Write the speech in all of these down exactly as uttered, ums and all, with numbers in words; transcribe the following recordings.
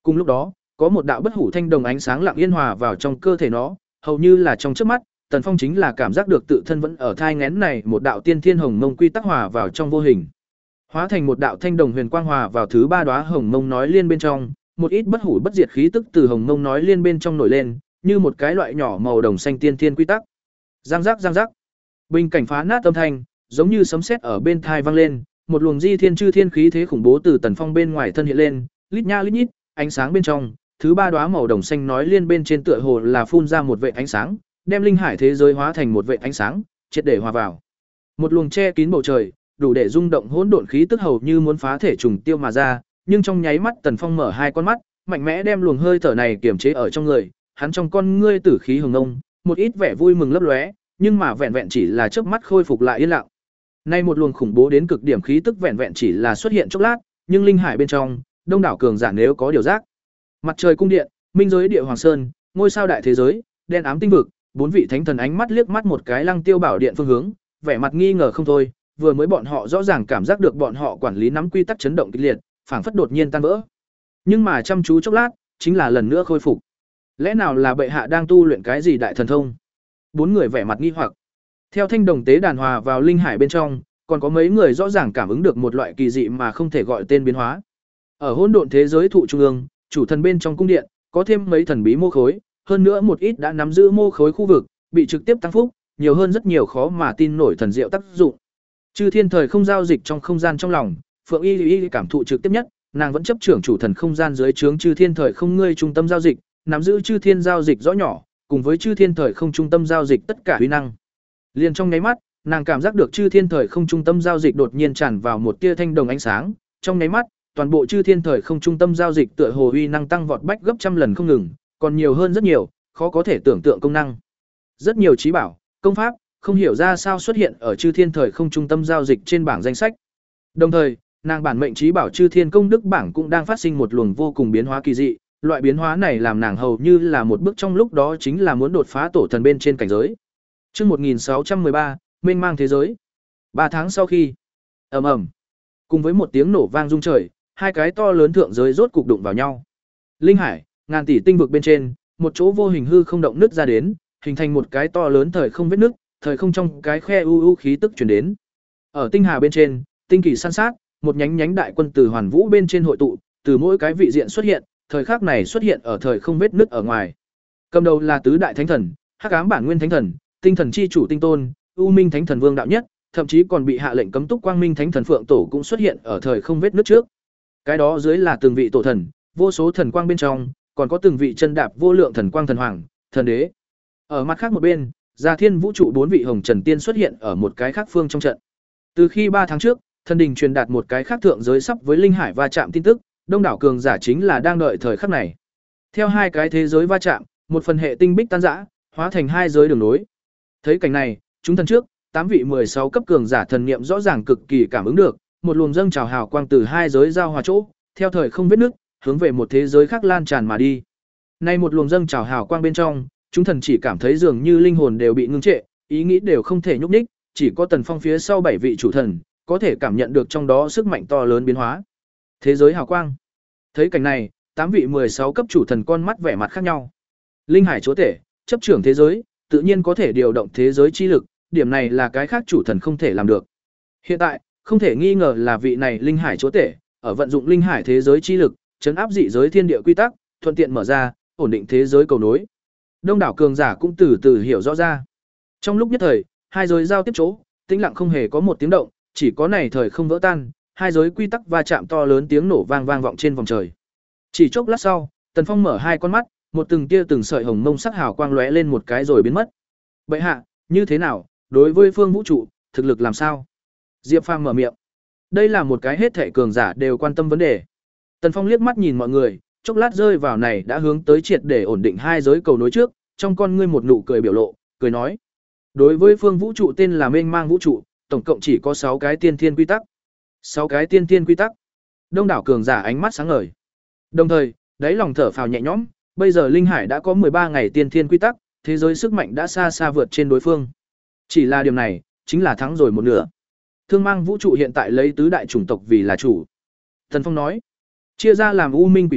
Cùng lúc đó, có một đạo bất hủ thanh đồng ánh sáng lặng yên hòa vào trong cơ thể nó, hầu như là trong chớp mắt, Tần Phong chính là cảm giác được tự thân vẫn ở thai nghén này một đạo tiên thiên hồng mông quy tắc hòa vào trong vô hình. Hóa thành một đạo thanh đồng huyền quang hòa vào thứ ba đóa hồng mông nói liên bên trong, một ít bất hủ bất diệt khí tức từ hồng mông nói liên bên trong nổi lên, như một cái loại nhỏ màu đồng xanh tiên thiên quy tắc. Giang giác giang giác. Bình cảnh phá nát âm thanh, giống như sấm sét ở bên tai vang lên, một luồng di thiên chư thiên khí thế khủng bố từ Tần Phong bên ngoài thân hiện lên, lít nha lít nhít, ánh sáng bên trong, thứ ba đóa màu đồng xanh nói liên bên trên tựa hồ là phun ra một vệt ánh sáng, đem linh hải thế giới hóa thành một vệt ánh sáng, triệt để hòa vào. Một luồng che kín bầu trời, đủ để rung động hỗn độn khí tức hầu như muốn phá thể trùng tiêu mà ra, nhưng trong nháy mắt Tần Phong mở hai con mắt, mạnh mẽ đem luồng hơi thở này kiềm chế ở trong người, hắn trong con ngươi tử khí hừng ngông, một ít vẻ vui mừng lấp lóe, nhưng mà vẹn vẹn chỉ là chớp mắt khôi phục lại yên lặng. Nay một luồng khủng bố đến cực điểm khí tức vẹn vẹn chỉ là xuất hiện chốc lát, nhưng linh hải bên trong, đông đảo cường giả nếu có điều giác. Mặt trời cung điện, minh giới địa hoàng sơn, ngôi sao đại thế giới, đen ám tinh vực, bốn vị thánh thần ánh mắt liếc mắt một cái Lăng Tiêu Bảo điện phương hướng, vẻ mặt nghi ngờ không thôi, vừa mới bọn họ rõ ràng cảm giác được bọn họ quản lý nắm quy tắc chấn động kịch liệt, phảng phất đột nhiên tan vỡ. Nhưng mà chăm chú chốc lát, chính là lần nữa khôi phục. Lẽ nào là bệ hạ đang tu luyện cái gì đại thần thông? Bốn người vẻ mặt nghi hoặc. Theo thanh đồng tế đàn hòa vào linh hải bên trong, còn có mấy người rõ ràng cảm ứng được một loại kỳ dị mà không thể gọi tên biến hóa. Ở hỗn độn thế giới thụ trung ương, chủ thần bên trong cung điện, có thêm mấy thần bí mô khối, hơn nữa một ít đã nắm giữ mô khối khu vực, bị trực tiếp tăng phúc, nhiều hơn rất nhiều khó mà tin nổi thần diệu tác dụng. Chư thiên thời không giao dịch trong không gian trong lòng, Phượng Y Y cảm thụ trực tiếp nhất, nàng vẫn chấp trưởng chủ thần không gian dưới trướng chư thiên thời không ngươi trung tâm giao dịch, nắm giữ chư thiên giao dịch rõ nhỏ, cùng với chư thiên thời không trung tâm giao dịch tất cả uy năng. Liền trong nháy mắt, nàng cảm giác được chư thiên thời không trung tâm giao dịch đột nhiên tràn vào một tia thanh đồng ánh sáng, trong nháy mắt, toàn bộ chư thiên thời không trung tâm giao dịch tựa hồ uy năng tăng vọt bách gấp trăm lần không ngừng, còn nhiều hơn rất nhiều, khó có thể tưởng tượng công năng. Rất nhiều trí bảo, công pháp, không hiểu ra sao xuất hiện ở chư thiên thời không trung tâm giao dịch trên bảng danh sách. Đồng thời, nàng bản mệnh trí bảo chư thiên công đức bảng cũng đang phát sinh một luồng vô cùng biến hóa kỳ dị, loại biến hóa này làm nàng hầu như là một bước trong lúc đó chính là muốn đột phá tổ thần bên trên cảnh giới. Chương một nghìn sáu trăm mười ba, mênh mang thế giới. Ba tháng sau khi, ầm ầm, cùng với một tiếng nổ vang rung trời, hai cái to lớn thượng giới rốt cục đụng vào nhau. Linh hải, ngàn tỷ tinh vực bên trên, một chỗ vô hình hư không động nứt ra đến, hình thành một cái to lớn thời không vết nứt, thời không trong cái khe u u khí tức truyền đến. Ở tinh hà bên trên, tinh kỳ san sát, một nhánh nhánh đại quân từ hoàn vũ bên trên hội tụ, từ mỗi cái vị diện xuất hiện, thời khắc này xuất hiện ở thời không vết nứt ở ngoài. Cầm đầu là tứ đại thánh thần, Hắc ám bản nguyên thánh thần, tinh thần chi chủ tinh tôn, U minh thánh thần vương đạo nhất, thậm chí còn bị hạ lệnh cấm túc quang minh thánh thần phượng tổ cũng xuất hiện ở thời không vết nứt trước. Cái đó dưới là từng vị tổ thần, vô số thần quang bên trong, còn có từng vị chân đạp vô lượng thần quang thần hoàng, thần đế. Ở mặt khác một bên, Gia Thiên vũ trụ bốn vị hồng trần tiên xuất hiện ở một cái khác phương trong trận. Từ khi ba tháng trước, thần đình truyền đạt một cái khác thượng giới sắp với linh hải va chạm tin tức, đông đảo cường giả chính là đang đợi thời khắc này. Theo hai cái thế giới va chạm, một phần hệ tinh bích tan rã, hóa thành hai giới đường nối. Thấy cảnh này, chúng thần trước, tám vị mười sáu cấp cường giả thần niệm rõ ràng cực kỳ cảm ứng được, một luồng dâng trào hào quang từ hai giới giao hòa chỗ, theo thời không vết nước, hướng về một thế giới khác lan tràn mà đi. Nay một luồng dâng trào hào quang bên trong, chúng thần chỉ cảm thấy dường như linh hồn đều bị ngưng trệ, ý nghĩ đều không thể nhúc nhích, chỉ có Tần Phong phía sau bảy vị chủ thần có thể cảm nhận được trong đó sức mạnh to lớn biến hóa. Thế giới hào quang. Thấy cảnh này, tám vị mười sáu cấp chủ thần con mắt vẻ mặt khác nhau. Linh hải chúa tể, chấp trưởng thế giới, tự nhiên có thể điều động thế giới chi lực, điểm này là cái khác chủ thần không thể làm được. Hiện tại, không thể nghi ngờ là vị này linh hải chúa tể, ở vận dụng linh hải thế giới chi lực, trấn áp dị giới thiên địa quy tắc, thuận tiện mở ra, ổn định thế giới cầu nối. Đông đảo cường giả cũng từ từ hiểu rõ ra. Trong lúc nhất thời, hai giới giao tiếp chỗ, tĩnh lặng không hề có một tiếng động, chỉ có này thời không vỡ tan, hai giới quy tắc va chạm to lớn tiếng nổ vang vang vọng trên vòng trời. Chỉ chốc lát sau, Tần Phong mở hai con mắt, một từng tia từng sợi hồng mông sắc hào quang lóe lên một cái rồi biến mất. Bệ hạ, như thế nào, đối với phương vũ trụ, thực lực làm sao? Diệp Phàm mở miệng. Đây là một cái hết thảy cường giả đều quan tâm vấn đề. Tần Phong liếc mắt nhìn mọi người, chốc lát rơi vào này đã hướng tới triệt để ổn định hai giới cầu nối trước, trong con ngươi một nụ cười biểu lộ, cười nói: đối với phương vũ trụ tên là mênh mang vũ trụ, tổng cộng chỉ có sáu cái tiên thiên quy tắc. sáu cái tiên thiên quy tắc. Đông đảo cường giả ánh mắt sáng ngời. Đồng thời, đáy lòng thở phào nhẹ nhõm, bây giờ linh hải đã có mười ba ngày tiên thiên quy tắc, thế giới sức mạnh đã xa xa vượt trên đối phương. Chỉ là điều này, chính là thắng rồi một nửa. Thương mang vũ trụ hiện tại lấy tứ đại chủng tộc vì là chủ. Thần Phong nói, chia ra làm U Minh quỷ tộc,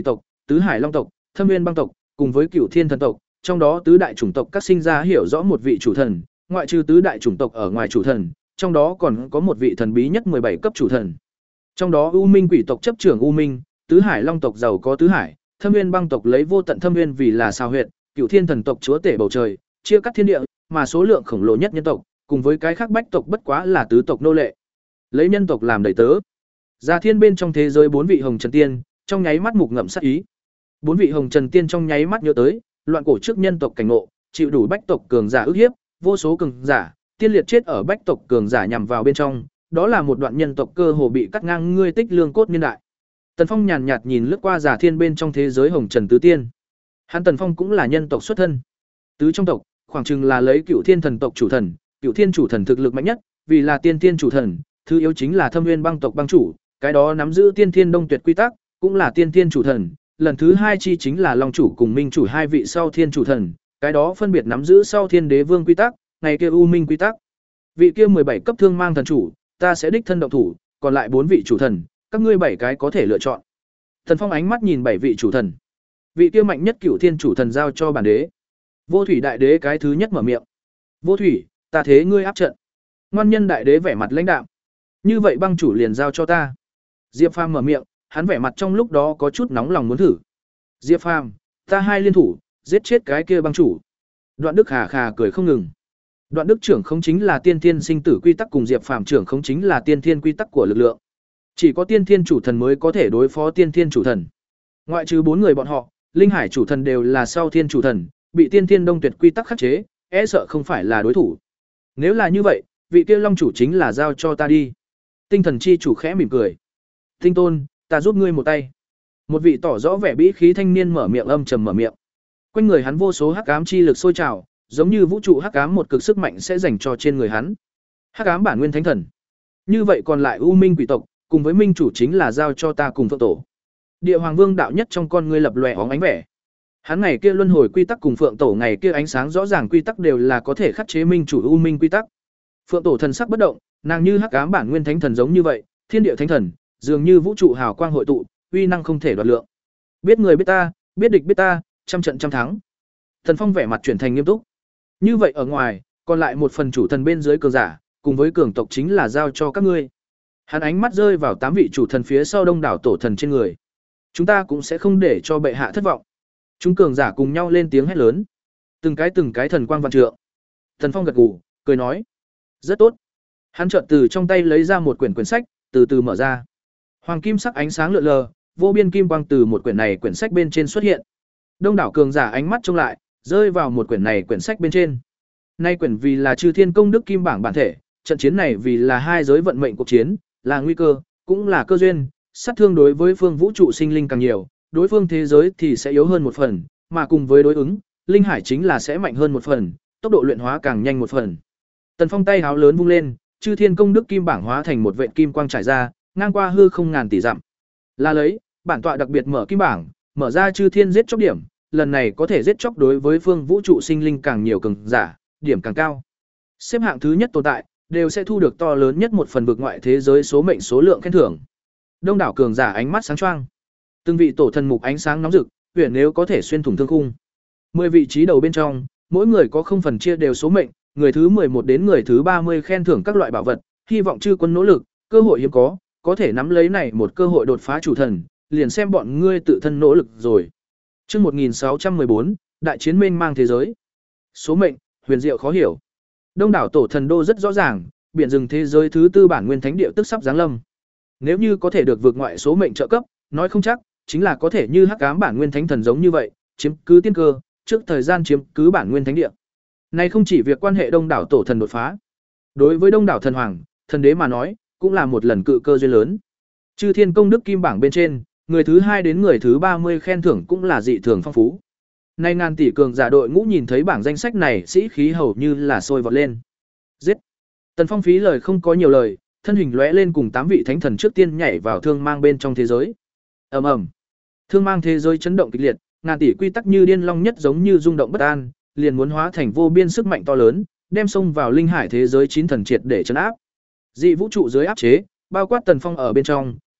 tứ hải long tộc, thâm nguyên băng tộc, cùng với cửu thiên thần tộc, trong đó tứ đại chủng tộc các sinh ra hiểu rõ một vị chủ thần, ngoại trừ tứ đại chủng tộc ở ngoài chủ thần, trong đó còn có một vị thần bí nhất mười bảy cấp chủ thần. Trong đó U Minh quỷ tộc chấp trưởng U Minh, tứ hải long tộc giàu có tứ hải, thâm nguyên băng tộc lấy vô tận thâm nguyên vì là sao huyệt, cửu thiên thần tộc chúa tể bầu trời, chia cắt thiên địa, mà số lượng khổng lồ nhất nhân tộc, cùng với cái khác bách tộc bất quá là tứ tộc nô lệ. Lấy nhân tộc làm đầy tớ. Gia thiên bên trong thế giới bốn vị hồng trần tiên, trong nháy mắt mục ngậm sát ý. Bốn vị hồng trần tiên trong nháy mắt nhớ tới, loạn cổ trước nhân tộc cảnh ngộ, chịu đủ bách tộc cường giả ức hiếp, vô số cường giả, tiên liệt chết ở bách tộc cường giả nhằm vào bên trong, đó là một đoạn nhân tộc cơ hồ bị cắt ngang ngươi tích lương cốt niên đại. Tần Phong nhàn nhạt nhìn lướt qua Giả Thiên bên trong thế giới hồng trần tứ tiên. Hắn Tần Phong cũng là nhân tộc xuất thân. Tứ trong tộc, khoảng chừng là lấy Cửu Thiên thần tộc chủ thần, Cửu Thiên chủ thần thực lực mạnh nhất, vì là tiên tiên chủ thần, thứ yếu chính là Thâm Nguyên băng tộc băng chủ, cái đó nắm giữ tiên thiên đông tuyệt quy tắc, cũng là tiên tiên chủ thần, lần thứ hai chi chính là Long chủ cùng Minh chủ hai vị sau thiên chủ thần, cái đó phân biệt nắm giữ sau thiên đế vương quy tắc, ngày kia U Minh quy tắc. Vị kia mười bảy cấp thương mang thần chủ, ta sẽ đích thân động thủ, còn lại bốn vị chủ thần, các ngươi bảy cái có thể lựa chọn. Thần Phong ánh mắt nhìn bảy vị chủ thần. Vị kia mạnh nhất Cửu Thiên chủ thần giao cho bản đế. Vô Thủy đại đế cái thứ nhất mở miệng. Vô Thủy, ta thế ngươi áp trận. Ngoan Nhân đại đế vẻ mặt lãnh đạm. Như vậy băng chủ liền giao cho ta. Diệp Phàm mở miệng, hắn vẻ mặt trong lúc đó có chút nóng lòng muốn thử. Diệp Phàm, ta hai liên thủ, giết chết cái kia băng chủ. Đoạn Đức khà khà cười không ngừng. Đoạn Đức trưởng không chính là tiên thiên sinh tử quy tắc cùng Diệp Phàm trưởng không chính là tiên thiên quy tắc của lực lượng. Chỉ có tiên thiên chủ thần mới có thể đối phó tiên thiên chủ thần. Ngoại trừ bốn người bọn họ, Linh Hải chủ thần đều là sau thiên chủ thần, bị tiên thiên đông tuyệt quy tắc khắc chế, e sợ không phải là đối thủ. Nếu là như vậy, vị kia Long chủ chính là giao cho ta đi. Tinh thần chi chủ khẽ mỉm cười. Tinh Tôn, ta giúp ngươi một tay. Một vị tỏ rõ vẻ bĩ khí thanh niên mở miệng âm trầm mở miệng. Quanh người hắn vô số hắc ám chi lực sôi trào, giống như vũ trụ hắc ám một cực sức mạnh sẽ dành cho trên người hắn. Hắc ám bản nguyên thánh thần. Như vậy còn lại U Minh quỷ tộc, cùng với minh chủ chính là giao cho ta cùng Phượng Tổ. Địa Hoàng Vương đạo nhất trong con ngươi lập lòe óng ánh vẻ. Hắn ngày kia luân hồi quy tắc cùng Phượng Tổ ngày kia ánh sáng rõ ràng quy tắc đều là có thể khắc chế minh chủ U Minh quy tắc. Phượng Tổ thần sắc bất động, nàng như hắc ám bản nguyên thánh thần giống như vậy, thiên địa thánh thần, dường như vũ trụ hào quang hội tụ, uy năng không thể đoạt lượng. Biết người biết ta, biết địch biết ta, trăm trận trăm thắng. Thần Phong vẻ mặt chuyển thành nghiêm túc. Như vậy ở ngoài, còn lại một phần chủ thần bên dưới cường giả, cùng với cường tộc chính là giao cho các ngươi. Hắn ánh mắt rơi vào tám vị chủ thần phía sau đông đảo tổ thần trên người. Chúng ta cũng sẽ không để cho bệ hạ thất vọng. Chúng cường giả cùng nhau lên tiếng hét lớn. Từng cái từng cái thần quang vạn trượng. Thần Phong gật gù, cười nói: "Rất tốt." Hắn chợt từ trong tay lấy ra một quyển quyển sách, từ từ mở ra. Hoàng kim sắc ánh sáng lượn lờ, vô biên kim quang từ một quyển này quyển sách bên trên xuất hiện. Đông đảo cường giả ánh mắt trông lại, rơi vào một quyển này quyển sách bên trên. Nay quyển vì là Chư Thiên Công Đức Kim Bảng bản thể, trận chiến này vì là hai giới vận mệnh cuộc chiến, là nguy cơ, cũng là cơ duyên, sát thương đối với phương vũ trụ sinh linh càng nhiều, đối phương thế giới thì sẽ yếu hơn một phần, mà cùng với đối ứng, linh hải chính là sẽ mạnh hơn một phần, tốc độ luyện hóa càng nhanh một phần. Tần Phong tay háo lớn vung lên, Chư Thiên Công Đức Kim Bảng hóa thành một vệt kim quang trải ra, ngang qua hư không ngàn tỷ dặm. Là lấy, bản tọa đặc biệt mở kim bảng, mở ra Chư Thiên giết chóc điểm, lần này có thể giết chóc đối với phương vũ trụ sinh linh càng nhiều cường giả, điểm càng cao. Xếp hạng thứ nhất tồn tại, đều sẽ thu được to lớn nhất một phần vực ngoại thế giới số mệnh số lượng khen thưởng. Đông đảo cường giả ánh mắt sáng choang. Từng vị tổ thần mục ánh sáng nóng rực, huyền nếu có thể xuyên thủng thương khung. mười vị trí đầu bên trong, mỗi người có không phần chia đều số mệnh, người thứ mười một đến người thứ ba mươi khen thưởng các loại bảo vật, hy vọng chư quân nỗ lực, cơ hội hiếm có, có thể nắm lấy này một cơ hội đột phá chủ thần, liền xem bọn ngươi tự thân nỗ lực rồi. Chương một nghìn sáu trăm mười bốn, đại chiến mênh mang thế giới. Số mệnh, huyền diệu khó hiểu. Đông đảo tổ thần đô rất rõ ràng, biển rừng thế giới thứ tư bản nguyên thánh địa tức sắp giáng lâm. Nếu như có thể được vượt ngoại số mệnh trợ cấp, nói không chắc, chính là có thể như hắc ám bản nguyên thánh thần giống như vậy, chiếm cứ tiên cơ, trước thời gian chiếm cứ bản nguyên thánh địa. Này không chỉ việc quan hệ đông đảo tổ thần đột phá, đối với đông đảo thần hoàng, thần đế mà nói, cũng là một lần cự cơ duyên lớn. Chư Thiên Công Đức Kim Bảng bên trên, người thứ hai đến người thứ ba mươi khen thưởng cũng là dị thường phong phú. Nay ngàn tỷ cường giả đội ngũ nhìn thấy bảng danh sách này, sĩ khí hầu như là sôi vọt lên. Giết! Tần Phong phí lời không có nhiều lời, thân hình lóe lên cùng tám vị thánh thần trước tiên nhảy vào thương mang bên trong thế giới. Ầm ầm. Thương mang thế giới chấn động kịch liệt, ngàn tỷ quy tắc như điên long nhất giống như rung động bất an, liền muốn hóa thành vô biên sức mạnh to lớn, đem xông vào linh hải thế giới chín thần triệt để trấn áp. Dị vũ trụ dưới áp chế, bao quát Tần Phong ở bên trong,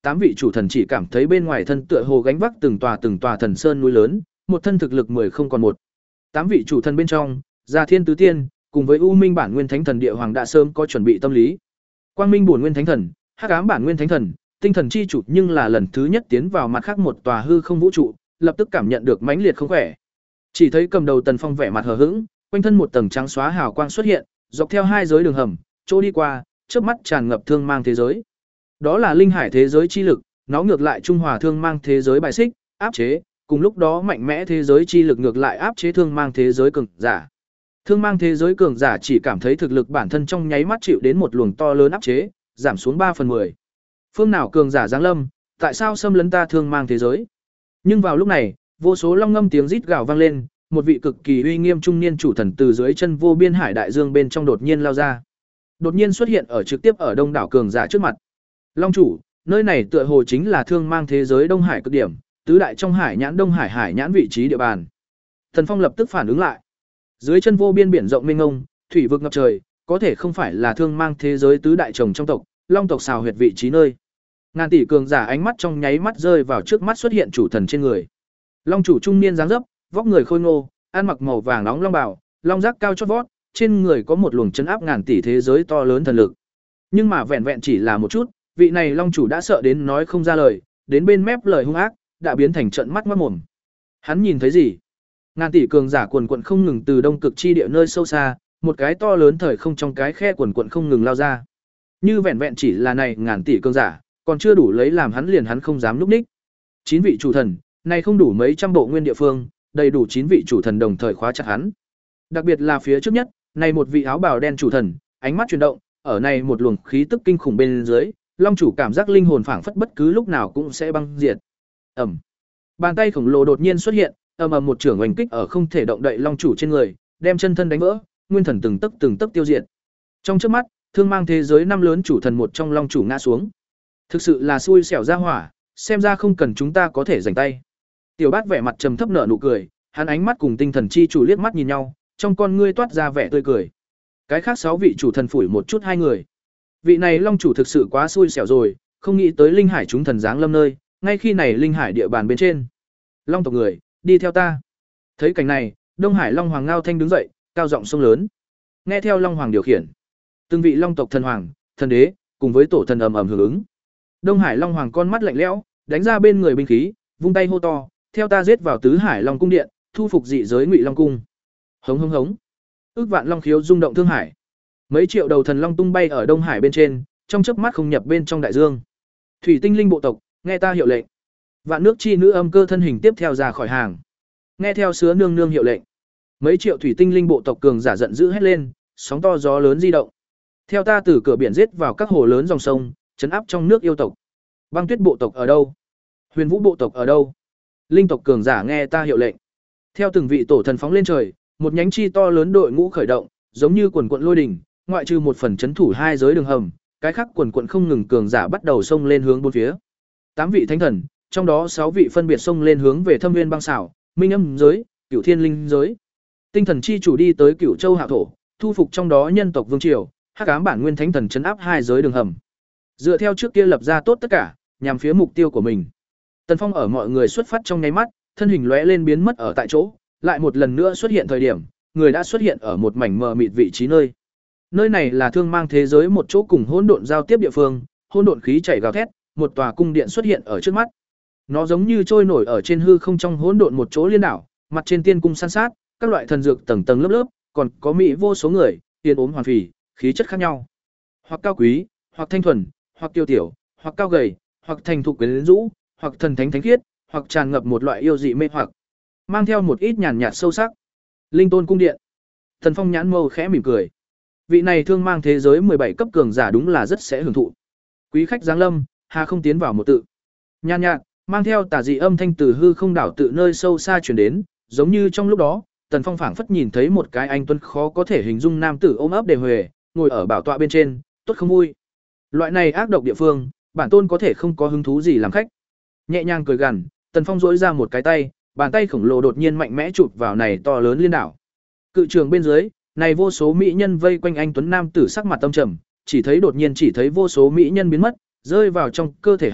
tám vị chủ thần chỉ cảm thấy bên ngoài thân tựa hồ gánh vác từng tòa từng tòa thần sơn núi lớn, một thân thực lực mười không còn một. Tám vị chủ thần bên trong, Gia Thiên Tứ Tiên, cùng với U Minh bản nguyên thánh thần địa hoàng đã sớm có chuẩn bị tâm lý. Quang Minh bổn nguyên thánh thần, Hắc ám bản nguyên thánh thần, tinh thần chi chủ nhưng là lần thứ nhất tiến vào mặt khác một tòa hư không vũ trụ, lập tức cảm nhận được mãnh liệt không khỏe. Chỉ thấy cầm đầu Tần Phong vẻ mặt hờ hững, quanh thân một tầng trắng xóa hào quang xuất hiện, dọc theo hai giới đường hầm, chỗ đi qua, trước mắt tràn ngập thương mang thế giới. Đó là linh hải thế giới chi lực, nó ngược lại trung hòa thương mang thế giới bài xích, áp chế, cùng lúc đó mạnh mẽ thế giới chi lực ngược lại áp chế thương mang thế giới cường giả. Thương mang thế giới cường giả chỉ cảm thấy thực lực bản thân trong nháy mắt chịu đến một luồng to lớn áp chế, giảm xuống ba phần mười. Phương nào cường giả giáng lâm, tại sao xâm lấn ta thương mang thế giới? Nhưng vào lúc này, vô số long ngâm tiếng rít gào vang lên, một vị cực kỳ uy nghiêm trung niên chủ thần từ dưới chân vô biên hải đại dương bên trong đột nhiên lao ra. Đột nhiên xuất hiện ở trực tiếp ở đông đảo cường giả trước mặt. Long chủ, nơi này tựa hồ chính là thương mang thế giới Đông Hải cực điểm, tứ đại trong hải nhãn Đông Hải hải nhãn vị trí địa bàn. Thần Phong lập tức phản ứng lại. Dưới chân vô biên biển rộng mênh mông, thủy vực ngập trời, có thể không phải là thương mang thế giới tứ đại chồng trong tộc, Long tộc xào huyệt vị trí nơi. Ngàn tỷ cường giả ánh mắt trong nháy mắt rơi vào trước mắt xuất hiện chủ thần trên người. Long chủ trung niên dáng dấp, vóc người khôi ngô, ăn mặc màu vàng nóng long bào, long giác cao chót vót, trên người có một luồng chấn áp ngàn tỷ thế giới to lớn thần lực. Nhưng mà vẹn vẹn chỉ là một chút, vị này long chủ đã sợ đến nói không ra lời, đến bên mép lời hung ác, đã biến thành trận mắt mắt mồm. Hắn nhìn thấy gì? Ngàn tỷ cường giả quần quần không ngừng từ đông cực chi địa nơi sâu xa, một cái to lớn thời không trong cái khe quần quần không ngừng lao ra. Như vẹn vẹn chỉ là này ngàn tỷ cường giả, còn chưa đủ lấy làm hắn liền hắn không dám núp ních. Chín vị chủ thần, này không đủ mấy trăm bộ nguyên địa phương, đầy đủ chín vị chủ thần đồng thời khóa chặt hắn. Đặc biệt là phía trước nhất, này một vị áo bào đen chủ thần, ánh mắt chuyển động, ở này một luồng khí tức kinh khủng bên dưới, long chủ cảm giác linh hồn phảng phất bất cứ lúc nào cũng sẽ băng diệt. Ầm. Bàn tay khổng lồ đột nhiên xuất hiện, ầm ầm một chưởng oanh kích ở không thể động đậy long chủ trên người, đem chân thân đánh vỡ, nguyên thần từng tấc từng tấc tiêu diệt. Trong chớp mắt, thương mang thế giới năm lớn chủ thần một trong long chủ ngã xuống. Thực sự là xui xẻo ra hỏa, xem ra không cần chúng ta có thể giành tay. Tiểu Bát vẻ mặt trầm thấp nở nụ cười, hắn ánh mắt cùng tinh thần chi chủ liếc mắt nhìn nhau, trong con ngươi toát ra vẻ tươi cười. Cái khác sáu vị chủ thần phủi một chút hai người. Vị này long chủ thực sự quá xui xẻo rồi, không nghĩ tới linh hải chúng thần giáng lâm nơi, ngay khi này linh hải địa bàn bên trên. Long tộc người, đi theo ta. Thấy cảnh này, Đông Hải Long Hoàng Ngao Thanh đứng dậy, cao giọng sông lớn. Nghe theo Long Hoàng điều khiển, từng vị long tộc thần hoàng, thần đế, cùng với tổ thần ầm ầm hưởng ứng. Đông Hải Long Hoàng con mắt lạnh lẽo, đánh ra bên người binh khí, vung tay hô to, theo ta giết vào tứ hải long cung điện, thu phục dị giới Ngụy Long cung. Hống hống hống. Ước vạn long khiếu rung động thương hải. Mấy triệu đầu thần long tung bay ở Đông Hải bên trên, trong chớp mắt không nhập bên trong đại dương. Thủy tinh linh bộ tộc, nghe ta hiệu lệnh. Vạn nước chi nữ âm cơ thân hình tiếp theo ra khỏi hàng. Nghe theo sứa nương nương hiệu lệnh. Mấy triệu thủy tinh linh bộ tộc cường giả giận dữ hét lên, sóng to gió lớn di động. Theo ta từ cửa biển giết vào các hồ lớn dòng sông, trấn áp trong nước yêu tộc. Băng tuyết bộ tộc ở đâu? Huyền vũ bộ tộc ở đâu? Linh tộc cường giả nghe ta hiệu lệnh. Theo từng vị tổ thần phóng lên trời, một nhánh chi to lớn đội ngũ khởi động, giống như quần quận lôi đỉnh, ngoại trừ một phần chấn thủ hai giới đường hầm, cái khác quần quận không ngừng cường giả bắt đầu xông lên hướng bốn phía. Tám vị thánh thần, trong đó sáu vị phân biệt xông lên hướng về Thâm Nguyên băng xảo, Minh Âm giới, Cửu Thiên linh giới. Tinh thần chi chủ đi tới Cửu Châu Hạo thổ, thu phục trong đó nhân tộc vương triều, Hắc ám bản nguyên thánh thần trấn áp hai giới đường hầm. Dựa theo trước kia lập ra tốt tất cả, nhằm phía mục tiêu của mình. Tần Phong ở mọi người xuất phát trong nháy mắt, thân hình lóe lên biến mất ở tại chỗ, lại một lần nữa xuất hiện thời điểm, người đã xuất hiện ở một mảnh mờ mịt vị trí nơi. Nơi này là thương mang thế giới một chỗ cùng hỗn độn giao tiếp địa phương, hỗn độn khí chảy gào thét, một tòa cung điện xuất hiện ở trước mắt. Nó giống như trôi nổi ở trên hư không trong hỗn độn một chỗ liên đảo, mặt trên tiên cung san sát, các loại thần dược tầng tầng lớp lớp, còn có mỹ vô số người, tiên ốm hoàn phì, khí chất khác nhau. Hoặc cao quý, hoặc thanh thuần, hoặc tiêu tiểu, hoặc cao gầy, hoặc thành thục quyến rũ, hoặc thần thánh thánh khiết, hoặc tràn ngập một loại yêu dị mê hoặc, mang theo một ít nhàn nhạt sâu sắc. Linh Tôn cung điện. Thần Phong nhãn mâu khẽ mỉm cười. Vị này thương mang thế giới mười bảy cấp cường giả đúng là rất sẽ hưởng thụ. Quý khách giáng lâm, hà không tiến vào một tự. Nhàn nhạt, mang theo tà dị âm thanh từ hư không đảo tự nơi sâu xa truyền đến, giống như trong lúc đó, Tần Phong phảng phất nhìn thấy một cái anh tuấn khó có thể hình dung nam tử ôm ấp đề huề, ngồi ở bảo tọa bên trên, tốt không vui. Loại này ác độc địa phương, bản tôn có thể không có hứng thú gì làm khách. Nhẹ nhàng cười gằn, Tần Phong duỗi ra một cái tay, bàn tay khổng lồ đột nhiên mạnh mẽ chụp vào này to lớn liên đảo. Cự trường bên dưới, này vô số mỹ nhân vây quanh anh tuấn nam tử sắc mặt tâm trầm, chỉ thấy đột nhiên chỉ thấy vô số mỹ nhân biến mất, rơi vào trong cơ thể hắn,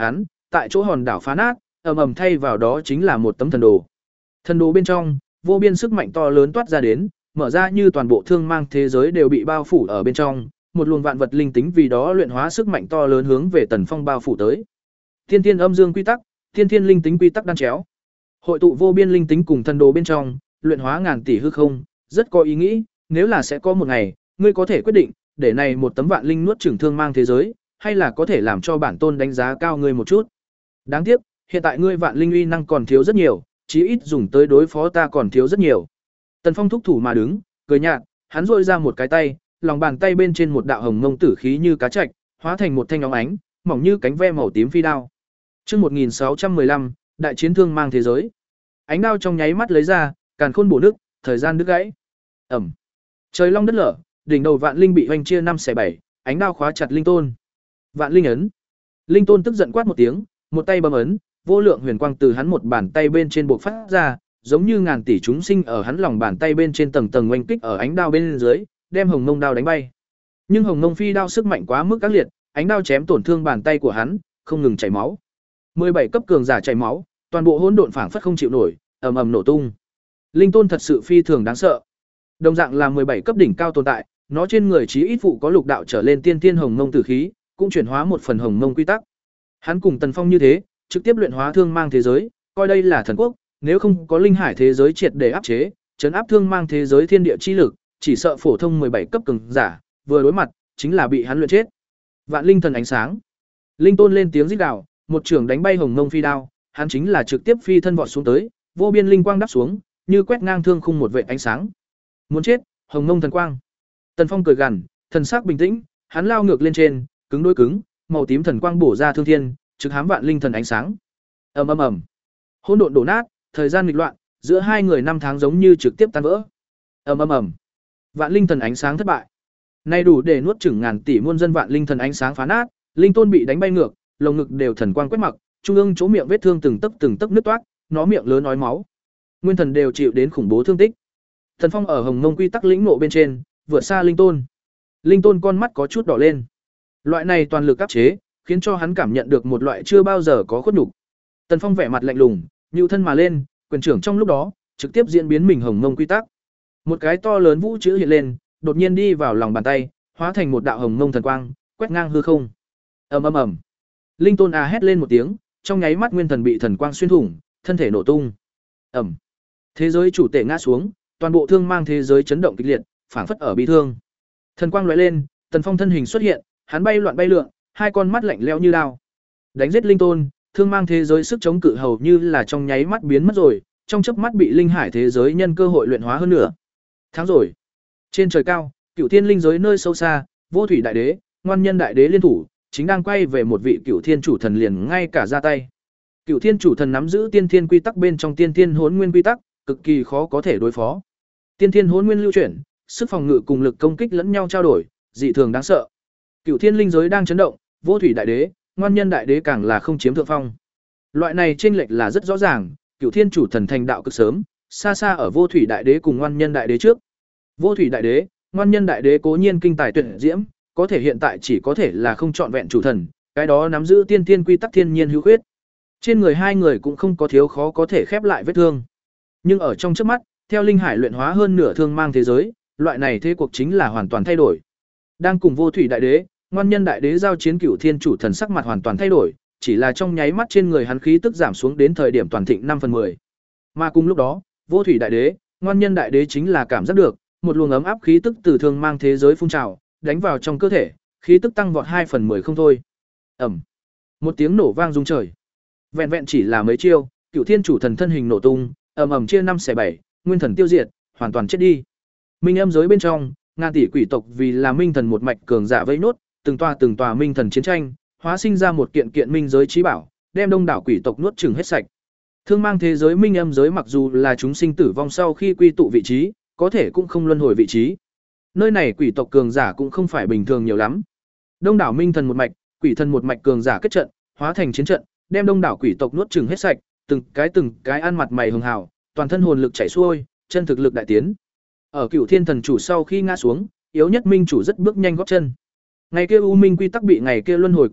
tại chỗ hòn đảo phá nát, ầm ầm thay vào đó chính là một tấm thần đồ. Thần đồ bên trong, vô biên sức mạnh to lớn toát ra đến, mở ra như toàn bộ thương mang thế giới đều bị bao phủ ở bên trong, một luồng vạn vật linh tính vì đó luyện hóa sức mạnh to lớn hướng về Tần Phong bao phủ tới. Tiên tiên âm dương quy tắc, tiên tiên linh tính quy tắc đan chéo. Hội tụ vô biên linh tính cùng thần đồ bên trong, luyện hóa ngàn tỷ hư không, rất có ý nghĩ, nếu là sẽ có một ngày, ngươi có thể quyết định, để này một tấm vạn linh nuốt chửng thương mang thế giới, hay là có thể làm cho bản tôn đánh giá cao ngươi một chút. Đáng tiếc, hiện tại ngươi vạn linh uy năng còn thiếu rất nhiều, chí ít dùng tới đối phó ta còn thiếu rất nhiều. Tần Phong thúc thủ mà đứng, cười nhạt, hắn rôi ra một cái tay, lòng bàn tay bên trên một đạo hồng mông tử khí như cá trạch, hóa thành một thanh óng ánh, mỏng như cánh ve màu tím phi đao. Chương một nghìn sáu trăm mười lăm, đại chiến thương mang thế giới. Ánh đao trong nháy mắt lấy ra, càn khôn bổ nước, thời gian đứt gãy. Ầm. Trời long đất lở, đỉnh đầu vạn linh bị hoành chia năm xẻ bảy, ánh đao khóa chặt linh tôn. Vạn linh ấn. Linh tôn tức giận quát một tiếng, một tay bấm ấn, vô lượng huyền quang từ hắn một bàn tay bên trên bộc phát ra, giống như ngàn tỷ chúng sinh ở hắn lòng bàn tay bên trên tầng tầng oanh kích ở ánh đao bên dưới, đem hồng mông đao đánh bay. Nhưng hồng mông phi đao sức mạnh quá mức ác liệt, ánh đao chém tổn thương bàn tay của hắn, không ngừng chảy máu. mười bảy cấp cường giả chảy máu, toàn bộ hỗn độn phảng phất không chịu nổi, ầm ầm nổ tung. Linh tôn thật sự phi thường đáng sợ. Đồng dạng là mười bảy cấp đỉnh cao tồn tại, nó trên người chí ít phụ có lục đạo trở lên tiên tiên hồng mông tử khí, cũng chuyển hóa một phần hồng mông quy tắc. Hắn cùng Tần Phong như thế, trực tiếp luyện hóa thương mang thế giới, coi đây là thần quốc, nếu không có linh hải thế giới triệt để áp chế, trấn áp thương mang thế giới thiên địa chi lực, chỉ sợ phổ thông mười bảy cấp cường giả, vừa đối mặt, chính là bị hắn luyện chết. Vạn linh thần ánh sáng. Linh tôn lên tiếng rít gào, một trường đánh bay hồng mông phi đao, hắn chính là trực tiếp phi thân vọt xuống tới, vô biên linh quang đắp xuống, như quét ngang thương khung một vệt ánh sáng. Muốn chết, hồng mông thần quang. Tần Phong cười gằn, thần sắc bình tĩnh, hắn lao ngược lên trên, cứng đối cứng, màu tím thần quang bổ ra thương thiên, trực hám vạn linh thần ánh sáng. Ầm ầm ầm. Hỗn độn đổ nát, thời gian nghịch loạn, giữa hai người năm tháng giống như trực tiếp tan vỡ. Ầm ầm ầm. Vạn linh thần ánh sáng thất bại. Nay đủ để nuốt chửng ngàn tỷ muôn dân vạn linh thần ánh sáng phá nát, linh tôn bị đánh bay ngược, lồng ngực đều thần quang quét mặc, trung ương chỗ miệng vết thương từng tấc từng tấc nứt toát, nó miệng lớn ói máu. Nguyên thần đều chịu đến khủng bố thương tích. Thần Phong ở hồng mông quy tắc lĩnh ngộ bên trên, vượt xa linh tôn. Linh tôn con mắt có chút đỏ lên. Loại này toàn lực áp chế, khiến cho hắn cảm nhận được một loại chưa bao giờ có khuất nhục. Tần Phong vẻ mặt lạnh lùng, nhũ thân mà lên, quyền trưởng trong lúc đó, trực tiếp diễn biến mình hồng mông quy tắc. Một cái to lớn vũ chữ hiện lên, đột nhiên đi vào lòng bàn tay, hóa thành một đạo hồng mông thần quang, quét ngang hư không. Ầm ầm ầm. Linh tôn a hét lên một tiếng, trong nháy mắt nguyên thần bị thần quang xuyên thủng, thân thể nổ tung. Ầm. Thế giới chủ tể ngã xuống, toàn bộ thương mang thế giới chấn động kịch liệt, phảng phất ở bi thương. Thần quang lóe lên, Tần Phong thân hình xuất hiện, hắn bay loạn bay lượn, hai con mắt lạnh lẽo như đao. Đánh giết linh tôn, thương mang thế giới sức chống cự hầu như là trong nháy mắt biến mất rồi, trong chớp mắt bị linh hải thế giới nhân cơ hội luyện hóa hơn nữa. Tháng rồi. Trên trời cao, Cửu Thiên linh giới nơi sâu xa, Vô Thủy đại đế, Ngoan Nhân đại đế liên thủ, chính đang quay về một vị Cửu Thiên chủ thần liền ngay cả ra tay. Cửu Thiên chủ thần nắm giữ tiên thiên quy tắc bên trong tiên thiên hỗn nguyên quy tắc, cực kỳ khó có thể đối phó. Tiên thiên hỗn nguyên lưu chuyển, sức phòng ngự cùng lực công kích lẫn nhau trao đổi, dị thường đáng sợ. Cửu Thiên linh giới đang chấn động, Vô Thủy đại đế, Ngoan Nhân đại đế càng là không chiếm thượng phong. Loại này chênh lệch là rất rõ ràng, Cửu Thiên chủ thần thành đạo cực sớm, xa xa ở Vô Thủy đại đế cùng Ngoan Nhân đại đế trước. Vô Thủy đại đế, Ngoan Nhân đại đế cố nhiên kinh tài tuyệt diễm, có thể hiện tại chỉ có thể là không trọn vẹn chủ thần, cái đó nắm giữ tiên tiên quy tắc thiên nhiên hữu khuyết. Trên người hai người cũng không có thiếu khó có thể khép lại vết thương. Nhưng ở trong trước mắt, theo linh hải luyện hóa hơn nửa thương mang thế giới, loại này thế cuộc chính là hoàn toàn thay đổi. Đang cùng Vô Thủy đại đế, Ngoan Nhân đại đế giao chiến Cửu Thiên chủ thần sắc mặt hoàn toàn thay đổi, chỉ là trong nháy mắt trên người hắn khí tức giảm xuống đến thời điểm toàn thịnh năm phần mười. Mà cùng lúc đó, Vô Thủy đại đế, Ngoan Nhân đại đế chính là cảm giác được một luồng ấm áp khí tức từ thương mang thế giới phun trào, đánh vào trong cơ thể, khí tức tăng vọt hai phần mười không thôi. Ầm. Một tiếng nổ vang rung trời. Vẹn vẹn chỉ là mấy chiêu, Cửu Thiên chủ thần thân hình nổ tung, ầm ầm chia năm xẻ bảy, nguyên thần tiêu diệt, hoàn toàn chết đi. Minh âm giới bên trong, ngàn tỷ quỷ tộc vì là minh thần một mạch cường giả vây nốt, từng tòa từng tòa minh thần chiến tranh, hóa sinh ra một kiện kiện minh giới chí bảo, đem đông đảo quỷ tộc nuốt chửng hết sạch. Thương mang thế giới minh âm giới mặc dù là chúng sinh tử vong sau khi quy tụ vị trí, có thể cũng không luân hồi vị trí. Nơi này quỷ tộc cường giả cũng không phải bình thường nhiều lắm. Đông đảo minh thần một mạch, quỷ thần một mạch cường giả kết trận, hóa thành chiến trận, đem đông đảo quỷ tộc nuốt chửng hết sạch, từng cái từng cái ăn mặt mày hường hào, toàn thân hồn lực chảy xuôi, chân thực lực đại tiến. Ở Cửu Thiên thần chủ sau khi ngã xuống, yếu nhất minh chủ rất bước nhanh gót chân. Ngày kia u minh quy tắc bị ngày kia luân hồi quy tắc,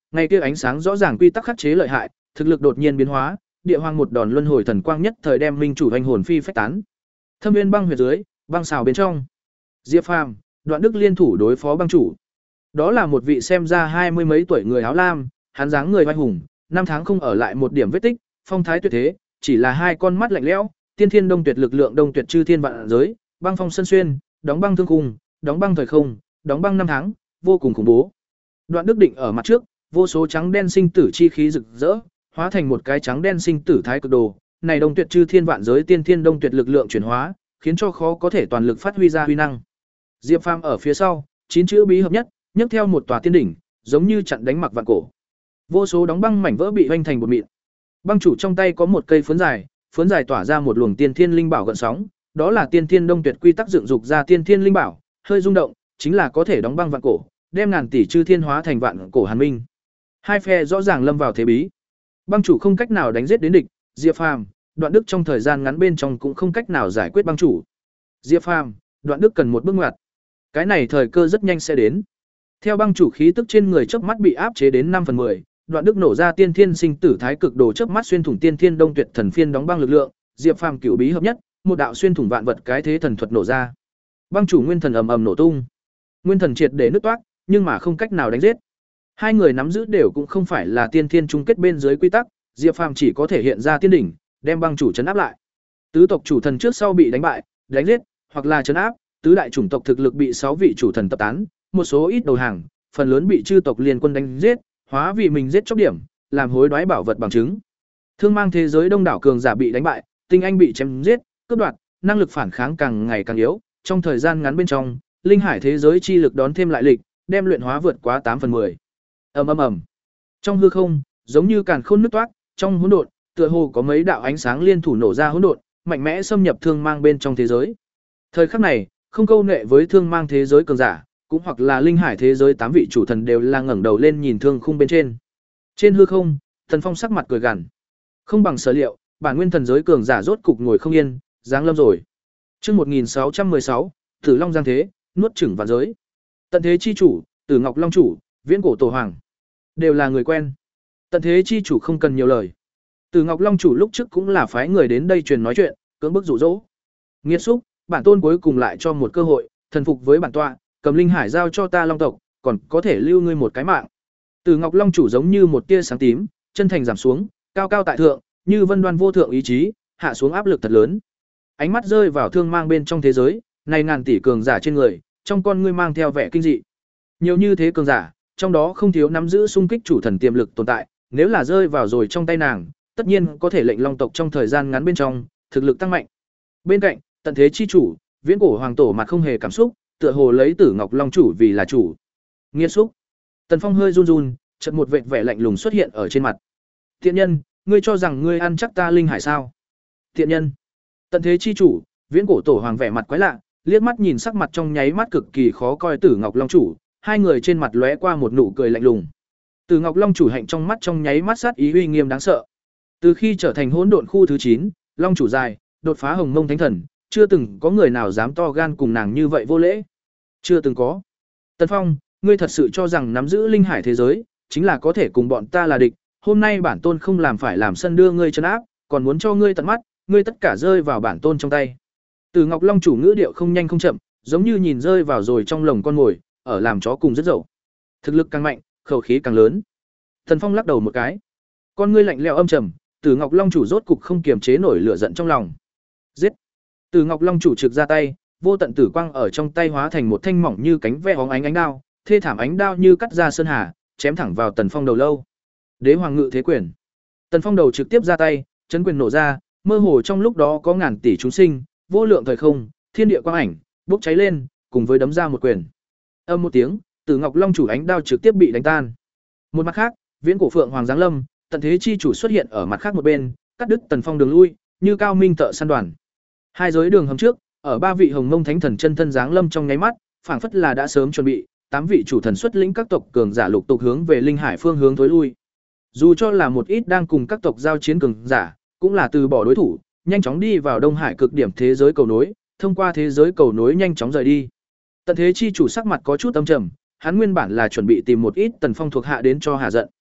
Ngày kia ánh sáng rõ ràng quy tắc khắc chế lợi hại, thực lực đột nhiên biến hóa, địa hoàng một đòn luân hồi thần quang nhất thời đem minh chủ hành hồn phi phách tán. Thâm viên băng huyệt dưới, băng xào bên trong. Diệp Phàm, Đoạn Đức liên thủ đối phó băng chủ. Đó là một vị xem ra hai mươi mấy tuổi người áo lam, hắn dáng người vai hùng, năm tháng không ở lại một điểm vết tích, phong thái tuyệt thế, chỉ là hai con mắt lạnh lẽo, tiên thiên đông tuyệt lực lượng đông tuyệt chư thiên vạn giới, băng phong sân xuyên, đóng băng thương khung, đóng băng thời không, đóng băng năm tháng, vô cùng khủng bố. Đoạn Đức định ở mặt trước, vô số trắng đen sinh tử chi khí rực rỡ, hóa thành một cái trắng đen sinh tử thái cực đồ, này đông tuyệt chư thiên vạn giới tiên thiên đông tuyệt lực lượng chuyển hóa, khiến cho khó có thể toàn lực phát huy ra huy năng. Diệp Phàm ở phía sau, chín chữ bí hợp nhất, nhấc theo một tòa tiên đỉnh, giống như chặn đánh mặc vạn cổ. Vô số đóng băng mảnh vỡ bị hoành thành bột mịn. Băng chủ trong tay có một cây phấn dài, phấn dài tỏa ra một luồng tiên thiên linh bảo gợn sóng, đó là tiên thiên đông tuyệt quy tắc dựng dục ra tiên thiên linh bảo, hơi rung động, chính là có thể đóng băng vạn cổ, đem ngàn tỷ chư thiên hóa thành vạn cổ hàn minh. Hai phe rõ ràng lâm vào thế bí. Băng chủ không cách nào đánh giết đến địch, Diệp Phàm, Đoạn Đức trong thời gian ngắn bên trong cũng không cách nào giải quyết băng chủ. Diệp Phàm, Đoạn Đức cần một bước ngoặt. Cái này thời cơ rất nhanh sẽ đến. Theo băng chủ khí tức trên người chớp mắt bị áp chế đến năm phần mười, Đoạn Đức nổ ra tiên thiên sinh tử thái cực đồ chớp mắt xuyên thủng tiên thiên đông tuyệt thần phiên đóng băng lực lượng, Diệp Phàm cửu bí hợp nhất, một đạo xuyên thủng vạn vật cái thế thần thuật nổ ra. Băng chủ nguyên thần ầm ầm nổ tung. Nguyên thần triệt để nứt toác, nhưng mà không cách nào đánh giết. Hai người nắm giữ đều cũng không phải là tiên thiên chung kết bên dưới quy tắc, Diệp Phàm chỉ có thể hiện ra tiên đỉnh, đem băng chủ trấn áp lại. Tứ tộc chủ thần trước sau bị đánh bại, đánh giết, hoặc là trấn áp, tứ đại chủng tộc thực lực bị sáu vị chủ thần tập tán, một số ít đầu hàng, phần lớn bị chư tộc liên quân đánh giết, hóa vì mình giết chóc điểm, làm hối đoái bảo vật bằng chứng. Thương mang thế giới đông đảo cường giả bị đánh bại, tinh anh bị chém giết, cướp đoạt, năng lực phản kháng càng ngày càng yếu, trong thời gian ngắn bên trong, linh hải thế giới chi lực đón thêm lại lịch, đem luyện hóa vượt quá tám phần mười. Ầm ầm ầm. Trong hư không, giống như càn khôn nứt toác, trong hỗn độn, tựa hồ có mấy đạo ánh sáng liên thủ nổ ra hỗn độn, mạnh mẽ xâm nhập thương mang bên trong thế giới. Thời khắc này, không câu nệ với thương mang thế giới cường giả, cũng hoặc là linh hải thế giới tám vị chủ thần đều là ngẩng đầu lên nhìn thương khung bên trên. Trên hư không, Thần Phong sắc mặt cười gằn. Không bằng sở liệu, bản nguyên thần giới cường giả rốt cục ngồi không yên, giáng lâm rồi. Chương một nghìn sáu trăm mười sáu, Tử Long giang thế, nuốt chửng vạn giới. Tận thế chi chủ, Tử Ngọc Long chủ, Viễn cổ tổ hoàng, đều là người quen. Tận thế chi chủ không cần nhiều lời. Tử Ngọc Long chủ lúc trước cũng là phái người đến đây truyền nói chuyện, cưỡng bức dụ dỗ. Nghiệt xúc, bản tôn cuối cùng lại cho một cơ hội, thần phục với bản tọa, cầm linh hải giao cho ta Long tộc, còn có thể lưu ngươi một cái mạng. Tử Ngọc Long chủ giống như một tia sáng tím, chân thành giảm xuống, cao cao tại thượng, như vân đoan vô thượng ý chí, hạ xuống áp lực thật lớn. Ánh mắt rơi vào thương mang bên trong thế giới, này ngàn tỷ cường giả trên người, trong con ngươi mang theo vẻ kinh dị. Nhiều như thế cường giả, trong đó không thiếu nắm giữ xung kích chủ thần tiềm lực tồn tại, nếu là rơi vào rồi trong tay nàng, tất nhiên có thể lệnh Long tộc trong thời gian ngắn bên trong, thực lực tăng mạnh. Bên cạnh, tận thế chi chủ, Viễn cổ hoàng tổ mặt không hề cảm xúc, tựa hồ lấy Tử Ngọc Long chủ vì là chủ. Nghiệt xúc. Tần Phong hơi run run, chợt một vệt vẻ lạnh lùng xuất hiện ở trên mặt. Tiện nhân, ngươi cho rằng ngươi ăn chắc ta linh hải sao? Tiện nhân. Tận thế chi chủ, Viễn cổ tổ hoàng vẻ mặt quái lạ, liếc mắt nhìn sắc mặt trong nháy mắt cực kỳ khó coi Tử Ngọc Long chủ, hai người trên mặt lóe qua một nụ cười lạnh lùng. Tử Ngọc Long chủ hạnh trong mắt trong nháy mắt sát ý uy nghiêm đáng sợ. Từ khi trở thành hỗn độn khu thứ chín, Long chủ dài, đột phá Hồng Mông Thánh Thần, chưa từng có người nào dám to gan cùng nàng như vậy vô lễ. Chưa từng có. Tần Phong, ngươi thật sự cho rằng nắm giữ linh hải thế giới, chính là có thể cùng bọn ta là địch, hôm nay bản tôn không làm phải làm sân đưa ngươi trấn áp, còn muốn cho ngươi tận mắt, ngươi tất cả rơi vào bản tôn trong tay. Từ Ngọc Long chủ ngữ điệu không nhanh không chậm, giống như nhìn rơi vào rồi trong lồng con mồi, ở làm chó cùng rất dậu. Thực lực càng mạnh, khẩu khí càng lớn. Tần Phong lắc đầu một cái. Con ngươi lạnh lẽo âm trầm, Từ Ngọc Long chủ rốt cục không kiềm chế nổi lửa giận trong lòng. Giết. Từ Ngọc Long chủ trực ra tay, vô tận tử quang ở trong tay hóa thành một thanh mỏng như cánh ve hóng ánh ánh đao, thê thảm ánh đao như cắt ra sơn hà, chém thẳng vào Tần Phong đầu lâu. Đế hoàng ngự thế quyền. Tần Phong đầu trực tiếp ra tay, chấn quyền nổ ra, mơ hồ trong lúc đó có ngàn tỷ chúng sinh, vô lượng thời không, thiên địa quang ảnh, bốc cháy lên, cùng với đấm ra một quyền. Âm một tiếng, Tử Ngọc Long chủ ánh đao trực tiếp bị đánh tan. Một mặt khác, Viễn cổ phượng hoàng giáng lâm, tận thế chi chủ xuất hiện ở mặt khác một bên, cắt đứt Tần Phong đường lui, như cao minh thợ săn đoàn. Hai giới đường hầm trước, ở ba vị Hồng Mông Thánh Thần chân thân giáng lâm trong nháy mắt, phảng phất là đã sớm chuẩn bị, tám vị chủ thần xuất lĩnh các tộc cường giả lục tục hướng về linh hải phương hướng thối lui. Dù cho là một ít đang cùng các tộc giao chiến cường giả, cũng là từ bỏ đối thủ, nhanh chóng đi vào Đông Hải cực điểm thế giới cầu nối, thông qua thế giới cầu nối nhanh chóng rời đi. Tận thế chi chủ sắc mặt có chút âm trầm, hắn nguyên bản là chuẩn bị tìm một ít Tần Phong thuộc hạ đến cho hạ giận.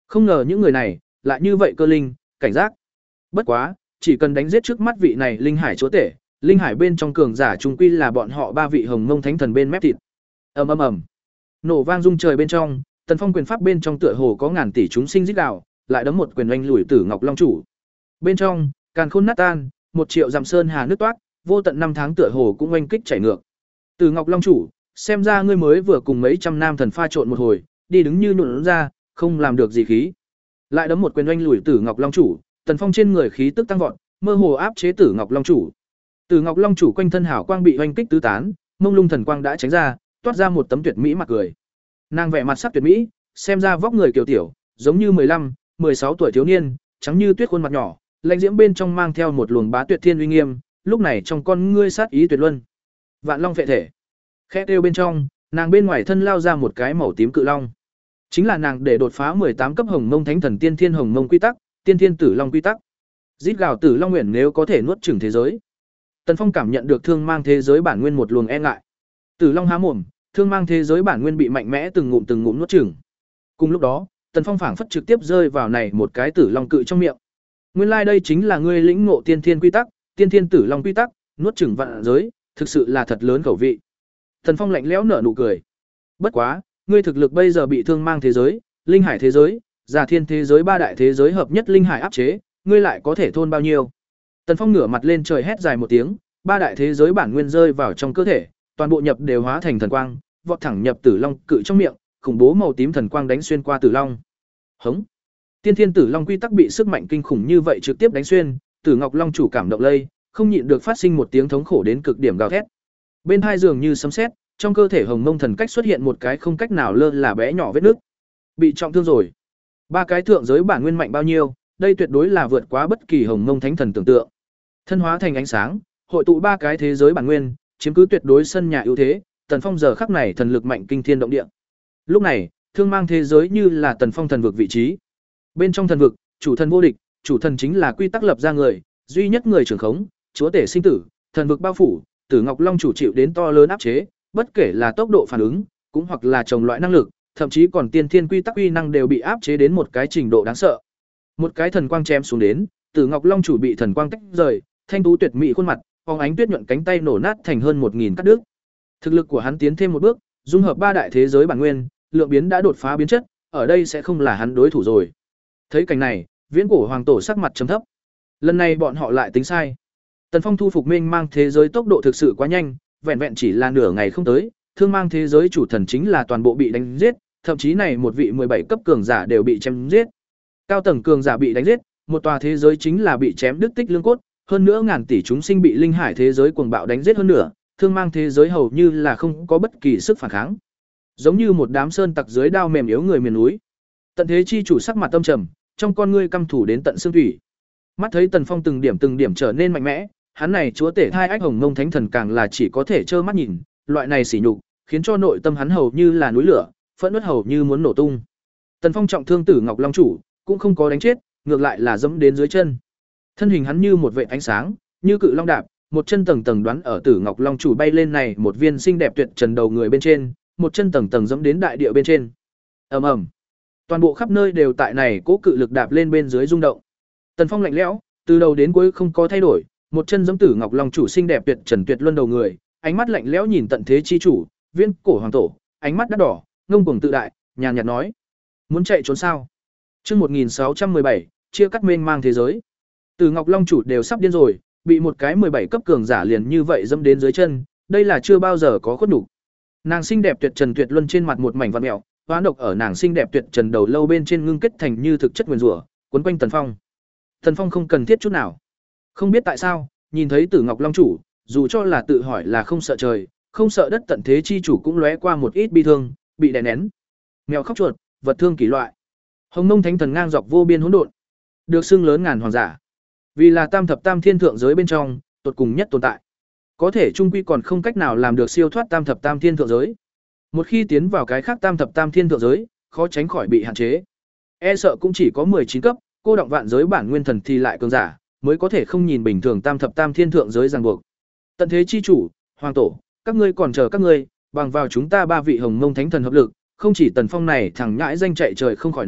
Không ngờ những người này lại như vậy cơ linh, cảnh giác. Bất quá, chỉ cần đánh giết trước mắt vị này linh hải chúa tể, linh hải bên trong cường giả trung quy là bọn họ ba vị hồng mông thánh thần bên mép thịt. Ầm ầm ầm. Nổ vang rung trời bên trong, Tần Phong quyền pháp bên trong tựa hồ có ngàn tỷ chúng sinh rít gào, lại đấm một quyền oanh lùi Tử Ngọc Long chủ. Bên trong, càn khôn nát tan, một triệu dặm sơn hà nước toát, vô tận năm tháng tựa hồ cũng oanh kích chảy ngược. Tử Ngọc Long chủ, xem ra ngươi mới vừa cùng mấy trăm nam thần pha trộn một hồi, đi đứng như nhũn ra, không làm được gì khí. Lại đấm một quyền oanh lùi Tử Ngọc Long chủ, Tần Phong trên người khí tức tăng vọt, mơ hồ áp chế Tử Ngọc Long chủ. Tử Ngọc Long chủ quanh thân hảo quang bị oanh kích tứ tán, mông lung thần quang đã tránh ra, toát ra một tấm tuyệt mỹ mặt cười. Nàng vẻ mặt sắc tuyệt mỹ, xem ra vóc người kiều tiểu, giống như mười lăm, mười sáu tuổi thiếu niên, trắng như tuyết khuôn mặt nhỏ, lãnh diễm bên trong mang theo một luồng bá tuyệt thiên uy nghiêm, lúc này trong con ngươi sát ý tuyệt luân. Vạn Long phệ thể. Khẽ kêu bên trong, nàng bên ngoài thân lao ra một cái màu tím cự long. Chính là nàng để đột phá mười tám cấp Hồng Mông Thánh Thần Tiên Thiên Hồng Mông quy tắc, Tiên Thiên Tử Long quy tắc. Rít gào Tử Long nguyện nếu có thể nuốt chửng thế giới. Tần Phong cảm nhận được thương mang thế giới bản nguyên một luồng e ngại. Tử Long há mồm, thương mang thế giới bản nguyên bị mạnh mẽ từng ngụm từng ngụm nuốt chửng. Cùng lúc đó, Tần Phong phảng phất trực tiếp rơi vào này một cái Tử Long cự trong miệng. Nguyên lai like đây chính là ngươi lĩnh ngộ Tiên Thiên quy tắc, Tiên Thiên Tử Long quy tắc, nuốt chửng vạn giới, thực sự là thật lớn khẩu vị. Tần Phong lạnh lẽo nở nụ cười. Bất quá, ngươi thực lực bây giờ bị thương mang thế giới, linh hải thế giới, Già Thiên thế giới ba đại thế giới hợp nhất linh hải áp chế, ngươi lại có thể thôn bao nhiêu? Tần Phong ngửa mặt lên trời hét dài một tiếng, ba đại thế giới bản nguyên rơi vào trong cơ thể, toàn bộ nhập đều hóa thành thần quang, vọt thẳng nhập Tử Long cự trong miệng, khủng bố màu tím thần quang đánh xuyên qua Tử Long. Hống! Tiên Thiên Tử Long quy tắc bị sức mạnh kinh khủng như vậy trực tiếp đánh xuyên, Tử Ngọc Long chủ cảm động lây, không nhịn được phát sinh một tiếng thống khổ đến cực điểm gào thét. Bên hai dường như sấm sét, trong cơ thể Hồng Mông thần cách xuất hiện một cái không cách nào lơ là bé nhỏ vết nứt. Bị trọng thương rồi. Ba cái thượng giới bản nguyên mạnh bao nhiêu, đây tuyệt đối là vượt quá bất kỳ Hồng Mông thánh thần tưởng tượng. Thân hóa thành ánh sáng, hội tụ ba cái thế giới bản nguyên, chiếm cứ tuyệt đối sân nhà ưu thế, Tần Phong giờ khắc này thần lực mạnh kinh thiên động địa. Lúc này, thương mang thế giới như là Tần Phong thần vực vị trí. Bên trong thần vực, chủ thần vô địch, chủ thần chính là quy tắc lập ra người, duy nhất người trưởng khống, chúa tể sinh tử, thần vực bao phủ, Tử Ngọc Long chủ chịu đến to lớn áp chế, bất kể là tốc độ phản ứng, cũng hoặc là trồng loại năng lực, thậm chí còn tiên thiên quy tắc uy năng đều bị áp chế đến một cái trình độ đáng sợ. Một cái thần quang chém xuống đến, Tử Ngọc Long chủ bị thần quang tách rời, thanh tú tuyệt mỹ khuôn mặt, phóng ánh tuyết nhuận cánh tay nổ nát thành hơn một nghìn cắt đứt. Thực lực của hắn tiến thêm một bước, dung hợp ba đại thế giới bản nguyên, lượng biến đã đột phá biến chất, ở đây sẽ không là hắn đối thủ rồi. Thấy cảnh này, Viễn Cổ Hoàng Tổ sắc mặt trầm thấp. Lần này bọn họ lại tính sai. Tần Phong thu phục mênh mang thế giới tốc độ thực sự quá nhanh, vẹn vẹn chỉ là nửa ngày không tới, thương mang thế giới chủ thần chính là toàn bộ bị đánh giết, thậm chí này một vị mười bảy cấp cường giả đều bị chém giết. Cao tầng cường giả bị đánh giết, một tòa thế giới chính là bị chém đứt tích lương cốt, hơn nữa ngàn tỷ chúng sinh bị linh hải thế giới cuồng bạo đánh giết hơn nữa, thương mang thế giới hầu như là không có bất kỳ sức phản kháng. Giống như một đám sơn tặc dưới đao mềm yếu người miền núi. Tận thế chi chủ sắc mặt tâm trầm, trong con ngươi căm thủ đến tận xương thủy. Mắt thấy Tần Phong từng điểm từng điểm trở nên mạnh mẽ, hắn này chúa tể thai ách Hồng Mông thánh thần càng là chỉ có thể trơ mắt nhìn, loại này sỉ nhục, khiến cho nội tâm hắn hầu như là núi lửa, phẫn uất hầu như muốn nổ tung. Tần Phong trọng thương Tử Ngọc Long chủ, cũng không có đánh chết, ngược lại là dẫm đến dưới chân. Thân hình hắn như một vệt ánh sáng, như cự long đạp, một chân tầng tầng đoán ở Tử Ngọc Long chủ bay lên này một viên xinh đẹp tuyệt trần đầu người bên trên, một chân tầng tầng dẫm đến đại địa bên trên. Ầm ầm. Toàn bộ khắp nơi đều tại này cố cự lực đạp lên bên dưới rung động. Tần Phong lạnh lẽo, từ đầu đến cuối không có thay đổi, một chân giẫm Tử Ngọc Long chủ xinh đẹp tuyệt trần tuyệt luân đầu người, ánh mắt lạnh lẽo nhìn tận thế chi chủ, Viễn Cổ Hoàng Tổ, ánh mắt đắt đỏ, ngông cuồng tự đại, nhàn nhạt nói: "Muốn chạy trốn sao?" Chương một nghìn sáu trăm mười bảy, chia cắt mênh mang thế giới. Tử Ngọc Long chủ đều sắp điên rồi, bị một cái mười bảy cấp cường giả liền như vậy dẫm đến dưới chân, đây là chưa bao giờ có khuất nhục. Nàng xinh đẹp tuyệt trần tuyệt luân trên mặt một mảnh vặn mèo, hóa độc ở nàng xinh đẹp tuyệt trần đầu lâu bên trên ngưng kết thành như thực chất nguyên rủa, quấn quanh Tần Phong. Tần Phong không cần thiết chút nào. Không biết tại sao, nhìn thấy Tử Ngọc Long chủ, dù cho là tự hỏi là không sợ trời, không sợ đất tận thế chi chủ cũng lóe qua một ít bi thương, bị đè nén. Mèo khóc chuột, vật thương kỳ loại. Hồng Mông thánh thần ngang dọc vô biên hỗn độn, được xưng lớn ngàn hoàng giả. Vì là tam thập tam thiên thượng giới bên trong, tột cùng nhất tồn tại. Có thể trung quy còn không cách nào làm được siêu thoát tam thập tam thiên thượng giới. Một khi tiến vào cái khác tam thập tam thiên thượng giới, khó tránh khỏi bị hạn chế. E sợ cũng chỉ có mười chín cấp, cô động vạn giới bản nguyên thần thì lại cường giả, mới có thể không nhìn bình thường tam thập tam thiên thượng giới ràng buộc. Tận thế chi chủ, hoàng tổ, các ngươi còn chờ các ngươi, bằng vào chúng ta ba vị Hồng Mông thánh thần hợp lực, không chỉ Tần Phong này thằng nhãi danh chạy trời không khỏi nắng,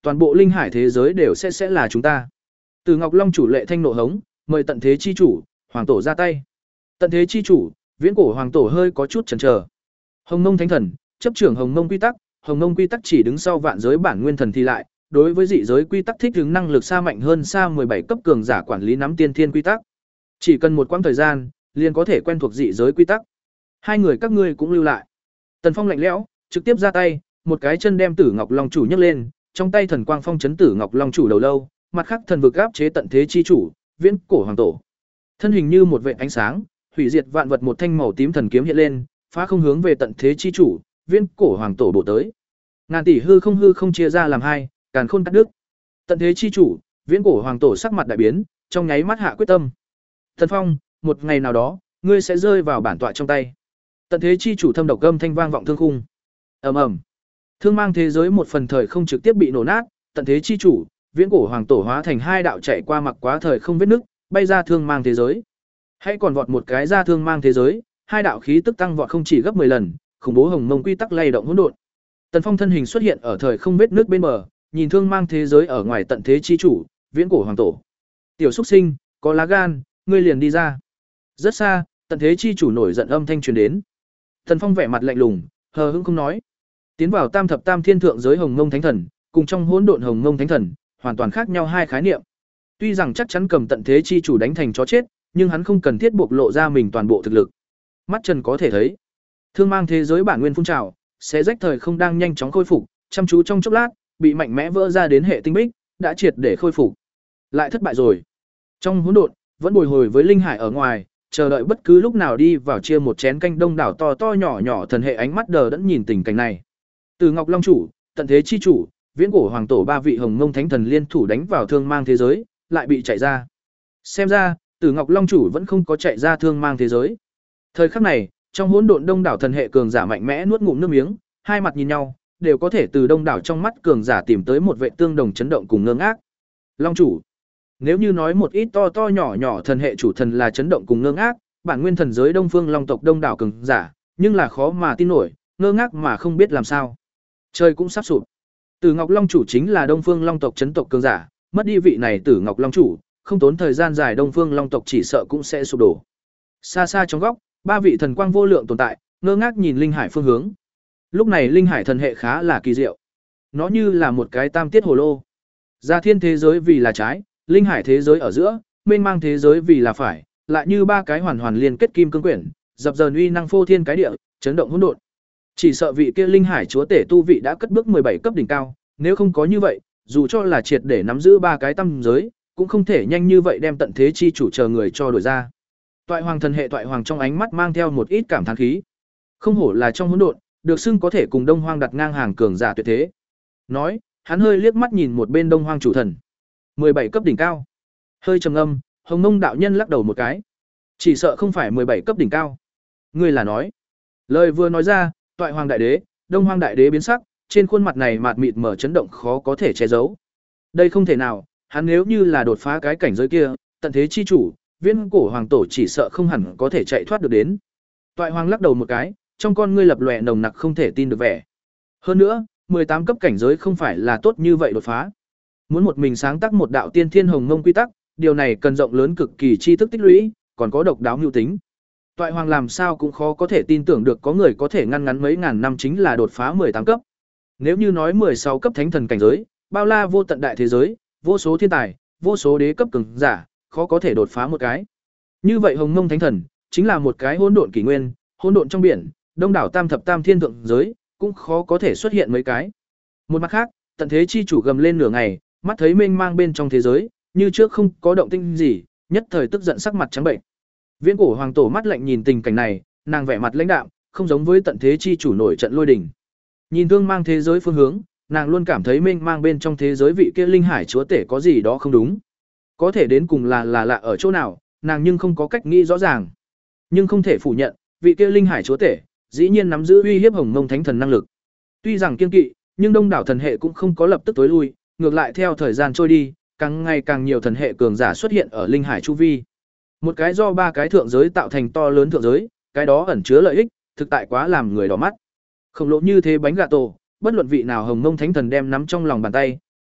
toàn bộ linh hải thế giới đều sẽ sẽ là chúng ta. Từ Ngọc Long chủ lệ thanh nộ hống, mời tận thế chi chủ, hoàng tổ ra tay. Tận thế chi chủ, viễn cổ hoàng tổ hơi có chút chần chờ. Hồng Mông Thánh Thần, chấp trưởng Hồng Mông quy tắc, Hồng Mông quy tắc chỉ đứng sau vạn giới bản nguyên thần thì lại, đối với dị giới quy tắc thích ứng năng lực xa mạnh hơn xa mười bảy cấp cường giả quản lý nắm tiên thiên quy tắc. Chỉ cần một quãng thời gian, liền có thể quen thuộc dị giới quy tắc. Hai người các ngươi cũng lưu lại. Tần Phong lạnh lẽo, trực tiếp ra tay, một cái chân đem Tử Ngọc Long chủ nhấc lên, trong tay thần quang phong chấn Tử Ngọc Long chủ đầu lâu, mặt khác thần vực áp chế tận thế chi chủ, viễn cổ hoàng tổ. Thân hình như một vệt ánh sáng, hủy diệt vạn vật một thanh màu tím thần kiếm hiện lên, phá không hướng về tận thế chi chủ, viễn cổ hoàng tổ bổ tới. Ngàn tỷ hư không hư không chia ra làm hai, càn khôn cắt đứt. Tận thế chi chủ, viễn cổ hoàng tổ sắc mặt đại biến, trong nháy mắt hạ quyết tâm. Thần Phong, một ngày nào đó, ngươi sẽ rơi vào bản tọa trong tay. Tận thế chi chủ thâm độc âm thanh vang vọng thương khung. Ầm ầm. Thương mang thế giới một phần thời không trực tiếp bị nổ nát, tận thế chi chủ, viễn cổ hoàng tổ hóa thành hai đạo chạy qua mặc quá thời không vết nứt, bay ra thương mang thế giới. Hãy còn vọt một cái ra thương mang thế giới, hai đạo khí tức tăng vọt không chỉ gấp mười lần, khủng bố hồng mông quy tắc lay động hỗn độn. Tần Phong thân hình xuất hiện ở thời không vết nứt bên bờ, nhìn thương mang thế giới ở ngoài tận thế chi chủ, viễn cổ hoàng tổ. Tiểu Súc Sinh, có lá gan, ngươi liền đi ra. Rất xa, tận thế chi chủ nổi giận âm thanh truyền đến. Tần Phong vẻ mặt lạnh lùng, hờ hững không nói. Tiến vào Tam thập tam thiên thượng giới Hồng Mông Thánh Thần, cùng trong hỗn độn Hồng Mông Thánh Thần, hoàn toàn khác nhau hai khái niệm. Tuy rằng chắc chắn cầm tận thế chi chủ đánh thành chó chết, nhưng hắn không cần thiết bộc lộ ra mình toàn bộ thực lực. Mắt Trần có thể thấy, thương mang thế giới bản nguyên phun trào, sẽ rách thời không đang nhanh chóng khôi phục, chăm chú trong chốc lát, bị mạnh mẽ vỡ ra đến hệ tinh bích, đã triệt để khôi phục. Lại thất bại rồi. Trong hỗn độn, vẫn bồi hồi với linh hải ở ngoài, chờ đợi bất cứ lúc nào đi vào chia một chén canh đông đảo to to nhỏ nhỏ thần hệ ánh mắt đờ đẫn nhìn tình cảnh này. Từ Ngọc Long chủ, tận thế chi chủ, viễn cổ hoàng tổ ba vị Hồng Mông Thánh Thần liên thủ đánh vào thương mang thế giới, lại bị chạy ra. Xem ra, Từ Ngọc Long chủ vẫn không có chạy ra thương mang thế giới. Thời khắc này, trong hỗn độn đông đảo thần hệ cường giả mạnh mẽ nuốt ngụm nước miếng, hai mặt nhìn nhau, đều có thể từ đông đảo trong mắt cường giả tìm tới một vệ tương đồng chấn động cùng ngơ ngác. Long chủ, nếu như nói một ít to to nhỏ nhỏ thần hệ chủ thần là chấn động cùng ngơ ngác, bản nguyên thần giới Đông Phương Long tộc đông đảo cường giả, nhưng là khó mà tin nổi, ngơ ngác mà không biết làm sao. Trời cũng sắp sụp. Tử Ngọc Long chủ chính là Đông Phương Long tộc chấn tộc cường giả, mất đi vị này Tử Ngọc Long chủ, không tốn thời gian dài Đông Phương Long tộc chỉ sợ cũng sẽ sụp đổ. Xa xa trong góc, ba vị thần quang vô lượng tồn tại, ngơ ngác nhìn linh hải phương hướng. Lúc này linh hải thần hệ khá là kỳ diệu. Nó như là một cái tam tiết hồ lô. Gia thiên thế giới vì là trái, linh hải thế giới ở giữa, mênh mang thế giới vì là phải, lại như ba cái hoàn hoàn liên kết kim cương quyển, dập dờn uy năng phô thiên cái địa, chấn động hỗn độn. Chỉ sợ vị kia linh hải chúa tể tu vị đã cất bước mười bảy cấp đỉnh cao, nếu không có như vậy, dù cho là triệt để nắm giữ ba cái tâm giới, cũng không thể nhanh như vậy đem tận thế chi chủ chờ người cho đổi ra. Toại hoàng thần hệ toại hoàng trong ánh mắt mang theo một ít cảm thán khí. Không hổ là trong hỗn độn, được xưng có thể cùng Đông Hoang đặt ngang hàng cường giả tuyệt thế. Nói, hắn hơi liếc mắt nhìn một bên Đông Hoang chủ thần. mười bảy cấp đỉnh cao. Hơi trầm ngâm, Hồng Mông đạo nhân lắc đầu một cái. Chỉ sợ không phải mười bảy cấp đỉnh cao. Ngươi là nói. Lời vừa nói ra, toại hoàng đại đế, Đông Hoang đại đế biến sắc, trên khuôn mặt này mạt mịt mở chấn động khó có thể che giấu. Đây không thể nào, hắn nếu như là đột phá cái cảnh giới kia, tận thế chi chủ, viễn cổ hoàng tổ chỉ sợ không hẳn có thể chạy thoát được đến. Toại hoàng lắc đầu một cái, trong con ngươi lập lòe nồng nặc không thể tin được vẻ. Hơn nữa, mười tám cấp cảnh giới không phải là tốt như vậy đột phá. Muốn một mình sáng tác một đạo tiên thiên hồng mông quy tắc, điều này cần rộng lớn cực kỳ tri thức tích lũy, còn có độc đáo mưu tính. Toại hoàng làm sao cũng khó có thể tin tưởng được có người có thể ngăn ngắn mấy ngàn năm chính là đột phá mười tám cấp. Nếu như nói mười sáu cấp thánh thần cảnh giới, bao la vô tận đại thế giới, vô số thiên tài, vô số đế cấp cường giả, khó có thể đột phá một cái. Như vậy Hồng Mông Thánh Thần chính là một cái hỗn độn kỷ nguyên, hỗn độn trong biển, đông đảo tam thập tam thiên thượng giới, cũng khó có thể xuất hiện mấy cái. Một mặt khác, tận thế chi chủ gầm lên nửa ngày, mắt thấy mênh mang bên trong thế giới, như trước không có động tĩnh gì, nhất thời tức giận sắc mặt trắng bệnh. Viễn cổ hoàng tổ mắt lạnh nhìn tình cảnh này, nàng vẻ mặt lãnh đạm, không giống với tận thế chi chủ nổi trận lôi đình. Nhìn thương mang thế giới phương hướng, nàng luôn cảm thấy mênh mang bên trong thế giới vị kia linh hải chúa tể có gì đó không đúng. Có thể đến cùng là là lạ ở chỗ nào, nàng nhưng không có cách nghĩ rõ ràng. Nhưng không thể phủ nhận, vị kia linh hải chúa tể, dĩ nhiên nắm giữ uy hiếp Hồng Mông Thánh Thần năng lực. Tuy rằng kiên kỵ, nhưng đông đảo thần hệ cũng không có lập tức tối lui, ngược lại theo thời gian trôi đi, càng ngày càng nhiều thần hệ cường giả xuất hiện ở linh hải chu vi. Một cái do ba cái thượng giới tạo thành to lớn thượng giới, cái đó ẩn chứa lợi ích, thực tại quá làm người đỏ mắt. Khổng lồ như thế bánh gà tổ, bất luận vị nào Hồng Mông Thánh Thần đem nắm trong lòng bàn tay,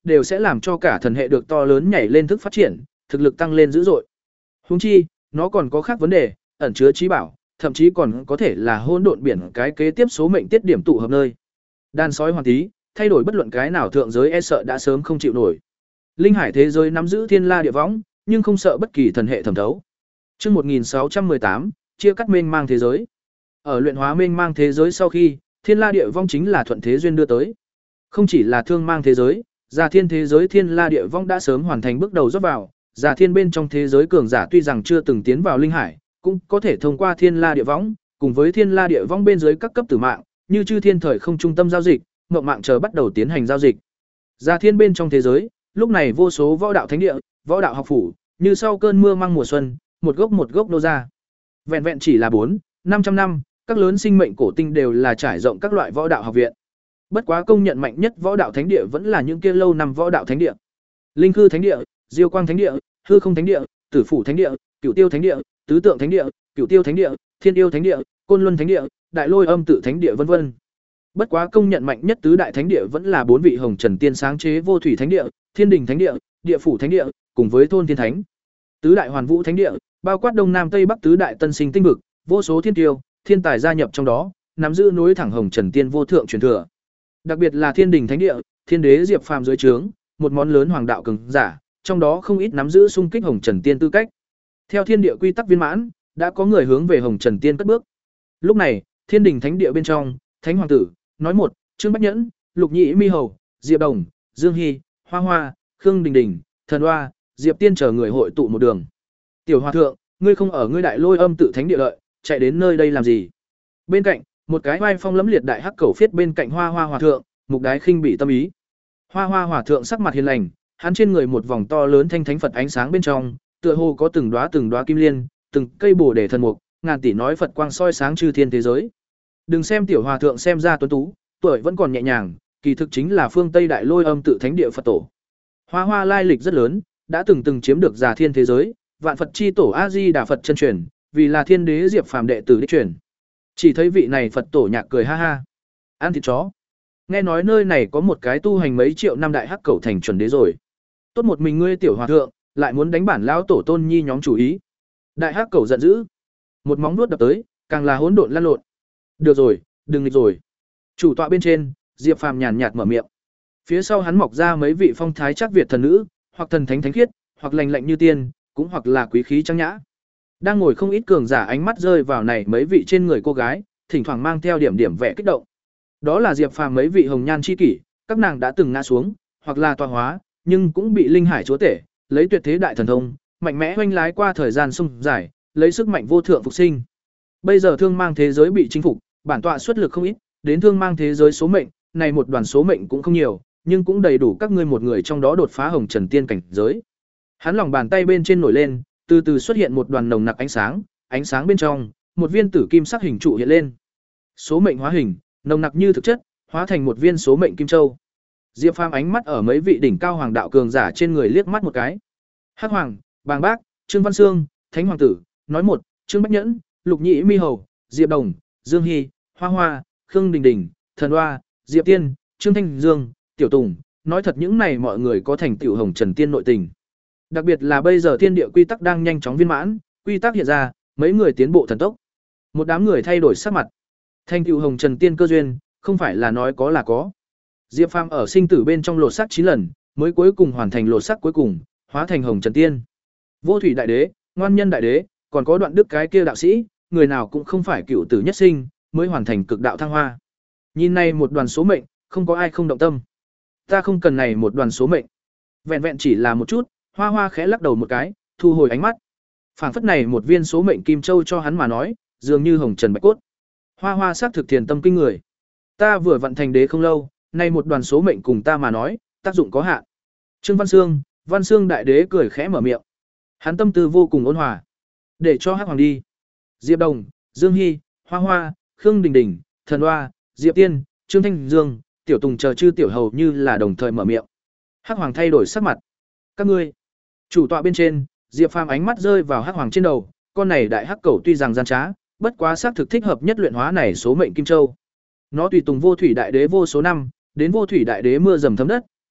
đều sẽ làm cho cả thần hệ được to lớn nhảy lên thức phát triển, thực lực tăng lên dữ dội. Huống chi, nó còn có khác vấn đề, ẩn chứa trí bảo, thậm chí còn có thể là hỗn độn biển cái kế tiếp số mệnh tiết điểm tụ hợp nơi. Đan sói hoàn tí, thay đổi bất luận cái nào thượng giới e sợ đã sớm không chịu nổi. Linh hải thế giới nắm giữ thiên la địa võng, nhưng không sợ bất kỳ thần hệ thẩm thấu. Chương một nghìn sáu trăm mười tám, chia cắt mênh mang thế giới. Ở luyện hóa mênh mang thế giới sau khi, thiên la địa vong chính là thuận thế duyên đưa tới. Không chỉ là thương mang thế giới, Già Thiên thế giới thiên la địa vong đã sớm hoàn thành bước đầu rót vào, Già Thiên bên trong thế giới cường giả tuy rằng chưa từng tiến vào linh hải, cũng có thể thông qua thiên la địa vong, cùng với thiên la địa vong bên dưới các cấp tử mạng, như chư thiên thời không trung tâm giao dịch, mộng mạng chờ bắt đầu tiến hành giao dịch. Già Thiên bên trong thế giới, lúc này vô số võ đạo thánh địa, võ đạo học phủ, như sau cơn mưa mang mùa xuân, một gốc một gốc nô ra. Vẹn vẹn chỉ là bốn, năm trăm năm, các lớn sinh mệnh cổ tinh đều là trải rộng các loại võ đạo học viện. Bất quá công nhận mạnh nhất võ đạo thánh địa vẫn là những kia lâu năm võ đạo thánh địa. Linh Khư thánh địa, Diêu Quang thánh địa, Hư Không thánh địa, Tử Phủ thánh địa, Cửu Tiêu thánh địa, Tứ Tượng thánh địa, Cửu Tiêu thánh địa, Thiên Yêu thánh địa, Côn Luân thánh địa, Đại Lôi Âm Tự thánh địa vân vân. Bất quá công nhận mạnh nhất tứ đại thánh địa vẫn là bốn vị Hồng Trần Tiên sáng chế Vô Thủy thánh địa, Thiên Đình thánh địa, Địa Phủ thánh địa, cùng với Thôn Thiên thánh. Tứ đại Hoàn Vũ thánh địa, bao quát Đông Nam Tây Bắc tứ đại tân sinh tinh vực, vô số thiên tiêu, thiên tài gia nhập trong đó, nắm giữ nối thẳng Hồng Trần Tiên vô thượng truyền thừa. Đặc biệt là Thiên Đình thánh địa, Thiên Đế Diệp Phàm dưới trướng, một món lớn hoàng đạo cường giả, trong đó không ít nắm giữ xung kích Hồng Trần Tiên tư cách. Theo thiên địa quy tắc viên mãn, đã có người hướng về Hồng Trần Tiên cất bước. Lúc này, Thiên Đình thánh địa bên trong, Thánh hoàng tử, nói một, Trương Bách Nhẫn, Lục Nhĩ Mi Hầu, Diệp Đồng, Dương Hy, Hoa Hoa, Khương Đình Đình, Thần Hoa, Diệp Tiên chờ người hội tụ một đường. Tiểu Hòa thượng, ngươi không ở ngươi Đại Lôi Âm Tự thánh địa lợi, chạy đến nơi đây làm gì? Bên cạnh, một cái vai phong lẫm liệt đại hắc cẩu phiết bên cạnh Hoa Hoa Hòa thượng, Mục Đái khinh bị tâm ý. Hoa Hoa Hòa thượng sắc mặt hiền lành, hắn trên người một vòng to lớn thanh thánh Phật ánh sáng bên trong, tựa hồ có từng đóa từng đóa kim liên, từng cây bồ đề thần mục, ngàn tỷ nói Phật quang soi sáng chư thiên thế giới. Đừng xem tiểu hòa thượng xem ra tuấn tú, tuổi vẫn còn nhẹ nhàng, kỳ thực chính là phương Tây Đại Lôi Âm Tự thánh địa Phật tổ. Hoa Hoa lai lịch rất lớn, đã từng từng chiếm được Già Thiên thế giới, Vạn Phật chi tổ A Di Đà Phật chân truyền, vì là Thiên Đế Diệp Phàm đệ tử đích truyền. Chỉ thấy vị này Phật tổ nhạc cười ha ha. Ăn thịt chó. Nghe nói nơi này có một cái tu hành mấy triệu năm đại hắc cẩu thành chuẩn đế rồi. Tốt một mình ngươi tiểu hòa thượng, lại muốn đánh bản lão tổ tôn nhi nhóm chủ ý. Đại hắc cẩu giận dữ, một móng vuốt đập tới, càng là hỗn độn lăn lộn. Được rồi, đừng nghịch rồi. Chủ tọa bên trên, Diệp Phàm nhàn nhạt mở miệng. Phía sau hắn mọc ra mấy vị phong thái chắc Việt thần nữ, hoặc thần thánh thánh khiết, hoặc lành lạnh như tiên, cũng hoặc là quý khí trang nhã. Đang ngồi không ít cường giả ánh mắt rơi vào này mấy vị trên người cô gái, thỉnh thoảng mang theo điểm điểm vẻ kích động. Đó là Diệp Phàm mấy vị hồng nhan chi kỷ, các nàng đã từng ngã xuống, hoặc là tọa hóa, nhưng cũng bị linh hải chúa tể, lấy tuyệt thế đại thần thông, mạnh mẽ hoành lái qua thời gian sông dài, lấy sức mạnh vô thượng phục sinh. Bây giờ thương mang thế giới bị chinh phục, bản tọa xuất lực không ít, đến thương mang thế giới số mệnh, này một đoàn số mệnh cũng không nhiều, nhưng cũng đầy đủ các ngươi một người trong đó đột phá Hồng Trần Tiên cảnh giới. Hắn lòng bàn tay bên trên nổi lên, từ từ xuất hiện một đoàn nồng nặc ánh sáng, ánh sáng bên trong, một viên tử kim sắc hình trụ hiện lên. Số mệnh hóa hình, nồng nặc như thực chất, hóa thành một viên số mệnh kim châu. Diệp Phàm ánh mắt ở mấy vị đỉnh cao hoàng đạo cường giả trên người liếc mắt một cái. Hắc Hoàng, Bàng Bác, Trương Văn Xương, Thánh hoàng tử, nói một, Trương Bách Nhẫn, Lục Nhĩ Mi Hầu, Diệp Đồng, Dương Hy, Hoa Hoa, Khương Đình Đình, Thần Hoa, Diệp Tiên, Trương Thanh Dương, Tiểu Tùng, nói thật những này mọi người có thành tựu Hồng Trần Tiên nội tình. Đặc biệt là bây giờ thiên địa quy tắc đang nhanh chóng viên mãn, quy tắc hiện ra, mấy người tiến bộ thần tốc. Một đám người thay đổi sắc mặt. Thành tựu Hồng Trần Tiên cơ duyên, không phải là nói có là có. Diệp Phàm ở sinh tử bên trong lột xác chín lần, mới cuối cùng hoàn thành lột xác cuối cùng, hóa thành Hồng Trần Tiên. Vô Thủy đại đế, Ngoan Nhân đại đế, còn có Đoạn Đức cái kia đạo sĩ, người nào cũng không phải cựu tử nhất sinh, mới hoàn thành cực đạo thăng hoa. Nhìn này một đoàn số mệnh, không có ai không động tâm. Ta không cần này một đoàn số mệnh. Vẹn vẹn chỉ là một chút, Hoa Hoa khẽ lắc đầu một cái, thu hồi ánh mắt. Phảng phất này một viên số mệnh kim châu cho hắn mà nói, dường như hồng trần bạch cốt. Hoa Hoa xác thực thiền tâm kinh người. Ta vừa vận thành đế không lâu, nay một đoàn số mệnh cùng ta mà nói, tác dụng có hạn. Trương Văn Xương, Văn Xương đại đế cười khẽ mở miệng. Hắn tâm tư vô cùng ôn hòa. Để cho Hắc Hoàng đi. Diệp Đồng, Dương Hy, Hoa Hoa, Khương Đình Đình, Thần Hoa, Diệp Tiên, Trương Thanh Dương, Tiểu Tùng chờ chư tiểu hầu như là đồng thời mở miệng. Hắc Hoàng thay đổi sắc mặt. Các ngươi, chủ tọa bên trên, Diệp Phàm ánh mắt rơi vào Hắc Hoàng trên đầu, con này đại hắc cẩu tuy rằng gian trá, bất quá xác thực thích hợp nhất luyện hóa này số mệnh kim châu. Nó tùy tùng Vô Thủy đại đế vô số năm, đến Vô Thủy đại đế mưa dầm thấm đất,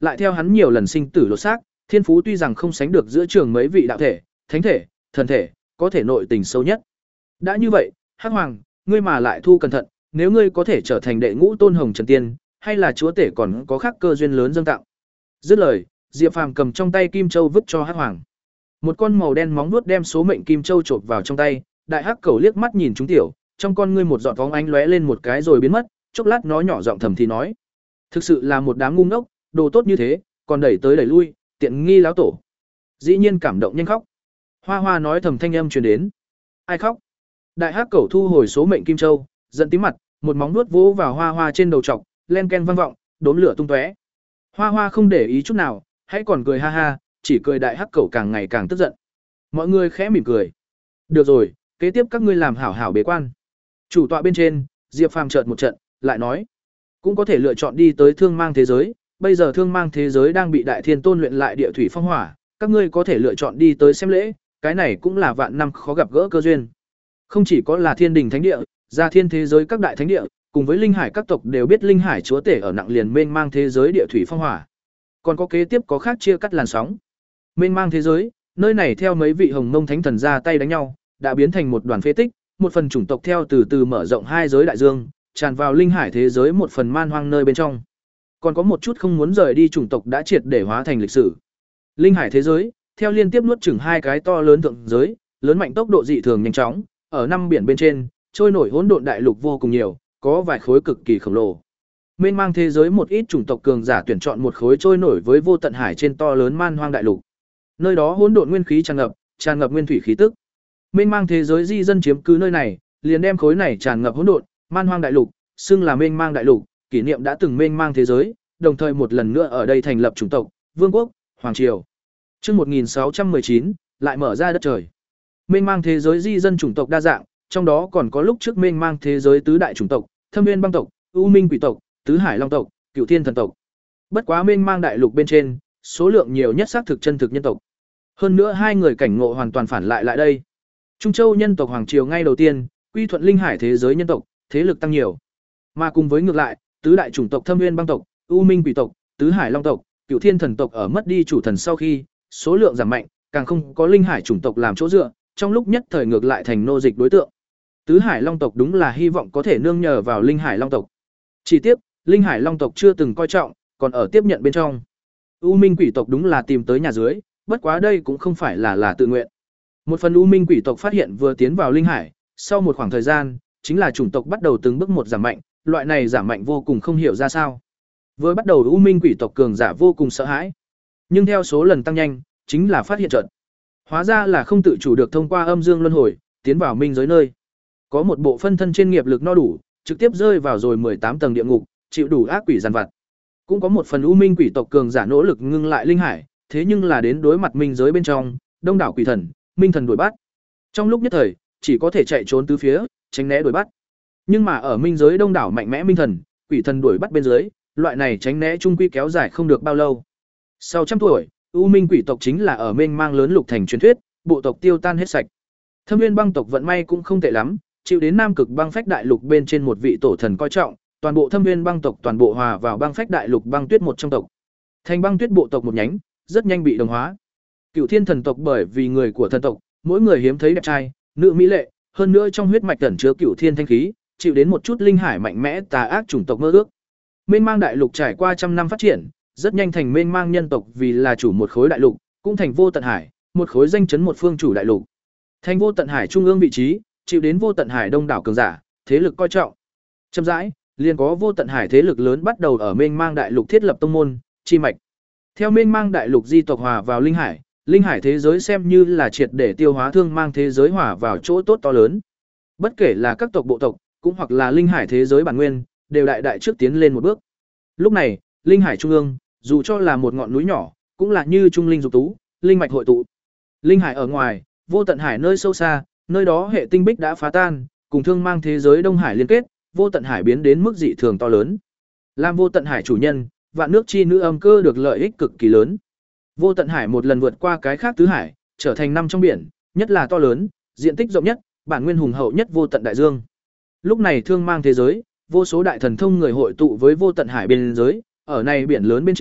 lại theo hắn nhiều lần sinh tử lột xác, thiên phú tuy rằng không sánh được giữa trường mấy vị đạo thể, thánh thể, thần thể, có thể nội tình sâu nhất. Đã như vậy, Hắc Hoàng, ngươi mà lại thu cẩn thận, nếu ngươi có thể trở thành đệ ngũ tôn hồng trần tiên, hay là chúa tể còn có khác cơ duyên lớn dâng tặng. Dứt lời, Diệp Phàm cầm trong tay kim châu vứt cho Hắc Hoàng. Một con màu đen móng vuốt đem số mệnh kim châu chộp vào trong tay, đại hắc cẩu liếc mắt nhìn chúng tiểu, trong con ngươi một giọt bóng ánh lóe lên một cái rồi biến mất, chốc lát nó nhỏ giọng thầm thì nói: "Thực sự là một đám ngu ngốc, đồ tốt như thế, còn đẩy tới đẩy lui, tiện nghi láo tổ." Dĩ nhiên cảm động nhanh khóc. Hoa Hoa nói thầm thanh âm truyền đến. Ai khóc? Đại hắc cẩu thu hồi số mệnh kim châu, giận tím mặt, một móng vuốt vỗ vào Hoa Hoa trên đầu trọc, len ken vang vọng, đốm lửa tung tóe. Hoa Hoa không để ý chút nào, hãy còn cười ha ha, chỉ cười đại hắc cẩu càng ngày càng tức giận. Mọi người khẽ mỉm cười. Được rồi, kế tiếp các ngươi làm hảo hảo bế quan. Chủ tọa bên trên, Diệp Phàm chợt một trận, lại nói, cũng có thể lựa chọn đi tới Thương Mang thế giới, bây giờ Thương Mang thế giới đang bị Đại Thiên Tôn luyện lại địa thủy phong hỏa, các ngươi có thể lựa chọn đi tới xem lễ, cái này cũng là vạn năm khó gặp gỡ cơ duyên. Không chỉ có là Thiên Đình thánh địa, Gia Thiên thế giới các đại thánh địa, cùng với Linh Hải các tộc đều biết Linh Hải chúa tể ở nặng liền mênh mang thế giới địa thủy phong hỏa. Còn có kế tiếp có khác chia cắt làn sóng. Mênh mang thế giới, nơi này theo mấy vị Hồng Mông thánh thần ra tay đánh nhau, đã biến thành một đoàn phế tích, một phần chủng tộc theo từ từ mở rộng hai giới đại dương, tràn vào Linh Hải thế giới một phần man hoang nơi bên trong. Còn có một chút không muốn rời đi chủng tộc đã triệt để hóa thành lịch sử. Linh Hải thế giới, theo liên tiếp nuốt chửng hai cái to lớn thượng giới, lớn mạnh tốc độ dị thường nhanh chóng, ở năm biển bên trên, trôi nổi hỗn độn đại lục vô cùng nhiều, có vài khối cực kỳ khổng lồ. Mênh mang thế giới một ít chủng tộc cường giả tuyển chọn một khối trôi nổi với vô tận hải trên to lớn man hoang đại lục. Nơi đó hỗn độn nguyên khí tràn ngập, tràn ngập nguyên thủy khí tức. Mênh mang thế giới di dân chiếm cứ nơi này, liền đem khối này tràn ngập hỗn độn, man hoang đại lục, xưng là mênh mang đại lục, kỷ niệm đã từng mênh mang thế giới, đồng thời một lần nữa ở đây thành lập chủng tộc, vương quốc, hoàng triều. Chương một nghìn sáu trăm mười chín, lại mở ra đất trời. Mênh mang thế giới di dân chủng tộc đa dạng, trong đó còn có lúc trước mênh mang thế giới tứ đại chủng tộc, Thâm Nguyên băng tộc, U Minh quỷ tộc, Tứ Hải long tộc, Cửu Thiên thần tộc. Bất quá mênh mang đại lục bên trên, số lượng nhiều nhất xác thực chân thực nhân tộc. Hơn nữa hai người cảnh ngộ hoàn toàn phản lại lại đây. Trung Châu nhân tộc hoàng triều ngay đầu tiên, quy thuận Linh Hải thế giới nhân tộc, thế lực tăng nhiều. Mà cùng với ngược lại, tứ đại chủng tộc Thâm Nguyên băng tộc, U Minh quỷ tộc, Tứ Hải long tộc, Cửu Thiên thần tộc ở mất đi chủ thần sau khi, số lượng giảm mạnh, càng không có Linh Hải chủng tộc làm chỗ dựa, trong lúc nhất thời ngược lại thành nô dịch đối tượng. Tứ Hải long tộc đúng là hy vọng có thể nương nhờ vào Linh Hải long tộc. Chỉ tiếc, Linh Hải long tộc chưa từng coi trọng, còn ở tiếp nhận bên trong. U Minh quỷ tộc đúng là tìm tới nhà dưới, bất quá đây cũng không phải là là tự nguyện. Một phần U Minh quỷ tộc phát hiện vừa tiến vào Linh Hải, sau một khoảng thời gian, chính là chủng tộc bắt đầu từng bước một giảm mạnh, loại này giảm mạnh vô cùng không hiểu ra sao. Vừa bắt đầu U Minh quỷ tộc cường giả vô cùng sợ hãi, nhưng theo số lần tăng nhanh, chính là phát hiện trận. Hóa ra là không tự chủ được thông qua âm dương luân hồi, tiến vào minh giới nơi. Có một bộ phân thân trên nghiệp lực no đủ, trực tiếp rơi vào rồi mười tám tầng địa ngục, chịu đủ ác quỷ giàn vặt. Cũng có một phần U Minh quỷ tộc cường giả nỗ lực ngưng lại Linh Hải, thế nhưng là đến đối mặt minh giới bên trong, đông đảo quỷ thần, minh thần đuổi bắt. Trong lúc nhất thời, chỉ có thể chạy trốn tứ phía, tránh né đuổi bắt. Nhưng mà ở minh giới đông đảo mạnh mẽ minh thần, quỷ thần đuổi bắt bên dưới, loại này tránh né chung quy kéo dài không được bao lâu. Sau trăm tuổi, U Minh quỷ tộc chính là ở mênh mang lớn lục thành truyền thuyết, bộ tộc tiêu tan hết sạch. Thâm Nguyên băng tộc vận may cũng không tệ lắm, chịu đến Nam Cực băng phách đại lục bên trên một vị tổ thần coi trọng, toàn bộ Thâm Nguyên băng tộc toàn bộ hòa vào băng phách đại lục băng tuyết một trong tộc. Thành băng tuyết bộ tộc một nhánh, rất nhanh bị đồng hóa. Cửu Thiên thần tộc bởi vì người của thần tộc, mỗi người hiếm thấy đẹp trai, nữ mỹ lệ, hơn nữa trong huyết mạch ẩn chứa Cửu Thiên thanh khí, chịu đến một chút linh hải mạnh mẽ tà ác chủng tộc mơ ước. Mênh mang đại lục trải qua trăm năm phát triển, rất nhanh thành mênh mang nhân tộc vì là chủ một khối đại lục, cũng thành vô tận hải, một khối danh chấn một phương chủ đại lục. Thành vô tận hải trung ương vị trí, chịu đến vô tận hải đông đảo cường giả, thế lực coi trọng. Chậm rãi, liền có vô tận hải thế lực lớn bắt đầu ở mênh mang đại lục thiết lập tông môn, chi mạch. Theo mênh mang đại lục di tộc hòa vào linh hải, linh hải thế giới xem như là triệt để tiêu hóa thương mang thế giới hòa vào chỗ tốt to lớn. Bất kể là các tộc bộ tộc, cũng hoặc là linh hải thế giới bản nguyên, đều đại đại trước tiến lên một bước. Lúc này, linh hải trung ương, dù cho là một ngọn núi nhỏ, cũng là như trung linh dục tú, linh mạch hội tụ. Linh hải ở ngoài, vô tận hải nơi sâu xa, nơi đó hệ tinh bích đã phá tan, cùng thương mang thế giới Đông Hải liên kết, vô tận hải biến đến mức dị thường to lớn. Làm vô tận hải chủ nhân, vạn nước chi nữ âm cơ được lợi ích cực kỳ lớn. Vô tận hải một lần vượt qua cái khác tứ hải, trở thành năm trong biển, nhất là to lớn, diện tích rộng nhất, bản nguyên hùng hậu nhất vô tận đại dương. Lúc này thương mang thế giới, vô số đại thần thông người hội tụ với vô tận hải bên giới, ở này biển lớn bên trên,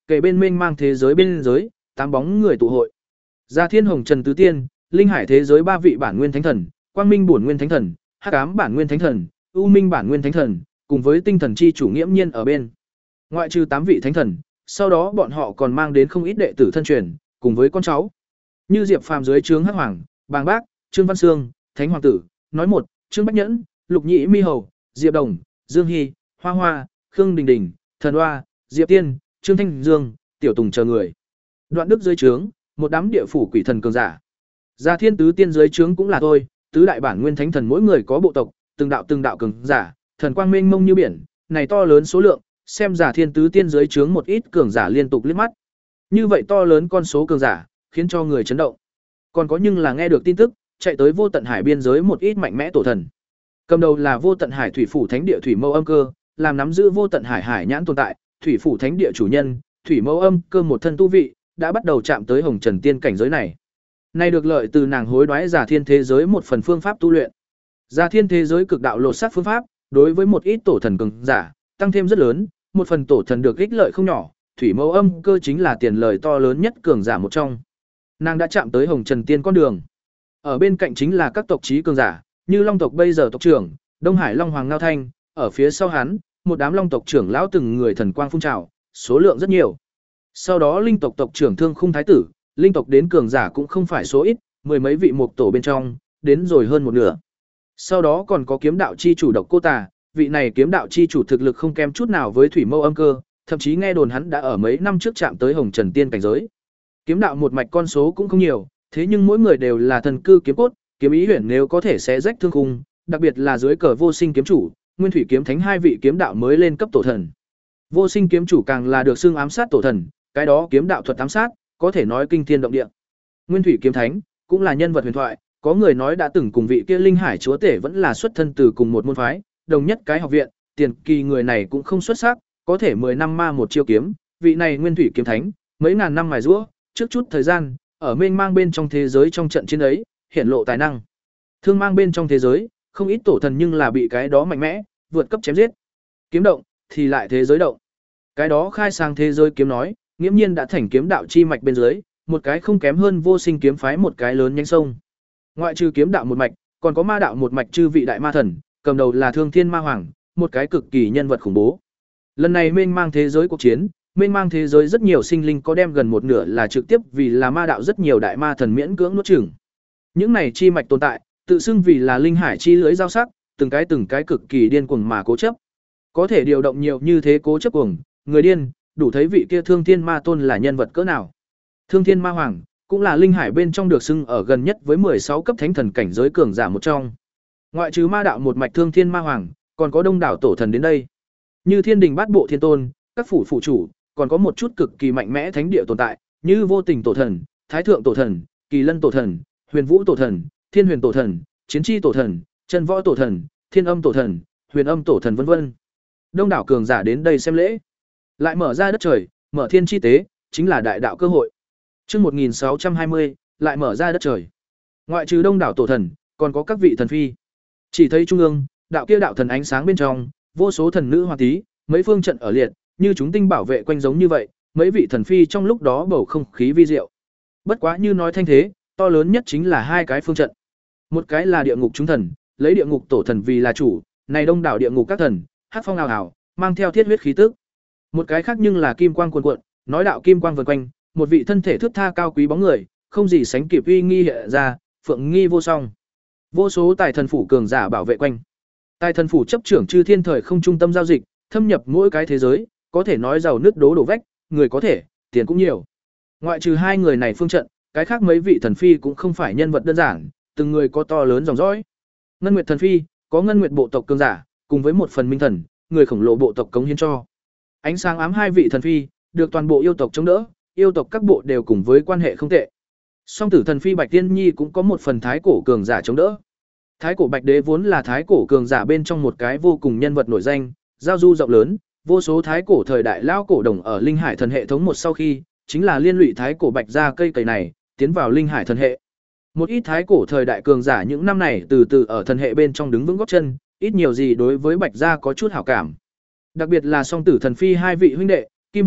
kể bên mênh mang thế giới bên giới, tám bóng người tụ hội. Gia Thiên Hồng Trần Tứ Tiên, linh hải thế giới ba vị bản nguyên thánh thần, Quang Minh bổn nguyên thánh thần, Hắc ám bản nguyên thánh thần, U Minh bản nguyên thánh thần, cùng với tinh thần chi chủ nghiễm nhiên ở bên. Ngoại trừ tám vị thánh thần, sau đó bọn họ còn mang đến không ít đệ tử thân truyền, cùng với con cháu. Như Diệp Phàm dưới trướng Hắc Hoàng, Bàng Bác, Trương Văn Sương, Thánh Hoàng tử, nói một, Trương Bách Nhẫn, Lục Nhĩ Mi Hầu, Diệp Đồng, Dương Hy, Hoa Hoa, Khương Đình Đình, Thần Hoa, Diệp Tiên, Trương Thanh Dương, Tiểu Tùng chờ người. Đoạn Đức dưới trướng, một đám địa phủ quỷ thần cường giả. Gia Thiên Tứ Tiên dưới trướng cũng là tôi, tứ đại bản nguyên thánh thần mỗi người có bộ tộc, từng đạo từng đạo cường giả, thần quang mênh mông như biển, này to lớn số lượng, xem Gia Thiên Tứ Tiên dưới trướng một ít cường giả liên tục liếc mắt. Như vậy to lớn con số cường giả, khiến cho người chấn động. Còn có nhưng là nghe được tin tức, chạy tới Vô Tận Hải biên giới một ít mạnh mẽ tổ thần. Cầm đầu là Vô Tận Hải thủy phủ thánh địa thủy mâu âm cơ, làm nắm giữ Vô Tận Hải hải nhãn tồn tại, thủy phủ thánh địa chủ nhân, thủy mâu âm cơ một thân tu vị, đã bắt đầu chạm tới hồng trần tiên cảnh giới này. Nay được lợi từ nàng hối đoái Giả Thiên thế giới một phần phương pháp tu luyện. Giả Thiên thế giới cực đạo lột xác phương pháp, đối với một ít tổ thần cường giả, tăng thêm rất lớn, một phần tổ thần được ích lợi không nhỏ, thủy mâu âm cơ chính là tiền lời to lớn nhất cường giả một trong. Nàng đã chạm tới hồng trần tiên con đường. Ở bên cạnh chính là các tộc chí cường giả, như Long tộc bây giờ tộc trưởng, Đông Hải Long Hoàng Ngao Thanh, ở phía sau hắn, một đám Long tộc trưởng lão từng người thần quang phun trào, số lượng rất nhiều. Sau đó linh tộc tộc trưởng Thương Khung thái tử, linh tộc đến cường giả cũng không phải số ít, mười mấy vị mục tổ bên trong, đến rồi hơn một nửa. Sau đó còn có kiếm đạo chi chủ Độc Cô Tà, vị này kiếm đạo chi chủ thực lực không kém chút nào với thủy mâu âm cơ, thậm chí nghe đồn hắn đã ở mấy năm trước chạm tới hồng trần tiên cảnh giới. Kiếm đạo một mạch con số cũng không nhiều, thế nhưng mỗi người đều là thần cư kiếm cốt, kiếm ý huyền nếu có thể xé rách thương khung, đặc biệt là dưới cờ Vô Sinh kiếm chủ, Nguyên Thủy kiếm thánh hai vị kiếm đạo mới lên cấp tổ thần. Vô Sinh kiếm chủ càng là được xưng ám sát tổ thần, cái đó kiếm đạo thuật ám sát, có thể nói kinh thiên động địa. Nguyên Thủy kiếm thánh cũng là nhân vật huyền thoại, có người nói đã từng cùng vị kia linh hải chúa tể vẫn là xuất thân từ cùng một môn phái, đồng nhất cái học viện, tiền kỳ người này cũng không xuất sắc, có thể mười năm ma một chiêu kiếm, vị này Nguyên Thủy kiếm thánh, mấy ngàn năm mài giũa, trước chút thời gian, ở mênh mang bên trong thế giới trong trận chiến ấy, hiển lộ tài năng. Thương mang bên trong thế giới, không ít tổ thần nhưng là bị cái đó mạnh mẽ, vượt cấp chém giết. Kiếm động thì lại thế giới động. Cái đó khai sang thế giới kiếm nói, nghiễm nhiên đã thành kiếm đạo chi mạch bên dưới, một cái không kém hơn Vô Sinh kiếm phái một cái lớn nhánh sông. Ngoại trừ kiếm đạo một mạch, còn có ma đạo một mạch chư vị đại ma thần, cầm đầu là Thương Thiên Ma Hoàng, một cái cực kỳ nhân vật khủng bố. Lần này mênh mang thế giới cuộc chiến, mênh mang thế giới rất nhiều sinh linh có đem gần một nửa là trực tiếp vì là ma đạo rất nhiều đại ma thần miễn cưỡng nuốt chửng. Những này chi mạch tồn tại, tự xưng vì là linh hải chi lưới giao sắc, từng cái từng cái cực kỳ điên cuồng mà cố chấp. Có thể điều động nhiều như thế cố chấp cuồng, người điên, đủ thấy vị kia Thương Thiên Ma Tôn là nhân vật cỡ nào. Thương Thiên Ma Hoàng cũng là linh hải bên trong được xưng ở gần nhất với mười sáu cấp thánh thần cảnh giới cường giả một trong. Ngoại trừ ma đạo một mạch Thương Thiên Ma Hoàng, còn có đông đảo tổ thần đến đây. Như Thiên Đình Bát Bộ Thiên Tôn, các phủ phụ chủ, còn có một chút cực kỳ mạnh mẽ thánh địa tồn tại, như Vô Tình Tổ Thần, Thái Thượng Tổ Thần, Kỳ Lân Tổ Thần, Huyền Vũ Tổ Thần, Thiên Huyền Tổ Thần, Chiến Chi Tổ Thần, Chân Võ Tổ Thần, Thiên Âm Tổ Thần, Huyền Âm Tổ Thần vân vân. Đông đảo cường giả đến đây xem lễ. Lại mở ra đất trời, mở thiên chi tế, chính là đại đạo cơ hội. Chương một nghìn sáu trăm hai mươi, lại mở ra đất trời. Ngoại trừ đông đảo tổ thần, còn có các vị thần phi. Chỉ thấy trung ương, đạo kia đạo thần ánh sáng bên trong, vô số thần nữ hoa tí, mấy phương trận ở liệt, như chúng tinh bảo vệ quanh giống như vậy, mấy vị thần phi trong lúc đó bầu không khí vi diệu. Bất quá như nói thanh thế, to lớn nhất chính là hai cái phương trận. Một cái là địa ngục chúng thần, lấy địa ngục tổ thần vì là chủ, này đông đảo địa ngục các thần, hát phong ào ào, mang theo thiết huyết khí tức. Một cái khác nhưng là kim quang cuồn cuộn, nói đạo kim quang vần quanh, một vị thân thể thước tha cao quý bóng người, không gì sánh kịp uy nghi hiện ra, phượng nghi vô song. Vô số tài thần phủ cường giả bảo vệ quanh. Tài thần phủ chấp trưởng chư thiên thời không trung tâm giao dịch, thâm nhập mỗi cái thế giới, có thể nói giàu nước đố đổ vách, người có thể, tiền cũng nhiều. Ngoại trừ hai người này phương trận, cái khác mấy vị thần phi cũng không phải nhân vật đơn giản, từng người có to lớn dòng dõi. Ngân Nguyệt thần phi, có Ngân Nguyệt bộ tộc cường giả, cùng với một phần minh thần, người khổng lồ bộ tộc cống hiến cho. Ánh sáng ám hai vị thần phi, được toàn bộ yêu tộc chống đỡ, yêu tộc các bộ đều cùng với quan hệ không tệ. Song tử thần phi Bạch Tiên Nhi cũng có một phần thái cổ cường giả chống đỡ. Thái cổ Bạch Đế vốn là thái cổ cường giả bên trong một cái vô cùng nhân vật nổi danh, giao du rộng lớn, vô số thái cổ thời đại lao cổ đồng ở linh hải thần hệ thống một sau khi, chính là liên lụy thái cổ Bạch ra cây cầy này, tiến vào linh hải thần hệ. Một ít thái cổ thời đại cường giả những năm này từ từ ở thần hệ bên trong đứng vững gót chân, ít nhiều gì đối với Bạch gia có chút hảo cảm. Đặc biệt là song tử thần phi hai vị huynh đệ, Kim Hoàng,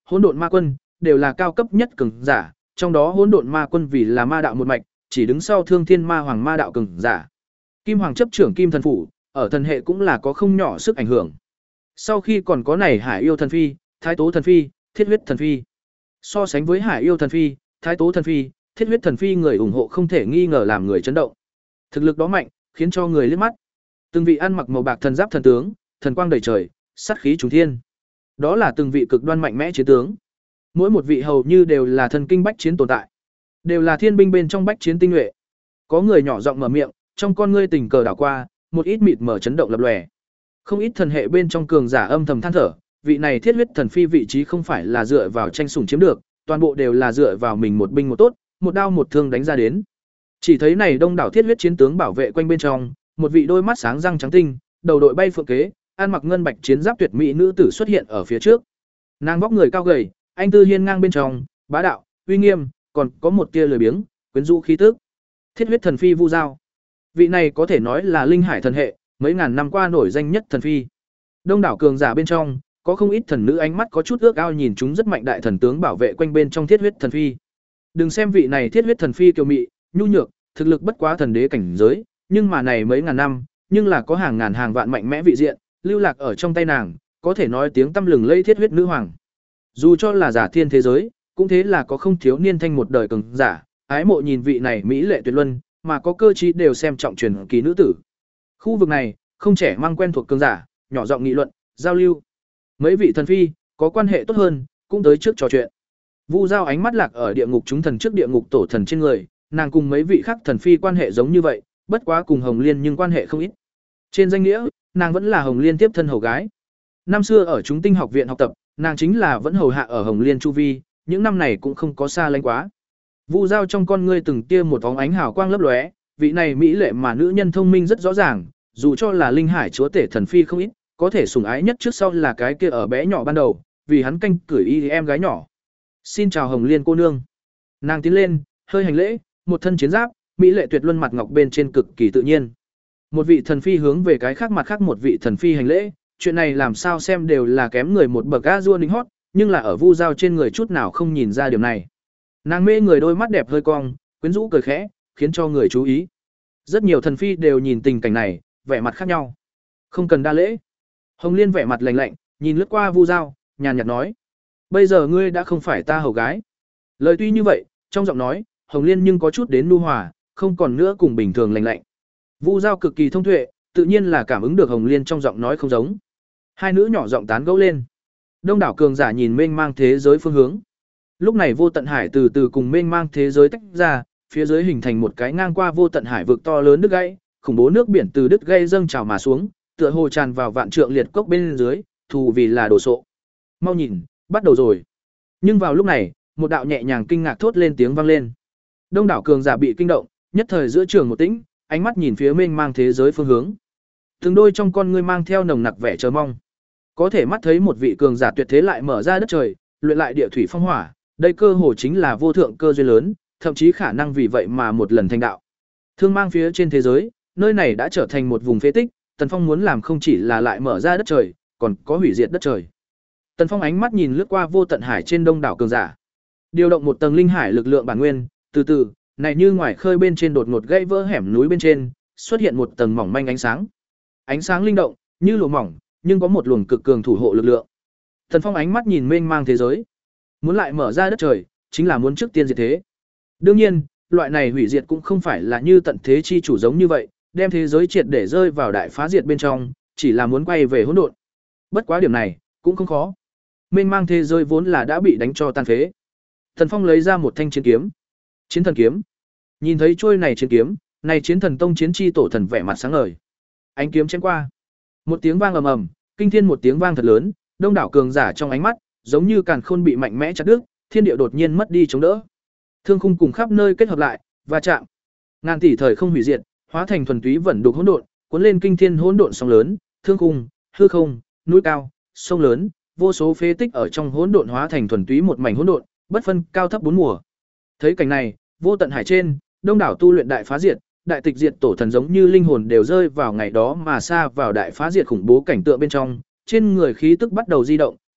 hỗn độn ma quân, đều là cao cấp nhất cường giả, trong đó hỗn độn ma quân vì là ma đạo một mạch, chỉ đứng sau Thương Thiên Ma Hoàng ma đạo cường giả. Kim Hoàng chấp trưởng Kim Thần phủ, ở thần hệ cũng là có không nhỏ sức ảnh hưởng. Sau khi còn có này Hải Yêu thần phi, Thái Tố thần phi, Thiết Huyết thần phi. So sánh với Hải Yêu thần phi, Thái Tố thần phi, Thiết Huyết thần phi người ủng hộ không thể nghi ngờ làm người chấn động. Thực lực đó mạnh, khiến cho người liếc mắt. Từng vị ăn mặc màu bạc thần giáp thần tướng, thần quang đầy trời, sát khí trùng thiên. Đó là từng vị cực đoan mạnh mẽ chiến tướng. Mỗi một vị hầu như đều là thần kinh bách chiến tồn tại, đều là thiên binh bên trong bách chiến tinh nhuệ. Có người nhỏ giọng mở miệng, trong con ngươi tình cờ đảo qua, một ít mịt mở chấn động lập lòe. Không ít thần hệ bên trong cường giả âm thầm than thở, vị này Thiết Huyết thần phi vị trí không phải là dựa vào tranh sủng chiếm được, toàn bộ đều là dựa vào mình một binh một tốt, một đao một thương đánh ra đến. Chỉ thấy này đông đảo Thiết Huyết chiến tướng bảo vệ quanh bên trong, một vị đôi mắt sáng răng trắng tinh, đầu đội bay phượng kế, ăn mặc ngân bạch chiến giáp tuyệt mỹ nữ tử xuất hiện ở phía trước. Nàng vóc người cao gầy, anh tư hiên ngang bên trong, bá đạo, uy nghiêm, còn có một tia lười biếng, quyến rũ khí tức. Thiết Huyết thần phi Vu Giao. Vị này có thể nói là linh hải thần hệ, mấy ngàn năm qua nổi danh nhất thần phi. Đông đảo cường giả bên trong, có không ít thần nữ ánh mắt có chút ước ao nhìn chúng rất mạnh đại thần tướng bảo vệ quanh bên trong Thiết Huyết thần phi. Đừng xem vị này Thiết Huyết thần phi kiều mị, nhu nhược, thực lực bất quá thần đế cảnh giới, nhưng mà này mấy ngàn năm, nhưng là có hàng ngàn hàng vạn mạnh mẽ vị diện, lưu lạc ở trong tay nàng, có thể nói tiếng tăm lừng lẫy Thiết Huyết nữ hoàng. Dù cho là giả thiên thế giới, cũng thế là có không thiếu niên thanh một đời cường giả, ái mộ nhìn vị này mỹ lệ tuyệt luân, mà có cơ trí đều xem trọng truyền kỳ nữ tử. Khu vực này, không trẻ mang quen thuộc cường giả, nhỏ giọng nghị luận, giao lưu. Mấy vị thần phi có quan hệ tốt hơn, cũng tới trước trò chuyện. Vu Giao ánh mắt lạc ở địa ngục chúng thần trước địa ngục tổ thần trên người, nàng cùng mấy vị khác thần phi quan hệ giống như vậy, bất quá cùng Hồng Liên nhưng quan hệ không ít. Trên danh nghĩa, nàng vẫn là Hồng Liên tiếp thân hầu gái. Năm xưa ở chúng tinh học viện học tập, nàng chính là vẫn hầu hạ ở Hồng Liên chu vi, những năm này cũng không có xa lánh quá. Vu Giao trong con ngươi từng tia một bóng ánh hào quang lấp lóe, vị này mỹ lệ mà nữ nhân thông minh rất rõ ràng, dù cho là linh hải chúa tể thần phi không ít, có thể sủng ái nhất trước sau là cái kia ở bé nhỏ ban đầu, vì hắn canh cửi y em gái nhỏ. Xin chào Hồng Liên cô nương. Nàng tiến lên, hơi hành lễ, một thân chiến giáp, mỹ lệ tuyệt luân mặt ngọc bên trên cực kỳ tự nhiên. Một vị thần phi hướng về cái khác mặt khác một vị thần phi hành lễ, chuyện này làm sao xem đều là kém người một bậc a dua đính hót, nhưng là ở Vu Giao trên người chút nào không nhìn ra điều này. Nàng mê người đôi mắt đẹp hơi cong, quyến rũ cười khẽ, khiến cho người chú ý. Rất nhiều thần phi đều nhìn tình cảnh này, vẻ mặt khác nhau. Không cần đa lễ. Hồng Liên vẻ mặt lạnh lạnh, nhìn lướt qua Vu Giao, nhàn nhạt nói: "Bây giờ ngươi đã không phải ta hầu gái." Lời tuy như vậy, trong giọng nói, Hồng Liên nhưng có chút đến nhu hòa, không còn nữa cùng bình thường lạnh lạnh. Vu Giao cực kỳ thông tuệ, tự nhiên là cảm ứng được Hồng Liên trong giọng nói không giống. Hai nữ nhỏ giọng tán gẫu lên. Đông đảo cường giả nhìn mênh mang thế giới phương hướng. Lúc này Vô Tận Hải từ từ cùng mênh mang thế giới tách ra, phía dưới hình thành một cái ngang qua Vô Tận Hải vực to lớn đứt gãy, khủng bố nước biển từ đứt gãy dâng trào mà xuống, tựa hồ tràn vào vạn trượng liệt cốc bên dưới, thù vì là đồ sộ. Mau nhìn, bắt đầu rồi. Nhưng vào lúc này, một đạo nhẹ nhàng kinh ngạc thốt lên tiếng vang lên. Đông đảo cường giả bị kinh động, nhất thời giữa trường một tĩnh, ánh mắt nhìn phía mênh mang thế giới phương hướng. Từng đôi trong con ngươi mang theo nồng nặc vẻ chờ mong. Có thể mắt thấy một vị cường giả tuyệt thế lại mở ra đất trời, luyện lại địa thủy phong hỏa, đây cơ hồ chính là vô thượng cơ duyên lớn, thậm chí khả năng vì vậy mà một lần thành đạo. Thương mang phía trên thế giới, nơi này đã trở thành một vùng phế tích, Tần Phong muốn làm không chỉ là lại mở ra đất trời, còn có hủy diệt đất trời. Tần Phong ánh mắt nhìn lướt qua Vô Tận Hải trên đông đảo cường giả, điều động một tầng linh hải lực lượng bản nguyên, từ từ, này như ngoài khơi bên trên đột ngột gãy vỡ hẻm núi bên trên, xuất hiện một tầng mỏng manh ánh sáng. Ánh sáng linh động, như lụa mỏng, nhưng có một luồng cực cường thủ hộ lực lượng. Tần Phong ánh mắt nhìn mênh mang thế giới, muốn lại mở ra đất trời, chính là muốn trước tiên diệt thế. Đương nhiên, loại này hủy diệt cũng không phải là như tận thế chi chủ giống như vậy, đem thế giới triệt để rơi vào đại phá diệt bên trong, chỉ là muốn quay về hỗn độn. Bất quá điểm này cũng không khó. Mênh mang thế giới vốn là đã bị đánh cho tan phế. Tần Phong lấy ra một thanh chiến kiếm, Chiến Thần kiếm. Nhìn thấy chuôi này chiến kiếm, này Chiến Thần tông chiến chi tổ thần vẻ mặt sáng ngời. Ánh kiếm chém qua, một tiếng vang ầm ầm, kinh thiên một tiếng vang thật lớn, đông đảo cường giả trong ánh mắt, giống như càn khôn bị mạnh mẽ chặt đứt, thiên địa đột nhiên mất đi chống đỡ. Thương khung cùng khắp nơi kết hợp lại, và chạm. Ngàn tỷ thời không hủy diệt, hóa thành thuần túy vẩn đục hỗn độn, cuốn lên kinh thiên hỗn độn sóng lớn, thương khung, hư không, núi cao, sông lớn, vô số phế tích ở trong hỗn độn hóa thành thuần túy một mảnh hỗn độn, bất phân cao thấp bốn mùa. Thấy cảnh này, Vô Tận Hải trên, đông đảo tu luyện đại phá diệt, đại tịch diệt tổ thần giống như linh hồn đều rơi vào ngày đó mà xa vào đại phá diệt khủng bố cảnh tượng bên trong, trên người khí tức bắt đầu di động,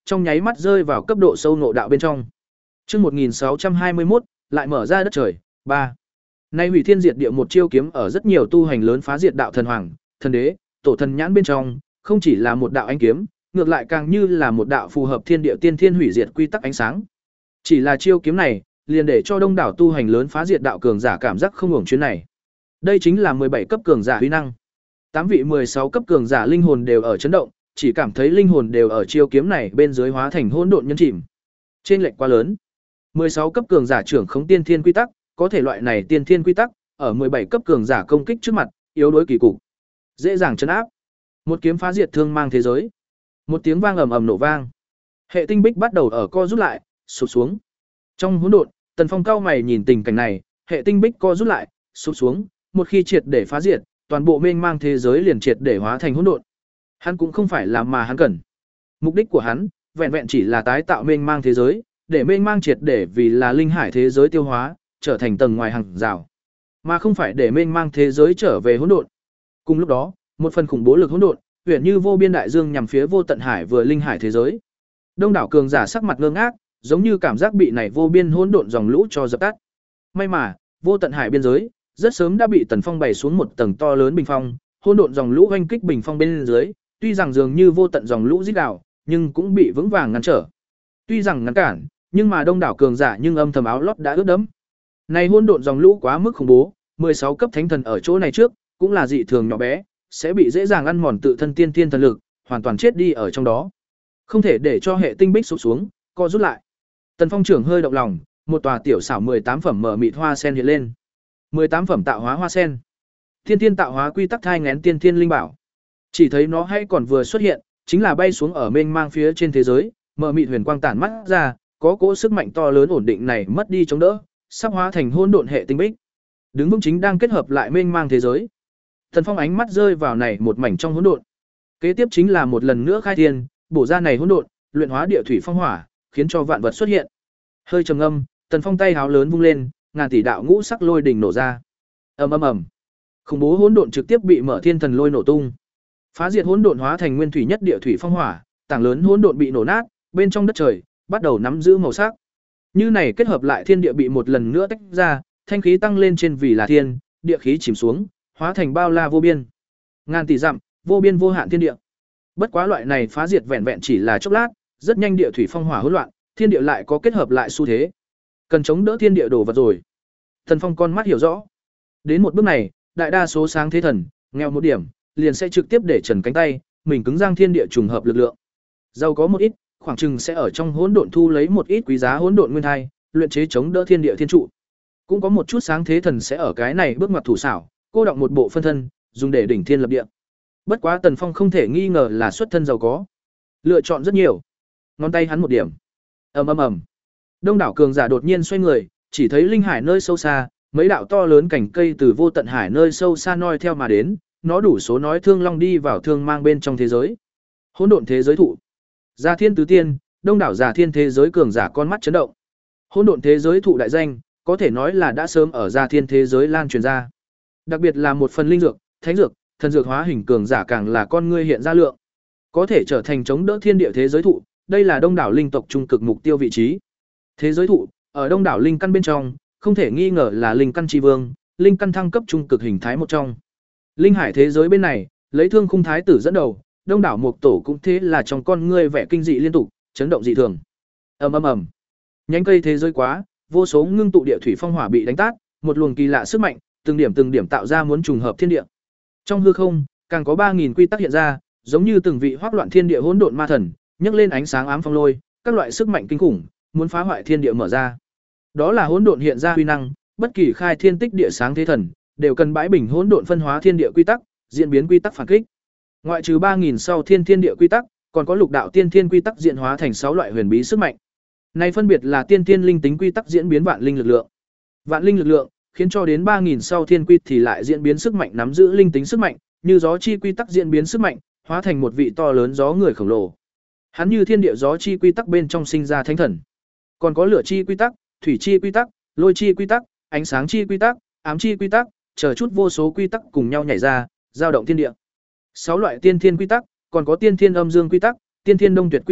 trong nháy mắt rơi vào cấp độ sâu ngộ đạo bên trong. Chương một nghìn sáu trăm hai mươi mốt, lại mở ra đất trời, ba. Nay hủy thiên diệt địa một chiêu kiếm ở rất nhiều tu hành lớn phá diệt đạo thần hoàng, thần đế, tổ thần nhãn bên trong, không chỉ là một đạo ánh kiếm, ngược lại càng như là một đạo phù hợp thiên địa tiên thiên hủy diệt quy tắc ánh sáng. Chỉ là chiêu kiếm này, liền để cho đông đảo tu hành lớn phá diệt đạo cường giả cảm giác không hưởng chuyến này. Đây chính là mười bảy cấp cường giả uy năng. Tám vị mười sáu cấp cường giả linh hồn đều ở chấn động, chỉ cảm thấy linh hồn đều ở chiêu kiếm này bên dưới hóa thành hỗn độn nhân chìm. Trên lệch quá lớn. mười sáu cấp cường giả trưởng khống tiên thiên quy tắc, có thể loại này tiên thiên quy tắc, ở mười bảy cấp cường giả công kích trước mặt, yếu đuối kỳ cục, dễ dàng chấn áp. Một kiếm phá diệt thương mang thế giới. Một tiếng vang ầm ầm nổ vang. Hệ tinh bích bắt đầu ở co rút lại, sụp xuống. Trong hỗn độn, Tần Phong cao mày nhìn tình cảnh này, hệ tinh bích co rút lại, sụp xuống, một khi triệt để phá diệt, toàn bộ mênh mang thế giới liền triệt để hóa thành hỗn độn. Hắn cũng không phải là mà hắn cần. Mục đích của hắn, vẹn vẹn chỉ là tái tạo mênh mang thế giới, để mênh mang triệt để vì là linh hải thế giới tiêu hóa, trở thành tầng ngoài hàng rào, mà không phải để mênh mang thế giới trở về hỗn độn. Cùng lúc đó, một phần khủng bố lực hỗn độn, huyền như vô biên đại dương nhằm phía vô tận hải vừa linh hải thế giới. Đông đảo cường giả sắc mặt ngơ ngác, giống như cảm giác bị này vô biên hỗn độn dòng lũ cho dập tắt. May mà, vô tận hải biên giới rất sớm đã bị Tần Phong bày xuống một tầng to lớn bình phong, hỗn độn dòng lũ oanh kích bình phong bên dưới, tuy rằng dường như vô tận dòng lũ rít gào, nhưng cũng bị vững vàng ngăn trở. Tuy rằng ngăn cản, nhưng mà đông đảo cường giả nhưng âm thầm áo lót đã ướt đẫm. Này hỗn độn dòng lũ quá mức khủng bố, mười sáu cấp thánh thần ở chỗ này trước, cũng là dị thường nhỏ bé, sẽ bị dễ dàng ăn mòn tự thân tiên tiên thần lực, hoàn toàn chết đi ở trong đó. Không thể để cho hệ tinh bích sụp xuống, co rút lại. Tần Phong trưởng hơi động lòng, một tòa tiểu xảo mười tám phẩm mở mịt hoa sen hiện lên. mười tám phẩm tạo hóa hoa sen. Tiên tiên tạo hóa quy tắc thai nghén tiên tiên linh bảo. Chỉ thấy nó hay còn vừa xuất hiện, chính là bay xuống ở mênh mang phía trên thế giới, mở mịt huyền quang tản mắt ra, có cỗ sức mạnh to lớn ổn định này mất đi chống đỡ, sắp hóa thành hỗn độn hệ tinh bích. Đứng vững chính đang kết hợp lại mênh mang thế giới. Thần Phong ánh mắt rơi vào này một mảnh trong hỗn độn. Kế tiếp chính là một lần nữa khai thiên, bổ ra này hỗn độn, luyện hóa địa thủy phong hỏa, khiến cho vạn vật xuất hiện. Hơi trầm ngâm, Tần Phong tay háo lớn vung lên, ngàn tỷ đạo ngũ sắc lôi đỉnh nổ ra. Ầm ầm ầm. Khủng bố hỗn độn trực tiếp bị Mở Thiên Thần lôi nổ tung. Phá diệt hỗn độn hóa thành nguyên thủy nhất địa thủy phong hỏa, tảng lớn hỗn độn bị nổ nát, bên trong đất trời bắt đầu nắm giữ màu sắc. Như này kết hợp lại thiên địa bị một lần nữa tách ra, thanh khí tăng lên trên vì là thiên, địa khí chìm xuống, hóa thành bao la vô biên. Ngàn tỷ dặm, vô biên vô hạn thiên địa. Bất quá loại này phá diệt vẹn vẹn chỉ là chốc lát, rất nhanh địa thủy phong hỏa hỗn loạn, thiên địa lại có kết hợp lại xu thế. Cần chống đỡ thiên địa đổ vật rồi. Thần Phong con mắt hiểu rõ. Đến một bước này, đại đa số sáng thế thần, nghèo một điểm, liền sẽ trực tiếp để trần cánh tay, mình cứng răng thiên địa trùng hợp lực lượng. Giàu có một ít, khoảng chừng sẽ ở trong hỗn độn thu lấy một ít quý giá hỗn độn nguyên thai, luyện chế chống đỡ thiên địa thiên trụ. Cũng có một chút sáng thế thần sẽ ở cái này bước ngoặt thủ xảo, cô động một bộ phân thân, dùng để đỉnh thiên lập địa. Bất quá Tần Phong không thể nghi ngờ là xuất thân giàu có. Lựa chọn rất nhiều. Ngón tay hắn một điểm. Ầm ầm ầm. Đông đảo cường giả đột nhiên xoay người, chỉ thấy linh hải nơi sâu xa, mấy đạo to lớn cành cây từ vô tận hải nơi sâu xa noi theo mà đến, nó đủ số nói thương long đi vào thương mang bên trong thế giới. Hỗn độn thế giới thụ. Gia Thiên tứ tiên, đông đảo Gia Thiên thế giới cường giả con mắt chấn động. Hỗn độn thế giới thụ đại danh, có thể nói là đã sớm ở Gia Thiên thế giới lan truyền ra. Đặc biệt là một phần linh dược, thánh dược, thần dược hóa hình cường giả càng là con ngươi hiện ra lượng. Có thể trở thành chống đỡ thiên địa thế giới thụ, đây là đông đảo linh tộc trung cực mục tiêu vị trí. Thế giới thụ, ở đông đảo linh căn bên trong, không thể nghi ngờ là linh căn tri vương, linh căn thăng cấp trung cực hình thái một trong. Linh hải thế giới bên này, lấy Thương Khung thái tử dẫn đầu, đông đảo mục tổ cũng thế là trong con ngươi vẻ kinh dị liên tục, chấn động dị thường. Ầm ầm ầm. Nhánh cây thế giới quá, vô số ngưng tụ địa thủy phong hỏa bị đánh tát, một luồng kỳ lạ sức mạnh, từng điểm từng điểm tạo ra muốn trùng hợp thiên địa. Trong hư không, càng có ba nghìn quy tắc hiện ra, giống như từng vị hoắc loạn thiên địa hỗn độn ma thần, nhấc lên ánh sáng ám phong lôi, các loại sức mạnh kinh khủng, muốn phá hoại thiên địa mở ra. Đó là hỗn độn hiện ra uy năng, bất kỳ khai thiên tích địa sáng thế thần, đều cần bãi bình hỗn độn phân hóa thiên địa quy tắc, diễn biến quy tắc phản kích. Ngoại trừ ba nghìn sau thiên thiên địa quy tắc, còn có lục đạo tiên thiên quy tắc diễn hóa thành sáu loại huyền bí sức mạnh. Này phân biệt là tiên thiên linh tính quy tắc diễn biến vạn linh lực lượng. Vạn linh lực lượng khiến cho đến ba nghìn sau thiên quy thì lại diễn biến sức mạnh nắm giữ linh tính sức mạnh, như gió chi quy tắc diễn biến sức mạnh, hóa thành một vị to lớn gió người khổng lồ. Hắn như thiên địa gió chi quy tắc bên trong sinh ra thánh thần. Còn có lửa chi quy tắc, thủy chi quy tắc, lôi chi quy tắc, ánh sáng chi quy tắc, ám chi quy tắc, chờ chút vô số quy tắc cùng nhau nhảy ra, dao động thiên địa. Sáu loại tiên thiên quy tắc, còn có tiên thiên âm dương quy tắc, tiên thiên đông tuyệt quy tắc,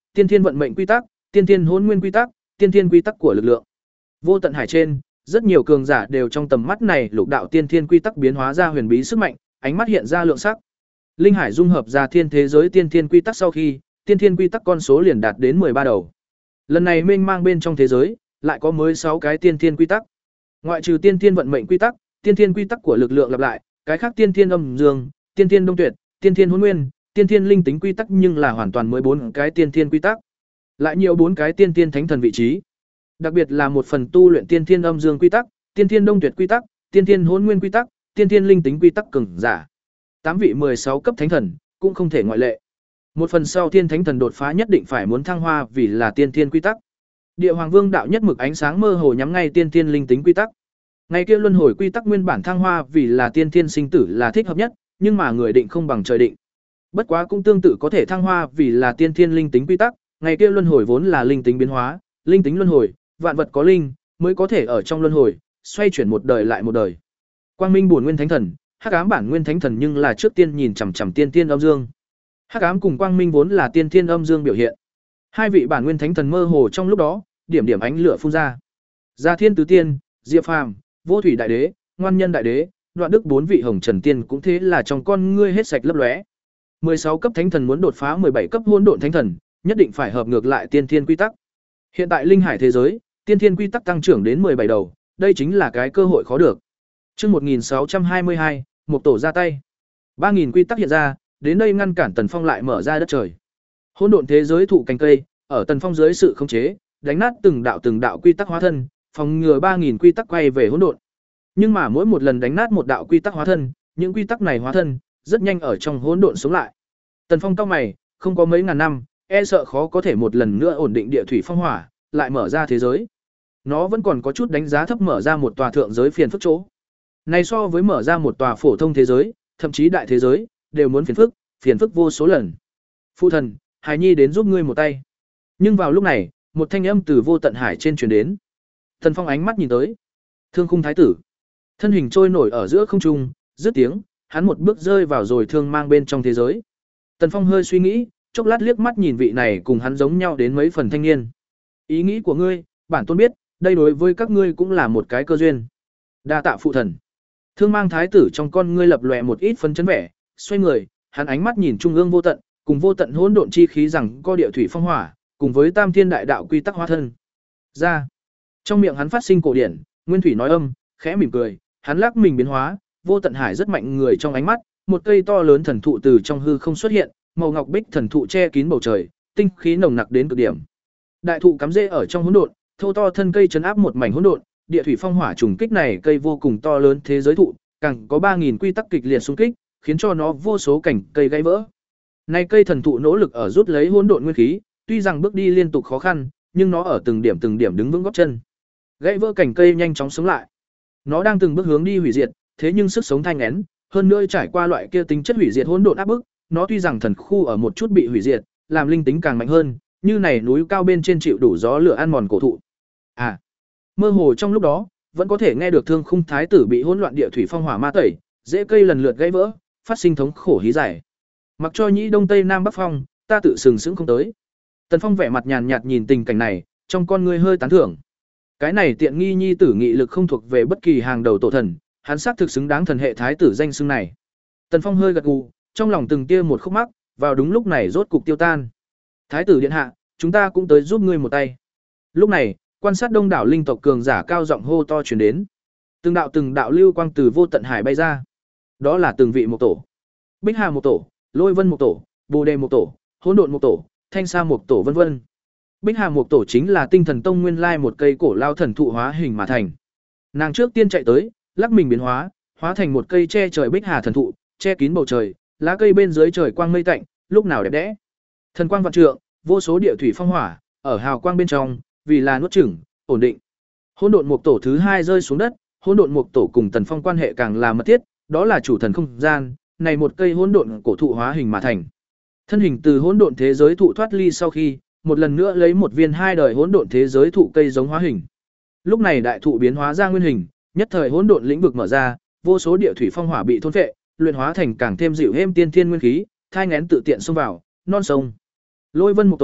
tiên thiên vận mệnh quy tắc, tiên thiên hỗn nguyên quy tắc, tiên thiên quy tắc của lực lượng. Vô tận hải trên, rất nhiều cường giả đều trong tầm mắt này lục đạo tiên thiên quy tắc biến hóa ra huyền bí sức mạnh, ánh mắt hiện ra lượng sắc. Linh hải dung hợp ra thiên thế giới tiên thiên quy tắc sau khi, tiên thiên quy tắc con số liền đạt đến mười ba đầu. Lần này mênh mang bên trong thế giới, lại có mới sáu cái tiên thiên quy tắc. Ngoại trừ tiên thiên vận mệnh quy tắc, tiên thiên quy tắc của lực lượng lặp lại, cái khác tiên thiên âm dương, tiên thiên đông tuyệt, tiên thiên hỗn nguyên, tiên thiên linh tính quy tắc nhưng là hoàn toàn mới bốn cái tiên thiên quy tắc. Lại nhiều bốn cái tiên thiên thánh thần vị trí. Đặc biệt là một phần tu luyện tiên thiên âm dương quy tắc, tiên thiên đông tuyệt quy tắc, tiên thiên hỗn nguyên quy tắc, tiên thiên linh tính quy tắc cường giả. Tám vị mười sáu cấp thánh thần cũng không thể ngoại lệ. Một phần sau thiên thánh thần đột phá nhất định phải muốn thăng hoa vì là tiên thiên quy tắc. Địa Hoàng Vương đạo nhất mực ánh sáng mơ hồ nhắm ngay tiên thiên linh tính quy tắc. Ngày kia luân hồi quy tắc nguyên bản thăng hoa vì là tiên thiên sinh tử là thích hợp nhất, nhưng mà người định không bằng trời định. Bất quá cũng tương tự có thể thăng hoa vì là tiên thiên linh tính quy tắc, ngày kia luân hồi vốn là linh tính biến hóa, linh tính luân hồi, vạn vật có linh mới có thể ở trong luân hồi xoay chuyển một đời lại một đời. Quang Minh bổn nguyên thánh thần, Hắc ám bản nguyên thánh thần nhưng là trước tiên nhìn chằm chằm tiên thiên âm dương. Hắc ám cùng Quang Minh vốn là tiên thiên âm dương biểu hiện. Hai vị bản nguyên thánh thần mơ hồ trong lúc đó, điểm điểm ánh lửa phun ra. Gia Thiên tứ tiên, Diệp Phàm, Vô Thủy đại đế, Ngoan Nhân đại đế, Đoạn Đức bốn vị hồng trần tiên cũng thế là trong con ngươi hết sạch lấp lóe. mười sáu cấp thánh thần muốn đột phá mười bảy cấp hỗn độn thánh thần, nhất định phải hợp ngược lại tiên thiên quy tắc. Hiện tại linh hải thế giới, tiên thiên quy tắc tăng trưởng đến mười bảy đầu, đây chính là cái cơ hội khó được. Chương một nghìn sáu trăm hai mươi hai, một tổ ra tay. ba nghìn quy tắc hiện ra, đến đây ngăn cản Tần Phong lại mở ra đất trời. Hỗn độn thế giới thụ cành cây, ở Tần Phong dưới sự khống chế, đánh nát từng đạo từng đạo quy tắc hóa thân, phòng ngừa ba nghìn quy tắc quay về hỗn độn. Nhưng mà mỗi một lần đánh nát một đạo quy tắc hóa thân, những quy tắc này hóa thân rất nhanh ở trong hỗn độn sống lại. Tần Phong cau mày, không có mấy ngàn năm, e sợ khó có thể một lần nữa ổn định địa thủy phong hỏa, lại mở ra thế giới. Nó vẫn còn có chút đánh giá thấp mở ra một tòa thượng giới phiền phức chỗ. Này so với mở ra một tòa phổ thông thế giới, thậm chí đại thế giới, đều muốn phiền phức, phiền phức vô số lần. Phụ thần, Hải Nhi đến giúp ngươi một tay. Nhưng vào lúc này, một thanh âm từ vô tận hải trên truyền đến. Tần Phong ánh mắt nhìn tới, Thương Khung thái tử, thân hình trôi nổi ở giữa không trung, dứt tiếng, hắn một bước rơi vào rồi thương mang bên trong thế giới. Tần Phong hơi suy nghĩ, chốc lát liếc mắt nhìn vị này cùng hắn giống nhau đến mấy phần thanh niên. Ý nghĩ của ngươi, bản tôn biết, đây đối với các ngươi cũng là một cái cơ duyên. Đa tạ phụ thần. Thương mang thái tử trong con ngươi lập lòe một ít phân chấn vẻ, xoay người, hắn ánh mắt nhìn trung ương vô tận, cùng vô tận hỗn độn chi khí rằng co địa thủy phong hỏa, cùng với tam thiên đại đạo quy tắc hóa thân. Ra. Trong miệng hắn phát sinh cổ điển, nguyên thủy nói âm, khẽ mỉm cười, hắn lắc mình biến hóa, vô tận hải rất mạnh người trong ánh mắt, một cây to lớn thần thụ từ trong hư không xuất hiện, màu ngọc bích thần thụ che kín bầu trời, tinh khí nồng nặc đến cực điểm. Đại thụ cắm rễ ở trong hỗn độn, thô to thân cây chấn áp một mảnh hỗn độn, địa thủy phong hỏa trùng kích này cây vô cùng to lớn thế giới thụ, càng có ba nghìn quy tắc kịch liệt xung kích, khiến cho nó vô số cảnh cây gãy vỡ. Nay cây thần thụ nỗ lực ở rút lấy hỗn độn nguyên khí, tuy rằng bước đi liên tục khó khăn, nhưng nó ở từng điểm từng điểm đứng vững gót chân. Gãy vỡ cảnh cây nhanh chóng sống lại. Nó đang từng bước hướng đi hủy diệt, thế nhưng sức sống thanh én, hơn nữa trải qua loại kia tính chất hủy diệt hỗn độn áp bức, nó tuy rằng thần khu ở một chút bị hủy diệt, làm linh tính càng mạnh hơn, như này núi cao bên trên chịu đủ gió lửa ăn mòn cổ thụ. À, mơ hồ trong lúc đó, vẫn có thể nghe được Thương Khung thái tử bị hỗn loạn địa thủy phong hỏa ma tẩy, rễ cây lần lượt gãy vỡ, phát sinh thống khổ hí giải. Mặc cho nhĩ đông tây nam bắc phong, ta tự sừng sững không tới. Tần Phong vẻ mặt nhàn nhạt nhìn tình cảnh này, trong con ngươi hơi tán thưởng. Cái này tiện nghi nhi tử nghị lực không thuộc về bất kỳ hàng đầu tổ thần, hắn xác thực xứng đáng thần hệ thái tử danh xưng này. Tần Phong hơi gật gù, trong lòng từng tia một khúc mắc, vào đúng lúc này rốt cục tiêu tan. Thái tử điện hạ, chúng ta cũng tới giúp ngươi một tay. Lúc này, quan sát đông đảo linh tộc cường giả cao giọng hô to truyền đến. Từng đạo từng đạo lưu quang từ vô tận hải bay ra. Đó là từng vị một tổ. Bích Hà một tổ, Lôi Vân một tổ, Bồ Đề một tổ, Hỗn Độn một tổ, Thanh Sa một tổ vân vân. Bích Hà một tổ chính là Tinh Thần Tông nguyên lai một cây cổ lao thần thụ hóa hình mà thành. Nàng trước tiên chạy tới, lắc mình biến hóa, hóa thành một cây che trời Bích Hà thần thụ, che kín bầu trời, lá cây bên dưới trời quang mây tạnh, lúc nào đẹp đẽ. Thần quang vạn trượng, vô số địa thủy phong hỏa, ở hào quang bên trong, vì là nuốt chửng, ổn định. Hỗn Độn một tổ thứ hai rơi xuống đất, Hỗn Độn một tổ cùng Tần Phong quan hệ càng là mật thiết, đó là chủ thần không gian, này một cây hỗn độn cổ thụ hóa hình mà thành. Thân hình từ hỗn độn thế giới thụ thoát ly sau khi, một lần nữa lấy một viên hai đời hỗn độn thế giới thụ cây giống hóa hình. Lúc này đại thụ biến hóa ra nguyên hình, nhất thời hỗn độn lĩnh vực mở ra, vô số địa thủy phong hỏa bị thôn phệ, luyện hóa thành càng thêm dịu êm tiên thiên nguyên khí, thai nghén tự tiện xông vào non sông. Lôi Vân một tổ,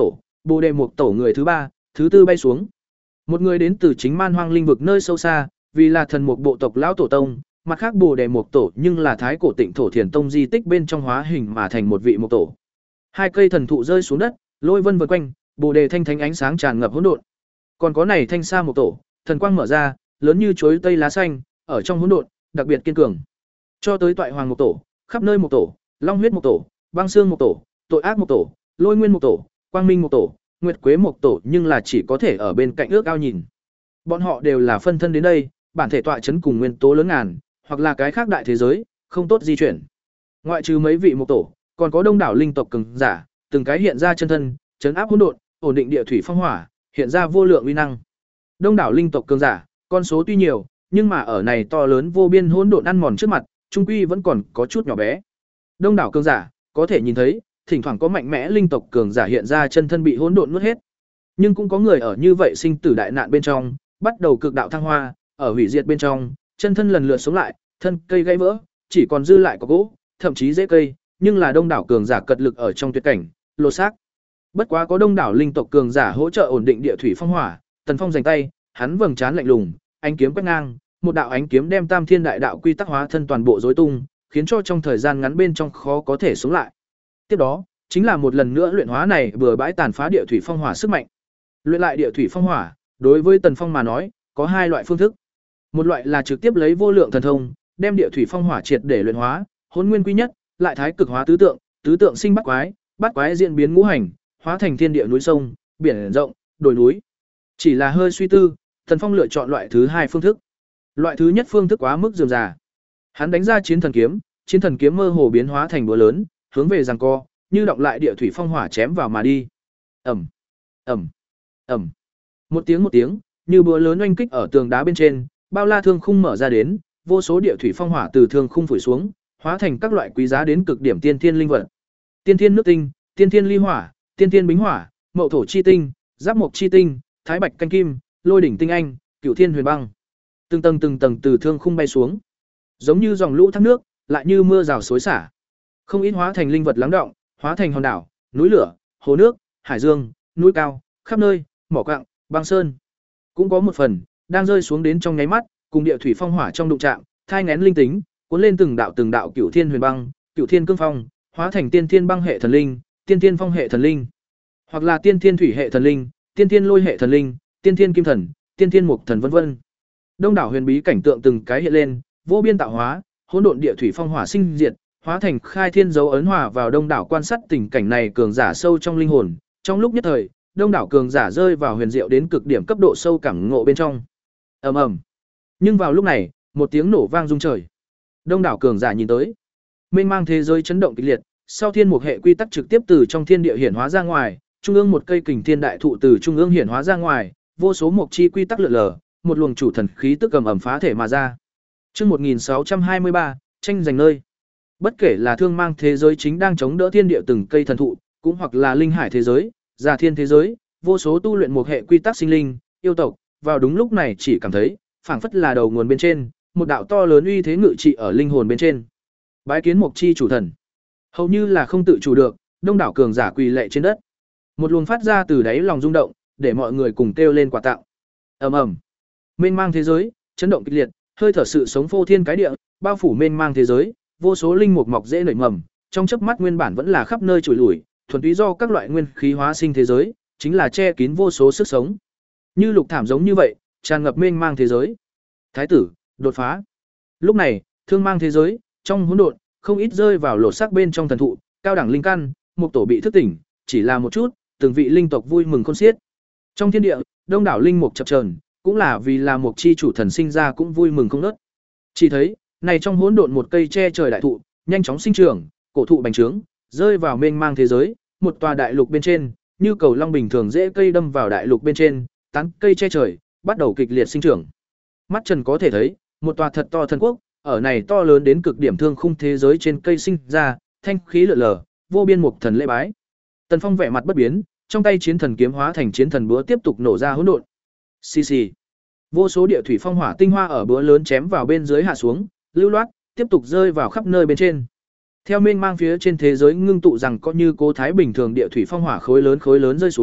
Bồ Đề Mục Tổ người thứ ba, thứ tư bay xuống. Một người đến từ chính Man Hoang linh vực nơi sâu xa, vì là thần mục bộ tộc lão tổ tông, mặt khác Bồ Đề Mục Tổ nhưng là thái cổ Tịnh Thổ Thiền Tông di tích bên trong hóa hình mà thành một vị mục tổ. Hai cây thần thụ rơi xuống đất, lôi vân vần quanh, Bồ Đề thanh thánh ánh sáng tràn ngập hỗn độn. Còn có này thanh sa mục tổ, thần quang mở ra, lớn như chuối tây lá xanh, ở trong hỗn độn, đặc biệt kiên cường. Cho tới Toại Hoàng mục tổ, khắp nơi mục tổ, Long huyết mục tổ, Băng xương mục tổ, Tội ác mục tổ, Lôi nguyên mục tổ, Quang minh mục tổ, Nguyệt quế mục tổ, nhưng là chỉ có thể ở bên cạnh ước ao nhìn. Bọn họ đều là phân thân đến đây, bản thể tọa chấn cùng nguyên tố lớn ngàn, hoặc là cái khác đại thế giới, không tốt di chuyển. Ngoại trừ mấy vị mục tổ, còn có đông đảo linh tộc cường giả, từng cái hiện ra chân thân, chấn áp hỗn độn, ổn định địa thủy phong hỏa, hiện ra vô lượng uy năng. Đông đảo linh tộc cường giả, con số tuy nhiều, nhưng mà ở này to lớn vô biên hỗn độn ăn mòn trước mặt, trung quy vẫn còn có chút nhỏ bé. Đông đảo cường giả, có thể nhìn thấy, thỉnh thoảng có mạnh mẽ linh tộc cường giả hiện ra chân thân bị hỗn độn nuốt hết. Nhưng cũng có người ở như vậy sinh tử đại nạn bên trong, bắt đầu cực đạo thăng hoa, ở hủy diệt bên trong, chân thân lần lượt sống lại, thân cây gãy vỡ, chỉ còn dư lại có gỗ, thậm chí rễ cây, nhưng là đông đảo cường giả cật lực ở trong tuyệt cảnh, lột xác. Bất quá có đông đảo linh tộc cường giả hỗ trợ ổn định địa thủy phong hỏa, Tần Phong giành tay, hắn vầng trán lạnh lùng, ánh kiếm quét ngang, một đạo ánh kiếm đem Tam Thiên Đại Đạo quy tắc hóa thân toàn bộ rối tung, khiến cho trong thời gian ngắn bên trong khó có thể sống lại. Tiếp đó, chính là một lần nữa luyện hóa này bừa bãi tàn phá địa thủy phong hỏa sức mạnh. Luyện lại địa thủy phong hỏa, đối với Tần Phong mà nói, có hai loại phương thức. Một loại là trực tiếp lấy vô lượng thần thông, đem địa thủy phong hỏa triệt để luyện hóa, hỗn nguyên quy nhất, lại thái cực hóa tứ tượng, tứ tượng sinh bát quái, bát quái diễn biến ngũ hành, hóa thành thiên địa núi sông, biển rộng, đồi núi. Chỉ là hơi suy tư, Tần Phong lựa chọn loại thứ hai phương thức. Loại thứ nhất phương thức quá mức rườm rà. Hắn đánh ra chiến thần kiếm, chiến thần kiếm mơ hồ biến hóa thành búa lớn, hướng về giằng co, như động lại địa thủy phong hỏa chém vào mà đi. Ầm, ầm, ầm. Một tiếng một tiếng, như búa lớn oanh kích ở tường đá bên trên, bao la thương khung mở ra đến, vô số địa thủy phong hỏa từ thương khung phủi xuống, hóa thành các loại quý giá đến cực điểm tiên thiên linh vật. Tiên thiên nước tinh, tiên thiên ly hỏa, tiên thiên bính hỏa, mậu thổ chi tinh, giáp mộc chi tinh, thái bạch canh kim, lôi đỉnh tinh anh, cửu thiên huyền băng. Từng tầng từng tầng từ thương khung bay xuống, giống như dòng lũ thác nước, lại như mưa rào xối xả. Không ít hóa thành linh vật lắng động, hóa thành hòn đảo, núi lửa, hồ nước, hải dương, núi cao, khắp nơi, mỏ quặng, băng sơn. Cũng có một phần đang rơi xuống đến trong nháy mắt, cùng địa thủy phong hỏa trong đụng chạm, thai nghén linh tính, cuốn lên từng đạo từng đạo cửu thiên huyền băng, cửu thiên cương phong, hóa thành tiên thiên băng hệ thần linh, tiên thiên phong hệ thần linh, hoặc là tiên thiên thủy hệ thần linh, tiên thiên lôi hệ thần linh, tiên thiên kim thần, tiên thiên mục thần vân vân. Đông đảo huyền bí cảnh tượng từng cái hiện lên, vô biên tạo hóa, hỗn độn địa thủy phong hỏa sinh diệt, hóa thành khai thiên dấu ấn hòa vào đông đảo quan sát tình cảnh này cường giả sâu trong linh hồn. Trong lúc nhất thời, đông đảo cường giả rơi vào huyền diệu đến cực điểm cấp độ sâu cảm ngộ bên trong. Ầm ầm. Nhưng vào lúc này, một tiếng nổ vang rung trời. Đông đảo cường giả nhìn tới, mênh mang thế giới chấn động kịch liệt, sau thiên mục hệ quy tắc trực tiếp từ trong thiên địa hiển hóa ra ngoài, trung ương một cây kình thiên đại thụ từ trung ương hiển hóa ra ngoài, vô số mục chi quy tắc lượn lờ, một luồng chủ thần khí tức cầm ẩm phá thể mà ra. Chương một nghìn sáu trăm hai mươi ba, tranh giành nơi. Bất kể là thương mang thế giới chính đang chống đỡ thiên địa từng cây thần thụ, cũng hoặc là linh hải thế giới, già thiên thế giới, vô số tu luyện một hệ quy tắc sinh linh, yêu tộc, vào đúng lúc này chỉ cảm thấy, phảng phất là đầu nguồn bên trên, một đạo to lớn uy thế ngự trị ở linh hồn bên trên. Bái kiến mục chi chủ thần. Hầu như là không tự chủ được, đông đảo cường giả quỳ lệ trên đất. Một luồng phát ra từ đáy lòng rung động, để mọi người cùng kêu lên quả tặng. Ầm ầm. Mênh mang thế giới, chấn động kịch liệt, hơi thở sự sống phô thiên cái địa, bao phủ mênh mang thế giới, vô số linh mục mọc dễ nảy mầm, trong chớp mắt nguyên bản vẫn là khắp nơi trụi lủi, thuần túy do các loại nguyên khí hóa sinh thế giới, chính là che kín vô số sức sống. Như lục thảm giống như vậy, tràn ngập mênh mang thế giới. Thái tử, đột phá. Lúc này, thương mang thế giới, trong hỗn độn, không ít rơi vào lột xác bên trong thần thụ, cao đẳng linh căn, mục tổ bị thức tỉnh, chỉ là một chút, từng vị linh tộc vui mừng khôn xiết. Trong thiên địa, đông đảo linh mục chập chờn, cũng là vì là một chi chủ thần sinh ra cũng vui mừng không ngớt. Chỉ thấy, này trong hỗn độn một cây che trời đại thụ, nhanh chóng sinh trưởng, cổ thụ bành trướng, rơi vào mênh mang thế giới, một tòa đại lục bên trên, như cầu long bình thường dễ cây đâm vào đại lục bên trên, tán cây che trời, bắt đầu kịch liệt sinh trưởng. Mắt Trần có thể thấy, một tòa thật to thần quốc, ở này to lớn đến cực điểm thương khung thế giới trên cây sinh ra, thanh khí lượn lờ, vô biên mục thần lễ bái. Tần Phong vẻ mặt bất biến, trong tay chiến thần kiếm hóa thành chiến thần búa tiếp tục nổ ra hỗn độn. Xì xì. Vô số địa thủy phong hỏa tinh hoa ở búa lớn chém vào bên dưới hạ xuống, lưu loát, tiếp tục rơi vào khắp nơi bên trên. Theo mênh mang phía trên thế giới ngưng tụ rằng có như cố thái bình thường địa thủy phong hỏa khối lớn khối lớn rơi xuống,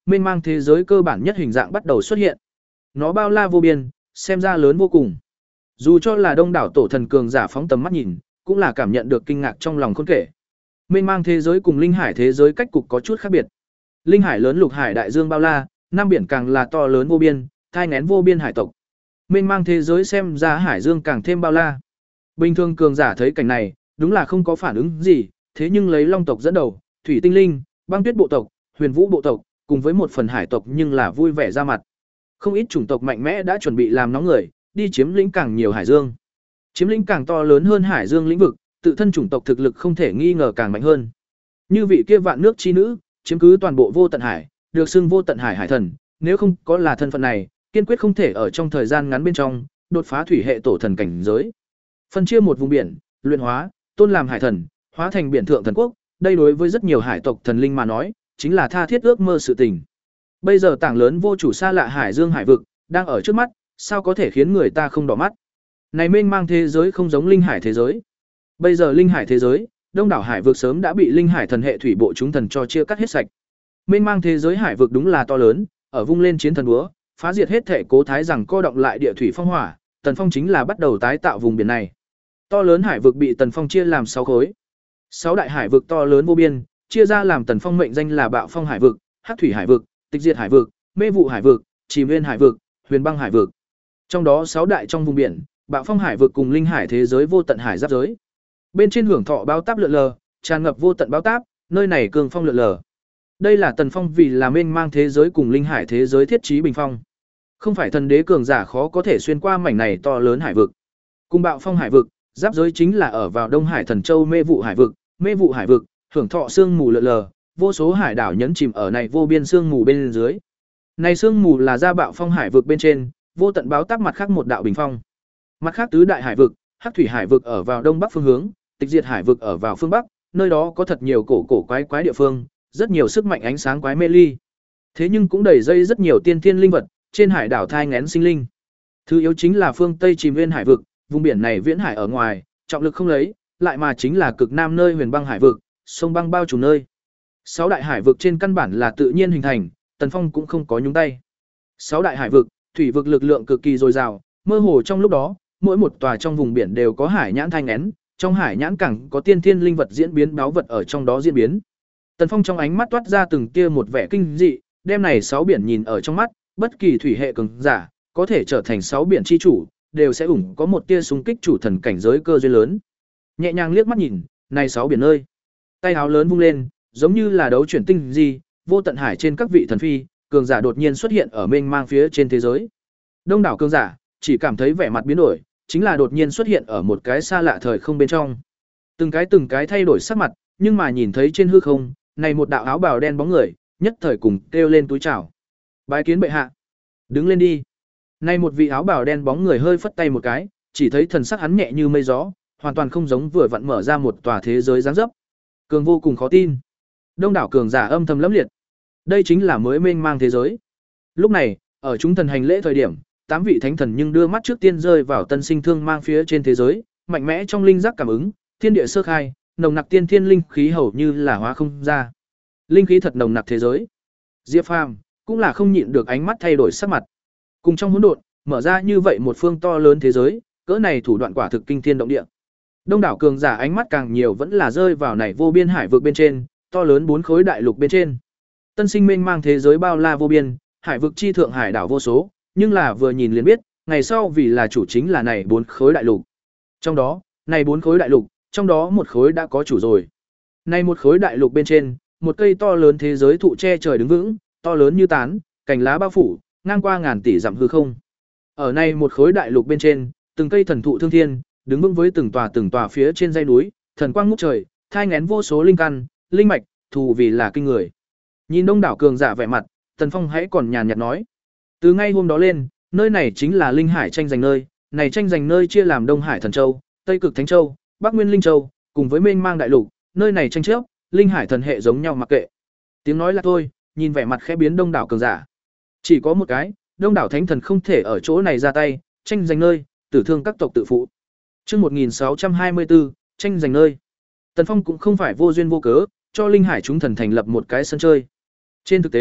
mênh mang thế giới cơ bản nhất hình dạng bắt đầu xuất hiện. Nó bao la vô biên, xem ra lớn vô cùng. Dù cho là đông đảo tổ thần cường giả phóng tầm mắt nhìn, cũng là cảm nhận được kinh ngạc trong lòng khôn kể. Mênh mang thế giới cùng linh hải thế giới cách cục có chút khác biệt. Linh hải lớn lục hải đại dương bao la, nam biển càng là to lớn vô biên, thai nghén vô biên hải tộc. Mênh mang thế giới xem ra hải dương càng thêm bao la. Bình thường cường giả thấy cảnh này, đúng là không có phản ứng gì, thế nhưng lấy long tộc dẫn đầu, thủy tinh linh, băng tuyết bộ tộc, huyền vũ bộ tộc, cùng với một phần hải tộc nhưng là vui vẻ ra mặt. Không ít chủng tộc mạnh mẽ đã chuẩn bị làm nóng người, đi chiếm lĩnh càng nhiều hải dương. Chiếm lĩnh càng to lớn hơn hải dương lĩnh vực, tự thân chủng tộc thực lực không thể nghi ngờ càng mạnh hơn. Như vị kia vạn nước chi nữ, chiếm cứ toàn bộ vô tận hải, được xưng vô tận hải hải thần, nếu không có là thân phận này, kiên quyết không thể ở trong thời gian ngắn bên trong đột phá thủy hệ tổ thần cảnh giới. Phân chia một vùng biển, luyện hóa, tôn làm hải thần, hóa thành biển thượng thần quốc, đây đối với rất nhiều hải tộc thần linh mà nói, chính là tha thiết ước mơ sự tình. Bây giờ tảng lớn vô chủ xa lạ hải dương hải vực đang ở trước mắt, sao có thể khiến người ta không đỏ mắt. Này mênh mang thế giới không giống linh hải thế giới. Bây giờ linh hải thế giới, đông đảo hải vực sớm đã bị linh hải thần hệ thủy bộ chúng thần cho chia cắt hết sạch. Mênh mang thế giới hải vực đúng là to lớn, ở vung lên chiến thần búa, phá diệt hết thể cố thái rằng co động lại địa thủy phong hỏa, Tần Phong chính là bắt đầu tái tạo vùng biển này. To lớn hải vực bị Tần Phong chia làm sáu khối. Sáu đại hải vực to lớn vô biên, chia ra làm Tần Phong mệnh danh là Bạo Phong hải vực, Hắc thủy hải vực, Tịch diệt hải vực, Mê vụ hải vực, Chìm nguyên hải vực, Huyền băng hải vực. Trong đó sáu đại trong vùng biển, Bạo Phong hải vực cùng linh hải thế giới vô tận hải giáp giới. Bên trên hưởng thọ báo táp lượn lờ, tràn ngập vô tận báo táp, nơi này cường phong lượn lờ. Đây là Tần Phong vì là mênh mang thế giới cùng linh hải thế giới thiết trí bình phong. Không phải thần đế cường giả khó có thể xuyên qua mảnh này to lớn hải vực. Cùng Bạo Phong hải vực, giáp giới chính là ở vào Đông Hải Thần Châu Mê vụ hải vực, Mê vụ hải vực, hưởng thọ sương mù lượn lờ, vô số hải đảo nhấn chìm ở này vô biên sương mù bên dưới. Này sương mù là ra Bạo Phong hải vực bên trên, vô tận báo táp mặt khác một đạo bình phong. Mặt khác tứ đại hải vực, Hắc thủy hải vực ở vào đông bắc phương hướng, Tịch diệt hải vực ở vào phương bắc, nơi đó có thật nhiều cổ cổ quái quái địa phương, rất nhiều sức mạnh ánh sáng quái mê ly. Thế nhưng cũng đầy dây rất nhiều tiên thiên linh vật, trên hải đảo thai nghén sinh linh. Thứ yếu chính là phương Tây Chìm Nguyên hải vực, vùng biển này viễn hải ở ngoài, trọng lực không lấy, lại mà chính là cực nam nơi Huyền băng hải vực, sông băng bao trùm nơi. Sáu đại hải vực trên căn bản là tự nhiên hình thành, Tần Phong cũng không có nhúng tay. Sáu đại hải vực, thủy vực lực lượng cực kỳ dồi dào, mơ hồ trong lúc đó, mỗi một tòa trong vùng biển đều có hải nhãn thai nghén, trong hải nhãn cảng có tiên thiên linh vật diễn biến báo vật ở trong đó diễn biến. Tần Phong trong ánh mắt toát ra từng tia một vẻ kinh dị, đem này sáu biển nhìn ở trong mắt, bất kỳ thủy hệ cường giả có thể trở thành sáu biển chi chủ, đều sẽ ủng có một tia xung kích chủ thần cảnh giới cơ duyên lớn. Nhẹ nhàng liếc mắt nhìn, này sáu biển nơi, tay áo lớn vung lên, giống như là đấu chuyển tinh gì, vô tận hải trên các vị thần phi, cường giả đột nhiên xuất hiện ở mênh mang phía trên thế giới. Đông đảo cường giả chỉ cảm thấy vẻ mặt biến đổi, chính là đột nhiên xuất hiện ở một cái xa lạ thời không bên trong. Từng cái từng cái thay đổi sắc mặt, nhưng mà nhìn thấy trên hư không, này một đạo áo bào đen bóng người, nhất thời cùng kêu lên túi chào. Bái kiến bệ hạ. Đứng lên đi. Này một vị áo bào đen bóng người hơi phất tay một cái, chỉ thấy thần sắc hắn nhẹ như mây gió, hoàn toàn không giống vừa vặn mở ra một tòa thế giới dáng dấp. Cường vô cùng khó tin. Đông đảo cường giả âm thầm lẫm liệt. Đây chính là mới mênh mang thế giới. Lúc này, ở chúng thần hành lễ thời điểm, tám vị thánh thần nhưng đưa mắt trước tiên rơi vào tân sinh thương mang phía trên thế giới, mạnh mẽ trong linh giác cảm ứng, thiên địa sơ khai, nồng nặc tiên thiên linh khí hầu như là hóa không ra. Linh khí thật nồng nặc thế giới. Diệp Phàm cũng là không nhịn được ánh mắt thay đổi sắc mặt. Cùng trong hỗn độn, mở ra như vậy một phương to lớn thế giới, cỡ này thủ đoạn quả thực kinh thiên động địa. Đông đảo cường giả ánh mắt càng nhiều vẫn là rơi vào này vô biên hải vực bên trên, to lớn bốn khối đại lục bên trên. Tân sinh mênh mang thế giới bao la vô biên, hải vực chi thượng hải đảo vô số, nhưng là vừa nhìn liền biết, ngày sau vì là chủ chính là này bốn khối đại lục. Trong đó, này bốn khối đại lục, trong đó một khối đã có chủ rồi. Này một khối đại lục bên trên, một cây to lớn thế giới thụ che trời đứng vững, to lớn như tán, cành lá bao phủ, ngang qua ngàn tỷ dặm hư không. Ở này một khối đại lục bên trên, từng cây thần thụ thương thiên, đứng vững với từng tòa từng tòa phía trên dãy núi, thần quang ngút trời, thai nghén vô số linh căn, linh mạch, thù vì là kinh người. Nhìn đông đảo cường giả vẻ mặt, Tần Phong hãy còn nhàn nhạt nói: từ ngay hôm đó lên, nơi này chính là linh hải tranh giành nơi, này tranh giành nơi chia làm Đông Hải Thần Châu, Tây Cực Thánh Châu, Bắc Nguyên Linh Châu, cùng với mênh mang đại lục, nơi này tranh chấp, linh hải thần hệ giống nhau mặc kệ. Tiếng nói là thôi, nhìn vẻ mặt khẽ biến đông đảo cường giả. Chỉ có một cái, đông đảo thánh thần không thể ở chỗ này ra tay, tranh giành nơi, tử thương các tộc tự phụ. Chương một nghìn sáu trăm hai mươi tư, tranh giành nơi. Tần Phong cũng không phải vô duyên vô cớ, cho linh hải chúng thần thành lập một cái sân chơi. Trên thực tế,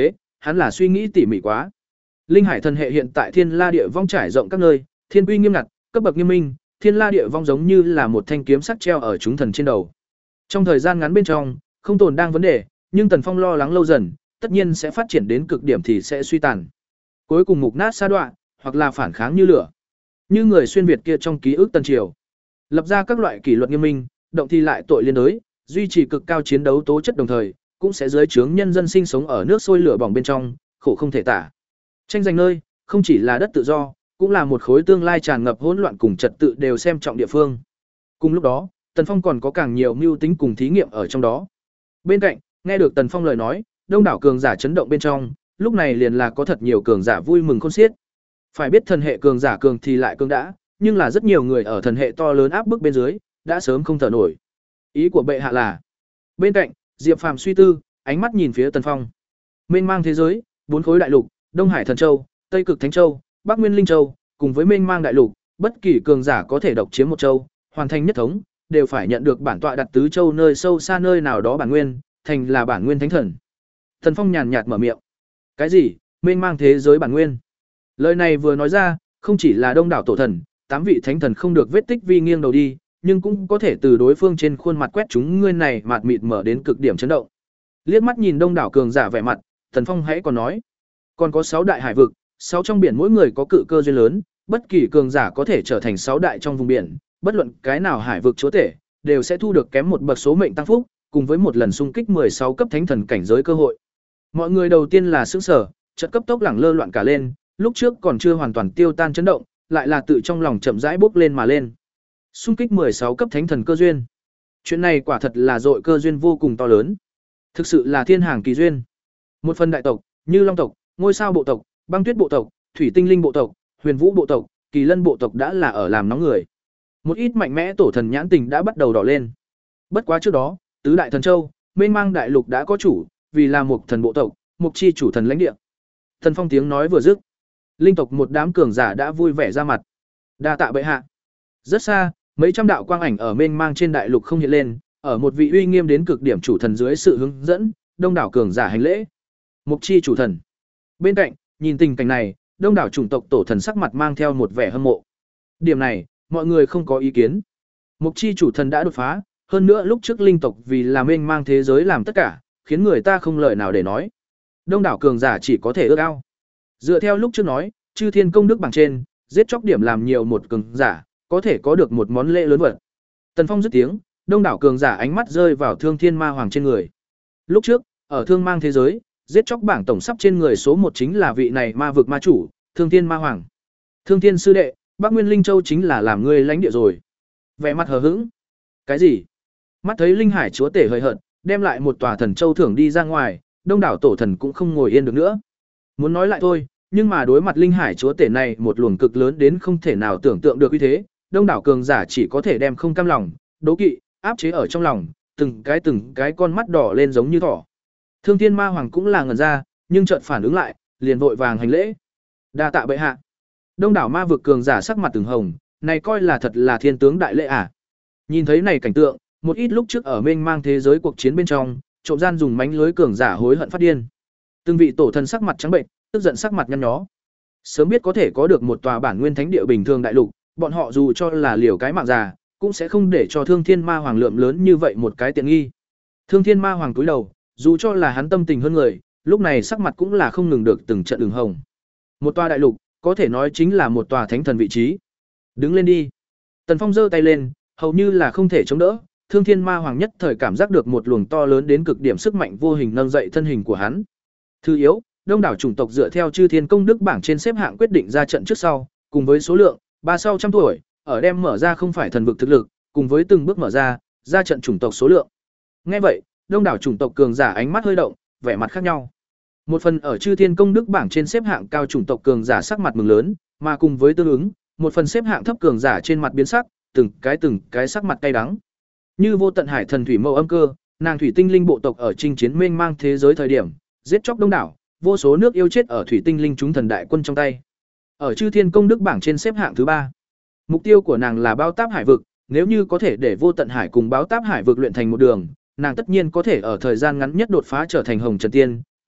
hắn là suy nghĩ tỉ mỉ quá. Linh hải thần hệ hiện tại Thiên La Địa Vong trải rộng các nơi, thiên quy nghiêm ngặt, cấp bậc nghiêm minh, Thiên La Địa Vong giống như là một thanh kiếm sắc treo ở chúng thần trên đầu. Trong thời gian ngắn bên trong, không tồn đang vấn đề, nhưng Tần Phong lo lắng lâu dần, tất nhiên sẽ phát triển đến cực điểm thì sẽ suy tàn. Cuối cùng mục nát sa đoạn, hoặc là phản kháng như lửa. Như người xuyên Việt kia trong ký ức Tân Triều, lập ra các loại kỷ luật nghiêm minh, động thi lại tội liên đới, duy trì cực cao chiến đấu tố chất đồng thời, cũng sẽ dưới trướng nhân dân sinh sống ở nước sôi lửa bỏng bên trong, khổ không thể tả. Tranh giành nơi, không chỉ là đất tự do, cũng là một khối tương lai tràn ngập hỗn loạn cùng trật tự đều xem trọng địa phương. Cùng lúc đó, Tần Phong còn có càng nhiều mưu tính cùng thí nghiệm ở trong đó. Bên cạnh, nghe được Tần Phong lời nói, đông đảo cường giả chấn động bên trong, lúc này liền là có thật nhiều cường giả vui mừng khôn xiết. Phải biết thần hệ cường giả cường thì lại cường đã, nhưng là rất nhiều người ở thần hệ to lớn áp bức bên dưới, đã sớm không thở nổi. Ý của bệ hạ là. Bên cạnh, Diệp Phàm suy tư, ánh mắt nhìn phía Tần Phong. Mênh mang thế giới, bốn khối đại lục, Đông Hải Thần Châu, Tây Cực Thánh Châu, Bắc Nguyên Linh Châu, cùng với mênh mang đại lục, bất kỳ cường giả có thể độc chiếm một châu, hoàn thành nhất thống, đều phải nhận được bản tọa đặt tứ châu nơi sâu xa nơi nào đó bản nguyên, thành là bản nguyên thánh thần. Tần Phong nhàn nhạt mở miệng. Cái gì? Mênh mang thế giới bản nguyên? Lời này vừa nói ra, không chỉ là đông đảo tổ thần, tám vị thánh thần không được vết tích vi nghiêng đầu đi, nhưng cũng có thể từ đối phương trên khuôn mặt quét chúng ngươi này mạt mịt mở đến cực điểm chấn động. Liếc mắt nhìn đông đảo cường giả vẻ mặt, Tần Phong hãy còn nói, còn có sáu đại hải vực, sáu trong biển mỗi người có cự cơ duyên lớn, bất kỳ cường giả có thể trở thành sáu đại trong vùng biển, bất luận cái nào hải vực chúa tể, đều sẽ thu được kém một bậc số mệnh tăng phúc, cùng với một lần xung kích mười sáu cấp thánh thần cảnh giới cơ hội. Mọi người đầu tiên là sửng sở, chợt cấp tốc lẳng lơ loạn cả lên, lúc trước còn chưa hoàn toàn tiêu tan chấn động, lại là tự trong lòng chậm rãi bốc lên mà lên. Xung kích mười sáu cấp thánh thần cơ duyên. Chuyện này quả thật là dội cơ duyên vô cùng to lớn. Thực sự là thiên hàng kỳ duyên. Một phần đại tộc, như Long tộc, Ngôi sao bộ tộc, Băng Tuyết bộ tộc, Thủy Tinh Linh bộ tộc, Huyền Vũ bộ tộc, Kỳ Lân bộ tộc đã là ở làm nóng người. Một ít mạnh mẽ tổ thần nhãn tình đã bắt đầu đỏ lên. Bất quá trước đó, tứ đại thần châu, mênh mang đại lục đã có chủ, vì là một thần bộ tộc, mục chi chủ thần lãnh địa. Thần Phong tiếng nói vừa dứt, linh tộc một đám cường giả đã vui vẻ ra mặt. Đa tạ bệ hạ. Rất xa, mấy trăm đạo quang ảnh ở mênh mang trên đại lục không hiện lên, ở một vị uy nghiêm đến cực điểm chủ thần dưới sự hướng dẫn, đông đảo cường giả hành lễ. Mục chi chủ thần. Bên cạnh, nhìn tình cảnh này, đông đảo chủng tộc tổ thần sắc mặt mang theo một vẻ hâm mộ. Điểm này, mọi người không có ý kiến. Mục chi chủ thần đã đột phá, hơn nữa lúc trước linh tộc vì làm mênh mang thế giới làm tất cả, khiến người ta không lời nào để nói. Đông đảo cường giả chỉ có thể ước ao. Dựa theo lúc trước nói, chư thiên công đức bảng trên, giết chóc điểm làm nhiều một cường giả, có thể có được một món lễ lớn vật. Tần Phong dứt tiếng, đông đảo cường giả ánh mắt rơi vào Thương Thiên Ma Hoàng trên người. Lúc trước, ở Thương Mang thế giới, giết chóc bảng tổng sắp trên người số một chính là vị này ma vực ma chủ, Thương Thiên Ma Hoàng. Thương Thiên sư đệ, Bắc Nguyên Linh Châu chính là làm ngươi lãnh địa rồi. Vẻ mặt hờ hững. Cái gì? Mắt thấy Linh Hải chúa tể hời hợt, đem lại một tòa thần châu thưởng đi ra ngoài, đông đảo tổ thần cũng không ngồi yên được nữa. Muốn nói lại thôi, nhưng mà đối mặt Linh Hải chúa tể này một luồng cực lớn đến không thể nào tưởng tượng được uy thế, đông đảo cường giả chỉ có thể đem không cam lòng, đố kỵ, áp chế ở trong lòng, từng cái từng cái con mắt đỏ lên giống như thỏ. Thương Thiên Ma Hoàng cũng là ngẩn ra, nhưng chợt phản ứng lại, liền vội vàng hành lễ. Đa tạ bệ hạ. Đông đảo ma vực cường giả sắc mặt từng hồng, này coi là thật là thiên tướng đại lễ à? Nhìn thấy này cảnh tượng, một ít lúc trước ở mênh mang thế giới cuộc chiến bên trong, trộm gian dùng mánh lưới cường giả hối hận phát điên. Từng vị tổ thần sắc mặt trắng bệnh, tức giận sắc mặt nhăn nhó. Sớm biết có thể có được một tòa bản nguyên thánh địa bình thường đại lục, bọn họ dù cho là liều cái mạng già, cũng sẽ không để cho Thương Thiên Ma Hoàng lượm lớn như vậy một cái tiện nghi. Thương Thiên Ma Hoàng cúi đầu, dù cho là hắn tâm tình hơn người, lúc này sắc mặt cũng là không ngừng được từng trận ửng hồng. Một tòa đại lục, có thể nói chính là một tòa thánh thần vị trí. Đứng lên đi. Tần Phong giơ tay lên, hầu như là không thể chống đỡ, Thương Thiên Ma Hoàng nhất thời cảm giác được một luồng to lớn đến cực điểm sức mạnh vô hình nâng dậy thân hình của hắn. Thứ yếu, đông đảo chủng tộc dựa theo chư thiên công đức bảng trên xếp hạng quyết định ra trận trước sau, cùng với số lượng ba sau trăm tuổi, ở đem mở ra không phải thần vực thực lực, cùng với từng bước mở ra, ra trận chủng tộc số lượng. Nghe vậy, đông đảo chủng tộc cường giả ánh mắt hơi động, vẻ mặt khác nhau. Một phần ở chư thiên công đức bảng trên xếp hạng cao chủng tộc cường giả sắc mặt mừng lớn, mà cùng với tương ứng, một phần xếp hạng thấp cường giả trên mặt biến sắc, từng cái từng cái sắc mặt cay đắng. Như Vô Tận Hải Thần Thủy Mâu Âm Cơ, nàng thủy tinh linh bộ tộc ở chinh chiến mênh mang thế giới thời điểm, giết chóc đông đảo, vô số nước yêu chết ở thủy tinh linh chúng thần đại quân trong tay. Ở chư thiên công đức bảng trên xếp hạng thứ ba. Mục tiêu của nàng là bao táp hải vực, nếu như có thể để Vô Tận Hải cùng báo táp hải vực luyện thành một đường, nàng tất nhiên có thể ở thời gian ngắn nhất đột phá trở thành Hồng Trần Tiên,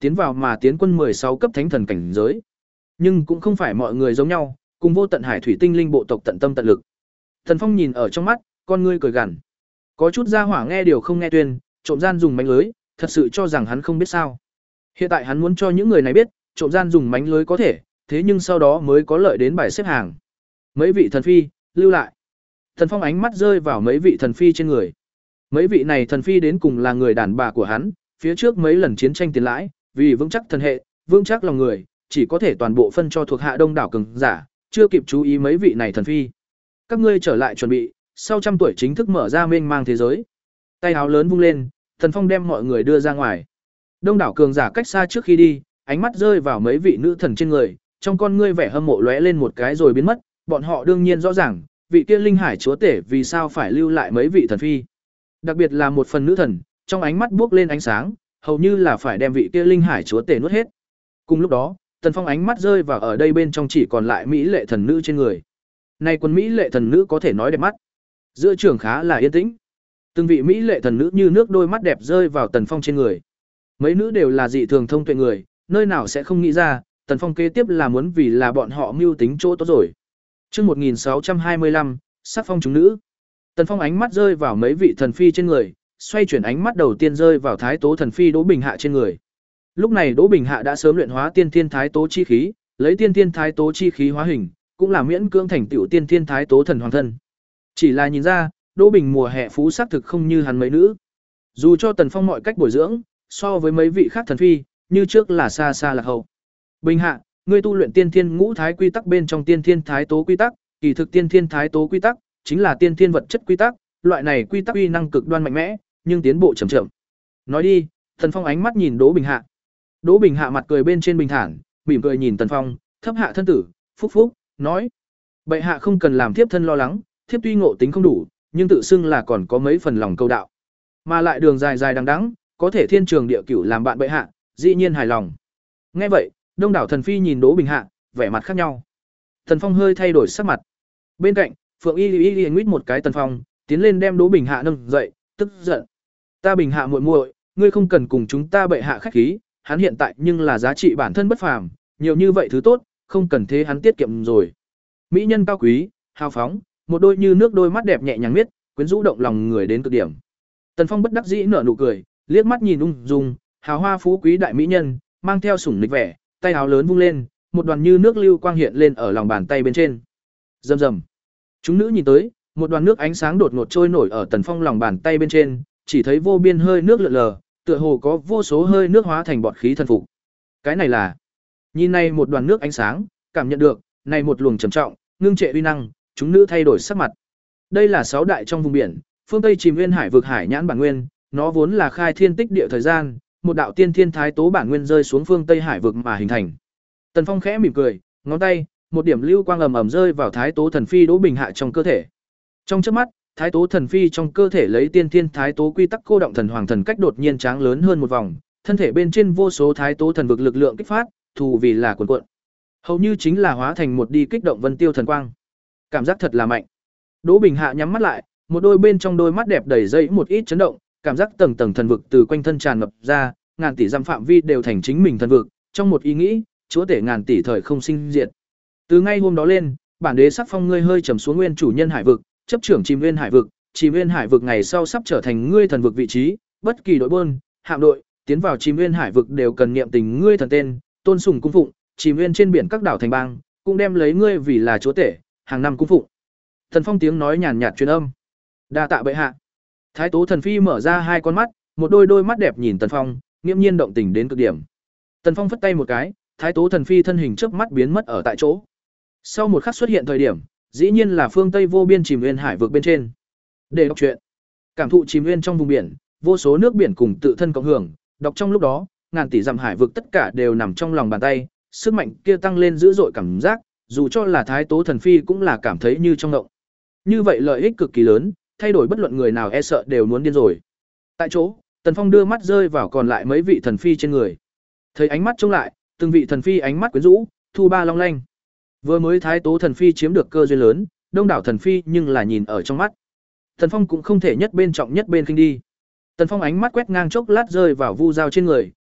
tiến vào mà tiến quân mười sáu cấp thánh thần cảnh giới. Nhưng cũng không phải mọi người giống nhau, cùng vô tận hải thủy tinh linh bộ tộc tận tâm tận lực. Tần Phong nhìn ở trong mắt, con ngươi cười gằn. Có chút gia hỏa nghe điều không nghe tuyên, trộm gian dùng mánh lưới, thật sự cho rằng hắn không biết sao. Hiện tại hắn muốn cho những người này biết, trộm gian dùng mánh lưới có thể, thế nhưng sau đó mới có lợi đến bài xếp hàng. Mấy vị thần phi, lưu lại. Tần Phong ánh mắt rơi vào mấy vị thần phi trên người. Mấy vị này thần phi đến cùng là người đàn bà của hắn, phía trước mấy lần chiến tranh tiền lãi, vì vững chắc thần hệ, vững chắc lòng người, chỉ có thể toàn bộ phân cho thuộc hạ đông đảo cường giả, chưa kịp chú ý mấy vị này thần phi. Các ngươi trở lại chuẩn bị, sau trăm tuổi chính thức mở ra mênh mang thế giới. Tay áo lớn vung lên, Tần Phong đem mọi người đưa ra ngoài. Đông đảo cường giả cách xa trước khi đi, ánh mắt rơi vào mấy vị nữ thần trên người, trong con ngươi vẻ hâm mộ lóe lên một cái rồi biến mất, bọn họ đương nhiên rõ ràng, vị kia linh hải chúa tể vì sao phải lưu lại mấy vị thần phi. Đặc biệt là một phần nữ thần, trong ánh mắt buốc lên ánh sáng, hầu như là phải đem vị kia linh hải chúa tể nuốt hết. Cùng lúc đó, Tần Phong ánh mắt rơi vào ở đây bên trong chỉ còn lại mỹ lệ thần nữ trên người. Này quân mỹ lệ thần nữ có thể nói đẹp mắt. Giữa trường khá là yên tĩnh. Từng vị mỹ lệ thần nữ như nước đôi mắt đẹp rơi vào Tần Phong trên người. Mấy nữ đều là dị thường thông tuệ người, nơi nào sẽ không nghĩ ra, Tần Phong kế tiếp là muốn vì là bọn họ mưu tính chỗ tốt rồi. Chương một nghìn sáu trăm hai mươi lăm, sắc phong chúng nữ. Tần Phong ánh mắt rơi vào mấy vị thần phi trên người, xoay chuyển ánh mắt đầu tiên rơi vào Thái Tố thần phi Đỗ Bình Hạ trên người. Lúc này Đỗ Bình Hạ đã sớm luyện hóa Tiên Thiên Thái Tố chi khí, lấy Tiên Thiên Thái Tố chi khí hóa hình, cũng là miễn cưỡng thành tựu Tiên Thiên Thái Tố thần hoàng thân. Chỉ là nhìn ra, Đỗ Bình mùa hè phú sắc thực không như hắn mấy nữ. Dù cho Tần Phong mọi cách bồi dưỡng, so với mấy vị khác thần phi, như trước là xa xa lạc hậu. Bình Hạ, ngươi tu luyện Tiên Thiên Ngũ Thái quy tắc bên trong Tiên Thiên Thái Tố quy tắc, kỳ thực Tiên Thiên Thái Tố quy tắc chính là tiên thiên vật chất quy tắc, loại này quy tắc uy năng cực đoan mạnh mẽ, nhưng tiến bộ chậm chậm. Nói đi, Tần Phong ánh mắt nhìn Đỗ Bình Hạ. Đỗ Bình Hạ mặt cười bên trên bình thản, mỉm cười nhìn Tần Phong, thấp hạ thân tử, phúc phúc, nói: "Bệ hạ không cần làm thiếp thân lo lắng, thiếp tuy ngộ tính không đủ, nhưng tự xưng là còn có mấy phần lòng câu đạo, mà lại đường dài dài đằng đẵng, có thể thiên trường địa cửu làm bạn bệ hạ, dĩ nhiên hài lòng." Nghe vậy, đông đảo thần phi nhìn Đỗ Bình Hạ, vẻ mặt khác nhau. Tần Phong hơi thay đổi sắc mặt. Bên cạnh, Phượng Y Y Y nguyết một cái Tần Phong, tiến lên đem Đỗ Bình Hạ nâng dậy, tức giận: "Ta Bình Hạ muội muội, ngươi không cần cùng chúng ta bệ hạ khách khí, hắn hiện tại nhưng là giá trị bản thân bất phàm, nhiều như vậy thứ tốt, không cần thế hắn tiết kiệm rồi." Mỹ nhân cao quý, hào phóng, một đôi như nước đôi mắt đẹp nhẹ nhàng miết, quyến rũ động lòng người đến cực điểm. Tần Phong bất đắc dĩ nở nụ cười, liếc mắt nhìn ung dung, hào hoa phú quý đại mỹ nhân, mang theo sủng nịch vẻ, tay áo lớn vung lên, một đoàn như nước lưu quang hiện lên ở lòng bàn tay bên trên. Rầm rầm. Chúng nữ nhìn tới, một đoàn nước ánh sáng đột ngột trôi nổi ở Tần Phong lòng bàn tay bên trên, chỉ thấy vô biên hơi nước lượn lờ, tựa hồ có vô số hơi nước hóa thành bọt khí thần phục. Cái này là? Nhìn này một đoàn nước ánh sáng, cảm nhận được, này một luồng trầm trọng, ngưng trệ uy năng, chúng nữ thay đổi sắc mặt. Đây là sáu đại trong vùng biển, phương Tây Chìm Nguyên Hải vực hải nhãn bản nguyên, nó vốn là khai thiên tích địa thời gian, một đạo tiên thiên thái tố bản nguyên rơi xuống phương Tây Hải vực mà hình thành. Tần Phong khẽ mỉm cười, ngón tay, một điểm lưu quang ầm ầm rơi vào Thái Tố thần phi Đỗ Bình Hạ trong cơ thể. Trong chớp mắt, Thái Tố thần phi trong cơ thể lấy tiên thiên thái tố quy tắc cô động thần hoàng thần cách đột nhiên tráng lớn hơn một vòng, thân thể bên trên vô số thái tố thần vực lực lượng kích phát, thù vì là cuồn cuộn. Hầu như chính là hóa thành một đi kích động vân tiêu thần quang. Cảm giác thật là mạnh. Đỗ Bình Hạ nhắm mắt lại, một đôi bên trong đôi mắt đẹp đầy dẫy một ít chấn động, cảm giác tầng tầng thần vực từ quanh thân tràn ngập ra, ngàn tỷ dặm phạm vi đều thành chính mình thần vực, trong một ý nghĩ, chúa tể ngàn tỷ thời không sinh diệt. Từ ngay hôm đó lên, bản đế sắc phong ngươi hơi trầm xuống nguyên chủ nhân hải vực, chấp trưởng Chìm Nguyên Hải vực, Chìm Nguyên Hải vực ngày sau sắp trở thành ngươi thần vực vị trí, bất kỳ đội buôn, hạm đội tiến vào Chìm Nguyên Hải vực đều cần niệm tình ngươi thần tên, tôn sùng cung phụng, Chìm Nguyên trên biển các đảo thành bang, cũng đem lấy ngươi vì là chúa tể, hàng năm cung phụng. Thần Phong tiếng nói nhàn nhạt truyền âm. Đa tạ bệ hạ. Thái Tố thần phi mở ra hai con mắt, một đôi đôi mắt đẹp nhìn Tần Phong, nghiêm nhiên động tình đến cực điểm. Tần Phong phất tay một cái, Thái Tố thần phi thân hình chớp mắt biến mất ở tại chỗ. Sau một khắc xuất hiện thời điểm, dĩ nhiên là phương Tây vô biên Chìm Nguyên Hải vực bên trên. Để đọc truyện, cảm thụ Chìm Nguyên trong vùng biển, vô số nước biển cùng tự thân cộng hưởng, đọc trong lúc đó, ngàn tỷ dặm hải vực tất cả đều nằm trong lòng bàn tay, sức mạnh kia tăng lên dữ dội cảm giác, dù cho là Thái Tố thần phi cũng là cảm thấy như trong động. Như vậy lợi ích cực kỳ lớn, thay đổi bất luận người nào e sợ đều muốn điên rồi. Tại chỗ, Tần Phong đưa mắt rơi vào còn lại mấy vị thần phi trên người. Thấy ánh mắt trông lại, từng vị thần phi ánh mắt quyến rũ, thu ba long lanh. Vừa mới Thái Tố thần phi chiếm được cơ duyên lớn, đông đảo thần phi nhưng là nhìn ở trong mắt. Tần Phong cũng không thể nhất bên trọng nhất bên khinh đi. Tần Phong ánh mắt quét ngang chốc lát rơi vào Vu Giao trên người,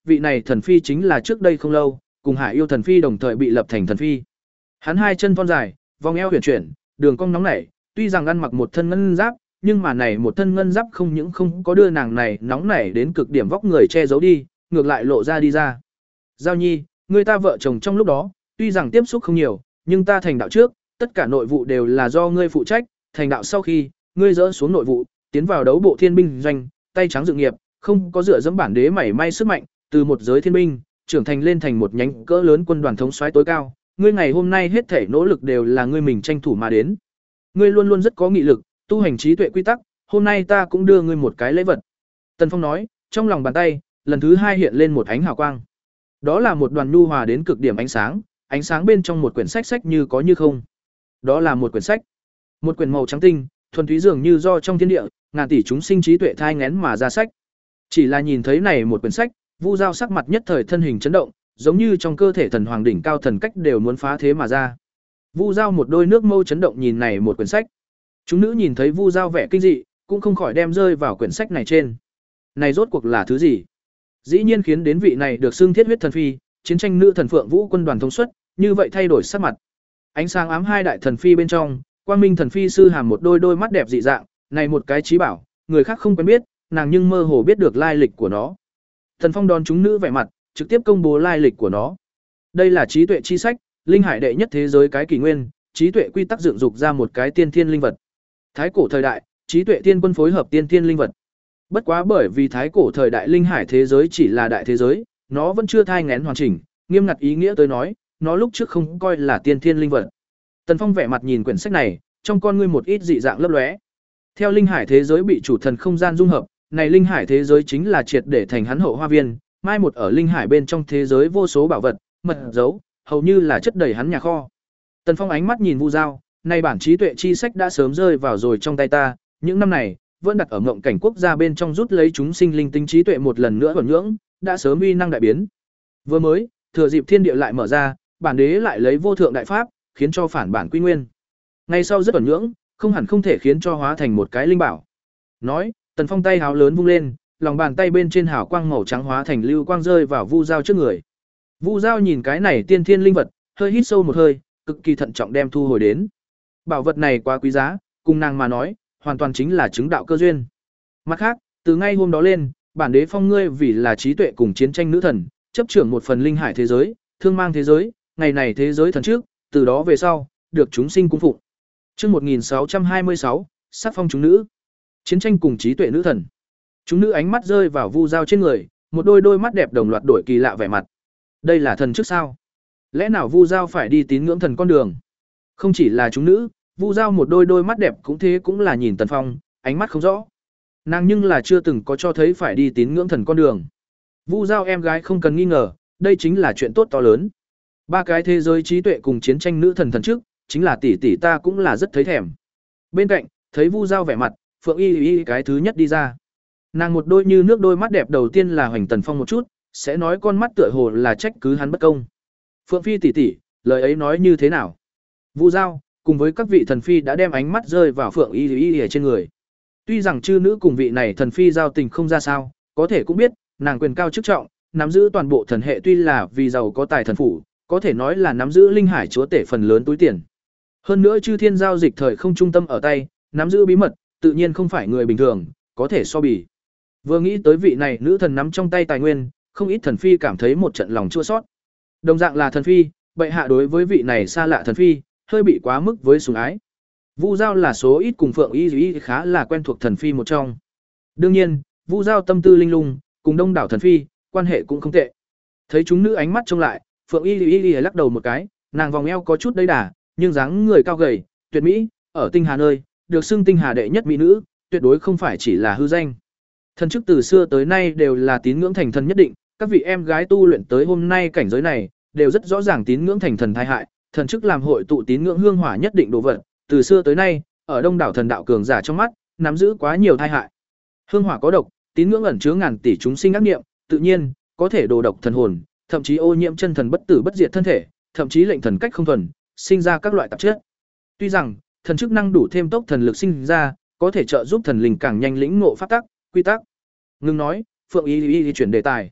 vị này thần phi chính là trước đây không lâu, cùng Hải Yêu thần phi đồng thời bị lập thành thần phi. Hắn hai chân thon dài, vòng eo huyền chuyển, đường cong nóng nảy, tuy rằng ăn mặc một thân ngân giáp, nhưng mà này một thân ngân giáp không những không có đưa nàng này nóng nảy đến cực điểm vóc người che giấu đi, ngược lại lộ ra đi ra. Giao Nhi, người ta vợ chồng trong lúc đó, tuy rằng tiếp xúc không nhiều, nhưng ta thành đạo trước, tất cả nội vụ đều là do ngươi phụ trách, thành đạo sau khi, ngươi dỡ xuống nội vụ, tiến vào đấu bộ thiên binh doanh, tay trắng dự nghiệp, không có dựa dẫm bản đế mảy may sức mạnh, từ một giới thiên binh, trưởng thành lên thành một nhánh cỡ lớn quân đoàn thống soái tối cao, ngươi ngày hôm nay hết thể nỗ lực đều là ngươi mình tranh thủ mà đến. Ngươi luôn luôn rất có nghị lực, tu hành trí tuệ quy tắc, hôm nay ta cũng đưa ngươi một cái lễ vật. Tần Phong nói, trong lòng bàn tay, lần thứ hai hiện lên một ánh hào quang. Đó là một đoàn nhu hòa đến cực điểm ánh sáng, ánh sáng bên trong một quyển sách sách như có như không. Đó là một quyển sách, một quyển màu trắng tinh, thuần túy dường như do trong thiên địa, ngàn tỷ chúng sinh trí tuệ thai nghén mà ra sách. Chỉ là nhìn thấy này một quyển sách, Vu Giao sắc mặt nhất thời thân hình chấn động, giống như trong cơ thể thần hoàng đỉnh cao thần cách đều muốn phá thế mà ra. Vu Giao một đôi nước mâu chấn động nhìn này một quyển sách. Chúng nữ nhìn thấy Vu Giao vẻ kinh dị, cũng không khỏi đem rơi vào quyển sách này trên. Này rốt cuộc là thứ gì? Dĩ nhiên khiến đến vị này được xưng thiết huyết thần phi, chiến tranh nữ thần Phượng Vũ quân đoàn thống suất, như vậy thay đổi sắc mặt. Ánh sáng ám hai đại thần phi bên trong, Quang Minh thần phi sư hàm một đôi đôi mắt đẹp dị dạng, này một cái trí bảo, người khác không quen biết, nàng nhưng mơ hồ biết được lai lịch của nó. Thần Phong đón chúng nữ vẻ mặt, trực tiếp công bố lai lịch của nó. Đây là trí tuệ chi sách, linh hải đệ nhất thế giới cái kỷ nguyên, trí tuệ quy tắc dựng dục ra một cái tiên thiên linh vật. Thái cổ thời đại, trí tuệ tiên quân phối hợp tiên thiên linh vật. Bất quá bởi vì thái cổ thời đại linh hải thế giới chỉ là đại thế giới, nó vẫn chưa thai nghén hoàn chỉnh, nghiêm ngặt ý nghĩa tới nói, nó lúc trước không coi là tiên thiên linh vật. Tần Phong vẻ mặt nhìn quyển sách này, trong con ngươi một ít dị dạng lấp lóe. Theo linh hải thế giới bị chủ thần không gian dung hợp, này linh hải thế giới chính là triệt để thành hắn hậu hoa viên, mai một ở linh hải bên trong thế giới vô số bảo vật, mật dấu, hầu như là chất đầy hắn nhà kho. Tần Phong ánh mắt nhìn Vu Giao, này bản trí tuệ chi sách đã sớm rơi vào rồi trong tay ta, những năm này vẫn đặt ở ngộng cảnh quốc gia bên trong rút lấy chúng sinh linh tinh trí tuệ một lần nữa vận nhưỡng, đã sớm uy năng đại biến. Vừa mới, thừa dịp thiên địa lại mở ra, bản đế lại lấy vô thượng đại pháp, khiến cho phản bản quy nguyên. Ngay sau rất ẩn nhưỡng, không hẳn không thể khiến cho hóa thành một cái linh bảo. Nói, Tần Phong tay háo lớn vung lên, lòng bàn tay bên trên hào quang màu trắng hóa thành lưu quang rơi vào Vu Giao trước người. Vu Giao nhìn cái này tiên thiên linh vật, hơi hít sâu một hơi, cực kỳ thận trọng đem thu hồi đến. Bảo vật này quá quý giá, cùng nàng mà nói, hoàn toàn chính là chứng đạo cơ duyên. Mặt khác, từ ngay hôm đó lên, bản đế phong ngươi vì là trí tuệ cùng chiến tranh nữ thần, chấp trưởng một phần linh hải thế giới, thương mang thế giới, ngày này thế giới thần trước, từ đó về sau, được chúng sinh cung phụng. Chương một nghìn sáu trăm hai mươi sáu, sắc phong chúng nữ. Chiến tranh cùng trí tuệ nữ thần. Chúng nữ ánh mắt rơi vào Vu Giao trên người, một đôi đôi mắt đẹp đồng loạt đổi kỳ lạ vẻ mặt. Đây là thần trước sao? Lẽ nào Vu Giao phải đi tín ngưỡng thần con đường? Không chỉ là chúng nữ, Vu Giao một đôi đôi mắt đẹp cũng thế cũng là nhìn Tần Phong, ánh mắt không rõ. Nàng nhưng là chưa từng có cho thấy phải đi tín ngưỡng thần con đường. Vu Giao em gái không cần nghi ngờ, đây chính là chuyện tốt to lớn. Ba cái thế giới trí tuệ cùng chiến tranh nữ thần thần trước, chính là tỷ tỷ ta cũng là rất thấy thèm. Bên cạnh, thấy Vu Giao vẻ mặt, Phượng Y Y cái thứ nhất đi ra. Nàng một đôi như nước đôi mắt đẹp đầu tiên là hoành Tần Phong một chút, sẽ nói con mắt tựa hồ là trách cứ hắn bất công. Phượng Phi tỷ tỷ, lời ấy nói như thế nào? Vu Giao cùng với các vị thần phi đã đem ánh mắt rơi vào Phượng Y Y ở trên người. Tuy rằng chư nữ cùng vị này thần phi giao tình không ra sao, có thể cũng biết, nàng quyền cao chức trọng, nắm giữ toàn bộ thần hệ tuy là vì giàu có tài thần phủ, có thể nói là nắm giữ linh hải chúa tể phần lớn túi tiền. Hơn nữa chư thiên giao dịch thời không trung tâm ở tay, nắm giữ bí mật, tự nhiên không phải người bình thường, có thể so bì. Vừa nghĩ tới vị này nữ thần nắm trong tay tài nguyên, không ít thần phi cảm thấy một trận lòng chua xót. Đồng dạng là thần phi, bệ hạ đối với vị này xa lạ thần phi, hơi bị quá mức với sủng ái. Vu Giao là số ít cùng Phượng Y Y khá là quen thuộc thần phi một trong. Đương nhiên, Vu Giao tâm tư linh lung, cùng đông đảo thần phi, quan hệ cũng không tệ. Thấy chúng nữ ánh mắt trông lại, Phượng Y Y lắc đầu một cái, nàng vòng eo có chút đầy đà, nhưng dáng người cao gầy, tuyệt mỹ, ở Tinh Hà nơi, được xưng Tinh Hà đệ nhất mỹ nữ, tuyệt đối không phải chỉ là hư danh. Thần chức từ xưa tới nay đều là tín ngưỡng thành thần nhất định, các vị em gái tu luyện tới hôm nay cảnh giới này, đều rất rõ ràng tín ngưỡng thành thần tai hại, thần chức làm hội tụ tín ngưỡng hương hỏa nhất định đồ vật, từ xưa tới nay, ở đông đảo thần đạo cường giả trong mắt, nắm giữ quá nhiều tai hại. Hương hỏa có độc, tín ngưỡng ẩn chứa ngàn tỷ chúng sinh ác niệm, tự nhiên có thể đồ độc thần hồn, thậm chí ô nhiễm chân thần bất tử bất diệt thân thể, thậm chí lệnh thần cách không thuần, sinh ra các loại tạp chất. Tuy rằng, thần chức năng đủ thêm tốc thần lực sinh ra, có thể trợ giúp thần linh càng nhanh lĩnh ngộ pháp tắc, quy tắc. Ngưng nói, Phượng Y Y chuyển đề tài.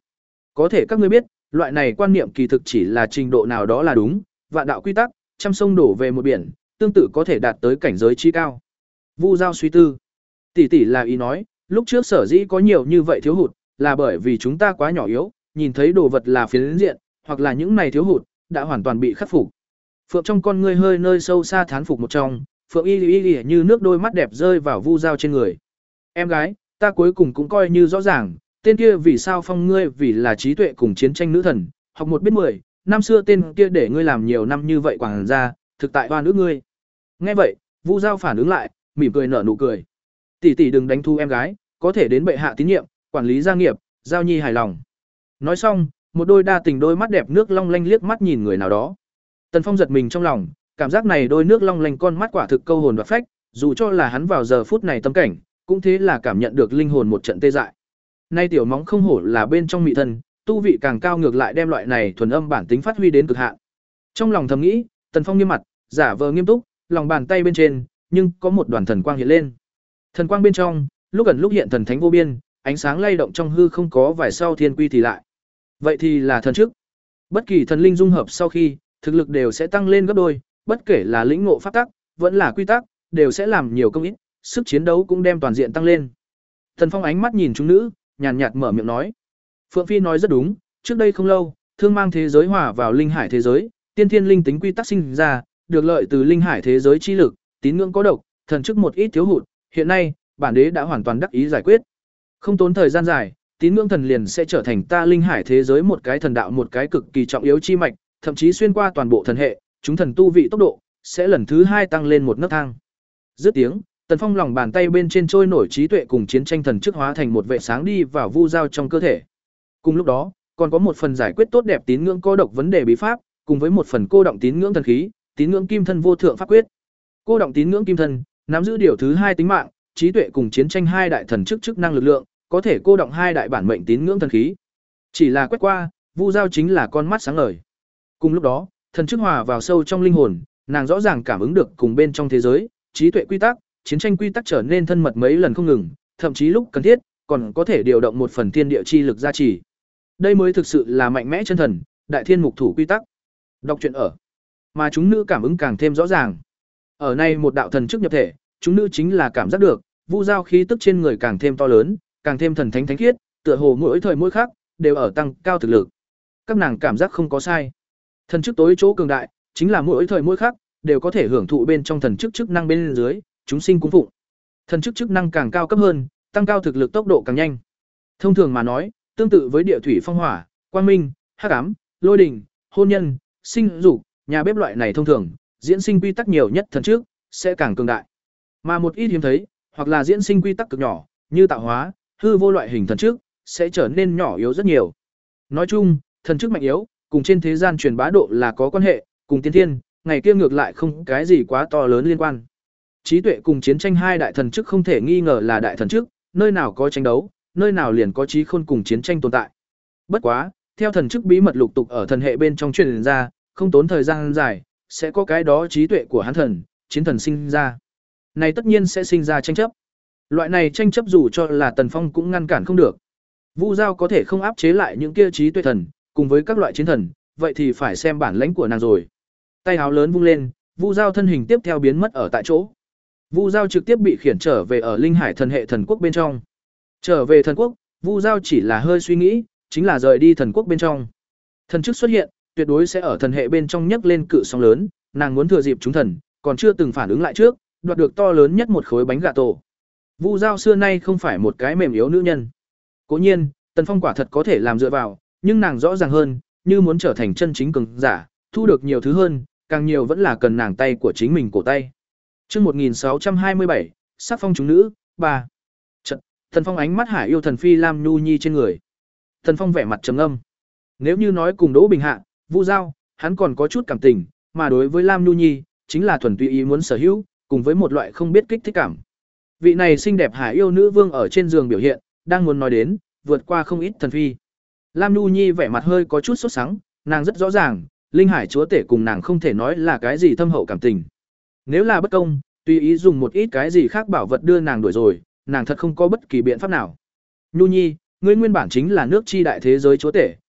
Có thể các ngươi biết, loại này quan niệm kỳ thực chỉ là trình độ nào đó là đúng, vạn đạo quy tắc, trăm sông đổ về một biển, tương tự có thể đạt tới cảnh giới chi cao. Vu Giao suy tư. Tỷ tỷ là ý nói, lúc trước sở dĩ có nhiều như vậy thiếu hụt, là bởi vì chúng ta quá nhỏ yếu, nhìn thấy đồ vật là phiến diện, hoặc là những này thiếu hụt đã hoàn toàn bị khắc phục. Phượng trong con ngươi hơi nơi sâu xa thán phục một trong, Phượng y y y như nước đôi mắt đẹp rơi vào Vu Giao trên người. Em gái, ta cuối cùng cũng coi như rõ ràng, tên kia vì sao phong ngươi vì là trí tuệ cùng chiến tranh nữ thần, học một biết mười, năm xưa tên kia để ngươi làm nhiều năm như vậy quảng ra, thực tại oan ức ngươi. Nghe vậy, Vu Giao phản ứng lại, mỉm cười nở nụ cười. Tỷ tỷ đừng đánh thu em gái, có thể đến bệ hạ tín nhiệm, quản lý gia nghiệp, Giao nhi hài lòng. Nói xong, một đôi đa tình đôi mắt đẹp nước long lanh liếc mắt nhìn người nào đó. Tần Phong giật mình trong lòng, cảm giác này đôi nước long lanh con mắt quả thực câu hồn đoạt phách, dù cho là hắn vào giờ phút này tâm cảnh, cũng thế là cảm nhận được linh hồn một trận tê dại. Nay tiểu móng không hổ là bên trong mị thân, tu vị càng cao ngược lại đem loại này thuần âm bản tính phát huy đến cực hạn. Trong lòng thầm nghĩ, Tần Phong nghiêm mặt, giả vờ nghiêm túc, lòng bàn tay bên trên, nhưng có một đoàn thần quang hiện lên. Thần quang bên trong, lúc ẩn lúc hiện thần thánh vô biên, ánh sáng lay động trong hư không có vài sau thiên quy thì lại. Vậy thì là thần chức. Bất kỳ thần linh dung hợp sau khi, thực lực đều sẽ tăng lên gấp đôi, bất kể là lĩnh ngộ pháp tắc, vẫn là quy tắc, đều sẽ làm nhiều công ít, sức chiến đấu cũng đem toàn diện tăng lên. Tần Phong ánh mắt nhìn chúng nữ, nhàn nhạt mở miệng nói. Phượng Phi nói rất đúng, trước đây không lâu, thương mang thế giới hòa vào linh hải thế giới, tiên thiên linh tính quy tắc sinh ra, được lợi từ linh hải thế giới chi lực, tín ngưỡng có độc, thần chức một ít thiếu hụt, hiện nay, bản đế đã hoàn toàn đắc ý giải quyết. Không tốn thời gian dài, tín ngưỡng thần liền sẽ trở thành ta linh hải thế giới một cái thần đạo một cái cực kỳ trọng yếu chi mạch, thậm chí xuyên qua toàn bộ thần hệ, chúng thần tu vị tốc độ sẽ lần thứ hai tăng lên một nấc thang. Dứt tiếng, Tần Phong lòng bàn tay bên trên trôi nổi trí tuệ cùng chiến tranh thần chức hóa thành một vệ sáng đi vào Vu Giao trong cơ thể. Cùng lúc đó, còn có một phần giải quyết tốt đẹp tín ngưỡng cô độc vấn đề bí pháp, cùng với một phần cô động tín ngưỡng thần khí, tín ngưỡng kim thân vô thượng pháp quyết. Cô động tín ngưỡng kim thân, nắm giữ điều thứ hai tính mạng, trí tuệ cùng chiến tranh hai đại thần chức chức năng lực lượng, có thể cô động hai đại bản mệnh tín ngưỡng thần khí. Chỉ là quét qua, Vu Giao chính là con mắt sáng ngời. Cùng lúc đó, thần chức hòa vào sâu trong linh hồn, nàng rõ ràng cảm ứng được cùng bên trong thế giới, trí tuệ quy tắc, chiến tranh quy tắc trở nên thân mật mấy lần không ngừng, thậm chí lúc cần thiết, còn có thể điều động một phần thiên địa chi lực gia trì. Đây mới thực sự là mạnh mẽ chân thần, đại thiên mục thủ quy tắc. Đọc truyện ở, mà chúng nữ cảm ứng càng thêm rõ ràng. Ở này một đạo thần chức nhập thể, chúng nữ chính là cảm giác được, Vu Giao khí tức trên người càng thêm to lớn, càng thêm thần thánh thánh khiết, tựa hồ mỗi thời mỗi khắc đều ở tăng cao thực lực. Các nàng cảm giác không có sai. Thần chức tối chỗ cường đại, chính là mỗi thời mỗi khắc đều có thể hưởng thụ bên trong thần chức chức năng bên dưới, chúng sinh cung phụng. Thần chức chức năng càng cao cấp hơn, tăng cao thực lực tốc độ càng nhanh. Thông thường mà nói, tương tự với địa thủy phong hỏa, quang minh, hắc ám, lôi đình, hôn nhân, sinh dục, nhà bếp loại này thông thường, diễn sinh quy tắc nhiều nhất thần chức sẽ càng cường đại. Mà một ít hiếm thấy, hoặc là diễn sinh quy tắc cực nhỏ, như tạo hóa, hư vô loại hình thần chức sẽ trở nên nhỏ yếu rất nhiều. Nói chung, thần chức mạnh yếu, cùng trên thế gian truyền bá độ là có quan hệ, cùng tiên thiên, ngày kia ngược lại không cái gì quá to lớn liên quan. Trí tuệ cùng chiến tranh hai đại thần chức không thể nghi ngờ là đại thần chức, nơi nào có tranh đấu, nơi nào liền có trí khôn cùng chiến tranh tồn tại. Bất quá, theo thần chức bí mật lục tục ở thần hệ bên trong truyền ra, không tốn thời gian dài, sẽ có cái đó trí tuệ của hắn thần, chiến thần sinh ra. Này tất nhiên sẽ sinh ra tranh chấp. Loại này tranh chấp dù cho là Tần Phong cũng ngăn cản không được. Vu Giao có thể không áp chế lại những kia trí tuệ thần, cùng với các loại chiến thần, vậy thì phải xem bản lãnh của nàng rồi. Tay áo lớn vung lên, Vu Giao thân hình tiếp theo biến mất ở tại chỗ. Vu Giao trực tiếp bị khiển trở về ở Linh Hải thần hệ thần quốc bên trong. Trở về thần quốc, Vu Giao chỉ là hơi suy nghĩ, chính là rời đi thần quốc bên trong. Thần chức xuất hiện, tuyệt đối sẽ ở thần hệ bên trong nhấc lên cự sóng lớn, nàng muốn thừa dịp chúng thần, còn chưa từng phản ứng lại trước, đoạt được to lớn nhất một khối bánh gà tổ. Vu Giao xưa nay không phải một cái mềm yếu nữ nhân. Cố nhiên, Tần Phong quả thật có thể làm dựa vào, nhưng nàng rõ ràng hơn, như muốn trở thành chân chính cường giả, thu được nhiều thứ hơn, càng nhiều vẫn là cần nàng tay của chính mình cổ tay. Chương một nghìn sáu trăm hai mươi bảy, sắc phong chúng nữ, ba. Trận, Tần Phong ánh mắt hải yêu thần phi Lam Nhu Nhi trên người. Tần Phong vẻ mặt trầm ngâm. Nếu như nói cùng Đỗ Bình Hạ, Vu Giao, hắn còn có chút cảm tình, mà đối với Lam Nhu Nhi, chính là thuần túy ý muốn sở hữu, cùng với một loại không biết kích thích cảm. Vị này xinh đẹp hải yêu nữ vương ở trên giường biểu hiện, đang muốn nói đến, vượt qua không ít thần phi. Lam Nhu Nhi vẻ mặt hơi có chút sốt sắng, nàng rất rõ ràng, Linh Hải chúa tể cùng nàng không thể nói là cái gì thâm hậu cảm tình. Nếu là bất công, tùy ý dùng một ít cái gì khác bảo vật đưa nàng đuổi rồi, nàng thật không có bất kỳ biện pháp nào. Nhu Nhi, ngươi nguyên bản chính là nước chi đại thế giới chúa tể,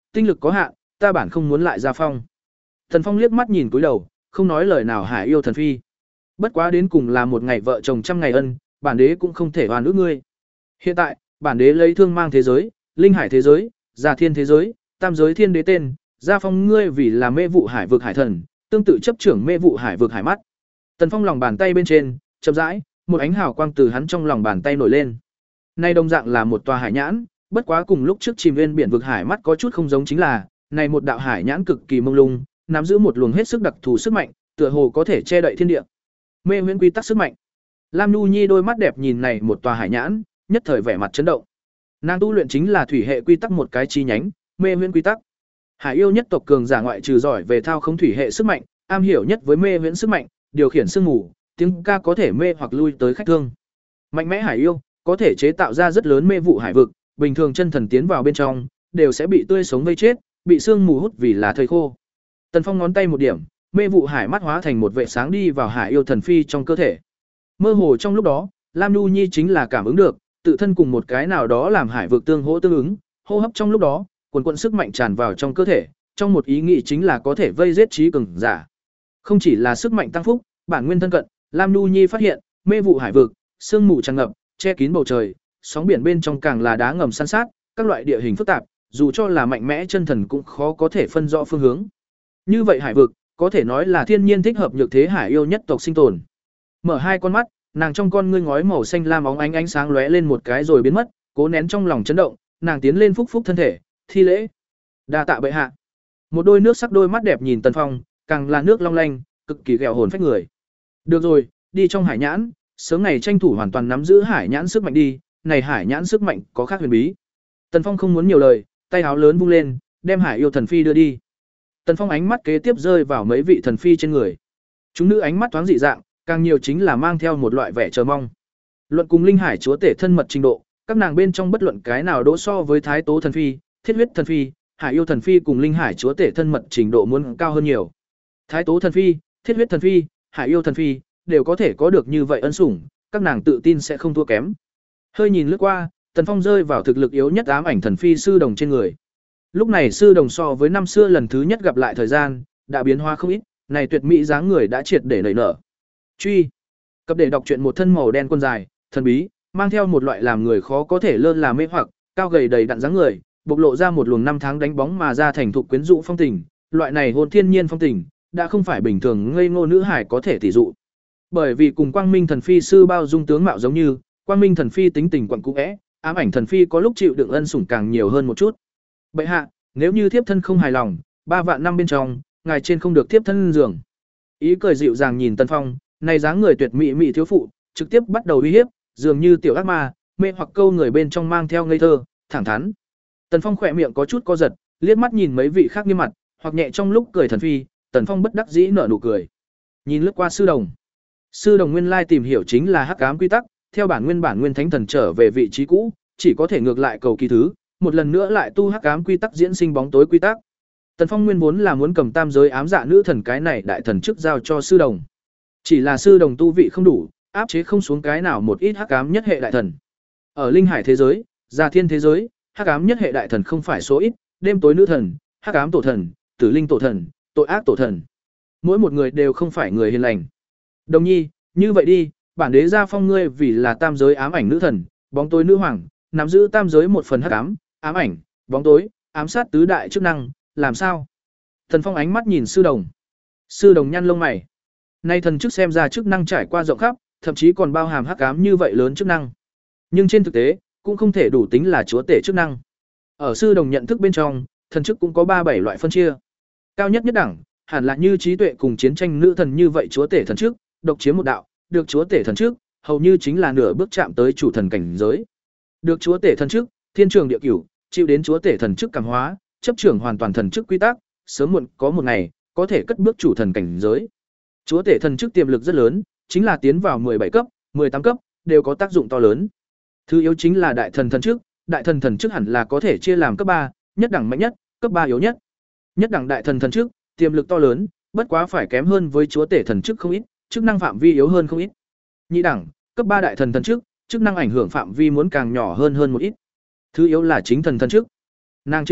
tinh lực có hạn, ta bản không muốn lại ra phong. Tần Phong liếc mắt nhìn cúi đầu, không nói lời nào Hải Yêu thần phi. Bất quá đến cùng là một ngày vợ chồng trăm ngày ân, bản đế cũng không thể oan ức ngươi. Hiện tại, bản đế lấy thương mang thế giới, linh hải thế giới, già thiên thế giới, tam giới thiên đế tên, gia phong ngươi vì là mê vụ hải vực hải thần, tương tự chấp trưởng mê vụ hải vực hải mắt. Tần Phong lòng bàn tay bên trên, chậm rãi, một ánh hào quang từ hắn trong lòng bàn tay nổi lên. Nay đồng dạng là một tòa hải nhãn, bất quá cùng lúc trước chìm viên biển vực hải mắt có chút không giống chính là, này một đạo hải nhãn cực kỳ mông lung, nắm giữ một luồng hết sức đặc thù sức mạnh, tựa hồ có thể che đậy thiên địa. Mê huyễn quy tắc sức mạnh. Lam Nhu Nhi đôi mắt đẹp nhìn này một tòa hải nhãn, nhất thời vẻ mặt chấn động. Nàng tu luyện chính là thủy hệ quy tắc một cái chi nhánh, mê huyễn quy tắc. Hải yêu nhất tộc cường giả ngoại trừ giỏi về thao khống thủy hệ sức mạnh, am hiểu nhất với mê huyễn sức mạnh, điều khiển sương mù, tiếng ca có thể mê hoặc lui tới khách thương. Mạnh mẽ hải yêu có thể chế tạo ra rất lớn mê vụ hải vực, bình thường chân thần tiến vào bên trong đều sẽ bị tươi sống vây chết, bị sương mù hút vì là thời khô. Tần Phong ngón tay một điểm, mê vụ hải mắt hóa thành một vệ sáng đi vào hải yêu thần phi trong cơ thể. Mơ hồ trong lúc đó, Lam Nhu Nhi chính là cảm ứng được, tự thân cùng một cái nào đó làm hải vực tương hỗ tương ứng, hô hấp trong lúc đó, quần quần sức mạnh tràn vào trong cơ thể, trong một ý nghĩ chính là có thể vây giết trí cường giả. Không chỉ là sức mạnh tăng phúc, bản nguyên thân cận, Lam Nhu Nhi phát hiện, mê vụ hải vực, sương mù tràn ngập, che kín bầu trời, sóng biển bên trong càng là đá ngầm san sát, các loại địa hình phức tạp, dù cho là mạnh mẽ chân thần cũng khó có thể phân rõ phương hướng. Như vậy hải vực, có thể nói là thiên nhiên thích hợp nhược thế hải yêu nhất tộc sinh tồn. Mở hai con mắt, nàng trong con ngươi ngói màu xanh lam óng ánh ánh sáng lóe lên một cái rồi biến mất, cố nén trong lòng chấn động, nàng tiến lên phúc phúc thân thể, thi lễ. Đa tạ bệ hạ. Một đôi nước sắc đôi mắt đẹp nhìn Tần Phong, càng là nước long lanh, cực kỳ ghẹo hồn phách người. Được rồi, đi trong hải nhãn, sớm ngày tranh thủ hoàn toàn nắm giữ hải nhãn sức mạnh đi, này hải nhãn sức mạnh có khác huyền bí. Tần Phong không muốn nhiều lời, tay áo lớn vung lên, đem hải yêu thần phi đưa đi. Tần Phong ánh mắt kế tiếp rơi vào mấy vị thần phi trên người. Chúng nữ ánh mắt thoáng dị dạng, càng nhiều chính là mang theo một loại vẻ chờ mong. Luận cùng linh hải chúa tể thân mật trình độ, các nàng bên trong bất luận cái nào đỗ so với thái tố thần phi, thiết huyết thần phi, hải yêu thần phi cùng linh hải chúa tể thân mật trình độ muốn cao hơn nhiều. Thái tố thần phi, thiết huyết thần phi, hải yêu thần phi đều có thể có được như vậy ân sủng, các nàng tự tin sẽ không thua kém. Hơi nhìn lướt qua, Tần Phong rơi vào thực lực yếu nhất ám ảnh thần phi sư đồng trên người. Lúc này sư đồng so với năm xưa lần thứ nhất gặp lại thời gian, đã biến hóa không ít, này tuyệt mỹ dáng người đã triệt để nảy nở. Truy, cập để đọc truyện một thân màu đen quân dài, thần bí, mang theo một loại làm người khó có thể lơ là mê hoặc, cao gầy đầy đặn dáng người, bộc lộ ra một luồng năm tháng đánh bóng mà ra thành thục quyến rũ phong tình, loại này hồn thiên nhiên phong tình, đã không phải bình thường ngây ngô nữ hải có thể tỉ dụ. Bởi vì cùng Quang Minh thần phi sư bao dung tướng mạo giống như, Quang Minh thần phi tính tình quặn cũ é, ám ảnh thần phi có lúc chịu đựng ân sủng càng nhiều hơn một chút. Bệ hạ, nếu như thiếp thân không hài lòng, ba vạn năm bên trong, ngài trên không được thiếp thân giường. Ý cười dịu dàng nhìn Tần Phong, này dáng người tuyệt mỹ mỹ thiếu phụ, trực tiếp bắt đầu uy hiếp, dường như tiểu ác ma, mê hoặc câu người bên trong mang theo ngây thơ, thẳng thắn. Tần Phong khỏe miệng có chút co giật, liếc mắt nhìn mấy vị khác nghiêm mặt, hoặc nhẹ trong lúc cười thần phi, Tần Phong bất đắc dĩ nở nụ cười. Nhìn lướt qua sư đồng. Sư đồng nguyên lai tìm hiểu chính là hắc ám quy tắc, theo bản nguyên bản nguyên thánh thần trở về vị trí cũ, chỉ có thể ngược lại cầu kỳ thứ, một lần nữa lại tu hắc ám quy tắc diễn sinh bóng tối quy tắc. Tần Phong nguyên vốn là muốn cầm tam giới ám dạ nữ thần cái này đại thần chức giao cho sư đồng. Chỉ là sư đồng tu vị không đủ, áp chế không xuống cái nào một ít hắc ám nhất hệ đại thần. Ở linh hải thế giới, gia thiên thế giới, hắc ám nhất hệ đại thần không phải số ít, đêm tối nữ thần, hắc ám tổ thần, tử linh tổ thần, tội ác tổ thần. Mỗi một người đều không phải người hiền lành. Đồng nhi, như vậy đi, bản đế gia phong ngươi vì là tam giới ám ảnh nữ thần, bóng tối nữ hoàng, nắm giữ tam giới một phần hắc ám, ám ảnh, bóng tối, ám sát tứ đại chức năng, làm sao? Thần Phong ánh mắt nhìn sư đồng. Sư đồng nhăn lông mày. Nay thần chức xem ra chức năng trải qua rộng khắp, thậm chí còn bao hàm hắc ám như vậy lớn chức năng. Nhưng trên thực tế, cũng không thể đủ tính là chúa tể chức năng. Ở sư đồng nhận thức bên trong, thần chức cũng có ba bảy loại phân chia. Cao nhất nhất đẳng, hẳn là như trí tuệ cùng chiến tranh nữ thần như vậy chúa tể thần chức, độc chiếm một đạo, được chúa tể thần chức, hầu như chính là nửa bước chạm tới chủ thần cảnh giới. Được chúa tể thần chức, thiên trường địa cửu, chịu đến chúa tể thần chức cảm hóa, chấp trưởng hoàn toàn thần chức quy tắc, sớm muộn có một ngày có thể cất bước chủ thần cảnh giới. Chúa tể thần chức tiềm lực rất lớn, chính là tiến vào mười bảy cấp, mười tám cấp đều có tác dụng to lớn. Thứ yếu chính là đại thần thần chức, đại thần thần chức hẳn là có thể chia làm cấp ba, nhất đẳng mạnh nhất, cấp ba yếu nhất. Nhất đẳng đại thần thần chức, tiềm lực to lớn, bất quá phải kém hơn với chúa tể thần chức không ít, chức năng phạm vi yếu hơn không ít. Nhị đẳng, cấp ba đại thần thần chức, chức năng ảnh hưởng phạm vi muốn càng nhỏ hơn hơn một ít. Thứ yếu là chính thần thần chức. Nàng chiếm được,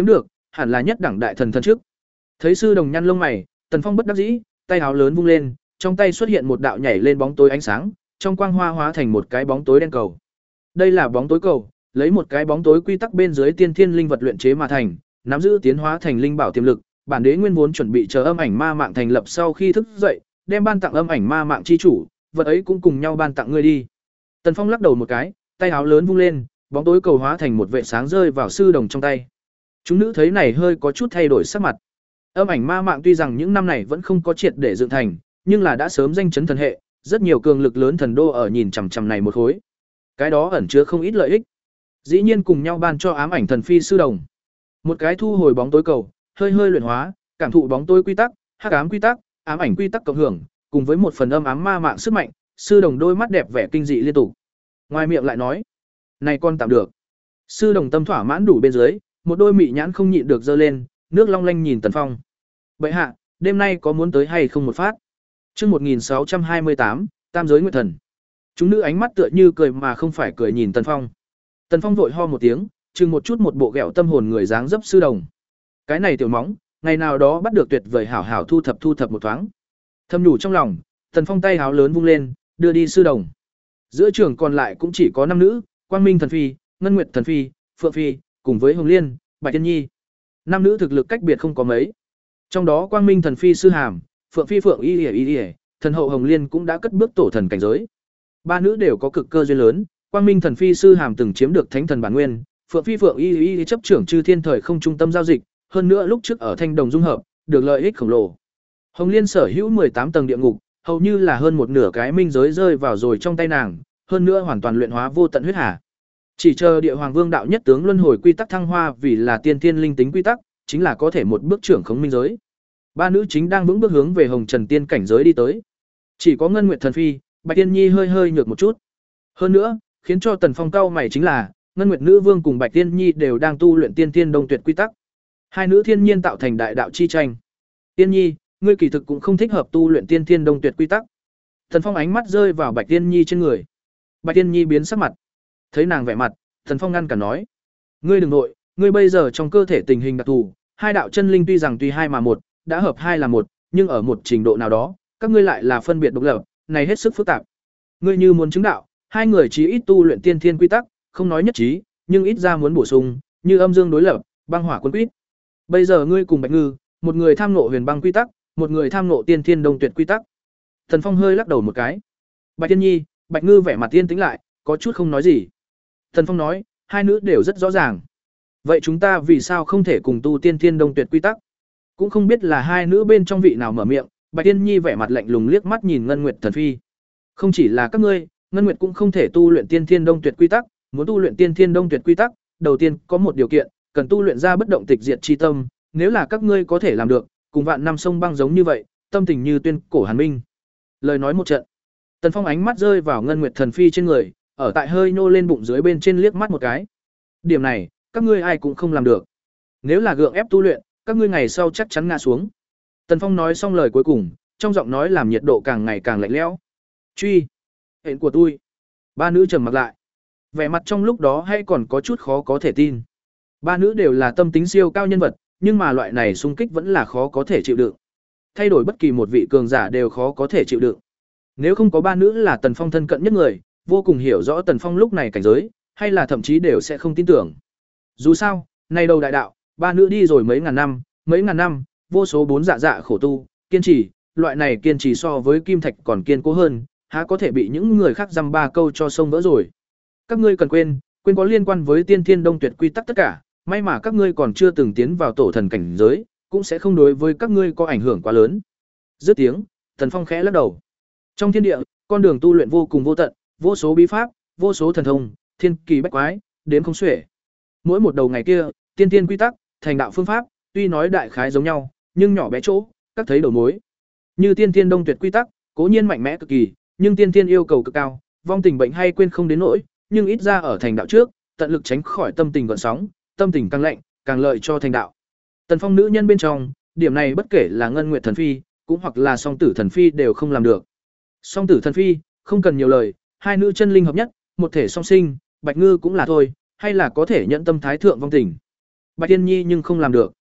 hẳn là nhất đẳng đại thần thần trước. Thấy sư đồng nhăn lông mày, Tần Phong bất đắc dĩ, tay áo lớn vung lên, trong tay xuất hiện một đạo nhảy lên bóng tối ánh sáng, trong quang hoa hóa thành một cái bóng tối đen cầu. Đây là bóng tối cầu, lấy một cái bóng tối quy tắc bên dưới tiên thiên linh vật luyện chế mà thành, nắm giữ tiến hóa thành linh bảo tiềm lực, bản đế nguyên vốn chuẩn bị chờ âm ảnh ma mạng thành lập sau khi thức dậy, đem ban tặng âm ảnh ma mạng chi chủ, vật ấy cũng cùng nhau ban tặng ngươi đi. Tần Phong lắc đầu một cái, tay áo lớn vung lên, bóng tối cầu hóa thành một vệt sáng rơi vào sư đồng trong tay. Chúng nữ thấy này hơi có chút thay đổi sắc mặt. Âm ảnh ma mạng tuy rằng những năm này vẫn không có triệt để dựng thành, nhưng là đã sớm danh chấn thần hệ, rất nhiều cường lực lớn thần đô ở nhìn chằm chằm này một khối. Cái đó ẩn chứa không ít lợi ích. Dĩ nhiên cùng nhau ban cho ám ảnh thần phi sư đồng. Một cái thu hồi bóng tối cầu, hơi hơi luyện hóa, cảm thụ bóng tối quy tắc, hắc ám quy tắc, ám ảnh quy tắc cộng hưởng, cùng với một phần âm ám ma mạng sức mạnh, sư đồng đôi mắt đẹp vẻ kinh dị liên tục. Ngoài miệng lại nói: "Này con tạm được." Sư đồng tâm thỏa mãn đủ bên dưới, một đôi mị nhãn không nhịn được giơ lên, nước long lanh nhìn Tần Phong. "Bệ hạ, đêm nay có muốn tới hay không một phát?" Chương một nghìn sáu trăm hai mươi tám, Tam giới nguyệt thần. Chúng nữ ánh mắt tựa như cười mà không phải cười nhìn Tần Phong. Tần Phong vội ho một tiếng, chừng một chút một bộ ghẹo tâm hồn người dáng dấp sư đồng. Cái này tiểu móng, ngày nào đó bắt được tuyệt vời hảo hảo thu thập thu thập một thoáng. Thầm nhủ trong lòng, Tần Phong tay háo lớn vung lên, đưa đi sư đồng. Giữa trường còn lại cũng chỉ có năm nữ, Quang Minh thần phi, Ngân Nguyệt thần phi, Phượng phi, cùng với Hồng Liên, Bạch Tiên Nhi. Năm nữ thực lực cách biệt không có mấy. Trong đó Quang Minh thần phi sư hàm, Phượng phi Phượng y y y, thần hậu Hồng Liên cũng đã cất bước tổ thần cảnh giới. Ba nữ đều có cực cơ duyên lớn, Quang Minh thần phi sư hàm từng chiếm được thánh thần bản nguyên, Phượng phi Phượng y y chấp trưởng chư thiên thời không trung tâm giao dịch, hơn nữa lúc trước ở Thanh Đồng dung hợp, được lợi ích khổng lồ. Hồng Liên sở hữu mười tám tầng địa ngục, hầu như là hơn một nửa cái minh giới rơi vào rồi trong tay nàng, hơn nữa hoàn toàn luyện hóa vô tận huyết hà. Chỉ chờ Địa Hoàng Vương đạo nhất tướng luân hồi quy tắc thăng hoa vì là tiên thiên linh tính quy tắc, chính là có thể một bước trưởng khống minh giới. Ba nữ chính đang vững bước hướng về Hồng Trần tiên cảnh giới đi tới. Chỉ có Ngân Nguyệt thần phi, Bạch Tiên Nhi hơi hơi nhược một chút. Hơn nữa, khiến cho Tần Phong cau mày chính là, Ngân Nguyệt nữ vương cùng Bạch Tiên Nhi đều đang tu luyện tiên thiên đông tuyệt quy tắc. Hai nữ thiên nhiên tạo thành đại đạo chi tranh. Tiên Nhi, ngươi kỳ thực cũng không thích hợp tu luyện tiên thiên đông tuyệt quy tắc. Tần Phong ánh mắt rơi vào Bạch Tiên Nhi trên người. Bạch Tiên Nhi biến sắc mặt. Thấy nàng vẻ mặt, Tần Phong ngăn cản nói: "Ngươi đừng nội, ngươi bây giờ trong cơ thể tình hình đặc thù, hai đạo chân linh tuy rằng tuy hai mà một, đã hợp hai là một, nhưng ở một trình độ nào đó, các ngươi lại là phân biệt độc lập, này hết sức phức tạp. Ngươi như muốn chứng đạo, hai người chí ít tu luyện tiên thiên quy tắc, không nói nhất trí, nhưng ít ra muốn bổ sung, như âm dương đối lập, băng hỏa quân quýt. Bây giờ ngươi cùng Bạch Ngư, một người tham ngộ huyền băng quy tắc, một người tham ngộ tiên thiên đông tuyệt quy tắc." Tần Phong hơi lắc đầu một cái. Bạch Tiên Nhi, Bạch Ngư vẻ mặt tiên tĩnh lại, có chút không nói gì. Tần Phong nói, hai nữ đều rất rõ ràng. Vậy chúng ta vì sao không thể cùng tu tiên thiên đông tuyệt quy tắc? Cũng không biết là hai nữ bên trong vị nào mở miệng, Bạch Tiên Nhi vẻ mặt lạnh lùng liếc mắt nhìn Ngân Nguyệt thần phi. Không chỉ là các ngươi, Ngân Nguyệt cũng không thể tu luyện tiên thiên đông tuyệt quy tắc, muốn tu luyện tiên thiên đông tuyệt quy tắc, đầu tiên có một điều kiện, cần tu luyện ra bất động tịch diệt chi tâm, nếu là các ngươi có thể làm được, cùng vạn năm sông băng giống như vậy, tâm tình như tuyên cổ hàn minh. Lời nói một trận, Tần Phong ánh mắt rơi vào Ngân Nguyệt thần phi trên người, ở tại hơi nhô lên bụng dưới bên trên liếc mắt một cái. Điểm này, các ngươi ai cũng không làm được. Nếu là gượng ép tu luyện, các ngươi ngày sau chắc chắn ngã xuống. Tần Phong nói xong lời cuối cùng, trong giọng nói làm nhiệt độ càng ngày càng lạnh lẽo. Truy, hẹn của tôi. Ba nữ trầm mặc lại. Vẻ mặt trong lúc đó hay còn có chút khó có thể tin. Ba nữ đều là tâm tính siêu cao nhân vật, nhưng mà loại này xung kích vẫn là khó có thể chịu đựng. Thay đổi bất kỳ một vị cường giả đều khó có thể chịu đựng. Nếu không có ba nữ là Tần Phong thân cận nhất người, vô cùng hiểu rõ Tần Phong lúc này cảnh giới, hay là thậm chí đều sẽ không tin tưởng. Dù sao, nay đầu đại đạo, ba nữ đi rồi mấy ngàn năm, mấy ngàn năm, vô số bốn dạ dạ khổ tu, kiên trì, loại này kiên trì so với kim thạch còn kiên cố hơn, há có thể bị những người khác dăm ba câu cho sông vỡ rồi. Các ngươi cần quên, quên có liên quan với tiên thiên đông tuyệt quy tắc tất cả, may mà các ngươi còn chưa từng tiến vào tổ thần cảnh giới, cũng sẽ không đối với các ngươi có ảnh hưởng quá lớn. Dứt tiếng, Tần Phong khẽ lắc đầu. Trong thiên địa, con đường tu luyện vô cùng vô tận, vô số bí pháp, vô số thần thông, thiên kỳ bách quái, đến không xuể. Mỗi một đầu ngày kia, tiên tiên quy tắc, thành đạo phương pháp, tuy nói đại khái giống nhau, nhưng nhỏ bé chỗ, các thấy đầu mối. Như tiên tiên đông tuyệt quy tắc, cố nhiên mạnh mẽ cực kỳ, nhưng tiên tiên yêu cầu cực cao, vong tình bệnh hay quên không đến nỗi, nhưng ít ra ở thành đạo trước, tận lực tránh khỏi tâm tình gợn sóng, tâm tình càng lạnh, càng lợi cho thành đạo. Tần Phong nữ nhân bên trong, điểm này bất kể là Ngân Nguyệt thần phi, cũng hoặc là Song Tử thần phi đều không làm được. Song Tử thần phi, không cần nhiều lời, hai nữ chân linh hợp nhất, một thể song sinh, Bạch Ngư cũng là thôi, hay là có thể nhận tâm thái thượng vong tình. Bạch Tiên Nhi nhưng không làm được.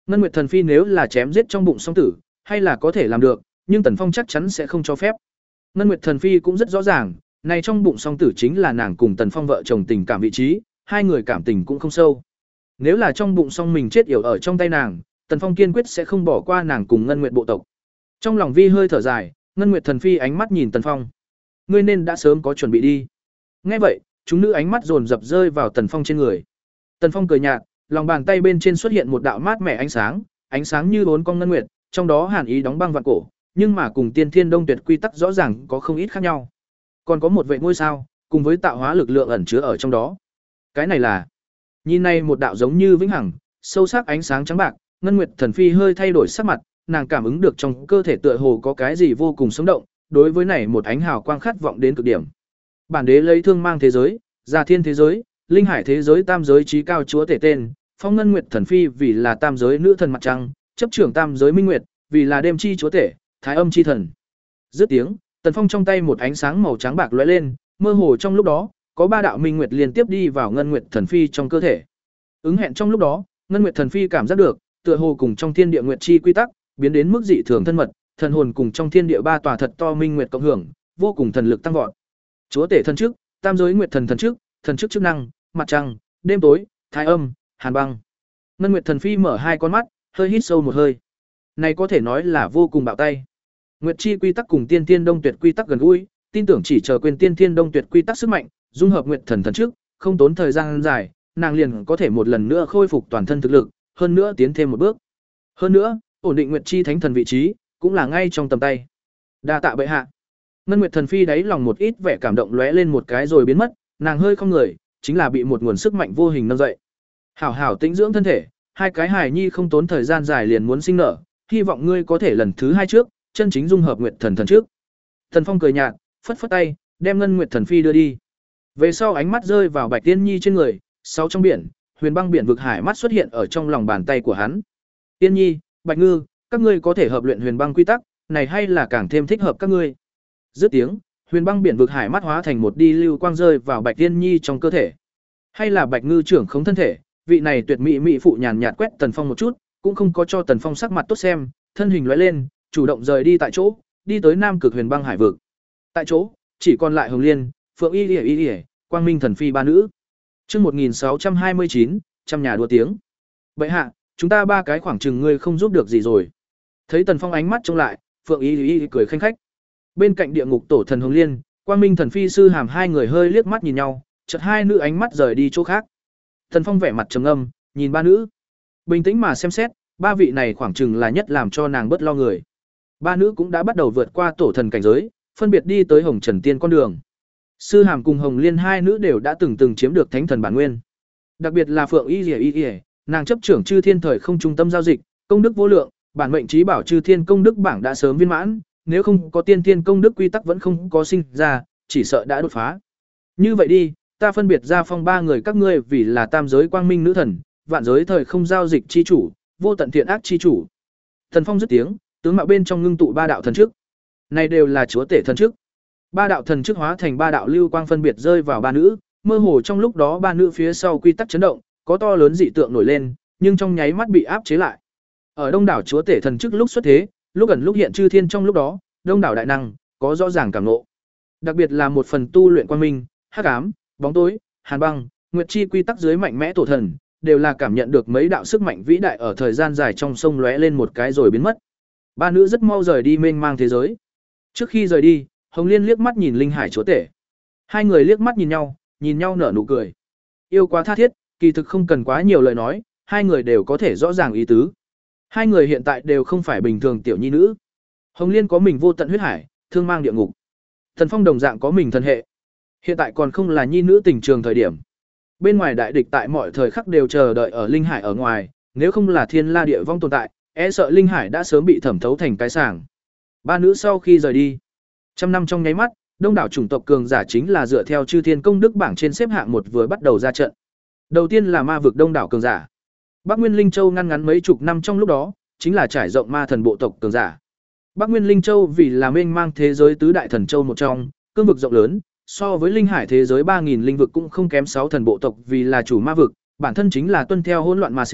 Ngân Nguyệt Thần Phi nếu là chém giết trong bụng song tử, hay là có thể làm được, nhưng Tần Phong chắc chắn sẽ không cho phép. Ngân Nguyệt Thần Phi cũng rất rõ ràng, này trong bụng song tử chính là nàng cùng Tần Phong vợ chồng tình cảm vị trí, hai người cảm tình cũng không sâu. Nếu là trong bụng song mình chết yểu ở trong tay nàng, Tần Phong kiên quyết sẽ không bỏ qua nàng cùng Ngân Nguyệt bộ tộc. Trong lòng Vi hơi thở dài, Ngân Nguyệt Thần Phi ánh mắt nhìn Tần Phong. Ngươi nên đã sớm có chuẩn bị đi. Nghe vậy, chúng nữ ánh mắt dồn dập rơi vào Tần Phong trên người. Tần Phong cười nhạt, lòng bàn tay bên trên xuất hiện một đạo mát mẻ ánh sáng, ánh sáng như bốn con ngân nguyệt, trong đó hàn ý đóng băng vạn cổ, nhưng mà cùng Tiên Thiên Đông Tuyệt quy tắc rõ ràng có không ít khác nhau. Còn có một vệ ngôi sao, cùng với tạo hóa lực lượng ẩn chứa ở trong đó. Cái này là, nhìn này một đạo giống như vĩnh hằng, sâu sắc ánh sáng trắng bạc, Ngân Nguyệt Thần Phi hơi thay đổi sắc mặt, nàng cảm ứng được trong cơ thể tựa hồ có cái gì vô cùng sống động, đối với này một ánh hào quang khát vọng đến cực điểm. Bản đế lấy thương mang thế giới, Già Thiên thế giới, Linh Hải thế giới tam giới chí cao chúa tể tên, phong Ngân Nguyệt Thần Phi vì là tam giới nữ thần mặt trăng, chấp trưởng tam giới minh nguyệt, vì là đêm chi chúa tể, thái âm chi thần. Dứt tiếng, Tần Phong trong tay một ánh sáng màu trắng bạc lóe lên, mơ hồ trong lúc đó, có ba đạo minh nguyệt liên tiếp đi vào Ngân Nguyệt Thần Phi trong cơ thể. Ứng hẹn trong lúc đó, Ngân Nguyệt Thần Phi cảm giác được, tựa hồ cùng trong thiên địa nguyệt chi quy tắc, biến đến mức dị thường thân mật, thần hồn cùng trong thiên địa ba tòa thật to minh nguyệt cộng hưởng, vô cùng thần lực tăng vọt. Chúa tể thần chức, tam giới nguyệt thần thần chức, thần chức chức năng, mặt trăng, đêm tối, thái âm, hàn băng. Ngân Nguyệt Thần Phi mở hai con mắt, hơi hít sâu một hơi. Này có thể nói là vô cùng bạo tay. Nguyệt chi quy tắc cùng Tiên Thiên Đông Tuyệt quy tắc gần gũi, tin tưởng chỉ chờ quên Tiên Thiên Đông Tuyệt quy tắc sức mạnh, dung hợp nguyệt thần thần trước, không tốn thời gian dài, nàng liền có thể một lần nữa khôi phục toàn thân thực lực, hơn nữa tiến thêm một bước. Hơn nữa, ổn định nguyệt chi thánh thần vị trí, cũng là ngay trong tầm tay. Đa tạ bệ hạ. Ngân Nguyệt Thần Phi đáy lòng một ít vẻ cảm động lóe lên một cái rồi biến mất, nàng hơi không người, chính là bị một nguồn sức mạnh vô hình nâng dậy. Hảo hảo tĩnh dưỡng thân thể, hai cái hài nhi không tốn thời gian dài liền muốn sinh nở, hy vọng ngươi có thể lần thứ hai trước, chân chính dung hợp Nguyệt Thần thần trước. Thần Phong cười nhạt, phất phất tay, đem Ngân Nguyệt Thần Phi đưa đi. Về sau ánh mắt rơi vào Bạch Tiên Nhi trên người, sau trong biển, huyền băng biển vực hải mắt xuất hiện ở trong lòng bàn tay của hắn. Tiên Nhi, Bạch Ngư, các ngươi có thể hợp luyện huyền băng quy tắc, này hay là càng thêm thích hợp các ngươi. Dứt tiếng, huyền băng biển vực hải mắt hóa thành một đi lưu quang rơi vào Bạch Tiên Nhi trong cơ thể. Hay là Bạch Ngư trưởng khống thân thể, vị này tuyệt mỹ mỹ phụ nhàn nhạt quét Tần Phong một chút, cũng không có cho Tần Phong sắc mặt tốt xem, thân hình lóe lên, chủ động rời đi tại chỗ, đi tới Nam Cực Huyền Băng Hải vực. Tại chỗ, chỉ còn lại Hồng Liên, Phượng Y Liễu Y Liễu, Quang Minh Thần Phi ba nữ. Chương một nghìn sáu trăm hai mươi chín, trăm nhà đua tiếng. Bệ hạ, chúng ta ba cái khoảng chừng ngươi không giúp được gì rồi. Thấy Tần Phong ánh mắt trông lại, Phượng Y Liễu Y cười khanh khách. Bên cạnh địa ngục tổ thần Hồng Liên, Quang Minh Thần Phi sư hàm hai người hơi liếc mắt nhìn nhau, chợt hai nữ ánh mắt rời đi chỗ khác. Tần Phong vẻ mặt trầm ngâm, nhìn ba nữ. Bình tĩnh mà xem xét, ba vị này khoảng chừng là nhất làm cho nàng bớt lo người. Ba nữ cũng đã bắt đầu vượt qua tổ thần cảnh giới, phân biệt đi tới Hồng Trần Tiên con đường. Sư Hàm cùng Hồng Liên hai nữ đều đã từng từng chiếm được thánh thần bản nguyên. Đặc biệt là Phượng Y Liễu Y Liễu, nàng chấp trưởng Chư Thiên thời không trung tâm giao dịch, công đức vô lượng, bản mệnh trí bảo Chư Thiên công đức bảng đã sớm viên mãn, nếu không có tiên thiên công đức quy tắc vẫn không có sinh ra, chỉ sợ đã đột phá. Như vậy đi, ta phân biệt ra phong ba người các ngươi vì là tam giới quang minh nữ thần, vạn giới thời không giao dịch chi chủ, vô tận thiện ác chi chủ. Thần Phong dứt tiếng, tướng mạo bên trong ngưng tụ ba đạo thần chức. Này đều là chúa tể thần chức. Ba đạo thần chức hóa thành ba đạo lưu quang phân biệt rơi vào ba nữ, mơ hồ trong lúc đó ba nữ phía sau quy tắc chấn động, có to lớn dị tượng nổi lên, nhưng trong nháy mắt bị áp chế lại. Ở đông đảo chúa tể thần chức lúc xuất thế, lúc ẩn lúc hiện chư thiên trong lúc đó, đông đảo đại năng có rõ ràng cảm ngộ. Đặc biệt là một phần tu luyện quang minh, hắc ám, bóng tối, hàn băng, nguyệt chi quy tắc dưới mạnh mẽ tổ thần, đều là cảm nhận được mấy đạo sức mạnh vĩ đại ở thời gian dài trong sông lóe lên một cái rồi biến mất. Ba nữ rất mau rời đi mênh mang thế giới. Trước khi rời đi, Hồng Liên liếc mắt nhìn Linh Hải chúa tể. Hai người liếc mắt nhìn nhau, nhìn nhau nở nụ cười. Yêu quá tha thiết, kỳ thực không cần quá nhiều lời nói, hai người đều có thể rõ ràng ý tứ. Hai người hiện tại đều không phải bình thường tiểu nhi nữ. Hồng Liên có mình vô tận huyết hải, thương mang địa ngục. Thần Phong đồng dạng có mình thần hệ. Hiện tại còn không là nhi nữ tình trường thời điểm. Bên ngoài đại địch tại mọi thời khắc đều chờ đợi ở Linh Hải ở ngoài, nếu không là thiên la địa vong tồn tại, e sợ Linh Hải đã sớm bị thẩm thấu thành cái sàng. Ba nữ sau khi rời đi, trăm năm trong nháy mắt, đông đảo chủng tộc cường giả chính là dựa theo chư thiên công đức bảng trên xếp hạng một vừa bắt đầu ra trận. Đầu tiên là ma vực đông đảo cường giả. Bắc Nguyên Linh Châu ngăn ngắn mấy chục năm trong lúc đó, chính là trải rộng ma thần bộ tộc cường giả. Bắc Nguyên Linh Châu vì là mênh mang thế giới tứ đại thần châu một trong, cương vực rộng lớn, so với Linh Hải thế giới ba nghìn linh vực cũng không kém sáu thần bộ tộc vì là chủ ma vực, bản thân chính là tuân theo hỗn loạn mà sinh,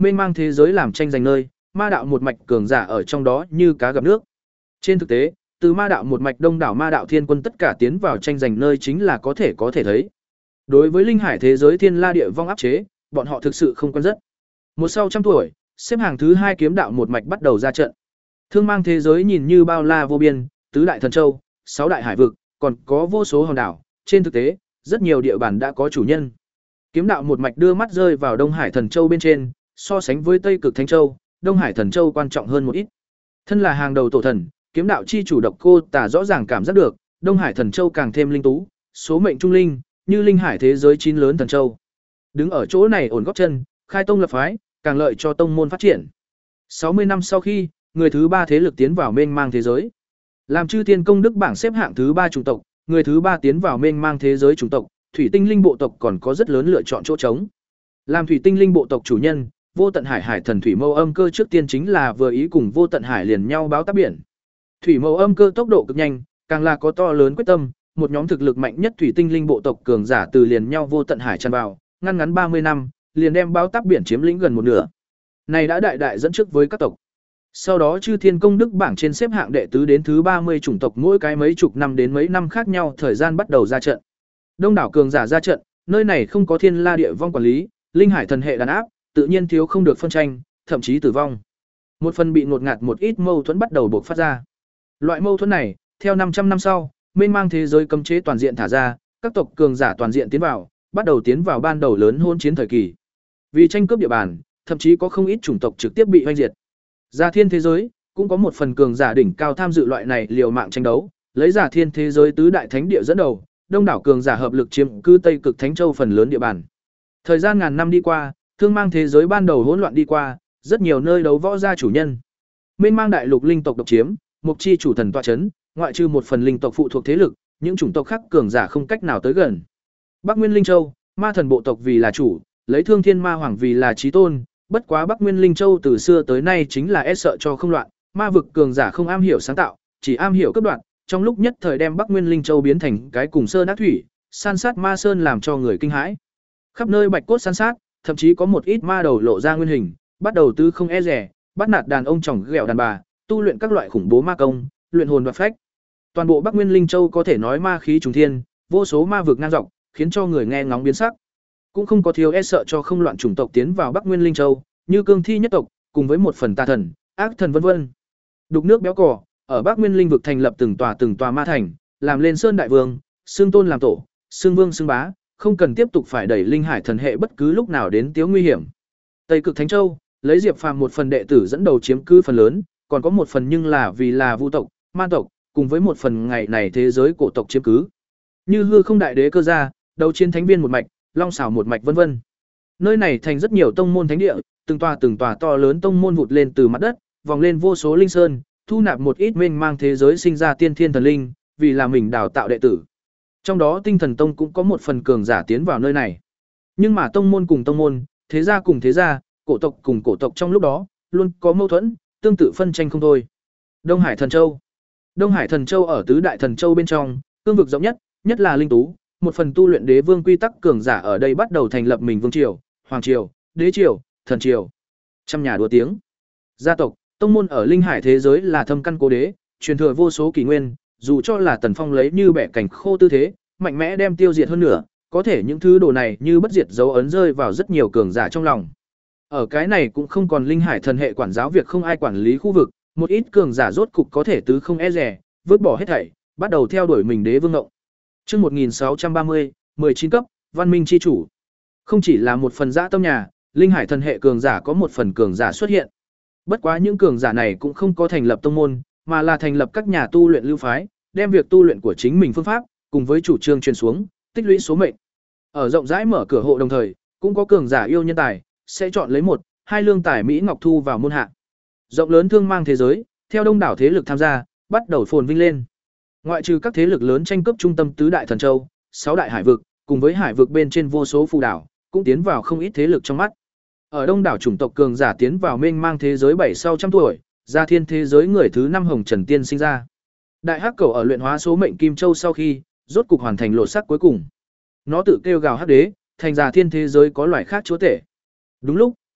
mênh mang thế giới làm tranh giành nơi, ma đạo một mạch cường giả ở trong đó như cá gặp nước. Trên thực tế, từ ma đạo một mạch đông đảo ma đạo thiên quân tất cả tiến vào tranh giành nơi chính là có thể có thể thấy. Đối với linh hải thế giới thiên la địa vong áp chế, bọn họ thực sự không quen rất. Một sau trăm tuổi, xếp hàng thứ hai kiếm đạo một mạch bắt đầu ra trận. Thương mang thế giới nhìn như bao la vô biên, tứ đại thần châu, sáu đại hải vực, còn có vô số hòn đảo, trên thực tế, rất nhiều địa bàn đã có chủ nhân. Kiếm đạo một mạch đưa mắt rơi vào Đông Hải Thần Châu bên trên, so sánh với Tây Cực Thánh Châu, Đông Hải Thần Châu quan trọng hơn một ít. Thân là hàng đầu tổ thần, kiếm đạo chi chủ Độc Cô Tả rõ ràng cảm giác được, Đông Hải Thần Châu càng thêm linh tú, số mệnh trung linh, như linh hải thế giới chín lớn thần châu. Đứng ở chỗ này ổn gót chân, khai tông lập phái, càng lợi cho tông môn phát triển. sáu mươi năm sau khi, người thứ ba thế lực tiến vào mênh mang thế giới. Làm chư thiên công đức bảng xếp hạng thứ ba chủng tộc, người thứ ba tiến vào mênh mang thế giới chủng tộc, thủy tinh linh bộ tộc còn có rất lớn lựa chọn chỗ trống. Làm thủy tinh linh bộ tộc chủ nhân, Vô Tận Hải Hải Thần Thủy Mâu Âm Cơ trước tiên chính là vừa ý cùng Vô Tận Hải liền nhau báo táp biển. Thủy Mâu Âm Cơ tốc độ cực nhanh, càng là có to lớn quyết tâm, một nhóm thực lực mạnh nhất thủy tinh linh bộ tộc cường giả từ liền nhau Vô Tận Hải tràn vào, ngăn ngắn ba mươi năm, liền đem báo táp biển chiếm lĩnh gần một nửa. Này đã đại đại dẫn trước với các tộc. Sau đó chư thiên công đức bảng trên xếp hạng đệ tứ đến thứ ba mươi chủng tộc mỗi cái mấy chục năm đến mấy năm khác nhau thời gian bắt đầu ra trận. Đông đảo cường giả ra trận, nơi này không có thiên la địa vong quản lý, linh hải thần hệ đàn áp, tự nhiên thiếu không được phân tranh, thậm chí tử vong. Một phần bị ngột ngạt một ít mâu thuẫn bắt đầu bộc phát ra. Loại mâu thuẫn này, theo năm trăm năm sau, mênh mang thế giới cấm chế toàn diện thả ra, các tộc cường giả toàn diện tiến vào, bắt đầu tiến vào ban đầu lớn hôn chiến thời kỳ. Vì tranh cướp địa bàn, thậm chí có không ít chủng tộc trực tiếp bị hoanh diệt. Giả thiên thế giới cũng có một phần cường giả đỉnh cao tham dự loại này liều mạng tranh đấu, lấy giả thiên thế giới tứ đại thánh địa dẫn đầu, đông đảo cường giả hợp lực chiếm cư Tây Cực Thánh Châu phần lớn địa bàn. Thời gian ngàn năm đi qua, thương mang thế giới ban đầu hỗn loạn đi qua, rất nhiều nơi đấu võ gia chủ nhân. Mênh mang đại lục linh tộc độc chiếm, mục chi chủ thần tọa chấn, ngoại trừ một phần linh tộc phụ thuộc thế lực, những chủng tộc khác cường giả không cách nào tới gần. Bắc Nguyên Linh Châu, ma thần bộ tộc vì là chủ, lấy Thương Thiên Ma Hoàng vì là chí tôn, bất quá Bắc Nguyên Linh Châu từ xưa tới nay chính là e sợ cho không loạn, ma vực cường giả không am hiểu sáng tạo, chỉ am hiểu cấp đoạn, trong lúc nhất thời đem Bắc Nguyên Linh Châu biến thành cái cùng sơn ác thủy, san sát ma sơn làm cho người kinh hãi. Khắp nơi bạch cốt san sát, thậm chí có một ít ma đầu lộ ra nguyên hình, bắt đầu tư không e rẻ, bắt nạt đàn ông chồng ghẹo đàn bà, tu luyện các loại khủng bố ma công, luyện hồn đoạt phách. Toàn bộ Bắc Nguyên Linh Châu có thể nói ma khí trùng thiên, vô số ma vực ngang dọc, khiến cho người nghe ngóng biến sắc. Cũng không có thiếu e sợ cho không loạn chủng tộc tiến vào Bắc Nguyên Linh Châu, như cương thi nhất tộc, cùng với một phần tà thần, ác thần vân vân. Đục nước béo cỏ, ở Bắc Nguyên Linh vực thành lập từng tòa từng tòa ma thành, làm lên sơn đại vương, xương tôn làm tổ, xương vương xương bá, không cần tiếp tục phải đẩy linh hải thần hệ bất cứ lúc nào đến tiếu nguy hiểm. Tây Cực Thánh Châu, lấy Diệp Phàm một phần đệ tử dẫn đầu chiếm cứ phần lớn, còn có một phần nhưng là vì là vu tộc, ma tộc, cùng với một phần ngày này thế giới cổ tộc chiếm cứ. Như hư không đại đế cơ gia, đấu chiến thánh viên một mạch, long xảo một mạch vân vân. Nơi này thành rất nhiều tông môn thánh địa, từng tòa từng tòa to lớn tông môn vụt lên từ mặt đất, vòng lên vô số linh sơn, thu nạp một ít mênh mang thế giới sinh ra tiên thiên thần linh, vì là mình đào tạo đệ tử. Trong đó Tinh Thần Tông cũng có một phần cường giả tiến vào nơi này. Nhưng mà tông môn cùng tông môn, thế gia cùng thế gia, cổ tộc cùng cổ tộc trong lúc đó, luôn có mâu thuẫn, tương tự phân tranh không thôi. Đông Hải Thần Châu. Đông Hải Thần Châu ở tứ đại thần châu bên trong, cương vực rộng nhất, nhất là linh tú, một phần tu luyện đế vương quy tắc cường giả ở đây bắt đầu thành lập mình vương triều, hoàng triều, đế triều, thần triều. Trăm nhà đua tiếng. Gia tộc, tông môn ở linh hải thế giới là thâm căn cố đế, truyền thừa vô số kỷ nguyên, dù cho là Tần Phong lấy như bẻ cảnh khô tư thế, mạnh mẽ đem tiêu diệt hơn nữa, có thể những thứ đồ này như bất diệt dấu ấn rơi vào rất nhiều cường giả trong lòng. Ở cái này cũng không còn linh hải thần hệ quản giáo việc không ai quản lý khu vực, một ít cường giả rốt cục có thể tứ không e rẻ, vứt bỏ hết thảy, bắt đầu theo đuổi mình đế vương ngộng. Chương một nghìn sáu trăm ba mươi, mười chín cấp, văn minh chi chủ. Không chỉ là một phần dã tâm nhà, linh hải thần hệ cường giả có một phần cường giả xuất hiện. Bất quá những cường giả này cũng không có thành lập tông môn, mà là thành lập các nhà tu luyện lưu phái, đem việc tu luyện của chính mình phương pháp cùng với chủ trương truyền xuống, tích lũy số mệnh. Ở rộng rãi mở cửa hộ đồng thời, cũng có cường giả yêu nhân tài, sẽ chọn lấy một, hai lương tài mỹ ngọc thu vào môn hạ. Rộng lớn thương mang thế giới, theo đông đảo thế lực tham gia, bắt đầu phồn vinh lên. Ngoại trừ các thế lực lớn tranh cướp trung tâm tứ đại thần châu, sáu đại hải vực, cùng với hải vực bên trên vô số phù đảo, cũng tiến vào không ít thế lực trong mắt. Ở đông đảo chủng tộc cường giả tiến vào mênh mang thế giới bảy sau trăm tuổi, Gia Thiên thế giới người thứ năm Hồng Trần Tiên sinh ra. Đại hắc cầu ở luyện hóa số mệnh kim châu sau khi, rốt cục hoàn thành lột xác cuối cùng. Nó tự kêu gào hắc đế, thành Gia Thiên thế giới có loài khác chúa tể. Đúng lúc,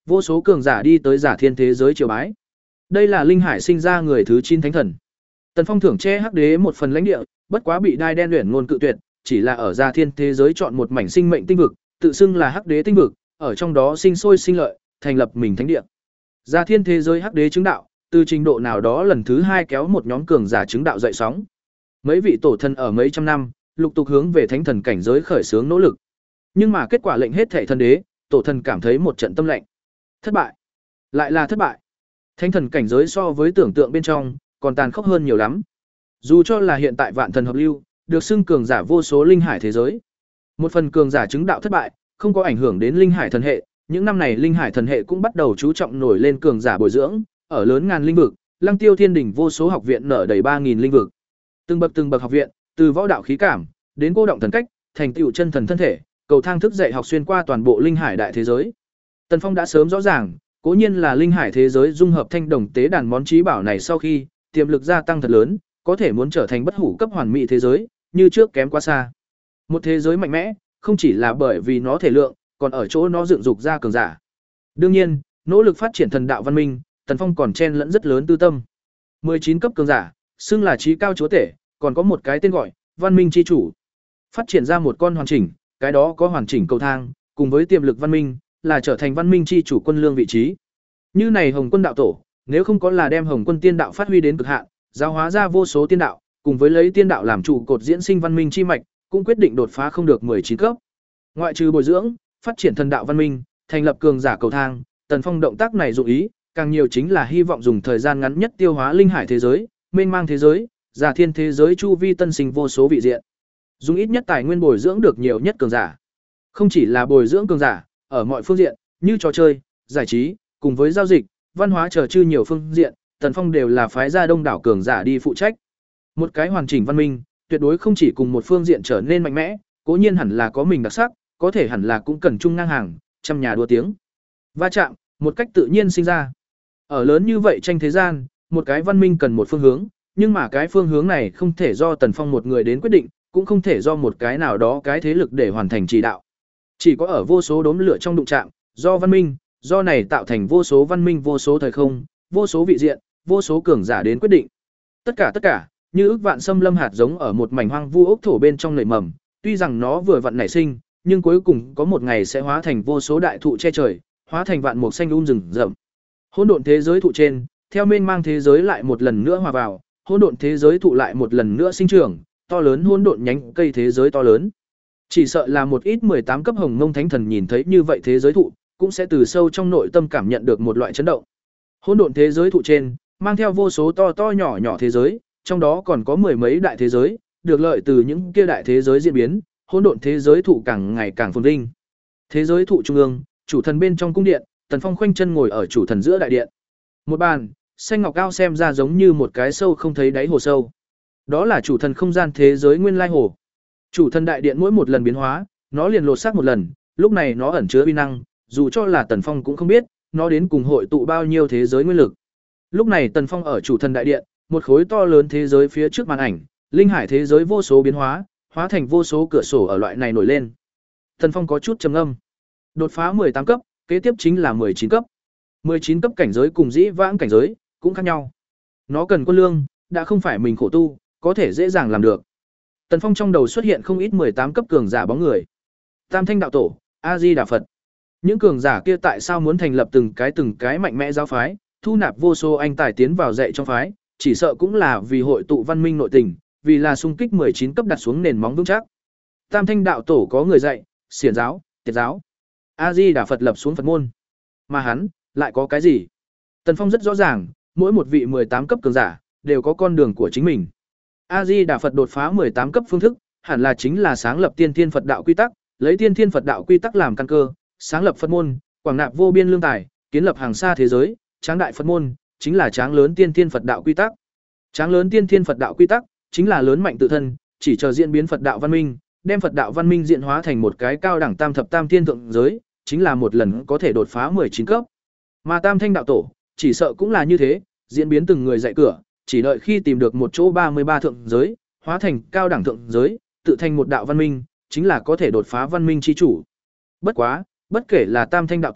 vô số cường giả đi tới Giả Thiên thế giới triều bái. Đây là linh hải sinh ra người thứ chín thánh thần. Tần Phong thưởng che Hắc Đế một phần lãnh địa, bất quá bị Đai Đen Uyển ngôn cự tuyệt, chỉ là ở Giả Thiên thế giới chọn một mảnh sinh mệnh tinh vực, tự xưng là Hắc Đế tinh vực, ở trong đó sinh sôi sinh lợi, thành lập mình thánh địa. Giả Thiên thế giới Hắc Đế chứng đạo, từ trình độ nào đó lần thứ hai kéo một nhóm cường giả chứng đạo dậy sóng. Mấy vị tổ thần ở mấy trăm năm, lục tục hướng về thánh thần cảnh giới khởi xướng nỗ lực. Nhưng mà kết quả lệnh hết thảy thần đế, tổ thần cảm thấy một trận tâm lạnh. Thất bại, lại là thất bại. Thánh thần cảnh giới so với tưởng tượng bên trong, còn tàn khốc hơn nhiều lắm. Dù cho là hiện tại vạn thần hợp lưu, được xưng cường giả vô số linh hải thế giới. Một phần cường giả chứng đạo thất bại, không có ảnh hưởng đến linh hải thần hệ, những năm này linh hải thần hệ cũng bắt đầu chú trọng nổi lên cường giả bồi dưỡng, ở lớn ngàn linh vực, Lăng Tiêu Thiên đỉnh vô số học viện nở đầy ba nghìn linh vực. Từng bậc từng bậc học viện, từ võ đạo khí cảm đến cô động thần cách, thành tựu chân thần thân thể, cầu thang thức dạy học xuyên qua toàn bộ linh hải đại thế giới. Tần Phong đã sớm rõ ràng, cố nhiên là linh hải thế giới dung hợp thanh đồng tế đàn món trí bảo này sau khi tiềm lực gia tăng thật lớn, có thể muốn trở thành bất hủ cấp hoàn mỹ thế giới, như trước kém quá xa. Một thế giới mạnh mẽ, không chỉ là bởi vì nó thể lượng, còn ở chỗ nó dựng dục ra cường giả. Đương nhiên, nỗ lực phát triển thần đạo văn minh, Tần Phong còn chen lẫn rất lớn tư tâm. mười chín cấp cường giả, xưng là trí cao chúa tể, còn có một cái tên gọi, văn minh chi chủ. Phát triển ra một con hoàn chỉnh, cái đó có hoàn chỉnh cầu thang, cùng với tiềm lực văn minh, là trở thành văn minh chi chủ quân lương vị trí. Như này Hồng Quân đạo tổ, nếu không có là đem Hồng Quân tiên đạo phát huy đến cực hạn, giáo hóa ra vô số tiên đạo, cùng với lấy tiên đạo làm trụ cột diễn sinh văn minh chi mạch, cũng quyết định đột phá không được mười chín cấp. Ngoại trừ bồi dưỡng, phát triển thần đạo văn minh, thành lập cường giả cầu thang, Tần Phong động tác này dụng ý, càng nhiều chính là hy vọng dùng thời gian ngắn nhất tiêu hóa linh hải thế giới, mênh mang thế giới, Giả Thiên thế giới chu vi tân sinh vô số vị diện. Dùng ít nhất tài nguyên bồi dưỡng được nhiều nhất cường giả. Không chỉ là bồi dưỡng cường giả, ở mọi phương diện, như trò chơi, giải trí, cùng với giao dịch, văn hóa chờ chư nhiều phương diện, Tần Phong đều là phái ra đông đảo cường giả đi phụ trách. Một cái hoàn chỉnh văn minh, tuyệt đối không chỉ cùng một phương diện trở nên mạnh mẽ, cố nhiên hẳn là có mình đặc sắc, có thể hẳn là cũng cần chung ngang hàng, trăm nhà đua tiếng. Va chạm, một cách tự nhiên sinh ra. Ở lớn như vậy tranh thế gian, một cái văn minh cần một phương hướng, nhưng mà cái phương hướng này không thể do Tần Phong một người đến quyết định, cũng không thể do một cái nào đó cái thế lực để hoàn thành chỉ đạo. Chỉ có ở vô số đốm lửa trong đụng chạm, do văn minh, do này tạo thành vô số văn minh, vô số thời không, vô số vị diện, vô số cường giả đến quyết định. Tất cả tất cả, như ức vạn xâm lâm hạt giống ở một mảnh hoang vu ốc thổ bên trong nảy mầm, tuy rằng nó vừa vặn nảy sinh, nhưng cuối cùng có một ngày sẽ hóa thành vô số đại thụ che trời, hóa thành vạn mục xanh um rừng rậm. Hỗn độn thế giới thụ trên, theo mênh mang thế giới lại một lần nữa hòa vào, hỗn độn thế giới thụ lại một lần nữa sinh trưởng, to lớn hỗn độn nhánh cây thế giới to lớn. Chỉ sợ là một ít mười tám cấp Hồng Mông Thánh Thần nhìn thấy như vậy thế giới thụ, cũng sẽ từ sâu trong nội tâm cảm nhận được một loại chấn động. Hỗn độn thế giới thụ trên, mang theo vô số to to nhỏ nhỏ thế giới, trong đó còn có mười mấy đại thế giới, được lợi từ những kia đại thế giới diễn biến, hỗn độn thế giới thụ càng ngày càng phồn vinh. Thế giới thụ trung ương, chủ thần bên trong cung điện, Tần Phong khoanh chân ngồi ở chủ thần giữa đại điện. Một bàn, xanh ngọc cao xem ra giống như một cái sâu không thấy đáy hồ sâu. Đó là chủ thần không gian thế giới nguyên lai hồ. Chủ thần đại điện mỗi một lần biến hóa, nó liền lột xác một lần, lúc này nó ẩn chứa uy năng, dù cho là Tần Phong cũng không biết, nó đến cùng hội tụ bao nhiêu thế giới nguyên lực. Lúc này Tần Phong ở chủ thần đại điện, một khối to lớn thế giới phía trước màn ảnh, linh hải thế giới vô số biến hóa, hóa thành vô số cửa sổ ở loại này nổi lên. Tần Phong có chút trầm ngâm. Đột phá mười tám cấp, kế tiếp chính là mười chín cấp. mười chín cấp cảnh giới cùng dĩ vãng cảnh giới cũng khác nhau. Nó cần quân lương, đã không phải mình khổ tu, có thể dễ dàng làm được. Tần Phong trong đầu xuất hiện không ít mười tám cấp cường giả bóng người. Tam Thanh đạo tổ, A Di Đà Phật. Những cường giả kia tại sao muốn thành lập từng cái từng cái mạnh mẽ giáo phái, thu nạp vô số anh tài tiến vào dạy trong phái, chỉ sợ cũng là vì hội tụ văn minh nội tình, vì là xung kích mười chín cấp đặt xuống nền móng vững chắc. Tam Thanh đạo tổ có người dạy, xiển giáo, tiệt giáo. A Di Đà Phật lập xuống Phật môn. Mà hắn lại có cái gì? Tần Phong rất rõ ràng, mỗi một vị mười tám cấp cường giả đều có con đường của chính mình. A Di Đà Phật đột phá mười tám cấp phương thức, hẳn là chính là sáng lập Tiên Thiên Phật đạo quy tắc, lấy Tiên Thiên Phật đạo quy tắc làm căn cơ, sáng lập Phật môn, quảng nạp vô biên lương tài, kiến lập hàng xa thế giới, tráng đại Phật môn, chính là tráng lớn Tiên Thiên Phật đạo quy tắc. Tráng lớn Tiên Thiên Phật đạo quy tắc, chính là lớn mạnh tự thân, chỉ chờ diễn biến Phật đạo văn minh, đem Phật đạo văn minh diễn hóa thành một cái cao đẳng tam thập tam thiên thượng giới, chính là một lần có thể đột phá mười chín cấp. Mà Tam Thanh đạo tổ, chỉ sợ cũng là như thế, diễn biến từng người dạy cửa, chỉ đợi khi tìm được một chỗ ba mươi ba thượng giới, hóa thành cao đẳng thượng giới, tự thành một đạo văn minh, chính là có thể đột phá văn minh chi chủ. Bất quá, bất kể là Tam Thanh đạo tổ,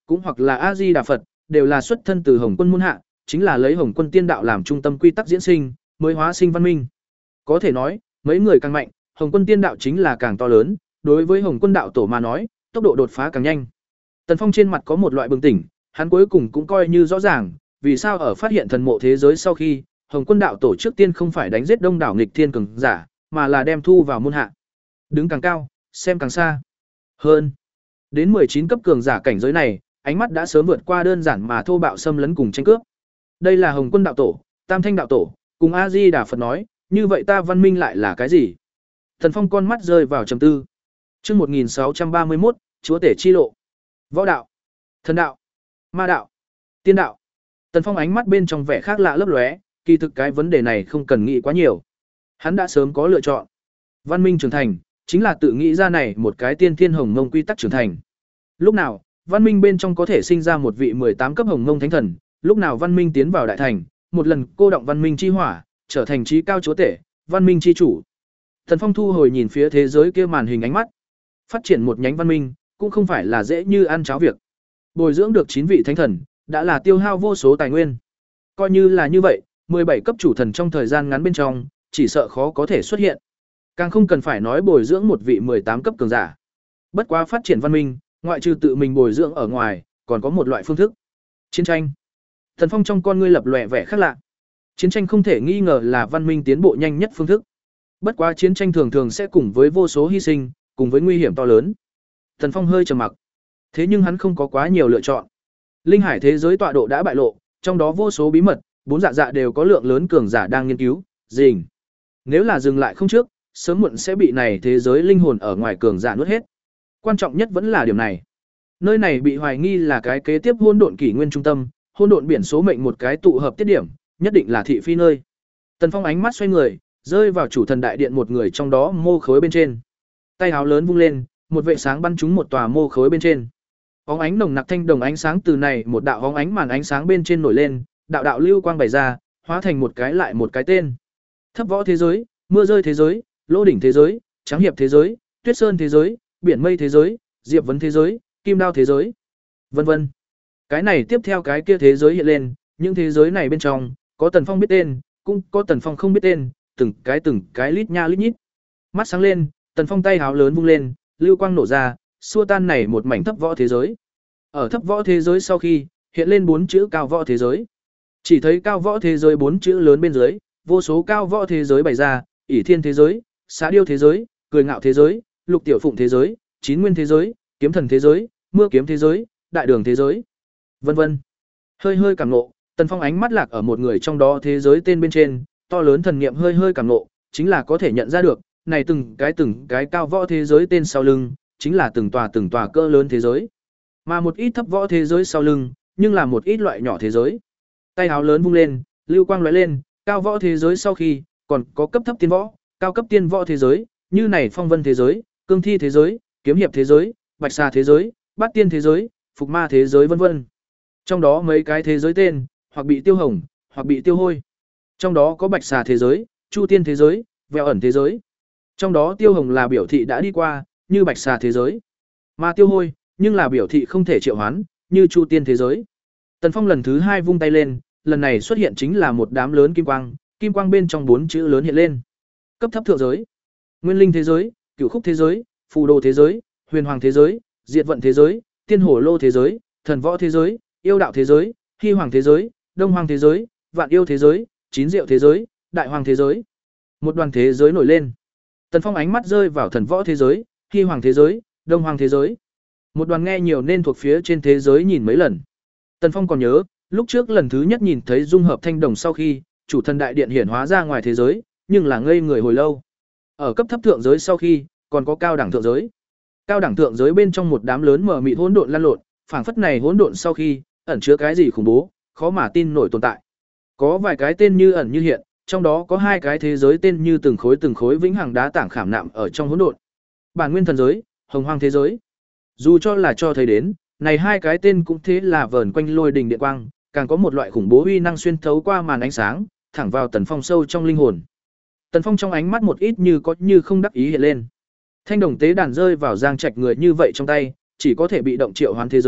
cũng hoặc là A Di Đà Phật, đều là xuất thân từ Hồng Quân môn hạ, chính là lấy Hồng Quân tiên đạo làm trung tâm quy tắc diễn sinh, mới hóa sinh văn minh. Có thể nói, mấy người càng mạnh, Hồng Quân tiên đạo chính là càng to lớn, đối với Hồng Quân đạo tổ mà nói, tốc độ đột phá càng nhanh. Tần Phong trên mặt có một loại bừng tỉnh, hắn cuối cùng cũng coi như rõ ràng, vì sao ở phát hiện thần mộ thế giới sau khi, Hồng Quân đạo tổ trước tiên không phải đánh giết đông đảo nghịch thiên cường giả, mà là đem thu vào môn hạ. Đứng càng cao, xem càng xa. Hơn, đến mười chín cấp cường giả cảnh giới này, ánh mắt đã sớm vượt qua đơn giản mà thô bạo xâm lấn cùng tranh cướp. Đây là Hồng Quân đạo tổ, Tam Thanh đạo tổ, cùng A Di Đà Phật nói, như vậy ta văn minh lại là cái gì? Thần Phong con mắt rơi vào trầm tư. Chương một nghìn sáu trăm ba mươi mốt, Chúa tể chi lộ. Võ đạo, thần đạo, ma đạo, tiên đạo. Tần Phong ánh mắt bên trong vẻ khác lạ lấp lóe, kỳ thực cái vấn đề này không cần nghĩ quá nhiều. Hắn đã sớm có lựa chọn. Văn minh trưởng thành, chính là tự nghĩ ra này một cái tiên thiên hồng mông quy tắc trưởng thành. Lúc nào, văn minh bên trong có thể sinh ra một vị mười tám cấp hồng mông thánh thần, lúc nào văn minh tiến vào đại thành, một lần cô động văn minh chi hỏa, trở thành trí cao chúa tể, văn minh chi chủ. Thần Phong thu hồi nhìn phía thế giới kia màn hình ánh mắt. Phát triển một nhánh văn minh, cũng không phải là dễ như ăn cháo việc. Bồi dưỡng được chín vị thánh thần, đã là tiêu hao vô số tài nguyên. Coi như là như vậy, mười bảy cấp chủ thần trong thời gian ngắn bên trong, chỉ sợ khó có thể xuất hiện. Càng không cần phải nói bồi dưỡng một vị mười tám cấp cường giả. Bất quá phát triển văn minh, ngoại trừ tự mình bồi dưỡng ở ngoài, còn có một loại phương thức. Chiến tranh. Thần Phong trong con ngươi lập lòe vẻ khác lạ. Chiến tranh không thể nghi ngờ là văn minh tiến bộ nhanh nhất phương thức. Bất quá chiến tranh thường thường sẽ cùng với vô số hy sinh, cùng với nguy hiểm to lớn. Thần Phong hơi trầm mặc. Thế nhưng hắn không có quá nhiều lựa chọn. Linh hải thế giới tọa độ đã bại lộ, trong đó vô số bí mật, bốn dạ dạ đều có lượng lớn cường giả đang nghiên cứu, rình. Nếu là dừng lại không trước, sớm muộn sẽ bị này thế giới linh hồn ở ngoài cường giả nuốt hết. Quan trọng nhất vẫn là điểm này. Nơi này bị hoài nghi là cái kế tiếp hỗn độn kỷ nguyên trung tâm, hỗn độn biển số mệnh một cái tụ hợp tiết điểm, nhất định là thị phi nơi. Tần Phong ánh mắt xoay người, rơi vào chủ thần đại điện một người trong đó mô khối bên trên. Tay áo lớn vung lên, một vệ sáng bắn trúng một tòa mô khối bên trên. Bóng ánh nồng nặc thanh đồng ánh sáng từ này một đạo bóng ánh màn ánh sáng bên trên nổi lên, đạo đạo lưu quang bày ra, hóa thành một cái lại một cái tên. Thấp võ thế giới, mưa rơi thế giới, lô đỉnh thế giới, tráng hiệp thế giới, tuyết sơn thế giới, biển mây thế giới, diệp vấn thế giới, kim đao thế giới, vân vân. Cái này tiếp theo cái kia thế giới hiện lên, những thế giới này bên trong, có Tần Phong biết tên, cũng có Tần Phong không biết tên, từng cái từng cái lít nha lít nhít. Mắt sáng lên, Tần Phong tay háo lớn vung lên, lưu quang nổ ra, xua tan này một mảnh thấp võ thế giới. Ở thấp võ thế giới sau khi, hiện lên bốn chữ cao võ thế giới. Chỉ thấy cao võ thế giới bốn chữ lớn bên dưới, vô số cao võ thế giới bày ra, ỷ thiên thế giới, xã điêu thế giới, cười ngạo thế giới, lục tiểu phụng thế giới, chín nguyên thế giới, kiếm thần thế giới, mưa kiếm thế giới, đại đường thế giới, vân vân. Hơi hơi cảm ngộ, Tần Phong ánh mắt lạc ở một người trong đó thế giới tên bên trên, to lớn thần niệm hơi hơi cảm ngộ, chính là có thể nhận ra được, này từng cái từng cái cao võ thế giới tên sau lưng, chính là từng tòa từng tòa cỡ lớn thế giới. Mà một ít thấp võ thế giới sau lưng, nhưng là một ít loại nhỏ thế giới. Tay áo lớn vung lên, lưu quang lóe lên, cao võ thế giới sau khi, còn có cấp thấp tiên võ, cao cấp tiên võ thế giới, như này phong vân thế giới, cương thi thế giới, kiếm hiệp thế giới, bạch xà thế giới, bát tiên thế giới, phục ma thế giới vân vân. Trong đó mấy cái thế giới tên, hoặc bị tiêu hồng, hoặc bị tiêu hôi. Trong đó có bạch xà thế giới, chu tiên thế giới, vẹo ẩn thế giới. Trong đó tiêu hồng là biểu thị đã đi qua, như bạch xà thế giới. Mà tiêu hôi, nhưng là biểu thị không thể triệu hoán, như chu tiên thế giới. Tần Phong lần thứ hai vung tay lên, lần này xuất hiện chính là một đám lớn kim quang, kim quang bên trong bốn chữ lớn hiện lên. Cấp thấp thượng giới, nguyên linh thế giới, cửu khúc thế giới, phù đồ thế giới, huyền hoàng thế giới, diệt vận thế giới, tiên hổ lô thế giới, thần võ thế giới, yêu đạo thế giới, hy hoàng thế giới, đông hoàng thế giới, vạn yêu thế giới, chín diệu thế giới, đại hoàng thế giới. Một đoàn thế giới nổi lên. Tần Phong ánh mắt rơi vào thần võ thế giới, hy hoàng thế giới, đông hoàng thế giới. Một đoàn nghe nhiều nên thuộc phía trên thế giới nhìn mấy lần. Tần Phong còn nhớ, lúc trước lần thứ nhất nhìn thấy dung hợp thanh đồng sau khi, chủ thần đại điện hiển hóa ra ngoài thế giới, nhưng là ngây người hồi lâu. Ở cấp thấp thượng giới sau khi, còn có cao đẳng thượng giới. Cao đẳng thượng giới bên trong một đám lớn mở mịt hỗn độn lăn lộn, phảng phất này hỗn độn sau khi, ẩn chứa cái gì khủng bố, khó mà tin nổi tồn tại. Có vài cái tên như ẩn như hiện, trong đó có hai cái thế giới tên như từng khối từng khối vĩnh hằng đá tảng khảm nạm ở trong hỗn độn. Bản nguyên thần giới, hồng hoang thế giới. Dù cho là cho thấy đến, này hai cái tên cũng thế là vờn quanh lôi đình điện quang, càng có một loại khủng bố uy năng xuyên thấu qua màn ánh sáng, thẳng vào Tần Phong sâu trong linh hồn. Tần Phong trong ánh mắt một ít như có như không đắc ý hiện lên. Thanh đồng tế đàn rơi vào Giang Trạch người như vậy trong tay, chỉ có thể bị động triệu hoán thế giới,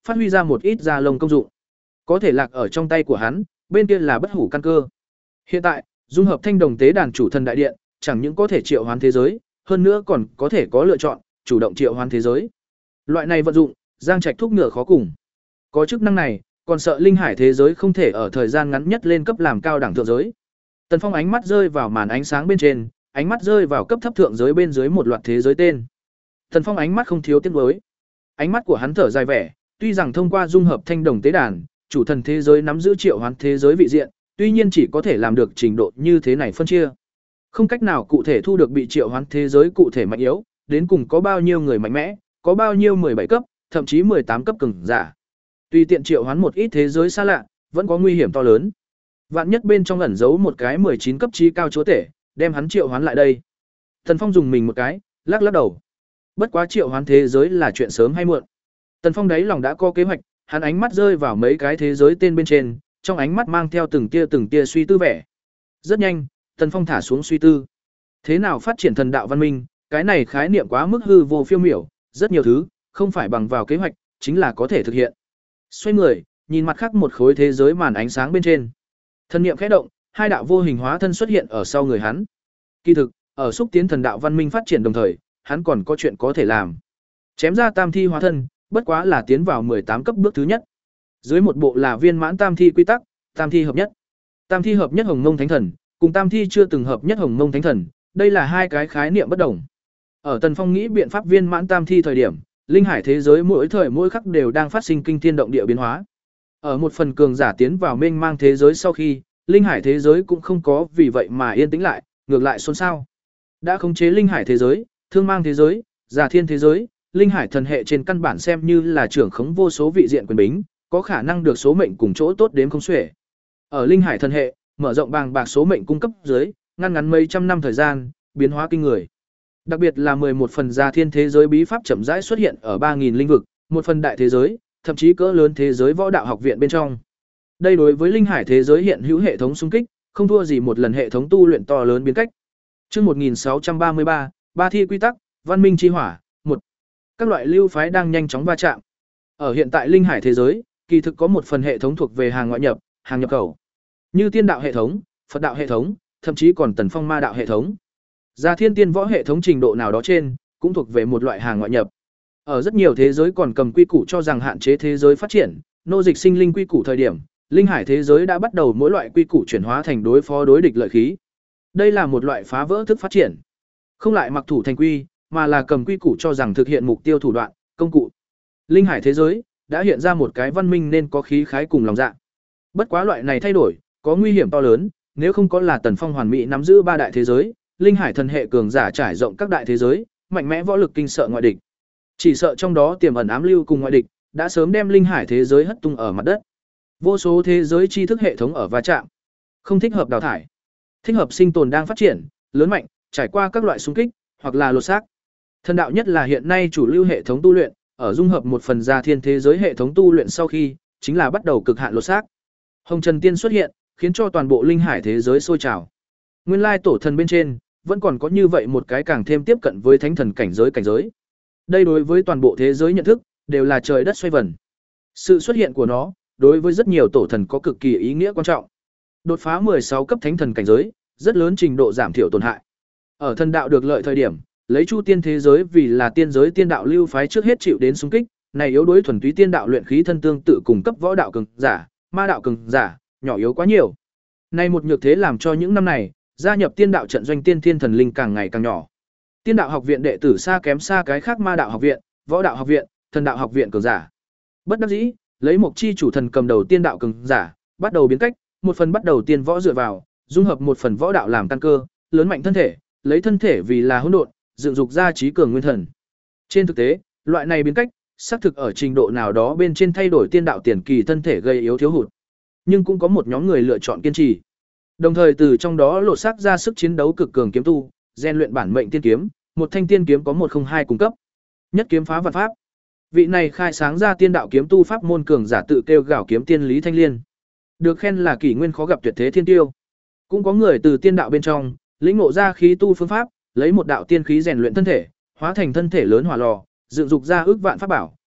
phát huy ra một ít da lông công dụng. Có thể lạc ở trong tay của hắn, bên kia là bất hủ căn cơ. Hiện tại, dung hợp thanh đồng tế đàn chủ thần đại điện, chẳng những có thể triệu hoán thế giới, hơn nữa còn có thể có lựa chọn, chủ động triệu hoán thế giới. Loại này vận dụng, Giang Trạch thúc ngựa khó cùng. Có chức năng này, còn sợ linh hải thế giới không thể ở thời gian ngắn nhất lên cấp làm cao đẳng thượng giới. Tần Phong ánh mắt rơi vào màn ánh sáng bên trên, ánh mắt rơi vào cấp thấp thượng giới bên dưới một loạt thế giới tên. Tần Phong ánh mắt không thiếu tiếc nuối. Ánh mắt của hắn thở dài vẻ, tuy rằng thông qua dung hợp thanh đồng tế đàn, chủ thần thế giới nắm giữ triệu hoán thế giới vị diện, tuy nhiên chỉ có thể làm được trình độ như thế này phân chia. Không cách nào cụ thể thu được bị triệu hoán thế giới cụ thể mạnh yếu, đến cùng có bao nhiêu người mạnh mẽ, có bao nhiêu mười bảy cấp, thậm chí mười tám cấp cường giả. Tùy tiện triệu hoán một ít thế giới xa lạ, vẫn có nguy hiểm to lớn. Vạn nhất bên trong ẩn giấu một cái mười chín cấp trí cao chúa tể, đem hắn triệu hoán lại đây. Tần Phong dùng mình một cái, lắc lắc đầu. Bất quá triệu hoán thế giới là chuyện sớm hay muộn. Tần Phong đấy lòng đã có kế hoạch, hắn ánh mắt rơi vào mấy cái thế giới tên bên trên, trong ánh mắt mang theo từng tia từng tia suy tư vẻ. Rất nhanh, Tần Phong thả xuống suy tư. Thế nào phát triển thần đạo văn minh, cái này khái niệm quá mức hư vô phiêu miểu, rất nhiều thứ, không phải bằng vào kế hoạch, chính là có thể thực hiện. Xoay người, nhìn mặt khác một khối thế giới màn ánh sáng bên trên. Thần niệm khẽ động, hai đạo vô hình hóa thân xuất hiện ở sau người hắn. Kỳ thực, ở xúc tiến thần đạo văn minh phát triển đồng thời, hắn còn có chuyện có thể làm. Chém ra tam thi hóa thân, bất quá là tiến vào mười tám cấp bước thứ nhất. Dưới một bộ là viên mãn tam thi quy tắc, tam thi hợp nhất. Tam thi hợp nhất Hồng Mông Thánh Thần, cùng tam thi chưa từng hợp nhất Hồng Mông Thánh Thần, đây là hai cái khái niệm bất đồng. Ở Tần Phong nghĩ biện pháp viên mãn tam thi thời điểm, linh hải thế giới mỗi thời mỗi khắc đều đang phát sinh kinh thiên động địa biến hóa. Ở một phần cường giả tiến vào mênh mang thế giới sau khi, linh hải thế giới cũng không có vì vậy mà yên tĩnh lại, ngược lại xôn xao. Đã khống chế linh hải thế giới, thương mang thế giới, giả thiên thế giới, linh hải thần hệ trên căn bản xem như là trưởng khống vô số vị diện quyền bính, có khả năng được số mệnh cùng chỗ tốt đến không xuể. Ở linh hải thần hệ, mở rộng bàng bạc số mệnh cung cấp dưới, ngăn ngắn mấy trăm năm thời gian, biến hóa kinh người. Đặc biệt là mười một phần giả thiên thế giới bí pháp chậm rãi xuất hiện ở ba nghìn linh vực, một phần đại thế giới, thậm chí cỡ lớn thế giới võ đạo học viện bên trong. Đây đối với linh hải thế giới hiện hữu hệ thống xung kích, không thua gì một lần hệ thống tu luyện to lớn biến cách. Chương một nghìn sáu trăm ba mươi ba, ba thi quy tắc, văn minh chi hỏa, một. Các loại lưu phái đang nhanh chóng va chạm. Ở hiện tại linh hải thế giới, kỳ thực có một phần hệ thống thuộc về hàng ngoại nhập, hàng nhập khẩu. Như tiên đạo hệ thống, Phật đạo hệ thống, thậm chí còn Tần Phong ma đạo hệ thống. Gia thiên tiên võ hệ thống trình độ nào đó trên, cũng thuộc về một loại hàng ngoại nhập. Ở rất nhiều thế giới còn cầm quy củ cho rằng hạn chế thế giới phát triển, nô dịch sinh linh quy củ thời điểm, linh hải thế giới đã bắt đầu mỗi loại quy củ chuyển hóa thành đối phó đối địch lợi khí. Đây là một loại phá vỡ thức phát triển. Không lại mặc thủ thành quy, mà là cầm quy củ cho rằng thực hiện mục tiêu thủ đoạn, công cụ. Linh hải thế giới đã hiện ra một cái văn minh nên có khí khái cùng lòng dạ. Bất quá loại này thay đổi, có nguy hiểm to lớn, nếu không có là Tần Phong hoàn mỹ nắm giữ ba đại thế giới, linh hải thần hệ cường giả trải rộng các đại thế giới, mạnh mẽ võ lực kinh sợ ngoại địch. Chỉ sợ trong đó tiềm ẩn ám lưu cùng ngoại địch, đã sớm đem linh hải thế giới hất tung ở mặt đất. Vô số thế giới tri thức hệ thống ở va chạm, không thích hợp đào thải. Thích hợp sinh tồn đang phát triển, lớn mạnh, trải qua các loại xung kích, hoặc là lột xác. Thần đạo nhất là hiện nay chủ lưu hệ thống tu luyện, ở dung hợp một phần gia thiên thế giới hệ thống tu luyện sau khi, chính là bắt đầu cực hạn lột xác. Hồng Trần Tiên xuất hiện, khiến cho toàn bộ linh hải thế giới sôi trào. Nguyên lai tổ thần bên trên, vẫn còn có như vậy một cái càng thêm tiếp cận với thánh thần cảnh giới cảnh giới. Đây đối với toàn bộ thế giới nhận thức, đều là trời đất xoay vần. Sự xuất hiện của nó, đối với rất nhiều tổ thần có cực kỳ ý nghĩa quan trọng. Đột phá mười sáu cấp thánh thần cảnh giới, rất lớn trình độ giảm thiểu tổn hại. Ở thần đạo được lợi thời điểm, lấy Chu Tiên thế giới vì là tiên giới tiên đạo lưu phái trước hết chịu đến xung kích, này yếu đối thuần túy tiên đạo luyện khí thân tương tự cùng cấp võ đạo cường giả, ma đạo cường giả, nhỏ yếu quá nhiều. Này một nhược thế làm cho những năm này, gia nhập tiên đạo trận doanh tiên thiên thần linh càng ngày càng nhỏ. Tiên đạo học viện đệ tử xa kém xa cái khác ma đạo học viện, võ đạo học viện, thần đạo học viện cường giả. Bất đắc dĩ, lấy một chi chủ thần cầm đầu tiên đạo cường giả, bắt đầu biến cách, một phần bắt đầu tiên võ dựa vào, dung hợp một phần võ đạo làm căn cơ, lớn mạnh thân thể, lấy thân thể vì là hỗn độn, dựng dục ra trí cường nguyên thần. Trên thực tế, loại này biến cách, xác thực ở trình độ nào đó bên trên thay đổi tiên đạo tiền kỳ thân thể gây yếu thiếu hụt. Nhưng cũng có một nhóm người lựa chọn kiên trì. Đồng thời từ trong đó lột xác ra sức chiến đấu cực cường kiếm tu, rèn luyện bản mệnh tiên kiếm, một thanh tiên kiếm có một không hai cung cấp. Nhất kiếm phá vạn pháp. Vị này khai sáng ra tiên đạo kiếm tu pháp môn cường giả tự kêu gào kiếm tiên Lý Thanh Liên. Được khen là kỷ nguyên khó gặp tuyệt thế thiên tiêu. Cũng có người từ tiên đạo bên trong, lĩnh ngộ ra khí tu phương pháp, lấy một đạo tiên khí rèn luyện thân thể, hóa thành thân thể lớn hỏa lò, dựng dục ra ước vạn pháp bảo,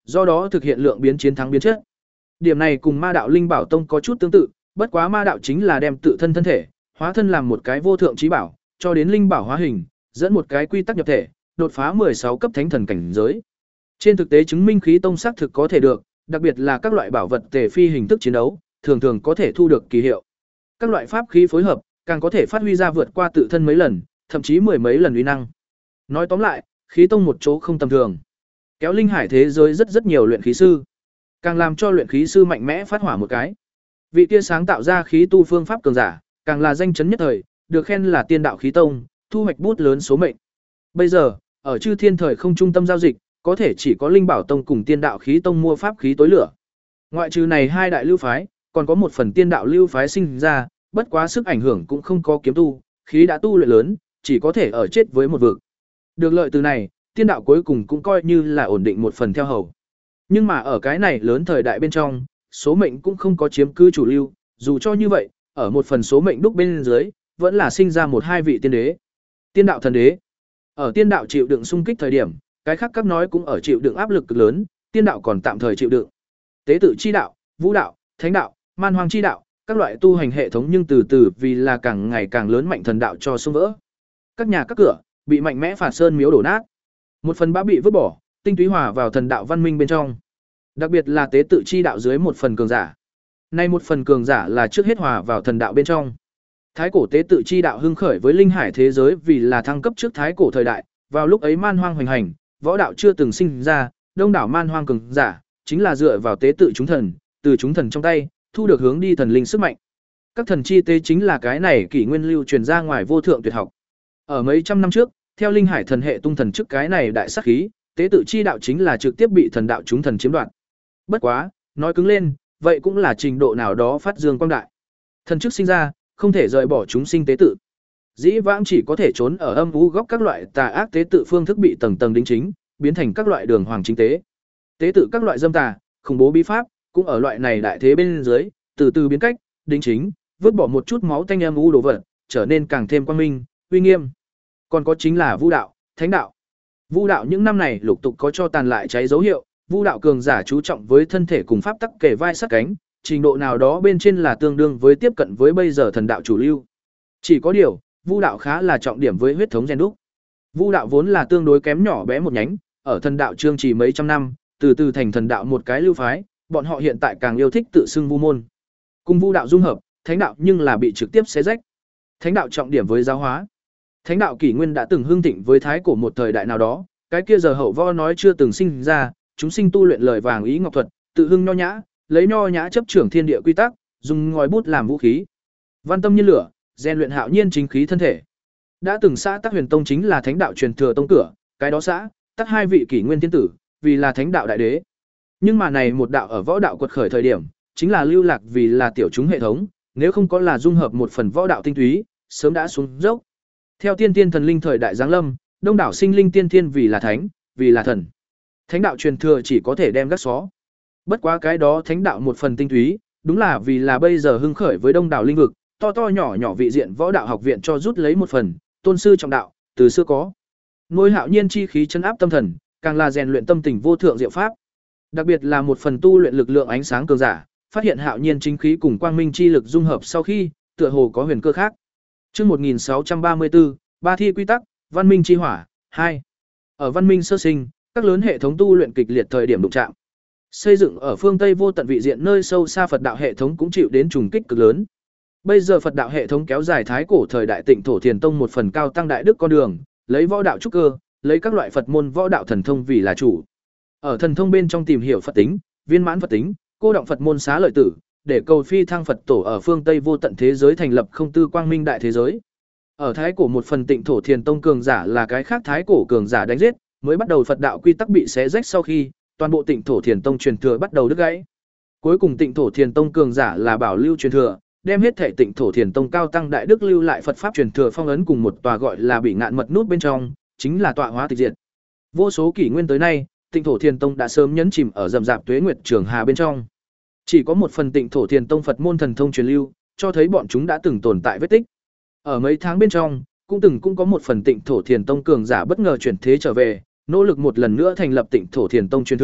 do đó thực hiện lượng biến chiến thắng biến chất. Điểm này cùng Ma đạo Linh Bảo Tông có chút tương tự, bất quá Ma đạo chính là đem tự thân thân thể hóa thân làm một cái vô thượng trí bảo, cho đến linh bảo hóa hình, dẫn một cái quy tắc nhập thể, đột phá mười sáu cấp thánh thần cảnh giới. Trên thực tế chứng minh khí tông xác thực có thể được, đặc biệt là các loại bảo vật tề phi hình thức chiến đấu, thường thường có thể thu được kỳ hiệu. Các loại pháp khí phối hợp, càng có thể phát huy ra vượt qua tự thân mấy lần, thậm chí mười mấy lần uy năng. Nói tóm lại, khí tông một chỗ không tầm thường. Kéo linh hải thế giới rất rất nhiều luyện khí sư, càng làm cho luyện khí sư mạnh mẽ phát hỏa một cái. Vị kia sáng tạo ra khí tu phương pháp cường giả, càng là danh chấn nhất thời, được khen là tiên đạo khí tông, thu hoạch bút lớn số mệnh. Bây giờ, ở Chư Thiên thời không trung tâm giao dịch, có thể chỉ có Linh Bảo Tông cùng Tiên đạo khí tông mua pháp khí tối lửa. Ngoại trừ này hai đại lưu phái, còn có một phần tiên đạo lưu phái sinh ra, bất quá sức ảnh hưởng cũng không có kiếm tu, khí đã tu luyện lớn, chỉ có thể ở chết với một vực. Được lợi từ này, tiên đạo cuối cùng cũng coi như là ổn định một phần theo hầu. Nhưng mà ở cái này lớn thời đại bên trong, số mệnh cũng không có chiếm cứ chủ lưu, dù cho như vậy, ở một phần số mệnh đúc bên dưới, vẫn là sinh ra một hai vị tiên đế. Tiên đạo thần đế. Ở tiên đạo chịu đựng xung kích thời điểm, cái khác các nói cũng ở chịu đựng áp lực cực lớn, tiên đạo còn tạm thời chịu đựng. Tế tự chi đạo, vũ đạo, thánh đạo, man hoang chi đạo, các loại tu hành hệ thống nhưng từ từ vì là càng ngày càng lớn mạnh thần đạo cho xung vỡ. Các nhà các cửa bị mạnh mẽ phạt sơn miếu đổ nát. Một phần bã bị vứt bỏ, tinh túy hòa vào thần đạo văn minh bên trong. Đặc biệt là tế tự chi đạo dưới một phần cường giả. Nay một phần cường giả là trước hết hòa vào thần đạo bên trong. Thái cổ tế tự chi đạo hưng khởi với linh hải thế giới vì là thăng cấp trước thái cổ thời đại, vào lúc ấy man hoang hoành hành, võ đạo chưa từng sinh ra, đông đảo man hoang cường giả, chính là dựa vào tế tự chúng thần, từ chúng thần trong tay, thu được hướng đi thần linh sức mạnh. Các thần chi tế chính là cái này kỷ nguyên lưu truyền ra ngoài vô thượng tuyệt học. Ở mấy trăm năm trước, theo linh hải thần hệ tung thần trước cái này đại sát khí, tế tự chi đạo chính là trực tiếp bị thần đạo chúng thần chiếm đoạt. Bất quá, nói cứng lên, vậy cũng là trình độ nào đó phát dương quang đại. Thần chức sinh ra, không thể rời bỏ chúng sinh tế tự. Dĩ vãng chỉ có thể trốn ở âm u góc các loại tà ác tế tự phương thức bị tầng tầng đính chính, biến thành các loại đường hoàng chính tế. Tế tự các loại dâm tà, khủng bố bí pháp, cũng ở loại này đại thế bên dưới, từ từ biến cách, đính chính, vứt bỏ một chút máu tanh âm u đồ vật, trở nên càng thêm quang minh, uy nghiêm. Còn có chính là Vu đạo, Thánh đạo. Vu đạo những năm này lục tục có cho tàn lại cháy dấu hiệu, Vu đạo cường giả chú trọng với thân thể cùng pháp tắc kề vai sát cánh, trình độ nào đó bên trên là tương đương với tiếp cận với bây giờ thần đạo chủ lưu. Chỉ có điều, Vu đạo khá là trọng điểm với huyết thống gen đúc. Vu đạo vốn là tương đối kém nhỏ bé một nhánh, ở thần đạo chương chỉ mấy trăm năm, từ từ thành thần đạo một cái lưu phái, bọn họ hiện tại càng yêu thích tự xưng Vu môn. Cùng Vu đạo dung hợp, Thánh đạo nhưng là bị trực tiếp xé rách. Thánh đạo trọng điểm với giáo hóa. Thánh đạo kỷ nguyên đã từng hưng thịnh với thái cổ một thời đại nào đó, cái kia giờ hậu võ nói chưa từng sinh ra, chúng sinh tu luyện lời vàng ý ngọc thuật, tự hưng nho nhã, lấy nho nhã chấp trưởng thiên địa quy tắc, dùng ngòi bút làm vũ khí. Văn tâm như lửa, rèn luyện hạo nhiên chính khí thân thể. Đã từng xã Tắc Huyền Tông chính là thánh đạo truyền thừa tông cửa, cái đó xã, Tắc hai vị kỷ nguyên thiên tử, vì là thánh đạo đại đế. Nhưng mà này một đạo ở võ đạo quật khởi thời điểm, chính là lưu lạc vì là tiểu chúng hệ thống, nếu không có là dung hợp một phần võ đạo tinh túy, sớm đã xuống dốc. Theo tiên tiên thần linh thời đại giáng lâm, đông đảo sinh linh tiên thiên vì là thánh, vì là thần. Thánh đạo truyền thừa chỉ có thể đem gác xó. Bất quá cái đó thánh đạo một phần tinh túy, đúng là vì là bây giờ hưng khởi với đông đảo linh vực, to to nhỏ nhỏ vị diện võ đạo học viện cho rút lấy một phần, tôn sư trọng đạo, từ xưa có. Nuôi hạo nhiên chi khí chấn áp tâm thần, càng là rèn luyện tâm tình vô thượng diệu pháp. Đặc biệt là một phần tu luyện lực lượng ánh sáng cường giả, phát hiện hạo nhiên chính khí cùng quang minh chi lực dung hợp sau khi, tựa hồ có huyền cơ khác. Chương một nghìn sáu trăm ba mươi tư, ba thi quy tắc, văn minh chi hỏa, hai. Ở văn minh sơ sinh, các lớn hệ thống tu luyện kịch liệt thời điểm đụng chạm. Xây dựng ở phương Tây vô tận vị diện nơi sâu xa Phật đạo hệ thống cũng chịu đến trùng kích cực lớn. Bây giờ Phật đạo hệ thống kéo dài thái cổ thời đại Tịnh Thổ Thiền Tông một phần cao tăng đại đức con đường, lấy võ đạo trúc cơ, lấy các loại Phật môn võ đạo thần thông vì là chủ. Ở thần thông bên trong tìm hiểu Phật tính, viên mãn Phật tính, cô động Phật môn xá lợi tử, để cầu phi thăng Phật tổ ở phương Tây vô tận thế giới thành lập không tư quang minh đại thế giới. Ở thái cổ một phần Tịnh Thổ Thiền Tông cường giả là cái khác thái cổ cường giả đánh giết, mới bắt đầu Phật đạo quy tắc bị xé rách sau khi, toàn bộ Tịnh Thổ Thiền Tông truyền thừa bắt đầu đứt gãy. Cuối cùng Tịnh Thổ Thiền Tông cường giả là bảo lưu truyền thừa, đem hết thể Tịnh Thổ Thiền Tông cao tăng đại đức lưu lại Phật pháp truyền thừa phong ấn cùng một tòa gọi là bị ngạn mật nút bên trong, chính là tọa hóa tịch diệt. Vô số kỷ nguyên tới nay, Tịnh Thổ Thiền Tông đã sớm nhấn chìm ở rậm rạp tuế nguyệt trường hà bên trong. Chỉ có một phần Tịnh Thổ Thiền Tông Phật môn thần thông truyền lưu, cho thấy bọn chúng đã từng tồn tại vết tích. Ở mấy tháng bên trong, cũng từng cũng có một phần Tịnh Thổ Thiền Tông cường giả bất ngờ chuyển thế trở về, nỗ lực một lần nữa thành lập Tịnh Thổ Thiền Tông truyền thừa,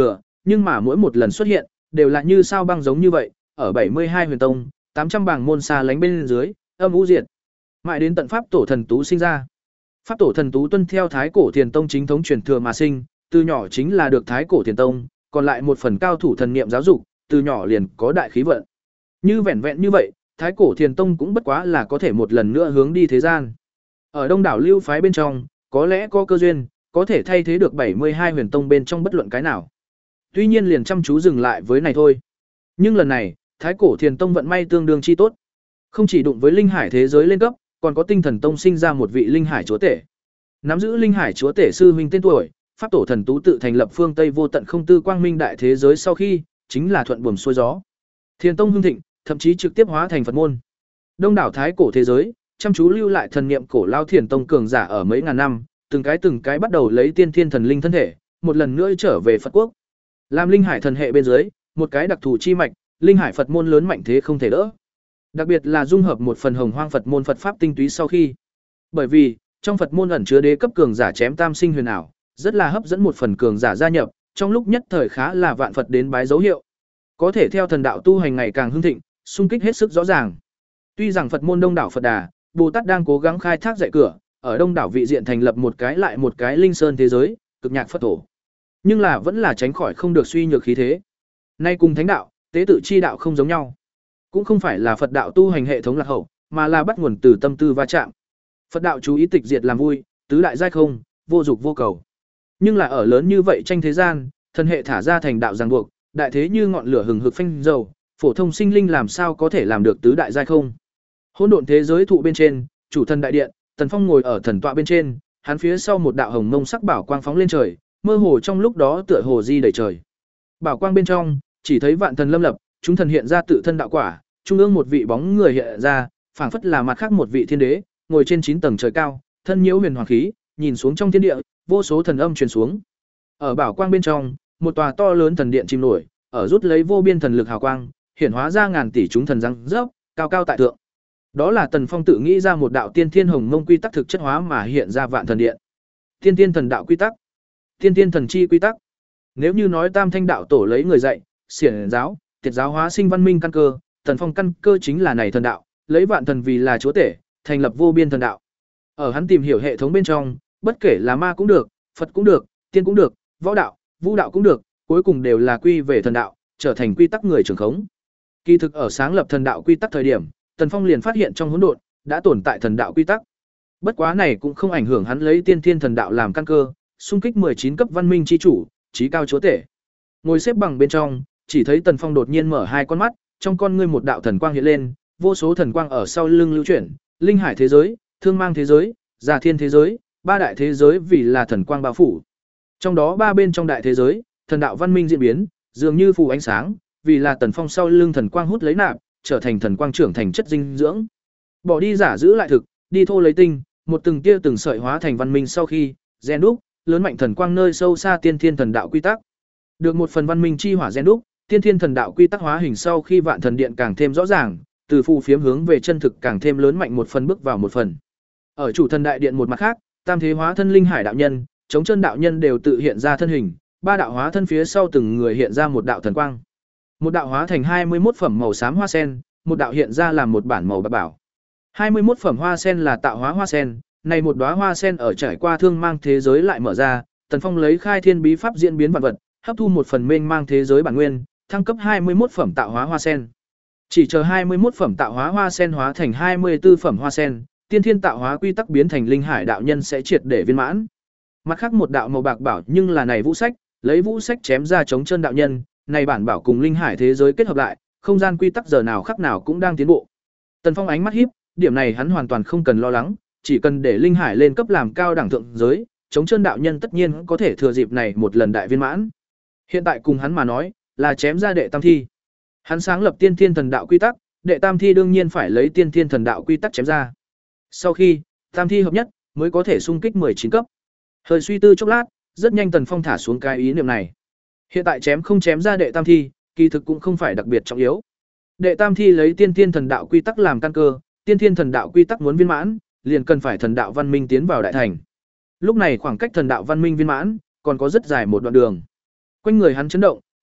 nhưng mà mỗi một lần xuất hiện đều là như sao băng giống như vậy, ở bảy mươi hai huyền tông, tám trăm bảng môn xa lánh bên dưới, âm u diệt. Mãi đến tận pháp tổ thần tú sinh ra. Pháp tổ thần tú tuân theo Thái Cổ Thiền Tông chính thống truyền thừa mà sinh, từ nhỏ chính là được Thái Cổ Thiền Tông, còn lại một phần cao thủ thần niệm giáo dục, từ nhỏ liền có đại khí vận. Như vẹn vẹn như vậy, Thái Cổ Thiền Tông cũng bất quá là có thể một lần nữa hướng đi thế gian. Ở Đông đảo lưu phái bên trong, có lẽ có cơ duyên, có thể thay thế được bảy mươi hai huyền tông bên trong bất luận cái nào. Tuy nhiên liền chăm chú dừng lại với này thôi. Nhưng lần này, Thái Cổ Thiền Tông vận may tương đương chi tốt. Không chỉ đụng với linh hải thế giới lên cấp, còn có Tinh Thần Tông sinh ra một vị linh hải chúa tể. Nắm giữ linh hải chúa tể sư huynh tên tuổi, pháp tổ thần tú tự thành lập phương Tây vô tận không tư quang minh đại thế giới sau khi, chính là thuận buồm xuôi gió. Thiền Tông hưng thịnh, thậm chí trực tiếp hóa thành Phật môn. Đông đảo Thái Cổ thế giới, chăm chú lưu lại thần niệm cổ lao Thiền Tông cường giả ở mấy ngàn năm, từng cái từng cái bắt đầu lấy tiên thiên thần linh thân thể, một lần nữa trở về Phật quốc. Làm linh hải thần hệ bên dưới, một cái đặc thù chi mạch, linh hải Phật môn lớn mạnh thế không thể đỡ. Đặc biệt là dung hợp một phần hồng hoang Phật môn Phật pháp tinh túy sau khi. Bởi vì, trong Phật môn ẩn chứa đế cấp cường giả chém tam sinh huyền ảo, rất là hấp dẫn một phần cường giả gia nhập, trong lúc nhất thời khá là vạn Phật đến bái dấu hiệu. Có thể theo thần đạo tu hành ngày càng hưng thịnh, xung kích hết sức rõ ràng. Tuy rằng Phật môn đông đảo Phật Đà, Bồ Tát đang cố gắng khai thác dạy cửa, ở đông đảo vị diện thành lập một cái lại một cái linh sơn thế giới, cực nhạc Phật tổ. Nhưng là vẫn là tránh khỏi không được suy nhược khí thế. Nay cùng thánh đạo, tế tự chi đạo không giống nhau. Cũng không phải là Phật đạo tu hành hệ thống lạc hậu, mà là bắt nguồn từ tâm tư va chạm. Phật đạo chú ý tịch diệt làm vui, tứ đại giai không, vô dục vô cầu. Nhưng là ở lớn như vậy tranh thế gian, thần hệ thả ra thành đạo ràng buộc, đại thế như ngọn lửa hừng hực phanh dầu, phổ thông sinh linh làm sao có thể làm được tứ đại giai không? Hỗn độn thế giới thụ bên trên, chủ thần đại điện, Tần Phong ngồi ở thần tọa bên trên, hắn phía sau một đạo hồng mông sắc bảo quang phóng lên trời, mơ hồ trong lúc đó tựa hồ di đầy trời. Bảo quang bên trong, chỉ thấy vạn thần lâm lập, chúng thần hiện ra tự thân đạo quả, trung ương một vị bóng người hiện ra, phảng phất là mặt khác một vị thiên đế, ngồi trên chín tầng trời cao, thân nhiễu huyền hoàng khí, nhìn xuống trong thiên địa, vô số thần âm truyền xuống. Ở bảo quang bên trong, một tòa to lớn thần điện chìm nổi, ở rút lấy vô biên thần lực hào quang, hiển hóa ra ngàn tỷ chúng thần răng rớp, cao cao tại thượng. Đó là Tần Phong tự nghĩ ra một đạo tiên thiên hồng mông quy tắc thực chất hóa mà hiện ra vạn thần điện. Tiên thiên thần đạo quy tắc, tiên thiên thần chi quy tắc. Nếu như nói Tam Thanh đạo tổ lấy người dạy, xiển giáo, tiệt giáo hóa sinh văn minh căn cơ, Tần Phong căn cơ chính là này thần đạo, lấy vạn thần vì là chúa tể, thành lập vô biên thần đạo. Ở hắn tìm hiểu hệ thống bên trong, bất kể là ma cũng được, Phật cũng được, tiên cũng được, võ đạo, vũ đạo cũng được, cuối cùng đều là quy về thần đạo, trở thành quy tắc người trưởng khống. Kỳ thực ở sáng lập thần đạo quy tắc thời điểm, Tần Phong liền phát hiện trong hỗn độn đã tồn tại thần đạo quy tắc. Bất quá này cũng không ảnh hưởng hắn lấy tiên thiên thần đạo làm căn cơ, xung kích mười chín cấp văn minh chi chủ, chí cao chúa tể. Ngồi xếp bằng bên trong, chỉ thấy Tần Phong đột nhiên mở hai con mắt, trong con ngươi một đạo thần quang hiện lên, vô số thần quang ở sau lưng lưu chuyển, linh hải thế giới, thương mang thế giới, giả thiên thế giới, ba đại thế giới vì là thần quang bao phủ. Trong đó ba bên trong đại thế giới, thần đạo văn minh diễn biến, dường như phù ánh sáng, vì là Tần Phong sau lưng thần quang hút lấy nạp, trở thành thần quang trưởng thành chất dinh dưỡng. Bỏ đi giả giữ lại thực, đi thô lấy tinh, một từng tia từng sợi hóa thành văn minh sau khi, gen đúc, lớn mạnh thần quang nơi sâu xa tiên thiên thần đạo quy tắc. Được một phần văn minh chi hỏa gen đúc, tiên thiên thần đạo quy tắc hóa hình sau khi vạn thần điện càng thêm rõ ràng, từ phù phiếm hướng về chân thực càng thêm lớn mạnh một phần bước vào một phần. Ở chủ thần đại điện một mặt khác, tam thế hóa thân linh hải đạo nhân, chống chân đạo nhân đều tự hiện ra thân hình, ba đạo hóa thân phía sau từng người hiện ra một đạo thần quang. Một đạo hóa thành hai mươi mốt phẩm màu xám hoa sen, một đạo hiện ra làm một bản màu bạc bảo. hai mươi mốt phẩm hoa sen là tạo hóa hoa sen, này một đóa hoa sen ở trải qua thương mang thế giới lại mở ra, Tần Phong lấy khai thiên bí pháp diễn biến vạn vật, hấp thu một phần mênh mang thế giới bản nguyên, thăng cấp hai mươi mốt phẩm tạo hóa hoa sen. Chỉ chờ hai mươi mốt phẩm tạo hóa hoa sen hóa thành hai mươi tư phẩm hoa sen, tiên thiên tạo hóa quy tắc biến thành linh hải đạo nhân sẽ triệt để viên mãn. Mặt khác một đạo màu bạc bảo nhưng là này vũ sách, lấy vũ sách chém ra chống chân đạo nhân, này bản bảo cùng linh hải thế giới kết hợp lại, không gian quy tắc giờ nào khắc nào cũng đang tiến bộ. Tần Phong ánh mắt híp, điểm này hắn hoàn toàn không cần lo lắng, chỉ cần để linh hải lên cấp làm cao đẳng thượng giới, chống chân đạo nhân tất nhiên có thể thừa dịp này một lần đại viên mãn. Hiện tại cùng hắn mà nói, là chém ra đệ tam thi. Hắn sáng lập tiên thiên thần đạo quy tắc, đệ tam thi đương nhiên phải lấy tiên thiên thần đạo quy tắc chém ra. Sau khi tam thi hợp nhất, mới có thể xung kích mười chín cấp. Hơi suy tư chốc lát, rất nhanh Tần Phong thả xuống cái ý niệm này. Hiện tại chém không chém ra đệ tam thi, kỳ thực cũng không phải đặc biệt trọng yếu. Đệ tam thi lấy tiên thiên thần đạo quy tắc làm căn cơ, tiên thiên thần đạo quy tắc muốn viên mãn, liền cần phải thần đạo văn minh tiến vào đại thành. Lúc này khoảng cách thần đạo văn minh viên mãn còn có rất dài một đoạn đường. Quanh người hắn chấn động,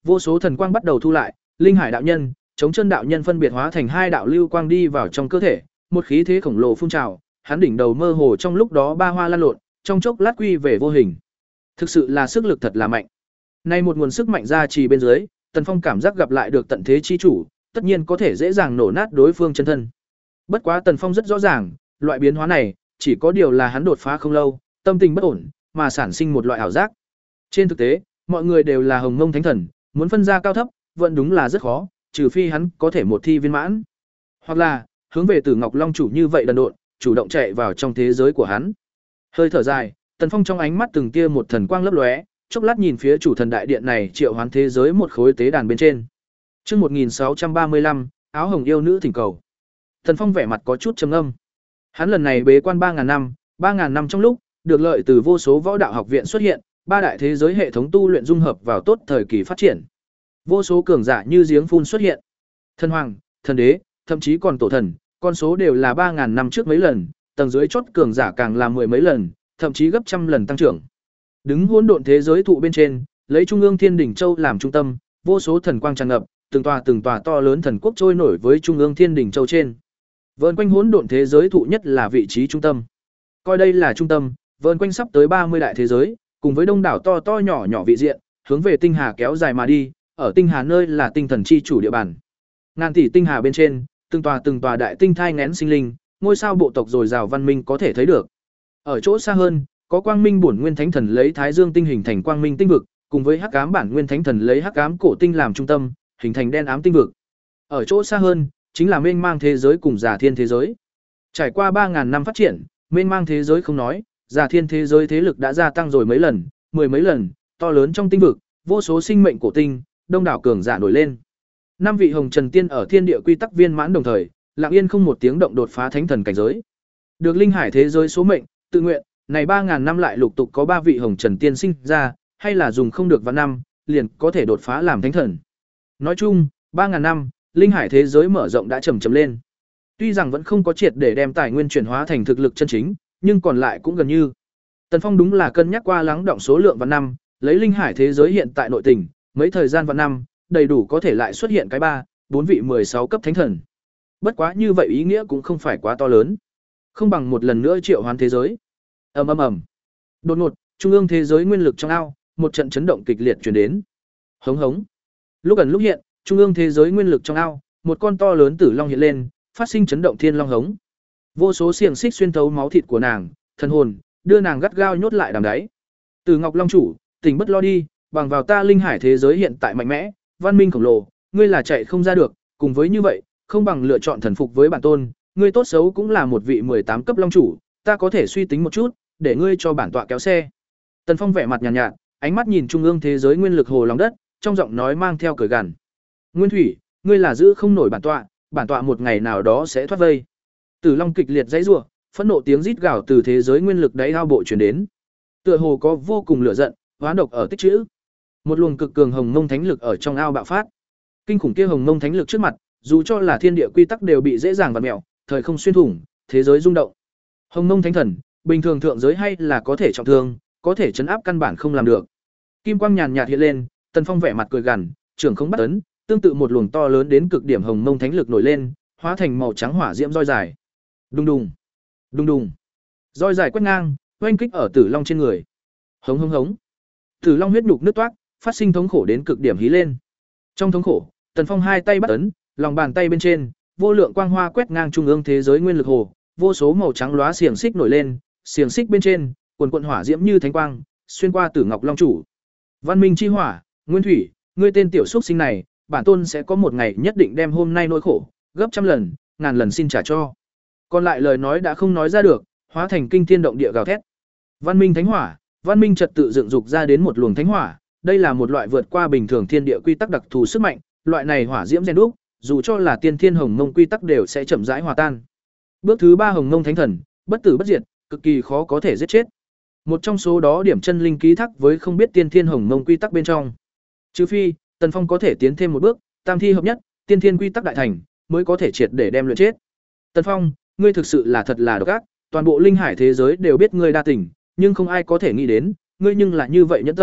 Vô số thần quang bắt đầu thu lại, Linh Hải đạo nhân, Chống Chân đạo nhân phân biệt hóa thành hai đạo lưu quang đi vào trong cơ thể, một khí thế khổng lồ phun trào, hắn đỉnh đầu mơ hồ trong lúc đó ba hoa lan lộn, trong chốc lát quy về vô hình. Thực sự là sức lực thật là mạnh. Nay một nguồn sức mạnh ra trì bên dưới, Tần Phong cảm giác gặp lại được tận thế chi chủ, tất nhiên có thể dễ dàng nổ nát đối phương chân thân. Bất quá Tần Phong rất rõ ràng, loại biến hóa này, chỉ có điều là hắn đột phá không lâu, tâm tình bất ổn, mà sản sinh một loại ảo giác. Trên thực tế, mọi người đều là Hồng Mông Thánh Thần, muốn phân ra cao thấp, vẫn đúng là rất khó, trừ phi hắn có thể một thi viên mãn, hoặc là hướng về Tử Ngọc Long chủ như vậy đần độn, chủ động chạy vào trong thế giới của hắn. Hơi thở dài, Tần Phong trong ánh mắt từng tia một thần quang lấp lóe, chốc lát nhìn phía chủ thần đại điện này triệu hoán thế giới một khối tế đàn bên trên. Chương một nghìn sáu trăm ba mươi lăm, áo hồng yêu nữ thỉnh cầu. Tần Phong vẻ mặt có chút trầm ngâm. Hắn lần này bế quan ba ngàn năm, ba ngàn năm trong lúc, được lợi từ vô số võ đạo học viện xuất hiện, ba đại thế giới hệ thống tu luyện dung hợp vào tốt thời kỳ phát triển. Vô số cường giả như giếng phun xuất hiện. Thần hoàng, thần đế, thậm chí còn tổ thần, con số đều là ba ngàn năm trước mấy lần, tầng dưới chót cường giả càng là mười mấy lần, thậm chí gấp trăm lần tăng trưởng. Đứng hỗn độn thế giới thụ bên trên, lấy trung ương Thiên Đỉnh Châu làm trung tâm, vô số thần quang tràn ngập, từng tòa từng tòa to lớn thần quốc trôi nổi với trung ương Thiên Đỉnh Châu trên. Vờn quanh hỗn độn thế giới thụ nhất là vị trí trung tâm. Coi đây là trung tâm, vờn quanh sắp tới ba mươi đại thế giới, cùng với đông đảo to to nhỏ nhỏ vị diện, hướng về tinh hà kéo dài mà đi, ở tinh hà nơi là tinh thần chi chủ địa bàn. Ngàn tỷ tinh hà bên trên, từng tòa từng tòa đại tinh thai nghén sinh linh, ngôi sao bộ tộc dồi dào văn minh có thể thấy được. Ở chỗ xa hơn, có Quang Minh Bổn Nguyên Thánh Thần lấy Thái Dương tinh hình thành Quang Minh tinh vực, cùng với Hắc Ám Bản Nguyên Thánh Thần lấy Hắc Ám cổ tinh làm trung tâm, hình thành đen ám tinh vực. Ở chỗ xa hơn, chính là mênh mang thế giới cùng Già Thiên thế giới. Trải qua ba ngàn năm phát triển, mênh mang thế giới không nói, Già Thiên thế giới thế lực đã gia tăng rồi mấy lần, mười mấy lần, to lớn trong tinh vực, vô số sinh mệnh cổ tinh, đông đảo cường giả nổi lên. Năm vị hồng trần tiên ở thiên địa quy tắc viên mãn đồng thời, lặng yên không một tiếng động đột phá thánh thần cảnh giới. Được linh hải thế giới số mệnh, tự nguyện, này ba ngàn năm lại lục tục có ba vị hồng trần tiên sinh ra, hay là dùng không được vạn năm, liền có thể đột phá làm thánh thần. Nói chung, ba ngàn năm, linh hải thế giới mở rộng đã chậm chậm lên. Tuy rằng vẫn không có triệt để đem tài nguyên chuyển hóa thành thực lực chân chính, nhưng còn lại cũng gần như. Tần Phong đúng là cân nhắc qua lắng động số lượng vạn năm, lấy linh hải thế giới hiện tại nội tình, mấy thời gian vạn năm, đầy đủ có thể lại xuất hiện cái ba, bốn vị mười sáu cấp thánh thần. Bất quá như vậy ý nghĩa cũng không phải quá to lớn. Không bằng một lần nữa triệu hoán thế giới. Ầm ầm ầm. Đột ngột, trung ương thế giới nguyên lực trong ao, một trận chấn động kịch liệt truyền đến. Hống hống. Lúc ẩn lúc hiện, trung ương thế giới nguyên lực trong ao, một con to lớn tử long hiện lên, phát sinh chấn động thiên long hống. Vô số xiềng xích xuyên thấu máu thịt của nàng, thần hồn, đưa nàng gắt gao nhốt lại đằng đáy. Từ Ngọc Long chủ, tỉnh bất lo đi, bằng vào ta linh hải thế giới hiện tại mạnh mẽ, văn minh khổng lồ, ngươi là chạy không ra được, cùng với như vậy, không bằng lựa chọn thần phục với bản tôn, ngươi tốt xấu cũng là một vị mười tám cấp long chủ, ta có thể suy tính một chút, để ngươi cho bản tọa kéo xe. Tần Phong vẻ mặt nhàn nhạt, nhạt, ánh mắt nhìn trung ương thế giới nguyên lực hồ lòng đất, trong giọng nói mang theo cười gằn. Nguyên Thủy, ngươi là giữ không nổi bản tọa, bản tọa một ngày nào đó sẽ thoát vây. Tử Long kịch liệt giãy giụa, phẫn nộ tiếng rít gào từ thế giới nguyên lực đáy ao bộ truyền đến. Tựa hồ có vô cùng lửa giận, hoán độc ở tích trữ. Một luồng cực cường hồng mông thánh lực ở trong ao bạo phát. Kinh khủng kia hồng mông thánh lực trước mặt, dù cho là thiên địa quy tắc đều bị dễ dàng vặn mèo, thời không xuyên thủng, thế giới rung động. Hồng mông thánh thần, bình thường thượng giới hay là có thể trọng thương, có thể chấn áp căn bản không làm được. Kim quang nhàn nhạt hiện lên, Tần Phong vẻ mặt cười gằn, trưởng không bắt ấn, tương tự một luồng to lớn đến cực điểm hồng mông thánh lực nổi lên, hóa thành màu trắng hỏa diễm roi dài. Đùng đùng, đùng đùng. Roi dài quét ngang, oanh kích ở Tử Long trên người. Hống hống hống. Tử Long huyết nhục nứt toác, phát sinh thống khổ đến cực điểm hí lên. Trong thống khổ, Tần Phong hai tay bắt ấn, lòng bàn tay bên trên, vô lượng quang hoa quét ngang trung ương thế giới nguyên lực hồ, vô số màu trắng lóa xiềng xích nổi lên, xiềng xích bên trên, quần quần hỏa diễm như thánh quang, xuyên qua Tử Ngọc Long chủ. Văn minh chi hỏa, Nguyên Thủy, ngươi tên tiểu xúc sinh này, bản tôn sẽ có một ngày nhất định đem hôm nay nỗi khổ, gấp trăm lần, ngàn lần xin trả cho. Còn lại lời nói đã không nói ra được, hóa thành kinh thiên động địa gào thét. Văn minh thánh hỏa, văn minh trật tự dựng dục ra đến một luồng thánh hỏa, đây là một loại vượt qua bình thường thiên địa quy tắc đặc thù sức mạnh, loại này hỏa diễm rèn đúc, dù cho là tiên thiên hồng mông quy tắc đều sẽ chậm rãi hòa tan. Bước thứ ba hồng mông thánh thần, bất tử bất diệt, cực kỳ khó có thể giết chết. Một trong số đó điểm chân linh ký thác với không biết tiên thiên hồng mông quy tắc bên trong. Trừ phi, Tần Phong có thể tiến thêm một bước, tam thi hợp nhất, tiên thiên quy tắc đại thành, mới có thể triệt để đem luyện chết. Tần Phong, ngươi thực sự là thật là độc ác, toàn bộ linh hải thế giới đều biết ngươi đa tình, nhưng không ai có thể nghĩ đến, ngươi nhưng là như vậy nhẫn tâm,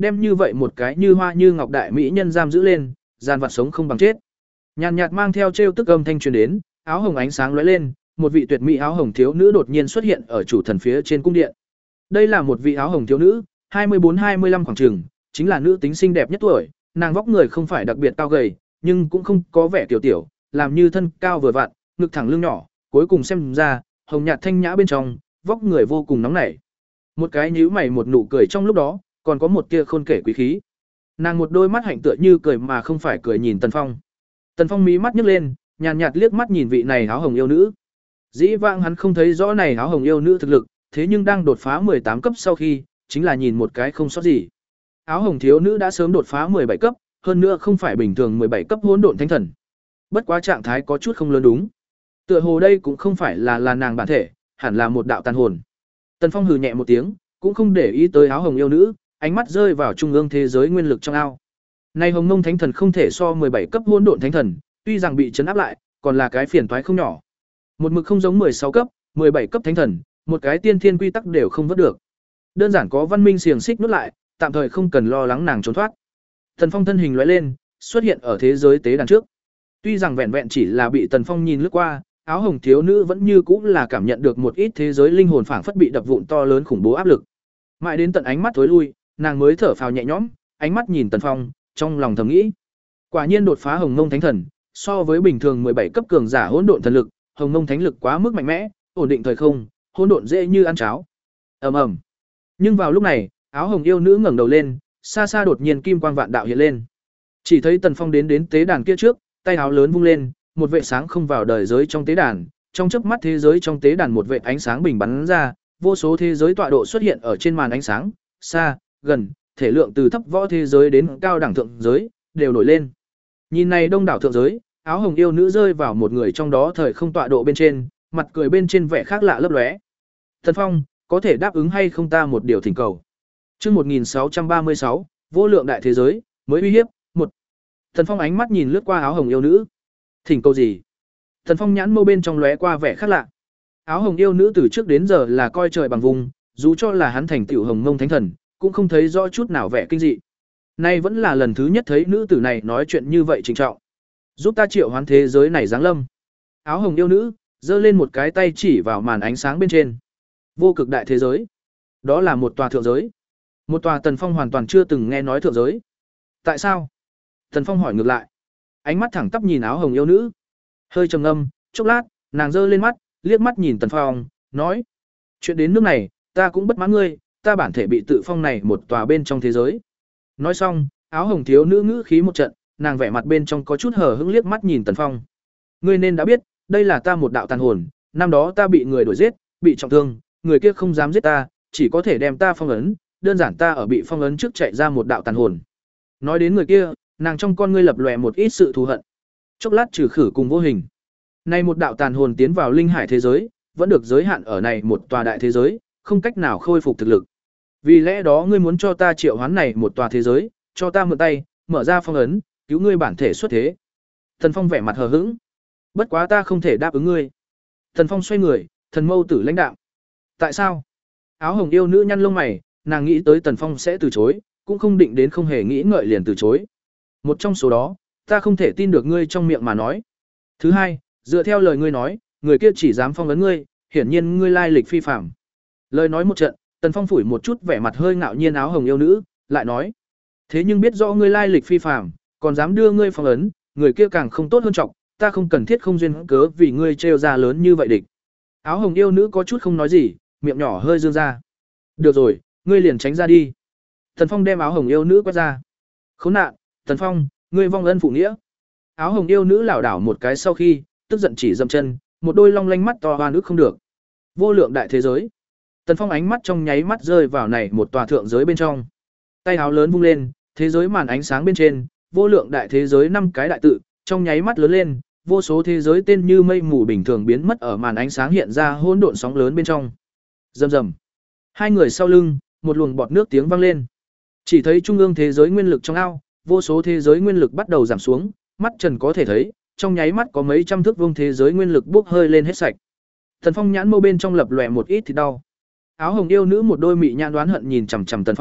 đem như vậy một cái như hoa như ngọc đại mỹ nhân giam giữ lên, gian vặt sống không bằng chết. Nhàn nhạt mang theo trêu tức âm thanh truyền đến, áo hồng ánh sáng lóe lên, một vị tuyệt mỹ áo hồng thiếu nữ đột nhiên xuất hiện ở chủ thần phía trên cung điện. Đây là một vị áo hồng thiếu nữ, hai mươi bốn hai mươi lăm khoảng chừng, chính là nữ tính xinh đẹp nhất tuổi, nàng vóc người không phải đặc biệt cao gầy, nhưng cũng không có vẻ tiểu tiểu, làm như thân cao vừa vặn, ngực thẳng lưng nhỏ, cuối cùng xem ra, hồng nhạt thanh nhã bên trong, vóc người vô cùng nóng nảy. Một cái nhíu mày một nụ cười trong lúc đó, còn có một tia khôn kể quý khí. Nàng một đôi mắt hạnh tựa như cười mà không phải cười nhìn Tần Phong. Tần Phong mí mắt nhấc lên, nhàn nhạt liếc mắt nhìn vị này áo hồng yêu nữ. Dĩ vãng hắn không thấy rõ này áo hồng yêu nữ thực lực, thế nhưng đang đột phá mười tám cấp sau khi, chính là nhìn một cái không sót gì. Áo hồng thiếu nữ đã sớm đột phá mười bảy cấp, hơn nữa không phải bình thường mười bảy cấp hỗn độn thánh thần. Bất quá trạng thái có chút không lớn đúng. Tựa hồ đây cũng không phải là là nàng bản thể, hẳn là một đạo tàn hồn. Tần Phong hừ nhẹ một tiếng, cũng không để ý tới áo hồng yêu nữ, ánh mắt rơi vào trung ương thế giới nguyên lực trong ao. Này Hồng Mông Thánh Thần không thể so mười bảy cấp hỗn độn thánh thần, tuy rằng bị trấn áp lại, còn là cái phiền toái không nhỏ. Một mực không giống mười sáu cấp, mười bảy cấp thánh thần, một cái tiên thiên quy tắc đều không vớt được. Đơn giản có văn minh xiềng xích nuốt lại, tạm thời không cần lo lắng nàng trốn thoát. Tần Phong thân hình lóe lên, xuất hiện ở thế giới tế đàn trước. Tuy rằng vẹn vẹn chỉ là bị Tần Phong nhìn lướt qua, áo hồng thiếu nữ vẫn như cũng là cảm nhận được một ít thế giới linh hồn phảng phất bị đập vụn to lớn khủng bố áp lực. Mãi đến tận ánh mắt thối lui, nàng mới thở phào nhẹ nhõm, ánh mắt nhìn Tần Phong, trong lòng thầm nghĩ, quả nhiên đột phá Hồng Mông Thánh Thần, so với bình thường mười bảy cấp cường giả hỗn độn thần lực, Hồng Mông Thánh lực quá mức mạnh mẽ, ổn định thời không, hỗn độn dễ như ăn cháo. Ầm ầm. Nhưng vào lúc này, áo hồng yêu nữ ngẩng đầu lên, xa xa đột nhiên kim quang vạn đạo hiện lên. Chỉ thấy Tần Phong đến đến tế đàn kia trước, tay áo lớn vung lên, một vệt sáng không vào đời giới trong tế đàn, trong chớp mắt thế giới trong tế đàn một vệt ánh sáng bình bắn ra, vô số thế giới tọa độ xuất hiện ở trên màn ánh sáng, xa, gần, thể lượng từ thấp võ thế giới đến cao đẳng thượng giới đều nổi lên. Nhìn này đông đảo thượng giới, áo hồng yêu nữ rơi vào một người trong đó thời không tọa độ bên trên, mặt cười bên trên vẻ khác lạ lấp lóe. Tần Phong, có thể đáp ứng hay không ta một điều thỉnh cầu? Chương một nghìn sáu trăm ba mươi sáu, vô lượng đại thế giới, mới uy hiếp, một. Tần Phong ánh mắt nhìn lướt qua áo hồng yêu nữ. Thỉnh cầu gì? Tần Phong nhãn mâu bên trong lóe qua vẻ khác lạ. Áo hồng yêu nữ từ trước đến giờ là coi trời bằng vùng, dù cho là hắn thành tựu Hồng Mông Thánh Thần, cũng không thấy rõ chút nào vẻ kinh dị. Nay vẫn là lần thứ nhất thấy nữ tử này nói chuyện như vậy trịnh trọng. Giúp ta triệu hoán thế giới này giáng lâm. Áo hồng yêu nữ giơ lên một cái tay chỉ vào màn ánh sáng bên trên. Vô cực đại thế giới. Đó là một tòa thượng giới. Một tòa Tần Phong hoàn toàn chưa từng nghe nói thượng giới. Tại sao? Tần Phong hỏi ngược lại. Ánh mắt thẳng tắp nhìn áo hồng yêu nữ. Hơi trầm ngâm, chốc lát, nàng giơ lên mắt, liếc mắt nhìn Tần Phong, nói: chuyện đến nước này, ta cũng bất mãn ngươi, ta bản thể bị tự phong này một tòa bên trong thế giới. Nói xong, áo hồng thiếu nữ ngữ khí một trận, nàng vẻ mặt bên trong có chút hờ hững liếc mắt nhìn Tần Phong. Ngươi nên đã biết, đây là ta một đạo tàn hồn, năm đó ta bị người đuổi giết, bị trọng thương, người kia không dám giết ta, chỉ có thể đem ta phong ấn, đơn giản ta ở bị phong ấn trước chạy ra một đạo tàn hồn. Nói đến người kia, nàng trong con ngươi lập lòe một ít sự thù hận. Chốc lát trừ khử cùng vô hình. Nay một đạo tàn hồn tiến vào linh hải thế giới, vẫn được giới hạn ở này một tòa đại thế giới, không cách nào khôi phục thực lực. Vì lẽ đó ngươi muốn cho ta triệu hoán này một tòa thế giới, cho ta mượn tay, mở ra phong ấn, cứu ngươi bản thể xuất thế. Thần Phong vẻ mặt hờ hững. Bất quá ta không thể đáp ứng ngươi. Thần Phong xoay người, thần mâu tử lãnh đạo. Tại sao? Áo hồng yêu nữ nhăn lông mày, nàng nghĩ tới Tần Phong sẽ từ chối, cũng không định đến không hề nghĩ ngợi liền từ chối. Một trong số đó, ta không thể tin được ngươi trong miệng mà nói. Thứ hai, dựa theo lời ngươi nói, người kia chỉ dám phong ấn ngươi, hiển nhiên ngươi lai lịch phi phàm. Lời nói một trận, Tần Phong phủi một chút vẻ mặt hơi ngạo nhiên áo hồng yêu nữ, lại nói: thế nhưng biết rõ ngươi lai lịch phi phàm, còn dám đưa ngươi phong ấn, người kia càng không tốt hơn trọng, ta không cần thiết không duyên cớ vì ngươi trêu ra lớn như vậy địch. Áo hồng yêu nữ có chút không nói gì, miệng nhỏ hơi dương ra. Được rồi, ngươi liền tránh ra đi. Tần Phong đem áo hồng yêu nữ quét ra. Khốn nạn, Tần Phong, ngươi vong ân phụ nghĩa. Áo hồng yêu nữ lảo đảo một cái sau khi, tức giận chỉ dậm chân, một đôi long lanh mắt to hoa nước không được. Vô lượng đại thế giới. Tần Phong ánh mắt trong nháy mắt rơi vào này một tòa thượng giới bên trong. Tay áo lớn vung lên, thế giới màn ánh sáng bên trên, vô lượng đại thế giới năm cái đại tự, trong nháy mắt lớn lên, vô số thế giới tên như mây mù bình thường biến mất ở màn ánh sáng hiện ra hỗn độn sóng lớn bên trong. Rầm rầm. Hai người sau lưng, một luồng bọt nước tiếng vang lên. Chỉ thấy trung ương thế giới nguyên lực trong ao, vô số thế giới nguyên lực bắt đầu giảm xuống, mắt trần có thể thấy, trong nháy mắt có mấy trăm thước vuông thế giới nguyên lực bốc hơi lên hết sạch. Tần Phong nhãn mâu bên trong lập lòe một ít thì đau. Áo hồng yêu nữ một đôi mị nhãn đoán hận nhìn chằm chằm Tần Phong,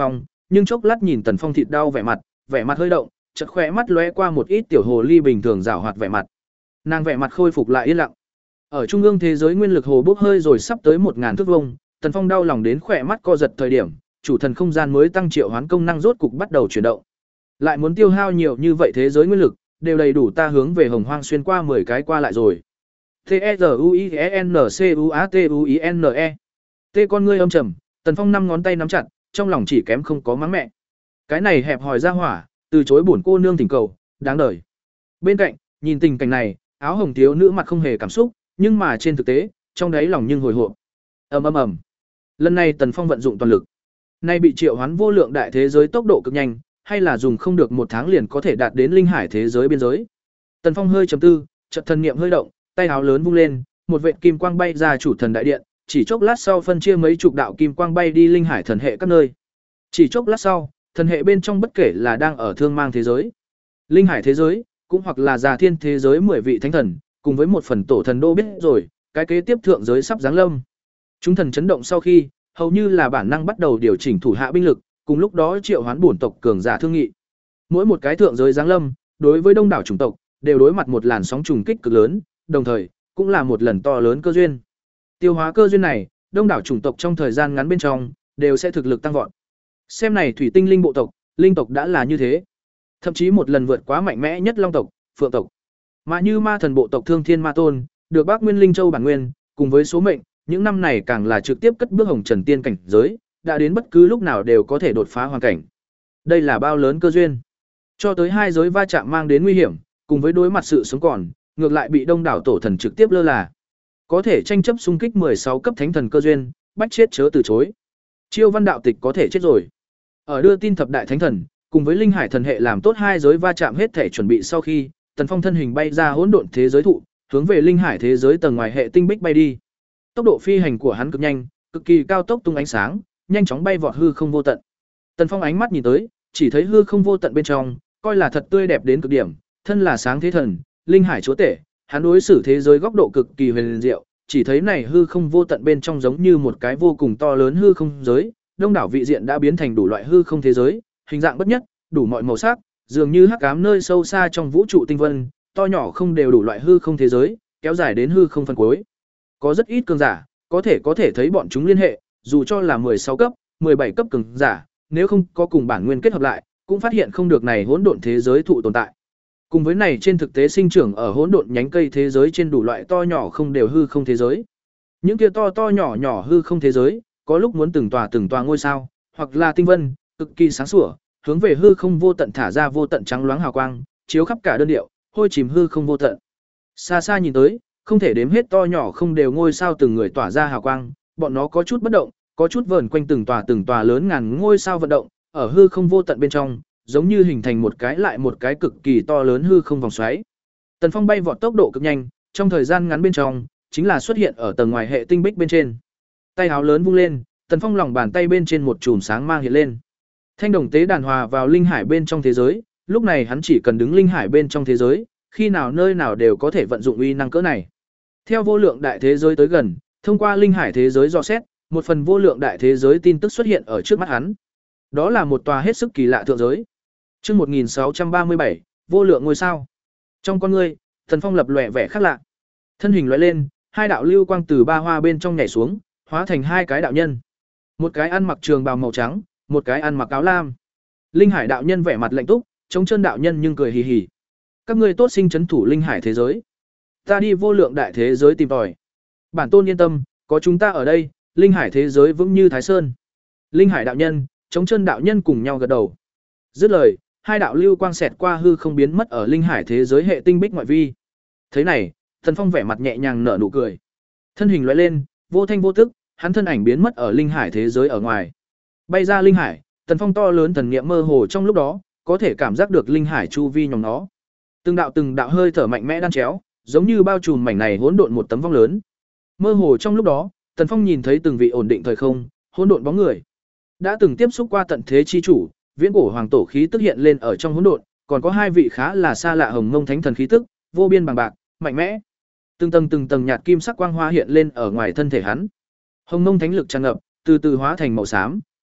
nhưng chốc lát nhìn Tần Phong thịt đau vẻ mặt, vẻ mặt hơi động, chợt khóe mắt lóe qua một ít tiểu hồ ly bình thường giảo hoạt vẻ mặt. Nàng vẻ mặt khôi phục lại yên lặng. Ở trung ương thế giới nguyên lực hồ bốc hơi rồi sắp tới một ngàn thước vuông, Tần Phong đau lòng đến khóe mắt co giật thời điểm, chủ thần không gian mới tăng triệu hoán công năng rốt cục bắt đầu chuyển động. Lại muốn tiêu hao nhiều như vậy thế giới nguyên lực, đều đầy đủ ta hướng về Hồng Hoang xuyên qua mười cái qua lại rồi. T E Z U I E N C U A T U I N E. T con ngươi âm trầm, Tần Phong năm ngón tay nắm chặt, trong lòng chỉ kém không có mắng mẹ. Cái này hẹp hòi ra hỏa, từ chối bổn cô nương thỉnh cầu, đáng đời. Bên cạnh, nhìn tình cảnh này, áo hồng thiếu nữ mặt không hề cảm xúc, nhưng mà trên thực tế, trong đáy lòng nhưng hồi hộp. Ầm ầm ầm. Lần này Tần Phong vận dụng toàn lực. Nay bị triệu hoán vô lượng đại thế giới tốc độ cực nhanh, hay là dùng không được một tháng liền có thể đạt đến linh hải thế giới biên giới. Tần Phong hơi trầm tư, chợt thần niệm hơi động, tay áo lớn vung lên, một vệt kim quang bay ra chủ thần đại điện, chỉ chốc lát sau phân chia mấy chục đạo kim quang bay đi linh hải thần hệ các nơi. Chỉ chốc lát sau, thần hệ bên trong bất kể là đang ở thương mang thế giới, linh hải thế giới, cũng hoặc là già thiên thế giới mười vị thánh thần, cùng với một phần tổ thần đô biết rồi, cái kế tiếp thượng giới sắp giáng lâm. Chúng thần chấn động sau khi, hầu như là bản năng bắt đầu điều chỉnh thủ hạ binh lực, cùng lúc đó triệu hoán bổn tộc cường giả thương nghị. Mỗi một cái thượng giới giáng lâm, đối với đông đảo chủng tộc, đều đối mặt một làn sóng trùng kích cực lớn, đồng thời, cũng là một lần to lớn cơ duyên. Tiêu hóa cơ duyên này, đông đảo chủng tộc trong thời gian ngắn bên trong, đều sẽ thực lực tăng vọt. Xem này thủy tinh linh bộ tộc, linh tộc đã là như thế. Thậm chí một lần vượt quá mạnh mẽ nhất long tộc, phượng tộc. Mà như ma thần bộ tộc Thương Thiên Ma Tôn, được Bác Nguyên Linh Châu bản nguyên, cùng với số mệnh, những năm này càng là trực tiếp cất bước hồng trần tiên cảnh giới, đã đến bất cứ lúc nào đều có thể đột phá hoàn cảnh. Đây là bao lớn cơ duyên. Cho tới hai giới va chạm mang đến nguy hiểm, cùng với đối mặt sự sống còn, ngược lại bị đông đảo tổ thần trực tiếp lơ là. Có thể tranh chấp xung kích mười sáu cấp thánh thần cơ duyên, bách chết chớ từ chối. Chiêu Văn đạo tịch có thể chết rồi. Ở đưa tin thập đại thánh thần, cùng với linh hải thần hệ làm tốt hai giới va chạm hết thể chuẩn bị sau khi, Tần Phong thân hình bay ra hỗn độn thế giới thụ, hướng về linh hải thế giới tầng ngoài hệ tinh bích bay đi. Tốc độ phi hành của hắn cực nhanh, cực kỳ cao tốc tung ánh sáng, nhanh chóng bay vọt hư không vô tận. Tần Phong ánh mắt nhìn tới, chỉ thấy hư không vô tận bên trong, coi là thật tươi đẹp đến cực điểm, thân là sáng thế thần, linh hải chúa tể, hắn đối xử thế giới góc độ cực kỳ huyền diệu, chỉ thấy này hư không vô tận bên trong giống như một cái vô cùng to lớn hư không giới, đông đảo vị diện đã biến thành đủ loại hư không thế giới, hình dạng bất nhất, đủ mọi màu sắc, dường như hắc ám nơi sâu xa trong vũ trụ tinh vân, to nhỏ không đều đủ loại hư không thế giới, kéo dài đến hư không phần cuối. Có rất ít cường giả, có thể có thể thấy bọn chúng liên hệ, dù cho là mười sáu cấp, mười bảy cấp cường giả, nếu không có cùng bản nguyên kết hợp lại, cũng phát hiện không được này hỗn độn thế giới thụ tồn tại. Cùng với này trên thực tế sinh trưởng ở hỗn độn nhánh cây thế giới trên đủ loại to nhỏ không đều hư không thế giới. Những kia to to nhỏ nhỏ hư không thế giới, có lúc muốn từng tòa từng tòa ngôi sao, hoặc là tinh vân, cực kỳ sáng sủa, hướng về hư không vô tận thả ra vô tận trắng loáng hào quang, chiếu khắp cả đơn điệu, hôi chìm hư không vô tận. Xa xa nhìn tới, không thể đếm hết to nhỏ không đều ngôi sao từng người tỏa ra hào quang, bọn nó có chút bất động, có chút vờn quanh từng tòa từng tòa lớn ngàn ngôi sao vận động, ở hư không vô tận bên trong, giống như hình thành một cái lại một cái cực kỳ to lớn hư không vòng xoáy. Tần Phong bay vọt tốc độ cực nhanh, trong thời gian ngắn bên trong, chính là xuất hiện ở tầng ngoài hệ tinh bích bên trên. Tay áo lớn vung lên, Tần Phong lòng bàn tay bên trên một chùm sáng mang hiện lên. Thanh đồng tế đàn hòa vào linh hải bên trong thế giới, lúc này hắn chỉ cần đứng linh hải bên trong thế giới, khi nào nơi nào đều có thể vận dụng uy năng cỡ này. Theo vô lượng đại thế giới tới gần, thông qua linh hải thế giới dò xét, một phần vô lượng đại thế giới tin tức xuất hiện ở trước mắt hắn. Đó là một tòa hết sức kỳ lạ thượng giới. Chương một nghìn sáu trăm ba mươi bảy, vô lượng ngôi sao. Trong con ngươi, Tần Phong lập lòe vẻ khác lạ. Thân hình lóe lên, hai đạo lưu quang từ ba hoa bên trong nhảy xuống, hóa thành hai cái đạo nhân. Một cái ăn mặc trường bào màu trắng, một cái ăn mặc áo lam. Linh Hải đạo nhân vẻ mặt lạnh túc, chống chân đạo nhân nhưng cười hì hì. Các ngươi tốt sinh trấn thủ linh hải thế giới. Ta đi vô lượng đại thế giới tìm tòi. Bản tôn yên tâm, có chúng ta ở đây, linh hải thế giới vững như Thái Sơn. Linh Hải đạo nhân, chống chân đạo nhân cùng nhau gật đầu. Dứt lời, hai đạo lưu quang xẹt qua hư không biến mất ở linh hải thế giới hệ tinh bích ngoại vi. Thế này, Tần Phong vẻ mặt nhẹ nhàng nở nụ cười. Thân hình lóe lên, vô thanh vô tức, hắn thân ảnh biến mất ở linh hải thế giới ở ngoài. Bay ra linh hải, Tần Phong to lớn thần niệm mơ hồ trong lúc đó, có thể cảm giác được linh hải chu vi nhòm nó. Từng đạo từng đạo hơi thở mạnh mẽ đan chéo, giống như bao trùm mảnh này hỗn độn một tấm vong lớn. Mơ hồ trong lúc đó, Tần Phong nhìn thấy từng vị ổn định thời không, hỗn độn bóng người. Đã từng tiếp xúc qua tận thế chi chủ, viễn cổ hoàng tổ khí tức hiện lên ở trong hỗn độn, còn có hai vị khá là xa lạ hồng mông thánh thần khí tức, vô biên bằng bạc, mạnh mẽ. Từng tầng từng tầng nhạt kim sắc quang hoa hiện lên ở ngoài thân thể hắn. Hồng mông thánh lực tràn ngập, từ từ hóa thành màu xám,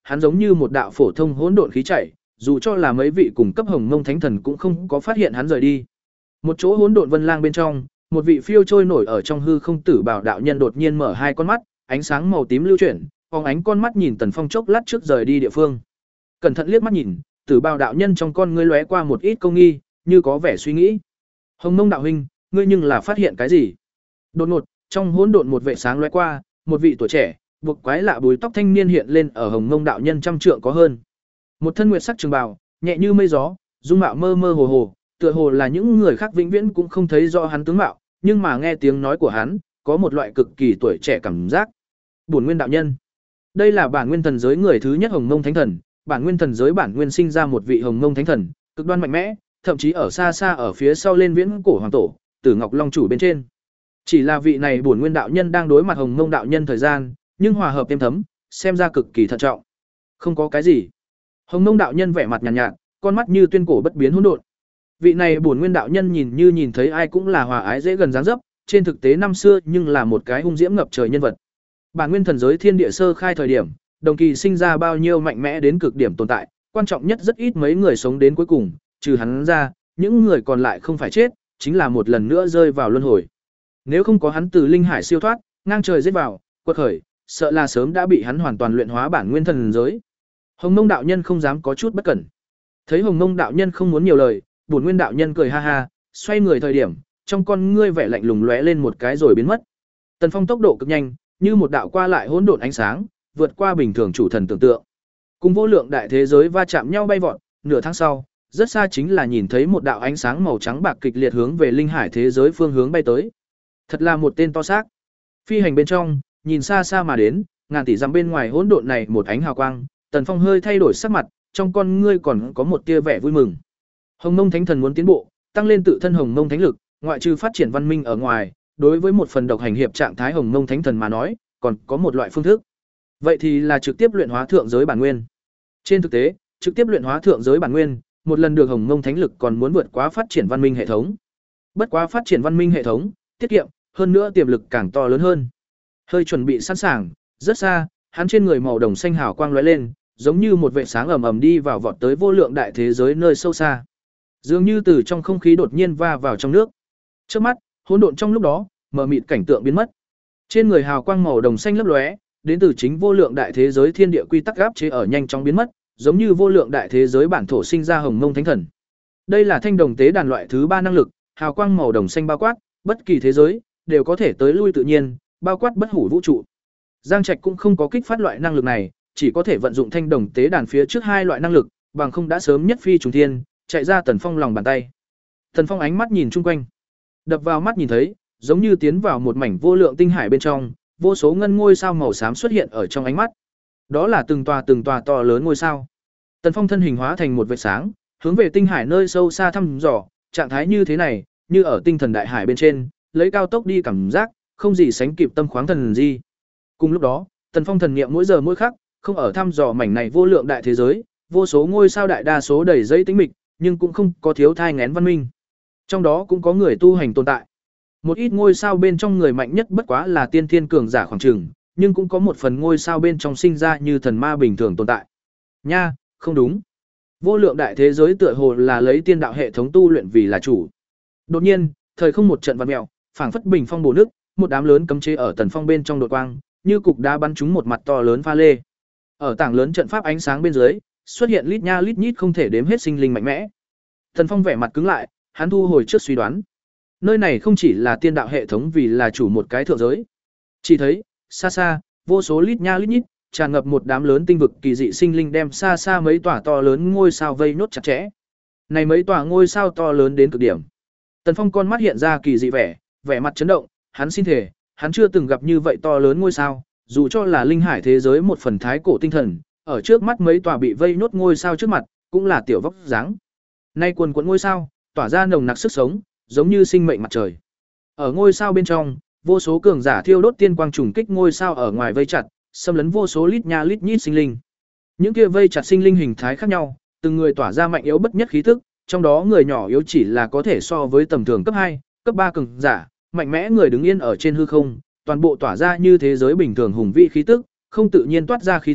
hắn giống như một đạo phổ thông hỗn độn khí chạy, dù cho là mấy vị cùng cấp Hồng Mông Thánh Thần cũng không có phát hiện hắn rời đi. Một chỗ hỗn độn vân lang bên trong, một vị phiêu trôi nổi ở trong hư không tử bảo đạo nhân đột nhiên mở hai con mắt, ánh sáng màu tím lưu chuyển, phóng ánh con mắt nhìn Tần Phong chốc lát trước rời đi địa phương. Cẩn thận liếc mắt nhìn, tử bảo đạo nhân trong con ngươi lóe qua một ít câu nghi, như có vẻ suy nghĩ. Hồng Mông đạo huynh, ngươi nhưng là phát hiện cái gì? Đột ngột, trong hỗn độn một vệ sáng lóe qua, một vị tuổi trẻ, buộc quái lạ búi tóc thanh niên hiện lên ở Hồng Mông đạo nhân trăm trượng có hơn. Một thân nguyệt sắc trường bào, nhẹ như mây gió, dung mạo mơ mơ hồ hồ, tựa hồ là những người khác vĩnh viễn cũng không thấy rõ hắn tướng mạo, nhưng mà nghe tiếng nói của hắn, có một loại cực kỳ tuổi trẻ cảm giác. Bổn Nguyên đạo nhân. Đây là bản nguyên thần giới người thứ nhất Hồng Mông Thánh Thần, bản nguyên thần giới bản nguyên sinh ra một vị Hồng Mông Thánh Thần, cực đoan mạnh mẽ, thậm chí ở xa xa ở phía sau lên viễn cổ hoàng tổ, Tử Ngọc Long chủ bên trên. Chỉ là vị này bổn nguyên đạo nhân đang đối mặt Hồng Mông đạo nhân thời gian, nhưng hòa hợp êm thấm, xem ra cực kỳ thận trọng. Không có cái gì. Hồng Mông đạo nhân vẻ mặt nhàn nhạt, nhạt, con mắt như tuyên cổ bất biến hỗn độn. Vị này bổn nguyên đạo nhân nhìn như nhìn thấy ai cũng là hòa ái dễ gần dáng dấp, trên thực tế năm xưa nhưng là một cái hung diễm ngập trời nhân vật. Bản nguyên thần giới thiên địa sơ khai thời điểm, đồng kỳ sinh ra bao nhiêu mạnh mẽ đến cực điểm tồn tại, quan trọng nhất rất ít mấy người sống đến cuối cùng, trừ hắn ra, những người còn lại không phải chết, chính là một lần nữa rơi vào luân hồi. Nếu không có hắn từ linh hải siêu thoát, ngang trời giết vào, quật khởi, sợ là sớm đã bị hắn hoàn toàn luyện hóa bản nguyên thần giới. Hồng Mông đạo nhân không dám có chút bất cẩn. Thấy Hồng Mông đạo nhân không muốn nhiều lời, bổn nguyên đạo nhân cười ha ha, xoay người thời điểm, trong con ngươi vẻ lạnh lùng lóe lên một cái rồi biến mất. Tần Phong tốc độ cực nhanh, như một đạo qua lại hỗn độn ánh sáng, vượt qua bình thường chủ thần tưởng tượng. Cùng vô lượng đại thế giới va chạm nhau bay vọt, nửa tháng sau, rất xa chính là nhìn thấy một đạo ánh sáng màu trắng bạc kịch liệt hướng về linh hải thế giới phương hướng bay tới. Thật là một tên to xác. Phi hành bên trong, nhìn xa xa mà đến, ngàn tỷ dặm bên ngoài hỗn độn này một ánh hào quang, Tần Phong hơi thay đổi sắc mặt, trong con ngươi còn có một tia vẻ vui mừng. Hồng Mông Thánh Thần muốn tiến bộ, tăng lên tự thân Hồng Mông Thánh lực, ngoại trừ phát triển văn minh ở ngoài, đối với một phần độc hành hiệp trạng thái Hồng Mông Thánh Thần mà nói, còn có một loại phương thức. Vậy thì là trực tiếp luyện hóa thượng giới bản nguyên. Trên thực tế, trực tiếp luyện hóa thượng giới bản nguyên, một lần được Hồng Mông Thánh lực còn muốn vượt quá phát triển văn minh hệ thống. Bất quá phát triển văn minh hệ thống, tiết kiệm, hơn nữa tiềm lực càng to lớn hơn. Hơi chuẩn bị sẵn sàng, rất xa, hắn trên người màu đồng xanh hào quang lóe lên, giống như một vệt sáng ầm ầm đi vào vọt tới vô lượng đại thế giới nơi sâu xa. Dường như từ trong không khí đột nhiên va vào trong nước. Trước mắt, hỗn độn trong lúc đó, mờ mịt cảnh tượng biến mất. Trên người hào quang màu đồng xanh lấp lóe, đến từ chính vô lượng đại thế giới thiên địa quy tắc áp chế ở nhanh chóng biến mất, giống như vô lượng đại thế giới bản thổ sinh ra Hồng Mông Thánh Thần. Đây là thanh đồng tế đàn loại thứ ba năng lực, hào quang màu đồng xanh bao quát, bất kỳ thế giới đều có thể tới lui tự nhiên, bao quát bất hủ vũ trụ. Giang Trạch cũng không có kích phát loại năng lực này, chỉ có thể vận dụng thanh đồng tế đàn phía trước hai loại năng lực, bằng không đã sớm nhất phi trùng thiên, chạy ra Tần Phong lòng bàn tay. Tần Phong ánh mắt nhìn chung quanh, đập vào mắt nhìn thấy, giống như tiến vào một mảnh vô lượng tinh hải bên trong, vô số ngân ngôi sao màu xám xuất hiện ở trong ánh mắt. Đó là từng tòa từng tòa to lớn ngôi sao. Tần Phong thân hình hóa thành một vệt sáng, hướng về tinh hải nơi sâu xa thăm dò, trạng thái như thế này, như ở tinh thần đại hải bên trên, lấy cao tốc đi cảm giác, không gì sánh kịp tâm khoáng thần gì. Cùng lúc đó, Tần Phong thần niệm mỗi giờ mỗi khắc, không ở thăm dò mảnh này vô lượng đại thế giới, vô số ngôi sao đại đa số đầy dây tĩnh mịch, nhưng cũng không có thiếu thai nghén văn minh. Trong đó cũng có người tu hành tồn tại. Một ít ngôi sao bên trong người mạnh nhất bất quá là tiên thiên cường giả khoảng chừng, nhưng cũng có một phần ngôi sao bên trong sinh ra như thần ma bình thường tồn tại. Nha, không đúng. Vô lượng đại thế giới tựa hồ là lấy tiên đạo hệ thống tu luyện vì là chủ. Đột nhiên, thời không một trận vặn mèo, phảng phất bình phong bổ nước, một đám lớn cấm chế ở Tần Phong bên trong đột quang, như cục đá bắn trúng một mặt to lớn pha lê. Ở tảng lớn trận pháp ánh sáng bên dưới, xuất hiện lít nha lít nhít không thể đếm hết sinh linh mạnh mẽ. Tần Phong vẻ mặt cứng lại, hắn thu hồi trước suy đoán. Nơi này không chỉ là tiên đạo hệ thống vì là chủ một cái thượng giới. Chỉ thấy, xa xa, vô số lít nha lít nhít, tràn ngập một đám lớn tinh vực kỳ dị sinh linh đem xa xa mấy tòa to lớn ngôi sao vây nốt chặt chẽ. Này mấy tòa ngôi sao to lớn đến cực điểm. Tần Phong con mắt hiện ra kỳ dị vẻ, vẻ mặt chấn động, hắn xin thề, hắn chưa từng gặp như vậy to lớn ngôi sao, dù cho là linh hải thế giới một phần thái cổ tinh thần, ở trước mắt mấy tòa bị vây nốt ngôi sao trước mặt, cũng là tiểu vóc dáng. Nay quần quần ngôi sao, tỏa ra nồng nặc sức sống, giống như sinh mệnh mặt trời. Ở ngôi sao bên trong, vô số cường giả thiêu đốt tiên quang trùng kích ngôi sao ở ngoài vây chặt, xâm lấn vô số lít nha lít nhít sinh linh. Những kia vây chặt sinh linh hình thái khác nhau, từng người tỏa ra mạnh yếu bất nhất khí tức, trong đó người nhỏ yếu chỉ là có thể so với tầm thường cấp hai, cấp ba cường giả, mạnh mẽ người đứng yên ở trên hư không, toàn bộ tỏa ra như thế giới bình thường hùng vĩ khí tức, không tự nhiên toát ra khí tức,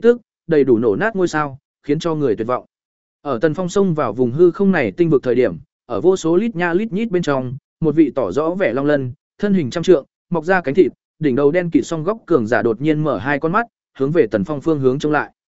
đầy đủ nổ nát ngôi sao, khiến cho người tuyệt vọng. Ở Tần Phong xông vào vùng hư không này tinh vực thời điểm, ở vô số lít nha lít nhít bên trong, một vị tỏ rõ vẻ long lân, thân hình trăm trượng, mọc ra cánh thịt, đỉnh đầu đen kịt song góc cường giả đột nhiên mở hai con mắt, hướng về Tần Phong phương hướng trông lại.